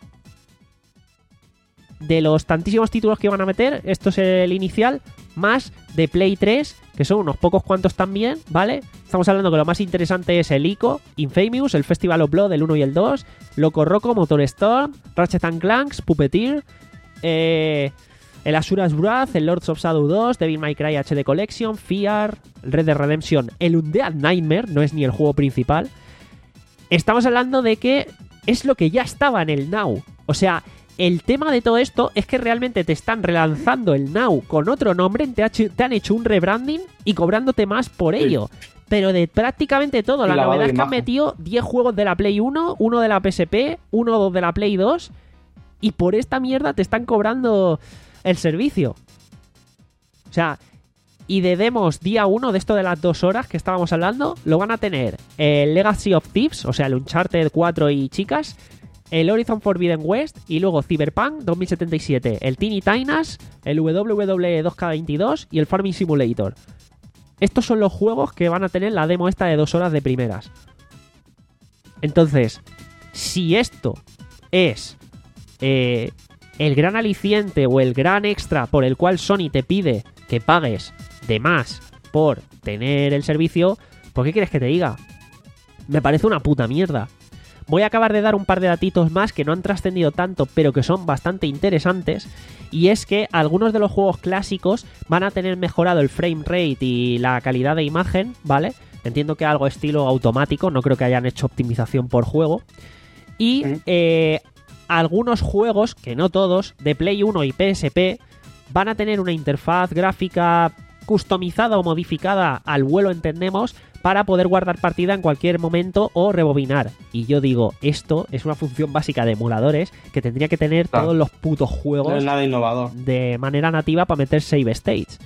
de los tantísimos títulos que van a meter, esto es el inicial, más de Play tres, que son unos pocos cuantos también, ¿vale? Estamos hablando que lo más interesante es el ICO, Infamous, el Festival of Blood, el uno y el dos, Loco Roco, Motor Storm, Ratchet and Clank, Puppeteer, eh, el Asura's Wrath, el Lords of Shadow dos, Devil May Cry H D Collection, Fear, Red Dead Redemption, el Undead Nightmare, no es ni el juego principal. Estamos hablando de que es lo que ya estaba en el Now. O sea, el tema de todo esto es que realmente te están relanzando el Now con otro nombre, te, ha hecho, te han hecho un rebranding y cobrándote más por ello. Sí. Pero de prácticamente todo. La novedad es que han metido diez juegos de la Play uno, uno de la P S P, uno o dos de la Play dos, y por esta mierda te están cobrando el servicio. O sea, y de demos día uno de esto de las dos horas que estábamos hablando, lo van a tener el Legacy of Thieves, o sea, el Uncharted cuatro y chicas, el Horizon Forbidden West y luego Cyberpunk dos mil setenta y siete, el Teeny Tina's, el W W E dos K veintidós y el Farming Simulator. Estos son los juegos que van a tener la demo esta de dos horas de primeras. Entonces, si esto es eh, el gran aliciente o el gran extra por el cual Sony te pide que pagues de más por tener el servicio, ¿por qué quieres que te diga? Me parece una puta mierda. Voy a acabar de dar un par de datitos más que no han trascendido tanto, pero que son bastante interesantes. Y es que algunos de los juegos clásicos van a tener mejorado el frame rate y la calidad de imagen, ¿vale? Entiendo que algo estilo automático, no creo que hayan hecho optimización por juego. Y eh, algunos juegos, que no todos, de Play uno y P S P, van a tener una interfaz gráfica customizada o modificada al vuelo, entendemos, para poder guardar partida en cualquier momento o rebobinar. Y yo digo, esto es una función básica de emuladores que tendría que tener claro. todos los putos juegos no es nada innovador. De manera nativa para meter save states.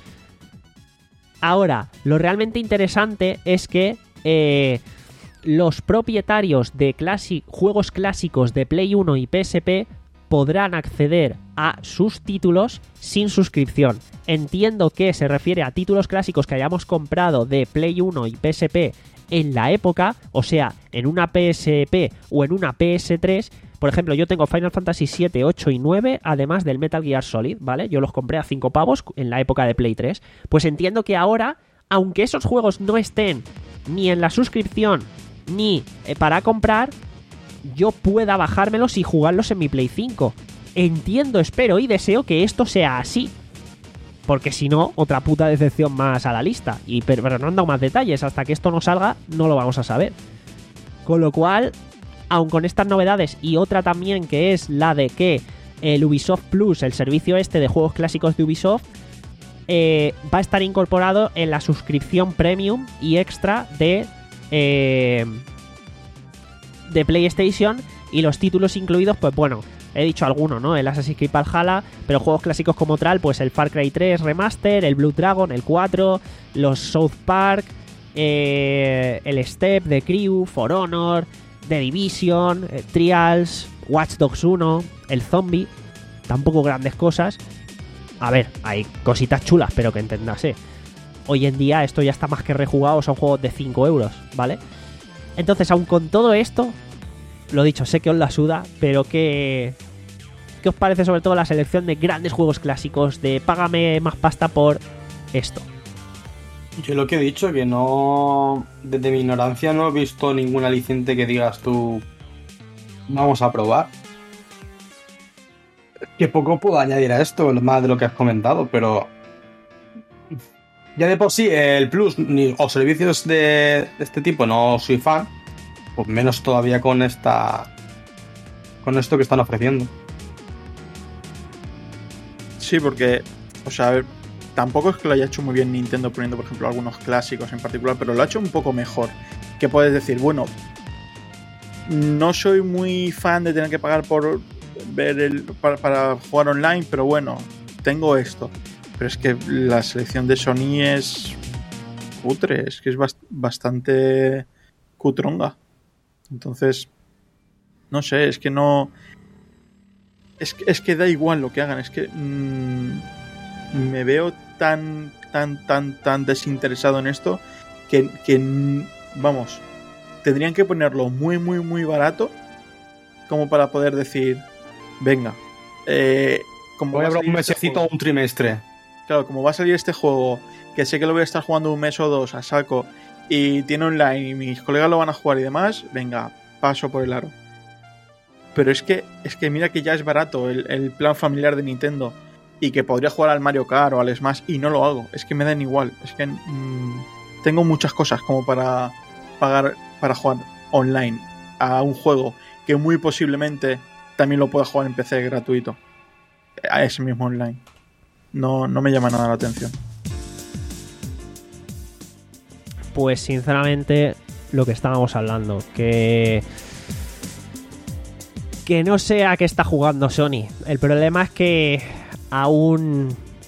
Ahora, lo realmente interesante es que eh, los propietarios de clasi- juegos clásicos de Play uno y P S P podrán acceder a sus títulos sin suscripción. Entiendo que se refiere a títulos clásicos que hayamos comprado de Play uno y P S P en la época, o sea, en una P S P o en una P S tres. Por ejemplo, yo tengo Final Fantasy siete, ocho y nueve, además del Metal Gear Solid, ¿vale? Yo los compré a cinco pavos en la época de Play tres. Pues entiendo que ahora, aunque esos juegos no estén ni en la suscripción ni para comprar, yo pueda bajármelos y jugarlos en mi Play cinco. Entiendo, espero y deseo que esto sea así, porque si no, otra puta decepción más a la lista. Y pero, pero no han dado más detalles. Hasta que esto no salga, no lo vamos a saber. Con lo cual, aun con estas novedades y otra también, que es la de que el Ubisoft Plus, el servicio este de juegos clásicos de Ubisoft, eh, va a estar incorporado en la suscripción premium y extra de eh, de PlayStation, y los títulos incluidos, pues bueno, he dicho algunos, ¿no? El Assassin's Creed Valhalla, pero juegos clásicos como tal, pues el Far Cry tres Remaster, el Blue Dragon, el cuatro, los South Park, eh, el Step, The Crew, For Honor, The Division, eh, Trials, Watch Dogs uno, el Zombie. Tampoco grandes cosas. A ver, hay cositas chulas, pero que entendáse. Hoy en día esto ya está más que rejugado, son juegos de cinco euros, ¿vale? Entonces, aun con todo esto, lo dicho, sé que os la suda, pero que... ¿Qué os parece sobre todo la selección de grandes juegos clásicos? De págame más pasta por esto. Yo lo que he dicho, que no... Desde mi ignorancia no he visto ningún aliciente que digas tú... Vamos a probar. Que poco puedo añadir a esto, más de lo que has comentado, pero... Ya de por sí, el Plus ni, o servicios de, de este tipo no soy fan, pues menos todavía con esta con esto que están ofreciendo. Sí, porque, o sea, a ver, tampoco es que lo haya hecho muy bien Nintendo poniendo, por ejemplo, algunos clásicos en particular, pero lo ha hecho un poco mejor. Que puedes decir, bueno, no soy muy fan de tener que pagar por ver el para, para jugar online, pero bueno, tengo esto. Pero es que la selección de Sony es cutre, es que es bast- bastante cutronga. Entonces, no sé, es que no... Es que, es que da igual lo que hagan, es que mmm, me veo tan, tan, tan, tan desinteresado en esto que, que, vamos, tendrían que ponerlo muy, muy, muy barato como para poder decir, venga, eh, como voy a abrir un este mesecito o un trimestre. Claro, como va a salir este juego, que sé que lo voy a estar jugando un mes o dos a saco, y tiene online y mis colegas lo van a jugar y demás, venga, paso por el aro. Pero es que es que mira que ya es barato el, el plan familiar de Nintendo, y que podría jugar al Mario Kart o al Smash y no lo hago. Es que me dan igual. Es que mmm, tengo muchas cosas como para pagar para jugar online a un juego que muy posiblemente también lo pueda jugar en P C gratuito, a ese mismo online. No, no me llama nada la atención. Pues sinceramente, lo que estábamos hablando, que que no sé a qué está jugando Sony. El problema es que aún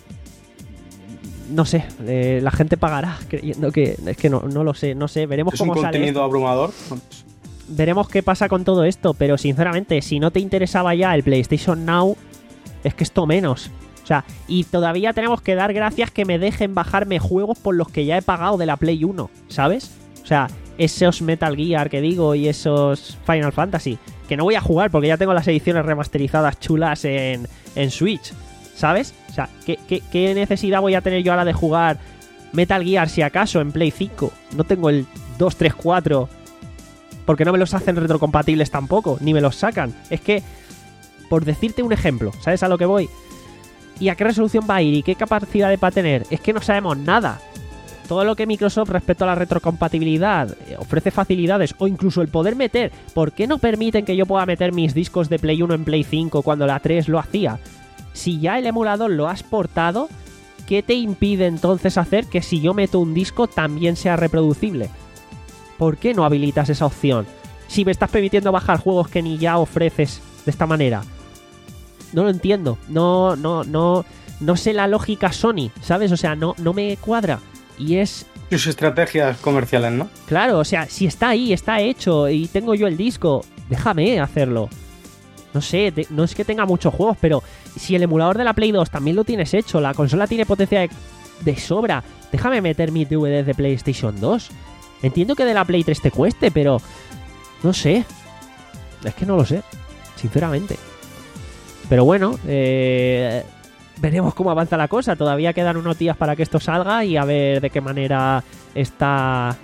no sé, eh, la gente pagará creyendo que es que no, no lo sé, no sé, veremos ¿Es cómo un sale. contenido abrumador? veremos qué pasa con todo esto, pero sinceramente, si no te interesaba ya el PlayStation Now, es que esto menos. O sea, y todavía tenemos que dar gracias que me dejen bajarme juegos por los que ya he pagado de la Play uno, ¿sabes? O sea, esos Metal Gear que digo y esos Final Fantasy, que no voy a jugar porque ya tengo las ediciones remasterizadas chulas en, en Switch, ¿sabes? O sea, ¿qué, qué, ¿qué necesidad voy a tener yo ahora de jugar Metal Gear si acaso en Play cinco? No tengo el dos, tres, cuatro, porque no me los hacen retrocompatibles tampoco, ni me los sacan. Es que, por decirte un ejemplo, ¿sabes a lo que voy? ¿Y a qué resolución va a ir? ¿Y qué capacidad va a tener? Es que no sabemos nada. Todo lo que Microsoft respecto a la retrocompatibilidad eh, ofrece facilidades, o incluso el poder meter. ¿Por qué no permiten que yo pueda meter mis discos de Play uno en Play cinco cuando la tres lo hacía? Si ya el emulador lo has portado, ¿qué te impide entonces hacer que si yo meto un disco también sea reproducible? ¿Por qué no habilitas esa opción? Si me estás permitiendo bajar juegos que ni ya ofreces de esta manera. No lo entiendo. No, no, no, no sé la lógica Sony, ¿sabes? O sea, no, no me cuadra. Y es... sus estrategias comerciales, ¿no? Claro, o sea, si está ahí, está hecho y tengo yo el disco, déjame hacerlo. No sé, te, no es que tenga muchos juegos, pero si el emulador de la Play dos también lo tienes hecho, la consola tiene potencia de, de sobra, déjame meter mis D V Ds de PlayStation dos. Entiendo que de la Play tres te cueste, pero... no sé. Es que no lo sé, sinceramente. Pero bueno, eh, veremos cómo avanza la cosa. Todavía quedan unos días para que esto salga y a ver de qué manera está,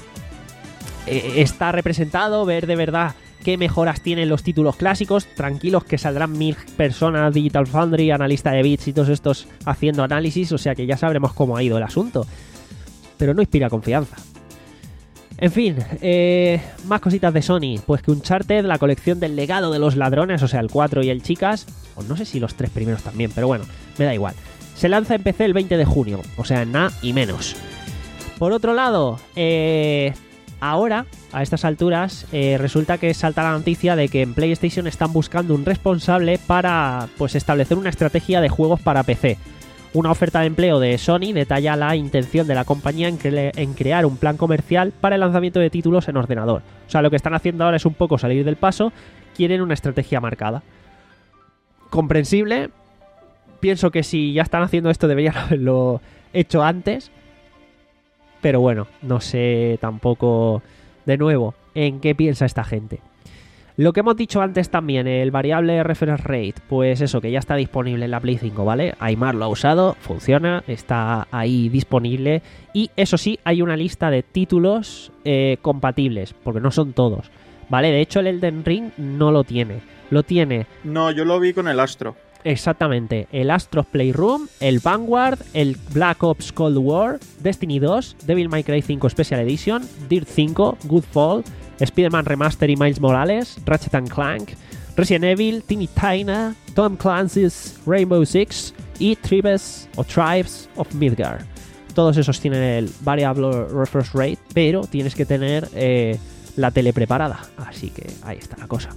eh, está representado, ver de verdad qué mejoras tienen los títulos clásicos. Tranquilos que saldrán mil personas, Digital Foundry, analista de bits y todos estos haciendo análisis, o sea que ya sabremos cómo ha ido el asunto. Pero no inspira confianza. En fin, eh, más cositas de Sony. Pues que Uncharted, la colección del legado de los ladrones, o sea, el cuatro y el Chicas, o no sé si los tres primeros también, pero bueno, me da igual. Se lanza en P C el veinte de junio, o sea, en nada y menos. Por otro lado, eh, ahora, a estas alturas, eh, resulta que salta la noticia de que en PlayStation están buscando un responsable para, pues, establecer una estrategia de juegos para P C. Una oferta de empleo de Sony detalla la intención de la compañía en, cre- en crear un plan comercial para el lanzamiento de títulos en ordenador. O sea, lo que están haciendo ahora es un poco salir del paso, quieren una estrategia marcada. Comprensible. Pienso que si ya están haciendo esto deberían haberlo hecho antes. Pero bueno, no sé tampoco, de nuevo, en qué piensa esta gente. Lo que hemos dicho antes también, el variable reference rate, pues eso, que ya está disponible en la Play cinco, ¿vale? Aymar lo ha usado, funciona, está ahí disponible. Y eso sí, hay una lista de títulos eh, compatibles, porque no son todos, ¿vale? De hecho, el Elden Ring no lo tiene. Lo tiene... No, yo lo vi con el Astro. Exactamente, el Astro's Playroom, el Vanguard, el Black Ops Cold War, Destiny dos, Devil May Cry cinco Special Edition, Dirt cinco, Goodfall, Spider-Man Remaster y Miles Morales, Ratchet and Clank, Resident Evil, Tiny Tina, Tom Clancy's Rainbow Six y Tribes o Tribes of Midgard. Todos esos tienen el variable reference rate, pero tienes que tener eh, la tele preparada, así que ahí está la cosa.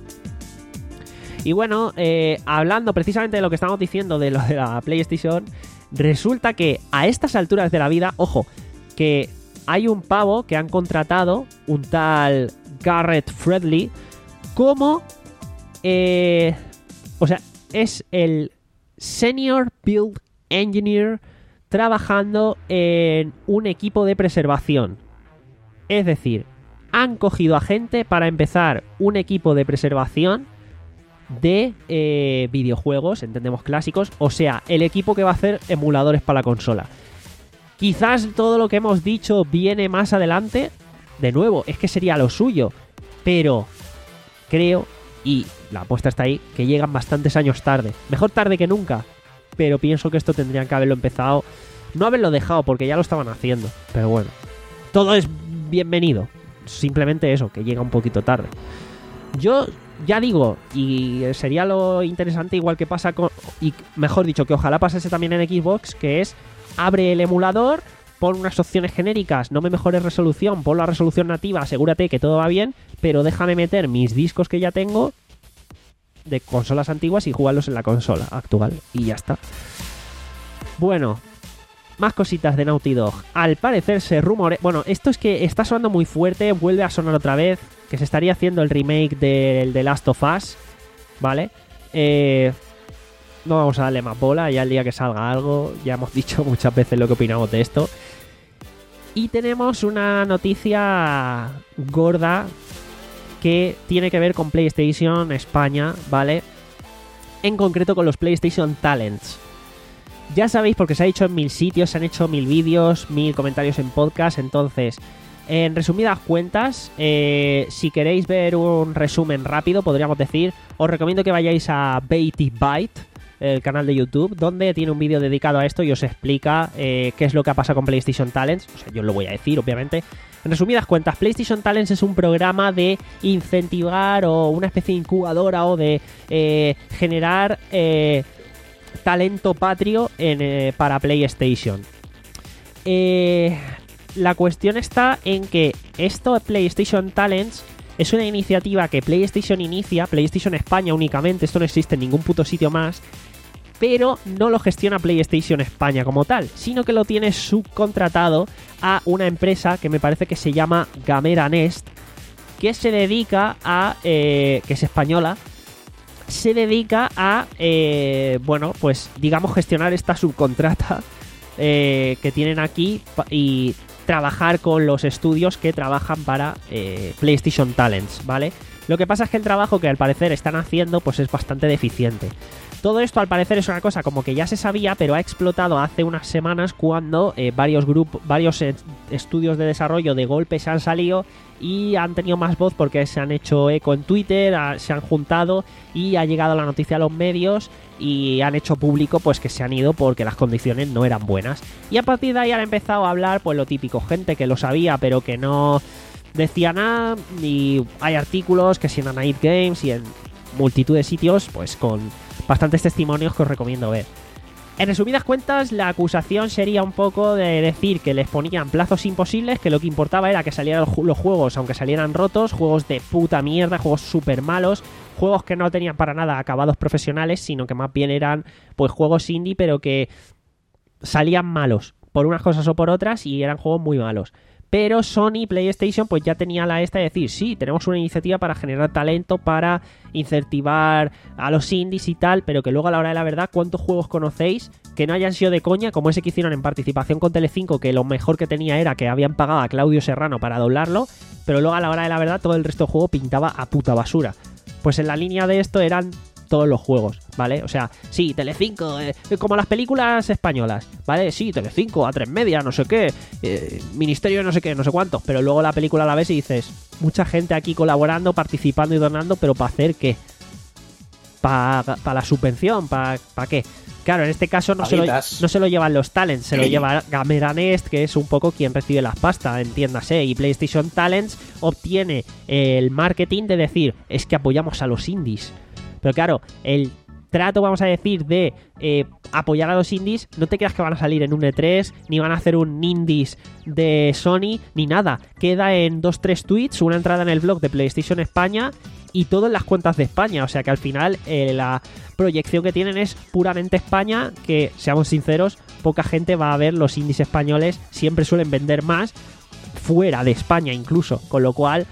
Y bueno, eh, hablando precisamente de lo que estamos diciendo de lo de la PlayStation, resulta que a estas alturas de la vida, ojo, que hay un pavo que han contratado, un tal Garrett Fredley, como, eh, o sea, es el Senior Build Engineer trabajando en un equipo de preservación. Es decir, han cogido a gente para empezar un equipo de preservación de eh, videojuegos, entendemos clásicos, o sea, el equipo que va a hacer emuladores para la consola. Quizás todo lo que hemos dicho viene más adelante, de nuevo, es que sería lo suyo, pero creo, y la apuesta está ahí, que llegan bastantes años tarde. Mejor tarde que nunca, pero pienso que esto tendrían que haberlo empezado, no haberlo dejado porque ya lo estaban haciendo, pero bueno, todo es bienvenido, simplemente eso, que llega un poquito tarde. Yo ya digo, y sería lo interesante, igual que pasa con, y mejor dicho, que ojalá pasase también en Xbox, que es, abre el emulador, pon unas opciones genéricas, no me mejores resolución, pon la resolución nativa, asegúrate que todo va bien, pero déjame meter mis discos que ya tengo de consolas antiguas y jugarlos en la consola actual, y ya está. Bueno, más cositas de Naughty Dog. Al parecer se rumorea... Bueno, esto es que está sonando muy fuerte, vuelve a sonar otra vez, que se estaría haciendo el remake del The Last of Us, ¿vale? Eh... No vamos a darle más bola, ya el día que salga algo, ya hemos dicho muchas veces lo que opinamos de esto. Y tenemos una noticia gorda que tiene que ver con PlayStation España, ¿vale? En concreto con los PlayStation Talents. Ya sabéis, porque se ha dicho en mil sitios, se han hecho mil vídeos, mil comentarios en podcast, entonces... En resumidas cuentas, eh, si queréis ver un resumen rápido, podríamos decir, os recomiendo que vayáis a Baity Byte, el canal de YouTube, donde tiene un vídeo dedicado a esto y os explica eh, qué es lo que ha pasado con PlayStation Talents. O sea, yo os lo voy a decir, obviamente. En resumidas cuentas, PlayStation Talents es un programa de incentivar o una especie de incubadora o de eh, generar eh, talento patrio en, eh, para PlayStation. Eh... La cuestión está en que esto PlayStation Talents es una iniciativa que PlayStation inicia, PlayStation España únicamente, esto no existe en ningún puto sitio más, pero no lo gestiona PlayStation España como tal, sino que lo tiene subcontratado a una empresa que me parece que se llama Gamera Nest, que se dedica a, eh, que es española, se dedica a, eh, bueno, pues digamos gestionar esta subcontrata eh, que tienen aquí y trabajar con los estudios que trabajan para eh, PlayStation Talents, ¿vale? Lo que pasa es que el trabajo que al parecer están haciendo pues es bastante deficiente. Todo esto al parecer es una cosa como que ya se sabía, pero ha explotado hace unas semanas cuando eh, varios grupos, varios eh, estudios de desarrollo de golpe se han salido y han tenido más voz porque se han hecho eco en Twitter, a, se han juntado y ha llegado la noticia a los medios y han hecho público pues que se han ido porque las condiciones no eran buenas. Y a partir de ahí han empezado a hablar pues lo típico, gente que lo sabía pero que no decía nada, y hay artículos que si en A Night Games y en multitud de sitios pues con bastantes testimonios que os recomiendo ver. En resumidas cuentas, la acusación sería un poco de decir que les ponían plazos imposibles, que lo que importaba era que salieran los juegos, aunque salieran rotos, juegos de puta mierda, juegos súper malos, juegos que no tenían para nada acabados profesionales, sino que más bien eran pues juegos indie, pero que salían malos, por unas cosas o por otras, y eran juegos muy malos. Pero Sony PlayStation pues ya tenía la esta de decir, sí, tenemos una iniciativa para generar talento, para incentivar a los indies y tal, pero que luego a la hora de la verdad, ¿cuántos juegos conocéis que no hayan sido de coña, como ese que hicieron en participación con Telecinco, que lo mejor que tenía era que habían pagado a Claudio Serrano para doblarlo, pero luego a la hora de la verdad todo el resto del juego pintaba a puta basura? Pues en la línea de esto eran todos los juegos, ¿vale? O sea, sí, Telecinco, eh, como las películas españolas, ¿vale? Sí, Telecinco, A tres Media, no sé qué, eh, Ministerio no sé qué, no sé cuántos, pero luego la película la ves y dices, mucha gente aquí colaborando, participando y donando, pero ¿para hacer qué? ¿Para pa la subvención? ¿Para pa qué? Claro, en este caso no se, lo, no se lo llevan los Talents, se lo lleva Gamera Nest, que es un poco quien recibe las pastas, entiéndase, y PlayStation Talents obtiene el marketing de decir, es que apoyamos a los indies. Pero claro, el trato, vamos a decir, de eh, apoyar a los indies, no te creas que van a salir en un E tres, ni van a hacer un indies de Sony, ni nada. Queda en dos tres tweets, una entrada en el blog de PlayStation España y todo en las cuentas de España. O sea que al final eh, la proyección que tienen es puramente España, que, seamos sinceros, poca gente va a ver los indies españoles, siempre suelen vender más fuera de España incluso, con lo cual...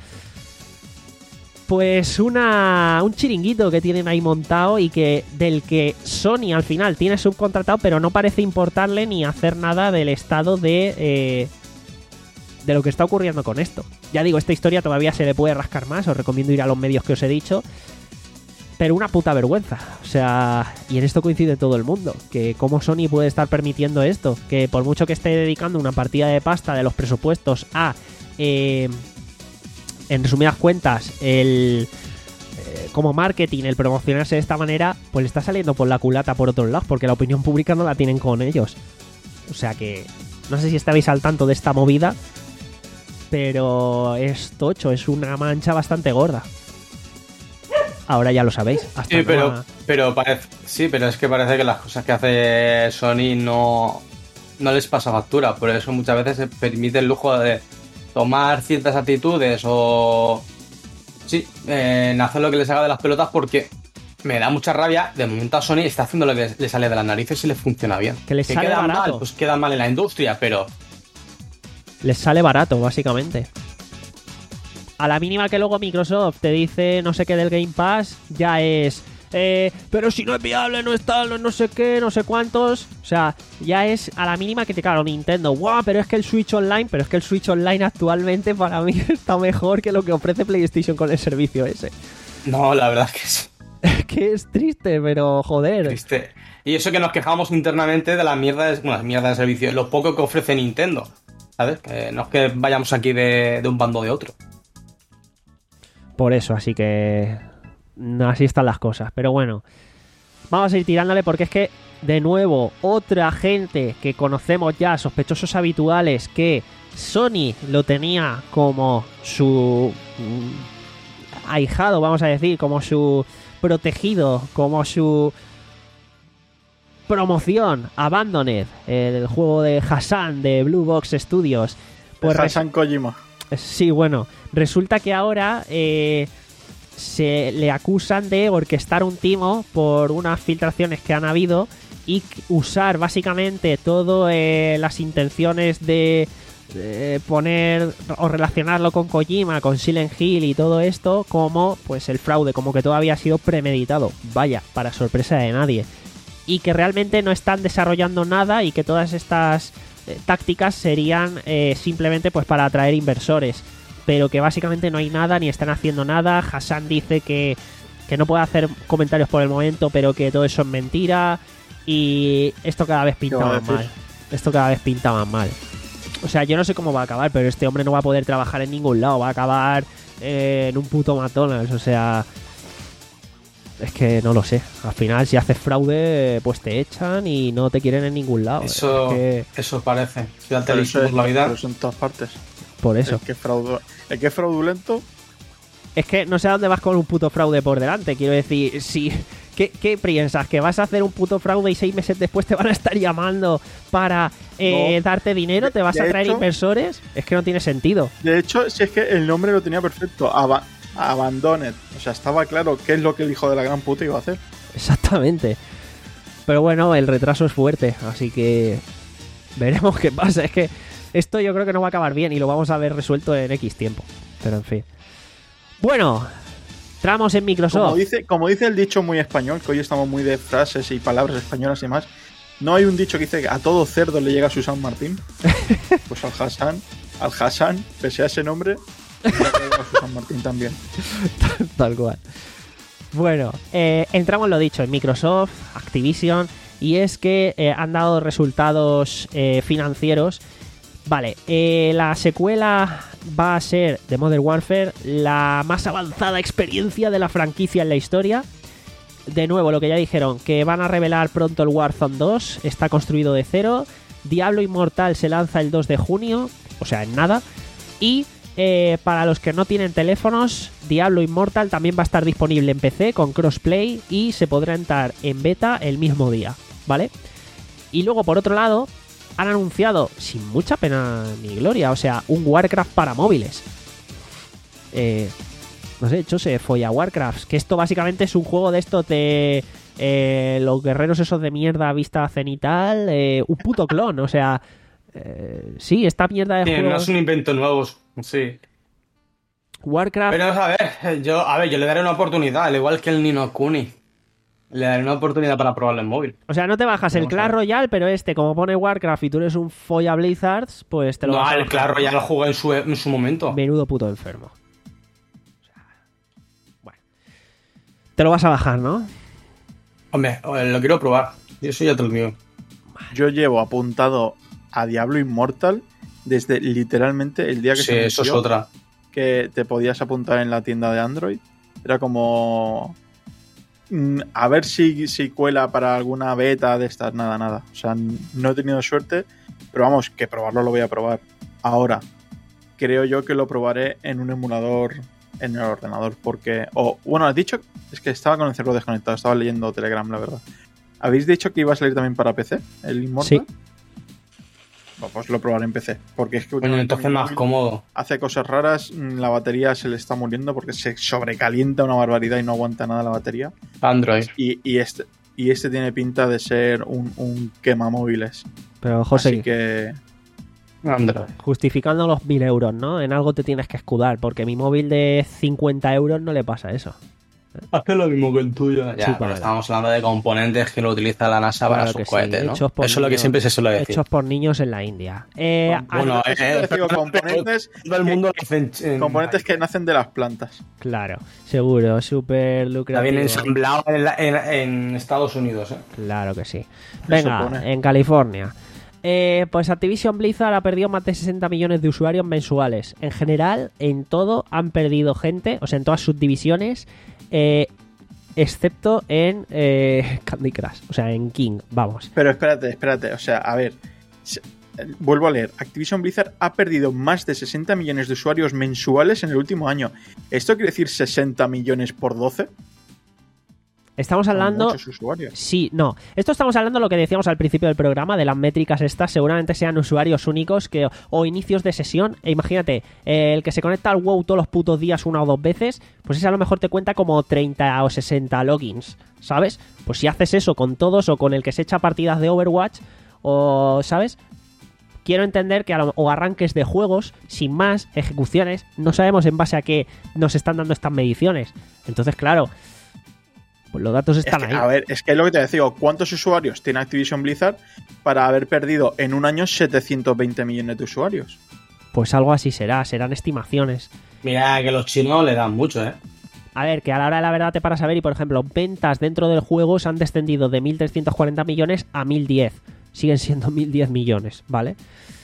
Pues una un chiringuito que tienen ahí montado y que del que Sony al final tiene subcontratado, pero no parece importarle ni hacer nada del estado de eh, de lo que está ocurriendo con esto. Ya digo, esta historia todavía se le puede rascar más, os recomiendo ir a los medios que os he dicho, pero una puta vergüenza. O sea, y en esto coincide todo el mundo, que cómo Sony puede estar permitiendo esto, que por mucho que esté dedicando una partida de pasta de los presupuestos a... Eh, en resumidas cuentas, el eh, como marketing, el promocionarse de esta manera, pues le está saliendo por la culata por otros lados, porque la opinión pública no la tienen con ellos. O sea que no sé si estabais al tanto de esta movida, pero es tocho, es una mancha bastante gorda. Ahora ya lo sabéis. Hasta sí, pero, nueva... pero parece, sí, pero es que parece que las cosas que hace Sony no, no les pasa factura. Por eso muchas veces se permite el lujo de tomar ciertas actitudes o sí, eh, en hacer lo que les haga de las pelotas, porque me da mucha rabia. De momento a Sony está haciendo lo que le sale de las narices y le funciona bien. Que les sale queda barato. mal, pues queda mal en la industria, pero les sale barato, básicamente. A la mínima que luego Microsoft te dice no sé qué del Game Pass, ya es... Eh, pero si no es viable, no está, no, no sé qué, no sé cuántos. O sea, ya es a la mínima que te claro, Nintendo. Guau, pero es que el Switch Online, pero es que el Switch Online actualmente para mí está mejor que lo que ofrece PlayStation con el servicio ese. no, la verdad es que sí. Es que es triste, pero joder. Triste. Y eso que nos quejamos internamente de la mierda de, bueno, la mierda de servicio, lo poco que ofrece Nintendo. ¿Sabes? Que no es que vayamos aquí de, de un bando o de otro. Por eso, así que así están las cosas. Pero bueno, vamos a ir tirándole porque es que, de nuevo, otra gente que conocemos ya, sospechosos habituales, que Sony lo tenía como su mm, ahijado, vamos a decir, como su protegido, como su promoción, Abandoned, el juego de Hassan de Blue Box Studios. Pues Hassan Kojima. Sí, bueno, resulta que ahora eh, se le acusan de orquestar un timo por unas filtraciones que han habido y usar básicamente todas eh, las intenciones de eh, poner o relacionarlo con Kojima, con Silent Hill y todo esto como pues el fraude, como que todo había sido premeditado. Vaya, para sorpresa de nadie. Y que realmente no están desarrollando nada y que todas estas eh, tácticas serían eh, simplemente pues para atraer inversores, pero que básicamente no hay nada ni están haciendo nada. Hassan dice que, que no puede hacer comentarios por el momento, pero que todo eso es mentira y esto cada vez pinta más mal. Esto cada vez pinta más mal. O sea, yo no sé cómo va a acabar, pero este hombre no va a poder trabajar en ningún lado, va a acabar eh, en un puto McDonald's, o sea... Es que no lo sé. Al final, si haces fraude, pues te echan y no te quieren en ningún lado. Eso, es que... eso parece. Si pero eso es, la vida. pero eso en todas partes. Por eso. El que, es fraudu... el que es fraudulento. Es que no sé a dónde vas con un puto fraude por delante. Quiero decir, si... ¿Qué, ¿Qué piensas? ¿Que vas a hacer un puto fraude y seis meses después te van a estar llamando para eh, no. darte dinero? ¿Te vas de a traer hecho, inversores? Es que no tiene sentido. De hecho, si es que el nombre lo tenía perfecto. Aba Abandoned. O sea, estaba claro qué es lo que el hijo de la gran puta iba a hacer. Exactamente. Pero bueno, el retraso es fuerte, así que veremos qué pasa. Es que esto yo creo que no va a acabar bien y lo vamos a ver resuelto en X tiempo. Pero en fin. Bueno, entramos en Microsoft. Como dice, como dice el dicho muy español, que hoy estamos muy de frases y palabras españolas y más, ¿no hay un dicho que dice que a todo cerdo le llega su San Martín? Pues al Hassan, al Hassan, pese a ese nombre... San Martín también. Tal cual. Bueno, eh, entramos en lo dicho, en Microsoft, Activision, y es que eh, han dado resultados eh, financieros. Vale, eh, la secuela va a ser de Modern Warfare, la más avanzada experiencia de la franquicia en la historia. De nuevo, lo que ya dijeron, que van a revelar pronto el Warzone dos, está construido de cero. Diablo Immortal se lanza el dos de junio, o sea, en nada. Y Eh, para los que no tienen teléfonos, Diablo Immortal también va a estar disponible en P C con crossplay y se podrá entrar en beta el mismo día, ¿vale? Y luego, por otro lado, han anunciado, sin mucha pena ni gloria, o sea, un Warcraft para móviles. Eh, no sé, hecho se folla Warcraft, que esto básicamente es un juego de estos de eh, los guerreros esos de mierda vista cenital, eh, un puto clon, o sea... Eh, sí, esta mierda de sí, juegos... no es un invento nuevo, sí. Warcraft... Pero a ver, yo, a ver, yo le daré una oportunidad, al igual que el Ni no Kuni. Le daré una oportunidad para probarlo en móvil. O sea, no te bajas Vamos el Clash Royale, pero este, como pone Warcraft y tú eres un folla Blizzards, pues te lo no, vas a... No, el Clash Royale lo jugué en su, en su momento. Menudo puto enfermo. O sea, bueno. Te lo vas a bajar, ¿no? Hombre, lo quiero probar. Y eso ya te lo digo. Yo llevo apuntado a Diablo Immortal desde literalmente el día que sí, se eso es otra. Que te podías apuntar en la tienda de Android. Era como... Mmm, a ver si, si cuela para alguna beta de estas. Nada, nada. O sea, no he tenido suerte. Pero vamos, que probarlo lo voy a probar. Ahora, creo yo que lo probaré en un emulador en el ordenador. Porque... O, bueno, has dicho... Es que estaba con el cerebro desconectado. Estaba leyendo Telegram, la verdad. ¿Habéis dicho que iba a salir también para P C? El Immortal. Sí. pues lo probaré en P C. Porque es que bueno, entonces más cómodo. Hace cosas raras, la batería se le está muriendo porque se sobrecalienta una barbaridad y no aguanta nada la batería. Android. Y, y este y este tiene pinta de ser un, un quemamóviles. Pero José, así que... Android. Justificando los mil euros, ¿no? En algo te tienes que escudar, porque mi móvil de cincuenta euros no le pasa eso. Hace lo mismo que el tuyo. Ya, Sí, pero claro. estamos hablando de componentes que lo utiliza la NASA Claro para sus que sí, cohetes, ¿no? hechos por Eso es lo que niños- siempre se suele decir. Hechos por niños en la India. Eh, Bueno, ah, eh, eh, Digo, componentes, todo el mundo lo hace en- en- componentes que nacen de las plantas. claro, seguro, súper Está lucrativo. bien ensamblado en, la- en- en Estados Unidos, ¿eh? Claro que sí. Se Venga, supone. en California. Eh, pues Activision Blizzard ha perdido más de sesenta millones de usuarios mensuales. En general, en todo han perdido gente, o sea, en todas sus divisiones, eh, excepto en eh, Candy Crush, o sea, en King, vamos. Pero espérate, espérate. O sea, a ver. se- eh, Vuelvo a leer. Activision Blizzard ha perdido más de sesenta millones de usuarios mensuales en el último año. ¿Esto quiere decir sesenta millones por doce? Estamos hablando... Muchos usuarios. Sí, no. Esto estamos hablando de lo que decíamos al principio del programa, de las métricas estas, seguramente sean usuarios únicos que o inicios de sesión. E imagínate, eh, el que se conecta al WoW todos los putos días una o dos veces, pues ese a lo mejor te cuenta como treinta o sesenta logins, ¿sabes? Pues si haces eso con todos o con el que se echa partidas de Overwatch, o, ¿sabes? Quiero entender que a lo, o arranques de juegos, sin más, ejecuciones, no sabemos en base a qué nos están dando estas mediciones. Entonces, claro... Pues los datos Es están que, ahí. a ver, es que es lo que te decía. ¿Cuántos usuarios tiene Activision Blizzard para haber perdido en un año setecientos veinte millones de usuarios? Pues algo así será, serán estimaciones. Mira que los chinos le dan mucho, ¿eh? A ver, que a la hora de la verdad te para saber y, por ejemplo, ventas dentro del juego se han descendido de mil trescientos cuarenta millones a mil diez. Siguen siendo mil diez millones, ¿vale?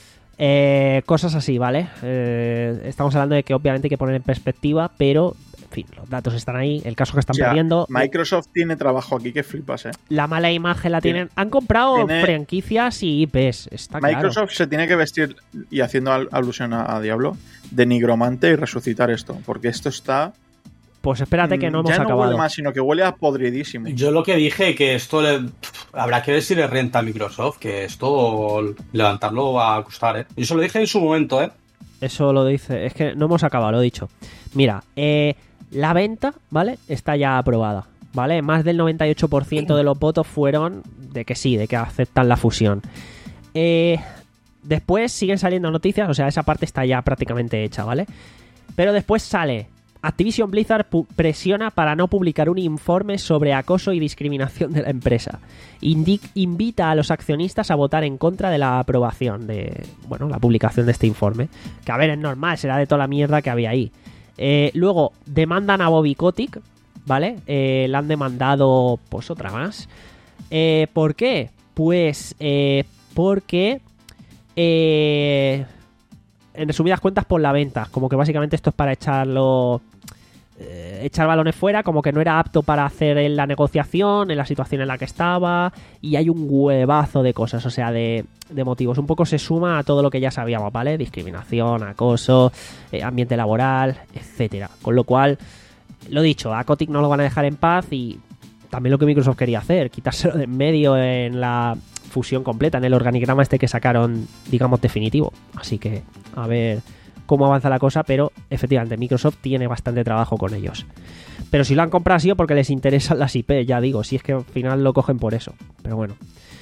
Eh, cosas así, ¿vale? Eh, estamos hablando de que obviamente hay que poner en perspectiva, pero, en fin, los datos están ahí, el caso que están O sea, perdiendo... Microsoft tiene trabajo aquí que flipas, ¿eh? La mala imagen la tienen... Han comprado tiene- franquicias y I Ps, está claro. Microsoft se tiene que vestir, y haciendo al- alusión a, a Diablo, de nigromante y resucitar esto. Porque esto está... Pues espérate que no mm, hemos ya acabado. no huele más, sino que huele a podridísimo. Yo lo que dije que esto le... pff, habrá que ver si le renta a Microsoft, que esto levantarlo va a costar, ¿eh? Yo se lo dije en su momento, ¿eh? Eso lo dice, es que no hemos acabado, lo he dicho. Mira, eh, la venta, ¿vale? Está ya aprobada, ¿vale? Más del noventa y ocho por ciento de los votos fueron de que sí, de que aceptan la fusión. Eh, después siguen saliendo noticias, o sea, esa parte está ya prácticamente hecha, ¿vale? Pero después sale... Activision Blizzard pu- presiona para no publicar un informe sobre acoso y discriminación de la empresa. Indi- invita a los accionistas a votar en contra de la aprobación de, bueno, la publicación de este informe. Que a ver, es normal, será de toda la mierda que había ahí. Eh, luego, demandan a Bobby Kotick, ¿vale? Eh, la han demandado, pues otra más. Eh, ¿Por qué? Pues eh, porque... Eh, en resumidas cuentas, por la venta. Como que básicamente esto es para echarlo... eh, echar balones fuera, como que no era apto para hacer en la negociación, en la situación en la que estaba, y hay un huevazo de cosas, o sea, de, de motivos. Un poco se suma a todo lo que ya sabíamos, ¿vale? Discriminación, acoso, eh, ambiente laboral, etcétera. Con lo cual, lo dicho, a Kotick no lo van a dejar en paz y también lo que Microsoft quería hacer, quitárselo de en medio en la fusión completa, en el organigrama este que sacaron, digamos, definitivo. Así que, a ver cómo avanza la cosa, pero efectivamente Microsoft tiene bastante trabajo con ellos. Pero si lo han comprado ha sido porque les interesan las I P, ya digo, si es que al final lo cogen por eso. Pero bueno.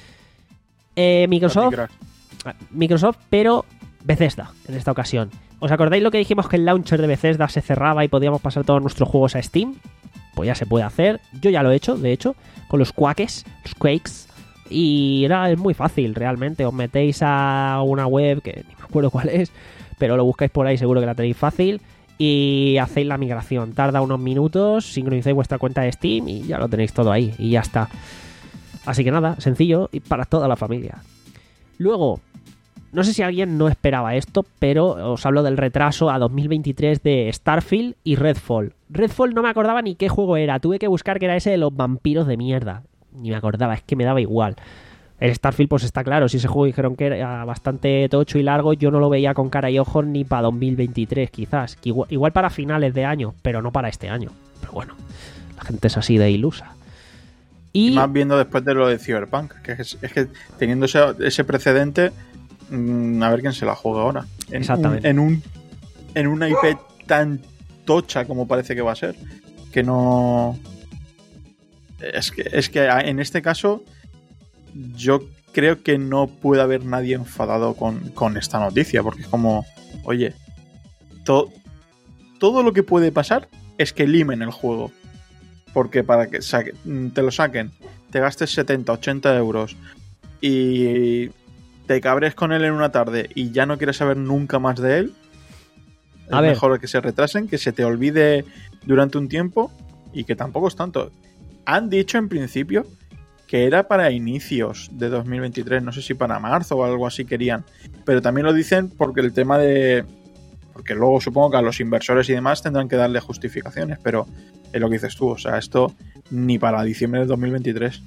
Eh, Microsoft, Microsoft, pero Bethesda en esta ocasión. ¿Os acordáis lo que dijimos que el launcher de Bethesda se cerraba y podíamos pasar todos nuestros juegos a Steam? Pues ya se puede hacer. Yo ya lo he hecho, de hecho, con los Quakes, los Quakes. Y era, es muy fácil, realmente. Os metéis a una web que ni me acuerdo cuál es, pero lo buscáis por ahí, seguro que la tenéis fácil. Y hacéis la migración. Tarda unos minutos, sincronizáis vuestra cuenta de Steam y ya lo tenéis todo ahí. Y ya está. Así que nada, sencillo y para toda la familia. Luego, no sé si alguien no esperaba esto, pero os hablo del retraso a dos mil veintitrés de Starfield y Redfall. Redfall no me acordaba ni qué juego era. Tuve que buscar que era ese de los vampiros de mierda. Ni me acordaba, es que me daba igual. El Starfield, pues está claro, si ese juego dijeron que era bastante tocho y largo, yo no lo veía con cara y ojos ni para dos mil veintitrés, quizás. Que igual, igual para finales de año, pero no para este año. Pero bueno, la gente es así de ilusa. Y más viendo después de lo de Cyberpunk, que es, es que teniendo ese, ese precedente, mmm, a ver quién se la juega ahora. En Exactamente. Un, en, un, en una I P tan tocha como parece que va a ser. Que no... Es que, es que en este caso yo creo que no puede haber nadie enfadado con, con esta noticia, porque es como, oye, to, todo lo que puede pasar es que limen el juego, porque para que saque, te lo saquen, te gastes setenta, ochenta euros y te cabres con él en una tarde y ya no quieres saber nunca más de él, es A ver. mejor que se retrasen, que se te olvide durante un tiempo y que tampoco es tanto. Han dicho en principio que era para inicios de dos mil veintitrés, no sé si para marzo o algo así querían, pero también lo dicen porque el tema de... porque luego supongo que a los inversores y demás tendrán que darle justificaciones, pero es lo que dices tú, o sea, esto ni para diciembre de dos mil veintitrés.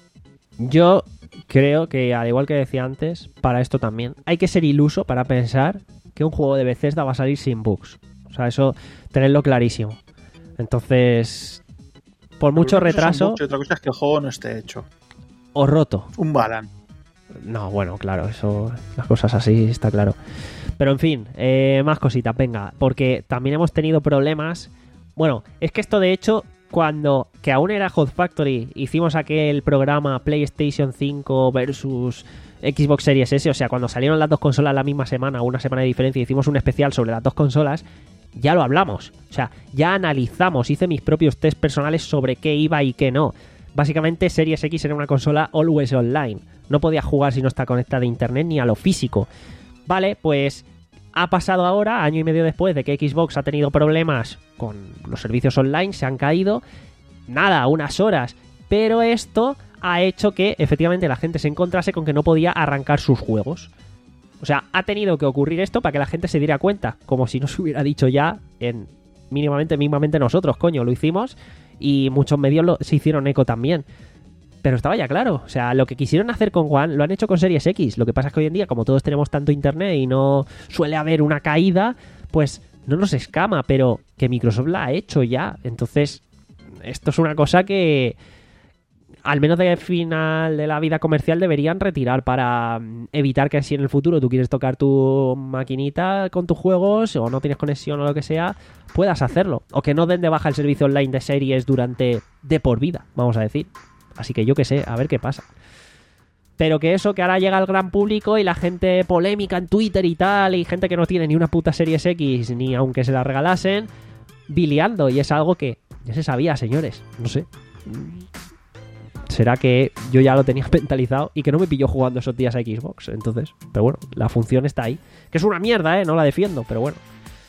Yo creo que, al igual que decía antes, para esto también hay que ser iluso para pensar que un juego de Bethesda va a salir sin bugs. O sea, eso tenerlo clarísimo. Entonces, por mucho retraso... Bugs, y otra cosa es que el juego no esté hecho. O roto. Un Balan. No, bueno, claro, eso, las cosas así, está claro. Pero en fin, eh, más cositas, venga, porque también hemos tenido problemas. Bueno, es que esto de hecho, cuando, que aún era Hot Factory, hicimos aquel programa PlayStation cinco versus Xbox Series S, o sea, cuando salieron las dos consolas la misma semana, una semana de diferencia, hicimos un especial sobre las dos consolas, ya lo hablamos, o sea, ya analizamos, hice mis propios test personales sobre qué iba y qué no. Básicamente Series X era una consola always online, no podía jugar si no está conectada a internet ni a lo físico. Vale, pues ha pasado ahora, año y medio después de que Xbox ha tenido problemas con los servicios online, se han caído, nada, unas horas, pero esto ha hecho que efectivamente la gente se encontrase con que no podía arrancar sus juegos. O sea, ha tenido que ocurrir esto para que la gente se diera cuenta, como si no se hubiera dicho ya en mínimamente, mínimamente nosotros, coño, lo hicimos y muchos medios lo, se hicieron eco también. Pero estaba ya claro, o sea, lo que quisieron hacer con One lo han hecho con Series X. Lo que pasa es que hoy en día, como todos tenemos tanto internet y no suele haber una caída, pues no nos escama, pero que Microsoft la ha hecho ya. Entonces, esto es una cosa que, al menos de final de la vida comercial, deberían retirar para evitar que si en el futuro tú quieres tocar tu maquinita con tus juegos o no tienes conexión o lo que sea, puedas hacerlo. O que no den de baja el servicio online de series durante de por vida, vamos a decir. Así que yo qué sé, a ver qué pasa. Pero que eso, que ahora llega al gran público y la gente polémica en Twitter y tal, y gente que no tiene ni una puta Series X, ni aunque se la regalasen, biliando. Y es algo que ya se sabía, señores. No sé. Será que yo ya lo tenía mentalizado y que no me pilló jugando esos días a Xbox. Entonces, pero bueno, la función está ahí. Que es una mierda, ¿eh? No la defiendo, pero bueno.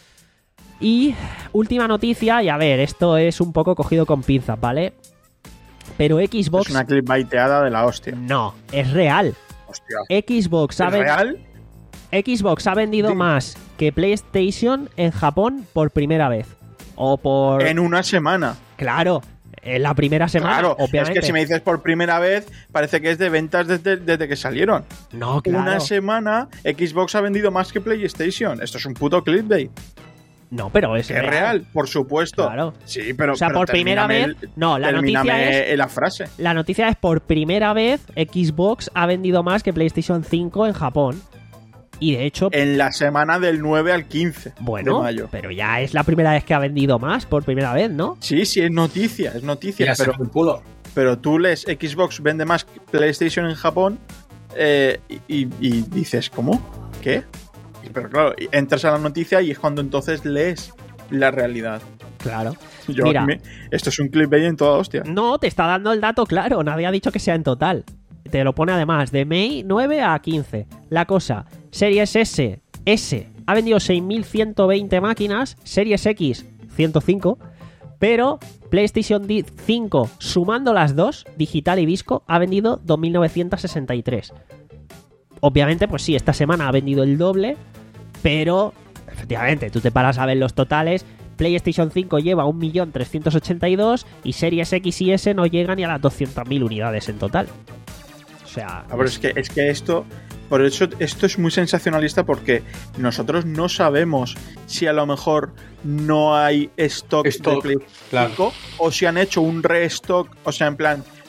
Y última noticia, y a ver, esto es un poco cogido con pinzas, ¿vale? Pero Xbox... Es una clickbaiteada de la hostia. No, es real. Hostia. Xbox ha ¿Es ven- real? Xbox ha vendido Sí. más que PlayStation en Japón por primera vez. O por... En una semana. Claro, en la primera semana, Claro, obviamente. es que si me dices por primera vez, parece que es de ventas desde, desde que salieron. No, claro. Una semana, Xbox ha vendido más que PlayStation. Esto es un puto clickbait. No, pero es, Es real, por supuesto. Claro. Sí, pero. O sea, pero por primera termíname vez- el- no, la termíname noticia es- la frase. La noticia es por primera vez Xbox ha vendido más que PlayStation cinco en Japón. Y de hecho, En la semana del nueve al quince bueno, de mayo. pero ya es la primera vez que ha vendido más por primera vez, ¿no? Sí, sí, es noticia, es noticia. Ya se Pero, fue el culo. pero tú lees Xbox vende más que PlayStation en Japón eh, y, y dices, ¿cómo? ¿Qué? Y- Pero claro, y entras a la noticia y es cuando entonces lees la realidad. Claro. Yo, Mira. me- esto es un clickbait en toda hostia. No, te está dando el dato claro. Nadie ha dicho que sea en total. Te lo pone además de May nueve a quince. La cosa, Series S, S ha vendido seis mil ciento veinte máquinas, Series X ciento cinco, pero PlayStation cinco, sumando las dos, digital y disco, ha vendido dos mil novecientos sesenta y tres. Obviamente, pues sí, esta semana ha vendido el doble, pero efectivamente, tú te paras a ver los totales. PlayStation cinco lleva un millón trescientos ochenta y dos y Series X y S no llegan ni a las doscientas mil unidades en total. O sea, Ah, pero es que, es que esto, por eso esto es muy sensacionalista porque nosotros no sabemos si a lo mejor no hay stock, Stock, de Play claro. cinco o si han hecho un restock, o sea, en plan,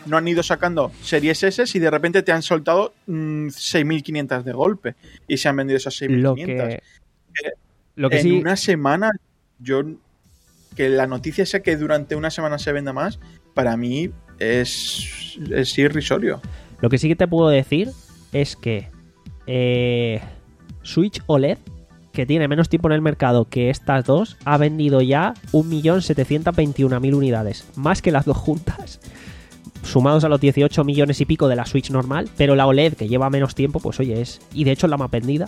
no han ido sacando Series S si de repente te han soltado mmm, seis mil quinientas de golpe y se han vendido esas seis mil quinientas. Lo que, eh, lo que en sí... una semana, yo que la noticia sea que durante una semana se venda más, para mí es, es irrisorio. Lo que sí que te puedo decir es que eh, Switch O L E D, que tiene menos tiempo en el mercado que estas dos, ha vendido ya un millón setecientos veintiuno mil unidades, más que las dos juntas, sumados a los dieciocho millones y pico de la Switch normal, pero la O L E D, que lleva menos tiempo, pues oye, es... Y de hecho es la más vendida.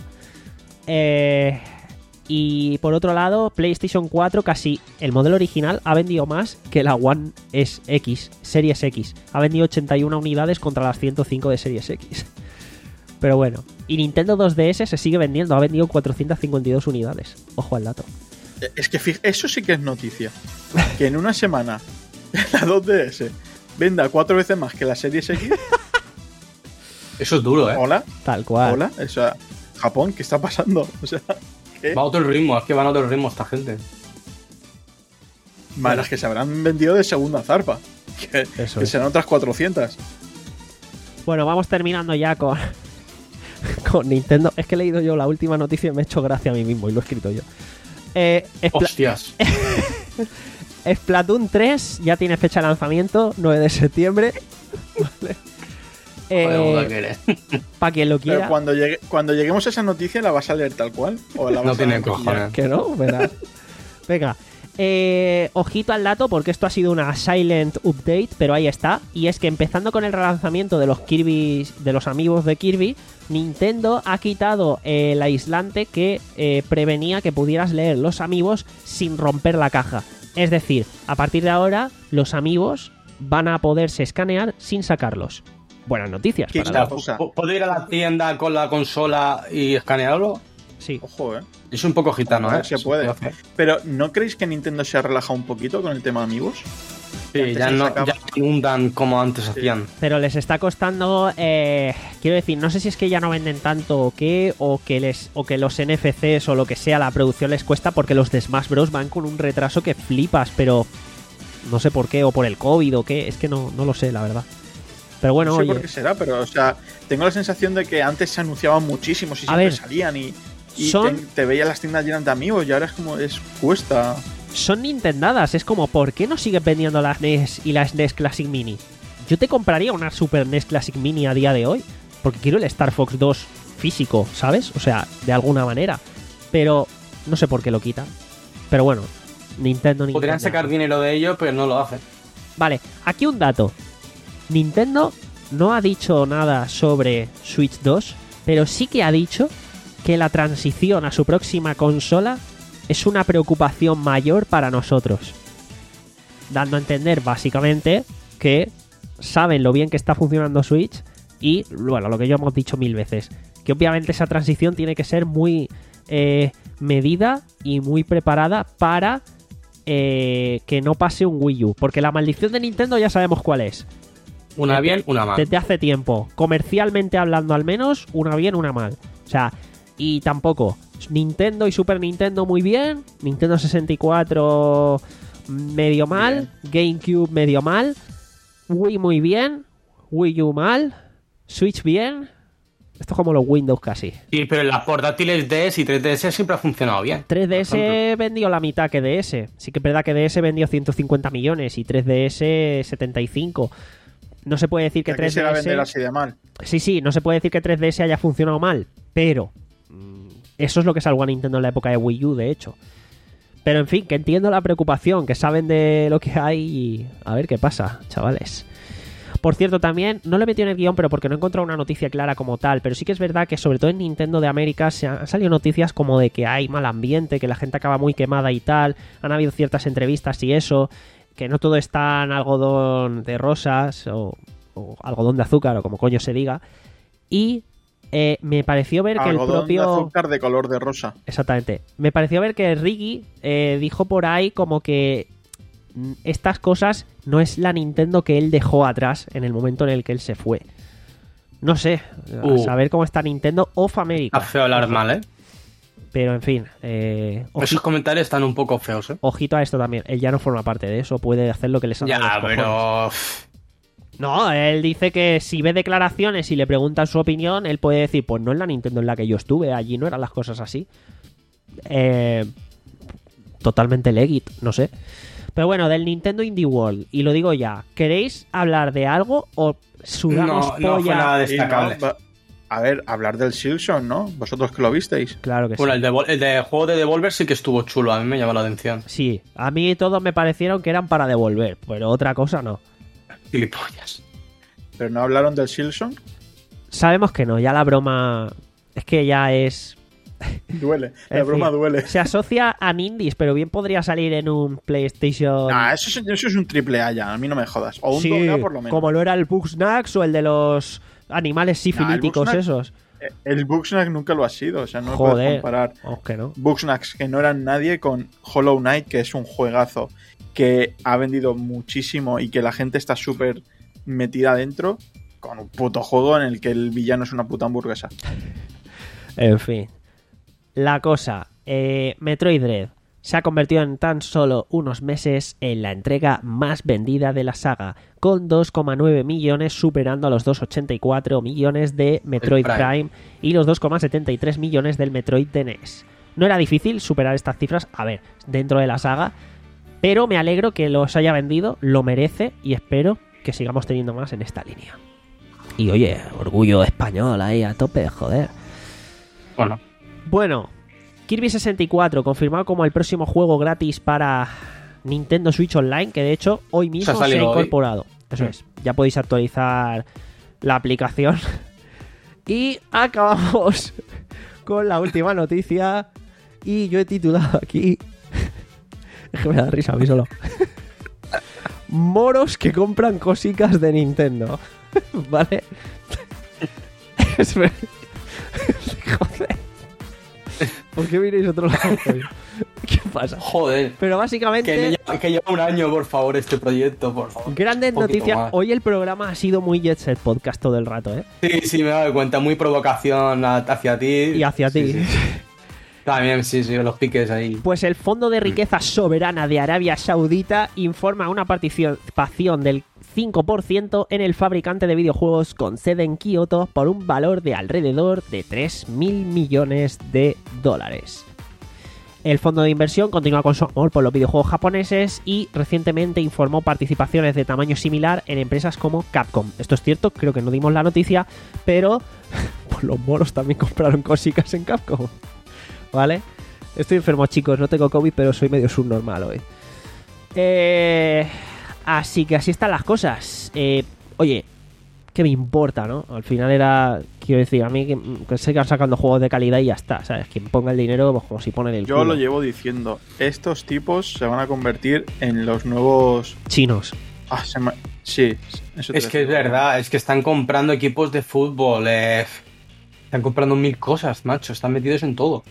Eh, y por otro lado, PlayStation cuatro, casi el modelo original, ha vendido más que la One S X, Series X. Ha vendido ochenta y una unidades contra las ciento cinco de Series X. Pero bueno, y Nintendo dos D S se sigue vendiendo, ha vendido cuatrocientas cincuenta y dos unidades. Ojo al dato. Es que fíjate, eso sí que es noticia. Que en una semana la dos D S venda cuatro veces más que la Series X. Eso es duro, ¿eh? Hola. Tal cual. Hola. O sea, Japón, ¿qué está pasando? O sea, ¿qué? Va a otro ritmo, es que van a otro ritmo esta gente. Vale, las que se habrán vendido de segunda zarpa. Que, que serán otras cuatrocientas. Bueno, vamos terminando ya con... con Nintendo. Es que he leído yo la última noticia y me he hecho gracia a mí mismo y lo he escrito yo. Eh, Spla- Hostias. Splatoon tres ya tiene fecha de lanzamiento, nueve de septiembre. Vale. Eh, para quien lo quiera. Pero cuando, llegue, cuando lleguemos a esa noticia, ¿la vas a leer tal cual? ¿O la vas no a tiene cojones. Que no, verás. Venga. Eh, ojito al dato porque esto ha sido una silent update, pero ahí está. Y es que empezando con el relanzamiento de los Kirby, de los amigos de Kirby, Nintendo ha quitado eh, el aislante que eh, prevenía que pudieras leer los amigos sin romper la caja. Es decir, a partir de ahora los amigos van a poderse escanear sin sacarlos. Buenas noticias. ¿Qué Para cosa? ¿Puedo ir a la tienda con la consola y escanearlo? Sí. Ojo, eh. Es un poco gitano, Ojo, ¿eh? Se puede. Pero ¿no creéis que Nintendo se ha relajado un poquito con el tema amigos? Sí, ya no, ya no inundan como antes sí. hacían. Pero les está costando, eh, quiero decir, no sé si es que ya no venden tanto o qué, o que les, o que los N F Cs o lo que sea, la producción les cuesta, porque los de Smash Bros van con un retraso que flipas, pero no sé por qué, o por el COVID o qué, es que no, no lo sé, la verdad. Pero bueno, no sé oye, por qué será, pero o sea, tengo la sensación de que antes se anunciaban muchísimo y siempre ver, salían y, y son... te, te veía las tiendas llenas de amigos y ahora es como, es cuesta... Son nintendadas, es como, ¿por qué no siguen vendiendo la S N E S y la S N E S Classic Mini? Yo te compraría una Super N E S Classic Mini a día de hoy, porque quiero el Star Fox dos físico, ¿sabes? O sea, de alguna manera. Pero no sé por qué lo quitan. Pero bueno, Nintendo... Nintendo. Podrían sacar dinero de ello, pero no lo hacen. Vale, aquí un dato. Nintendo no ha dicho nada sobre Switch dos, pero sí que ha dicho que la transición a su próxima consola es una preocupación mayor para nosotros, dando a entender básicamente que saben lo bien que está funcionando Switch y, bueno, lo que ya hemos dicho mil veces, que obviamente esa transición tiene que ser muy eh, medida y muy preparada para eh, que no pase un Wii U, porque la maldición de Nintendo ya sabemos cuál es. Una bien, una mal. Desde hace tiempo, comercialmente hablando al menos, una bien, una mal. O sea, y tampoco Nintendo y Super Nintendo muy bien, Nintendo sesenta y cuatro medio mal, bien. GameCube medio mal, Wii muy bien, Wii U mal, Switch bien. Esto es como los Windows casi. Sí, pero en las portátiles D S y tres D S siempre ha funcionado bien. tres D S vendió la mitad que D S. Sí que es verdad que D S vendió ciento cincuenta millones y tres D S setenta y cinco. No se puede decir que tres D S... se va a vender así de mal. Sí, sí, no se puede decir que tres D S haya funcionado mal, pero eso es lo que salvó a Nintendo en la época de Wii U, de hecho. Pero en fin, que entiendo la preocupación, que saben de lo que hay y a ver qué pasa, chavales. Por cierto, también, no lo he metido en el guión, pero porque no he encontrado una noticia clara como tal, pero sí que es verdad que sobre todo en Nintendo de América se han salido noticias como de que hay mal ambiente, que la gente acaba muy quemada y tal, han habido ciertas entrevistas y eso, que no todo está en algodón de rosas o, o algodón de azúcar o como coño se diga, y eh, me pareció ver que el propio... Algodón de azúcar de color de rosa. Exactamente. Me pareció ver que Riggy eh, dijo por ahí como que estas cosas no es la Nintendo que él dejó atrás en el momento en el que él se fue. No sé, uh, a saber cómo está Nintendo of America. Está feo hablar mal, ¿eh? Pero en fin, eh, esos comentarios están un poco feos, ¿eh? Ojito a esto también. Él ya no forma parte de eso, puede hacer lo que le salga Ya, de los pero... No, él dice que si ve declaraciones y le preguntan su opinión, él puede decir, pues no es la Nintendo en la que yo estuve, allí no eran las cosas así. Eh, totalmente legit, no sé. Pero bueno, del Nintendo Indie World, y lo digo ya, ¿queréis hablar de algo o sudamos no, polla? No fue nada destacable. No, a ver, hablar del Silson, ¿no? Vosotros que lo visteis. Claro que bueno, sí. Bueno, el de, el de juego de Devolver sí que estuvo chulo, a mí me llamó la atención. Sí, a mí todos me parecieron que eran para devolver, pero otra cosa no. Gilipollas. ¿Pero no hablaron del Silson? Sabemos que no, ya la broma es que ya es... Duele, la En broma fin, duele. Se asocia a Indies, pero bien podría salir en un PlayStation... Nah, eso, es, eso es un triple A ya, a mí no me jodas. O un sí, doble A por lo menos. como lo era el Bugsnax o el de los animales sifilíticos Nah, el Bugsnax- esos. El Bugsnax nunca lo ha sido, o sea, no Joder, puedes comparar aunque no. Bugsnax, que no eran nadie, con Hollow Knight, que es un juegazo que ha vendido muchísimo y que la gente está súper metida dentro, con un puto juego en el que el villano es una puta hamburguesa. En fin. La cosa, eh, Metroid Dread se ha convertido en tan solo unos meses en la entrega más vendida de la saga, con dos coma nueve millones, superando a los dos coma ochenta y cuatro millones de Metroid Prime. Prime y los dos coma setenta y tres millones del Metroid de N E S. No era difícil superar estas cifras, a ver, dentro de la saga, pero me alegro que los haya vendido, lo merece y espero que sigamos teniendo más en esta línea. Y oye, orgullo español ahí a tope, joder. Bueno. Bueno, Kirby sesenta y cuatro confirmado como el próximo juego gratis para Nintendo Switch Online, que de hecho hoy mismo se, se ha incorporado. Hoy. Eso es, ya podéis actualizar la aplicación. Y acabamos con la última noticia. Y yo he titulado aquí... Es que me da risa a mí solo. Moros que compran cositas de Nintendo. ¿Vale? Joder. ¿Por qué miréis otro lado? ¿Qué pasa? Joder. Pero básicamente... Que, lleva, que lleva un año, por favor, este proyecto, por favor. Grandes noticias. Más. Hoy el programa ha sido muy Jet Set Podcast todo el rato, ¿eh? Sí, sí, me he dado cuenta. Muy provocación hacia ti. Y hacia sí, ti. Sí. También, sí, sí, los piques ahí. Pues el Fondo de Riqueza Soberana de Arabia Saudita informa una participación del cinco por ciento en el fabricante de videojuegos con sede en Kioto por un valor de alrededor de tres mil millones de dólares. El fondo de inversión continúa con su amor por los videojuegos japoneses y recientemente informó participaciones de tamaño similar en empresas como Capcom. Esto es cierto, creo que no dimos la noticia, pero pues los moros también compraron cositas en Capcom. ¿Vale? Estoy enfermo, chicos, no tengo COVID, pero soy medio subnormal hoy. Eh, así que así están las cosas. Eh, oye, ¿qué me importa, no? Al final era, quiero decir, a mí que, que sigan sacando juegos de calidad y ya está, ¿sabes? Quien ponga el dinero, pues como si ponen el Yo culo. lo llevo diciendo, estos tipos se van a convertir en los nuevos... chinos. Ah, se me... Sí, eso te Es que es verdad, es que están comprando equipos de fútbol, eh... están comprando mil cosas, macho, están metidos en todo.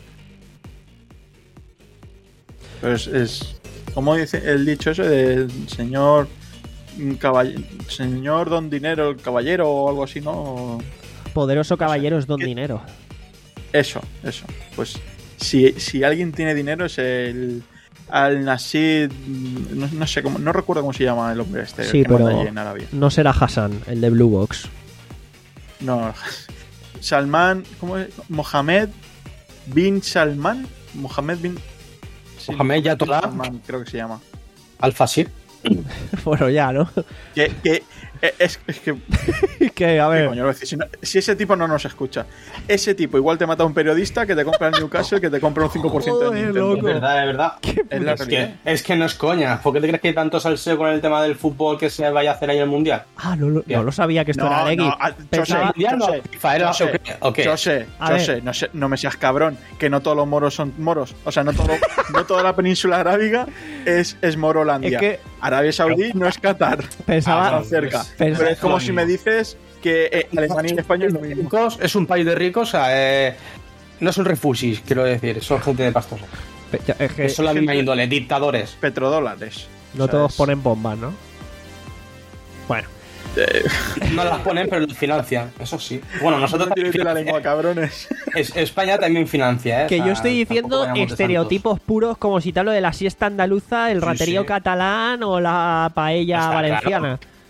Pero es, es... ¿Cómo dice el dicho ese de señor... Caball... Señor Don Dinero, el caballero o algo así, ¿no? Poderoso caballero es don ¿Qué? dinero. Eso, eso. Pues si, si alguien tiene dinero es el... Al Nasid... No, no sé cómo... No recuerdo cómo se llama el hombre este. Sí, que manda pero allí en Arabia. no será Hassan, el de Blue Box. No. Salman... ¿Cómo es? Mohamed bin Salman. Mohamed bin... Sí, Mohamed Yatollah. Salman, creo que se llama. Al-Fasir. Bueno, ya, ¿no? Que... que es, es que... que, a ver... ¿Qué coño lo decir? Si, no, si ese tipo no nos escucha. Ese tipo igual te mata a un periodista que te compra el Newcastle, que te compra un cinco por ciento de Joder, Nintendo. Es verdad, es verdad. Es la Es realidad. que, es que no es coña. ¿Por qué te crees que hay tanto salseo con el tema del fútbol que se vaya a hacer ahí el mundial? Ah, no, lo- no lo sabía que esto era Legui. no, ah, yo sé, Pensaba- yo no, sé, FIFA era- yo sé, ¿o qué? ¿O qué? yo sé, A yo ver. sé, no sé, no me seas cabrón, que no todos los moros son moros, o sea, no todo, no toda la península arábiga es, es Morolandia. Es que- Arabia Saudí no es Qatar, Pensaba- están cerca. Pensaba- Pero es como si me dices que eh, Alemania y España es lo mismo. Ricos, es un país de ricos, o sea, eh, no son refusis, quiero decir, son gente de pastosa. Pe- ya, Es que Que son la misma gente- índole, dictadores. Petrodólares. no O sea, todos es- ponen bombas, ¿no? Bueno, eh, No las ponen, pero las financian, eso sí. Bueno, nosotros no también tienes la lengua, financiamos. cabrones. Es- España también financia, ¿eh? que O sea, yo estoy tampoco diciendo vayamos de estereotipos puros como si te hablo de la siesta andaluza, el Sí, raterío sí. catalán o la paella Está valenciana. O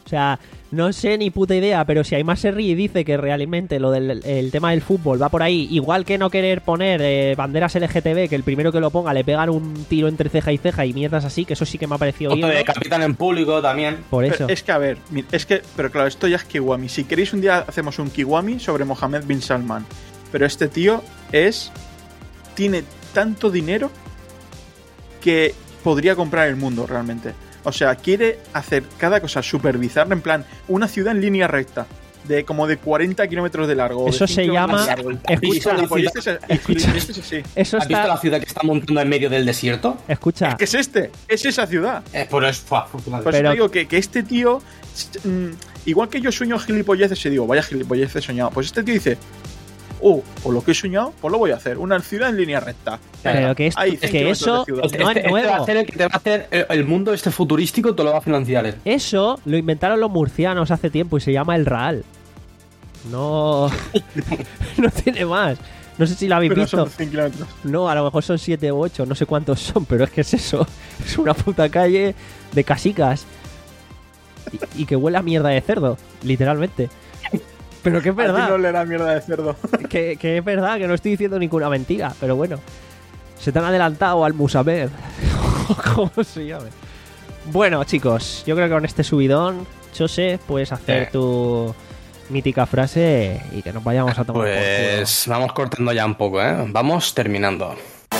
O sea, no sé ni puta idea, pero si Aymar se ríe y dice que realmente lo del el tema del fútbol va por ahí, igual que no querer poner eh, banderas L G T B, que el primero que lo ponga le pegan un tiro entre ceja y ceja y mierdas así, que eso sí que me ha parecido bien. Otro de Capitán en público también. Por eso. Pero es que, a ver, es que, pero claro, esto ya es Kiwami. Si queréis un día hacemos un Kiwami sobre Mohammed bin Salman. Pero este tío es... tiene tanto dinero que podría comprar el mundo realmente. O sea, quiere hacer cada cosa súper bizarra, en plan, una ciudad en línea recta, de como de cuarenta kilómetros de largo. Eso de se llama... Escucha, escucha, escucha, este es así. Eso ¿Has está... visto la ciudad que está montando en medio del desierto? Escucha. Es que es este, es esa ciudad. Eh, por eso, Por Pero- eso te digo que, que este tío, mm, igual que yo sueño gilipolleces y digo, vaya gilipolleces he soñado, pues este tío dice, oh, o lo que he soñado, pues lo voy a hacer. Una ciudad en línea recta. Pero que, es, Hay que cien kilómetros eso de ciudad. no Este, es este va a nuevo. ser el que te va a hacer el, el mundo este futurístico, te lo va a financiar él. Eso lo inventaron los murcianos hace tiempo y se llama el Raal. No... no tiene más. No sé si lo habéis Pero visto. son cien kilómetros. No, a lo mejor son siete u ocho, no sé cuántos son, pero es que es eso. Es una puta calle de casicas. Y, y que huele a mierda de cerdo, literalmente. Pero que es A ti no verdad, le da mierda de cerdo. que, que es verdad, que no estoy diciendo ninguna mentira, pero bueno. Se te han adelantado al Musamed. ¿Cómo se llame? Bueno, chicos, yo creo que con este subidón, Chose, puedes hacer Eh. tu mítica frase y que nos vayamos a tomar por culo. Pues vamos cortando ya un poco, ¿eh? Vamos terminando.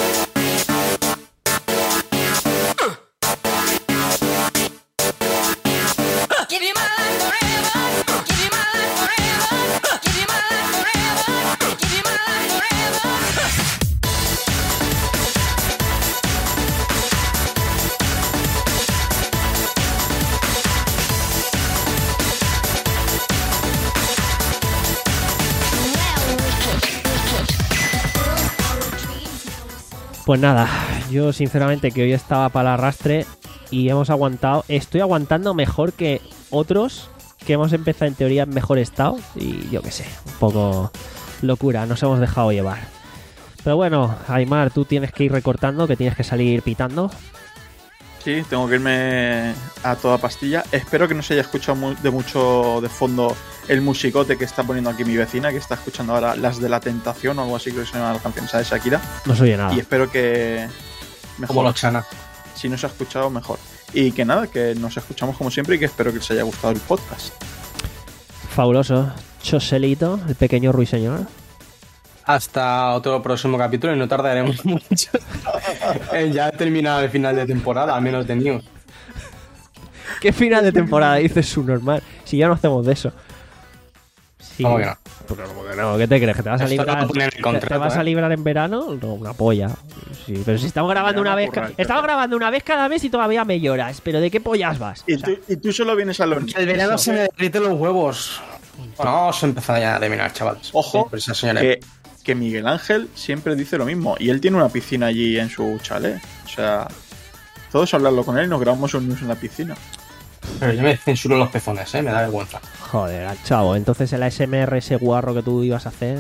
Give you my life forever. Give you my life forever. Give you my life forever. Give you my life forever. Pues nada, yo sinceramente que hoy estaba para el arrastre y hemos aguantado, estoy aguantando mejor que otros que hemos empezado en teoría en mejor estado y yo qué sé, un poco locura, nos hemos dejado llevar. Pero bueno, Aymar, tú tienes que ir recortando, que tienes que salir pitando. Sí, tengo que irme a toda pastilla. Espero que no se haya escuchado mu- de mucho de fondo el musicote que está poniendo aquí mi vecina, que está escuchando ahora Las de la Tentación o algo así, creo que se llama la canción esa de Shakira. No se oye nada. Y espero que mejor. Como Loxana. Si no se ha escuchado, mejor. Y que nada, que nos escuchamos como siempre y que espero que os haya gustado el podcast. Fabuloso. Choselito, el pequeño ruiseñor. Hasta otro próximo capítulo y no tardaremos mucho en ya terminar el final de temporada, al menos de News. ¿Qué final de temporada dices su normal? Si ya no hacemos de eso. Sí. ¿Cómo que no? Pero ¿cómo que no? ¿Qué te crees? ¿Que te vas a Esto librar? lo ponen en el ¿Te- contrato, ¿Te vas a ¿eh? librar en verano? No, una polla. Sí, pero si estamos grabando Ya una me vez. ocurre, ca- Alberto. Estamos grabando una vez cada mes y todavía me lloras. ¿Pero de qué pollas vas? Y, O sea, tú, y tú solo vienes a los El verano se me derriten los huevos. Bueno, vamos a empezar ya a terminar, chavales. Ojo, Por esa señora. que, que Miguel Ángel siempre dice lo mismo. Y él tiene una piscina allí en su chalet. O sea, todos hablarlo con él y nos grabamos un news en la piscina. Pero yo me censuro los pezones, ¿eh? Me da vergüenza. Joder, al chavo. Entonces el A S M R ese guarro que tú ibas a hacer.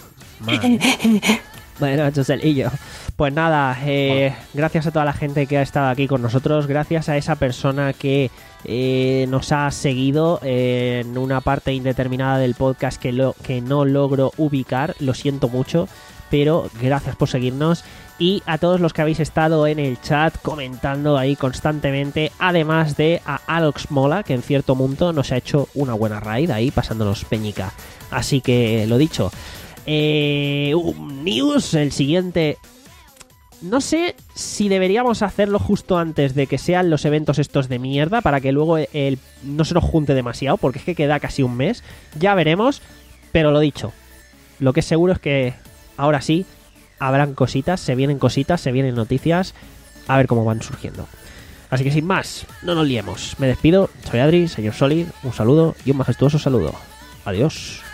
Madre. Bueno, Choselillo. Pues nada, eh, gracias a toda la gente que ha estado aquí con nosotros. Gracias a esa persona que eh, nos ha seguido eh, en una parte indeterminada del podcast que, lo, que no logro ubicar. Lo siento mucho, pero gracias por seguirnos. Y a todos los que habéis estado en el chat comentando ahí constantemente, además de a Alex Mola, que en cierto punto nos ha hecho una buena raid ahí pasándonos peñica. Así que lo dicho, eh, un news, el siguiente. No sé si deberíamos hacerlo justo antes de que sean los eventos estos de mierda, para que luego el, no se nos junte demasiado, porque es que queda casi un mes. Ya veremos, pero lo dicho, lo que es seguro es que ahora sí habrán cositas, se vienen cositas, se vienen noticias, a ver cómo van surgiendo. Así que sin más, no nos liemos. Me despido, soy Adri, señor Solid, un saludo y un majestuoso saludo. Adiós.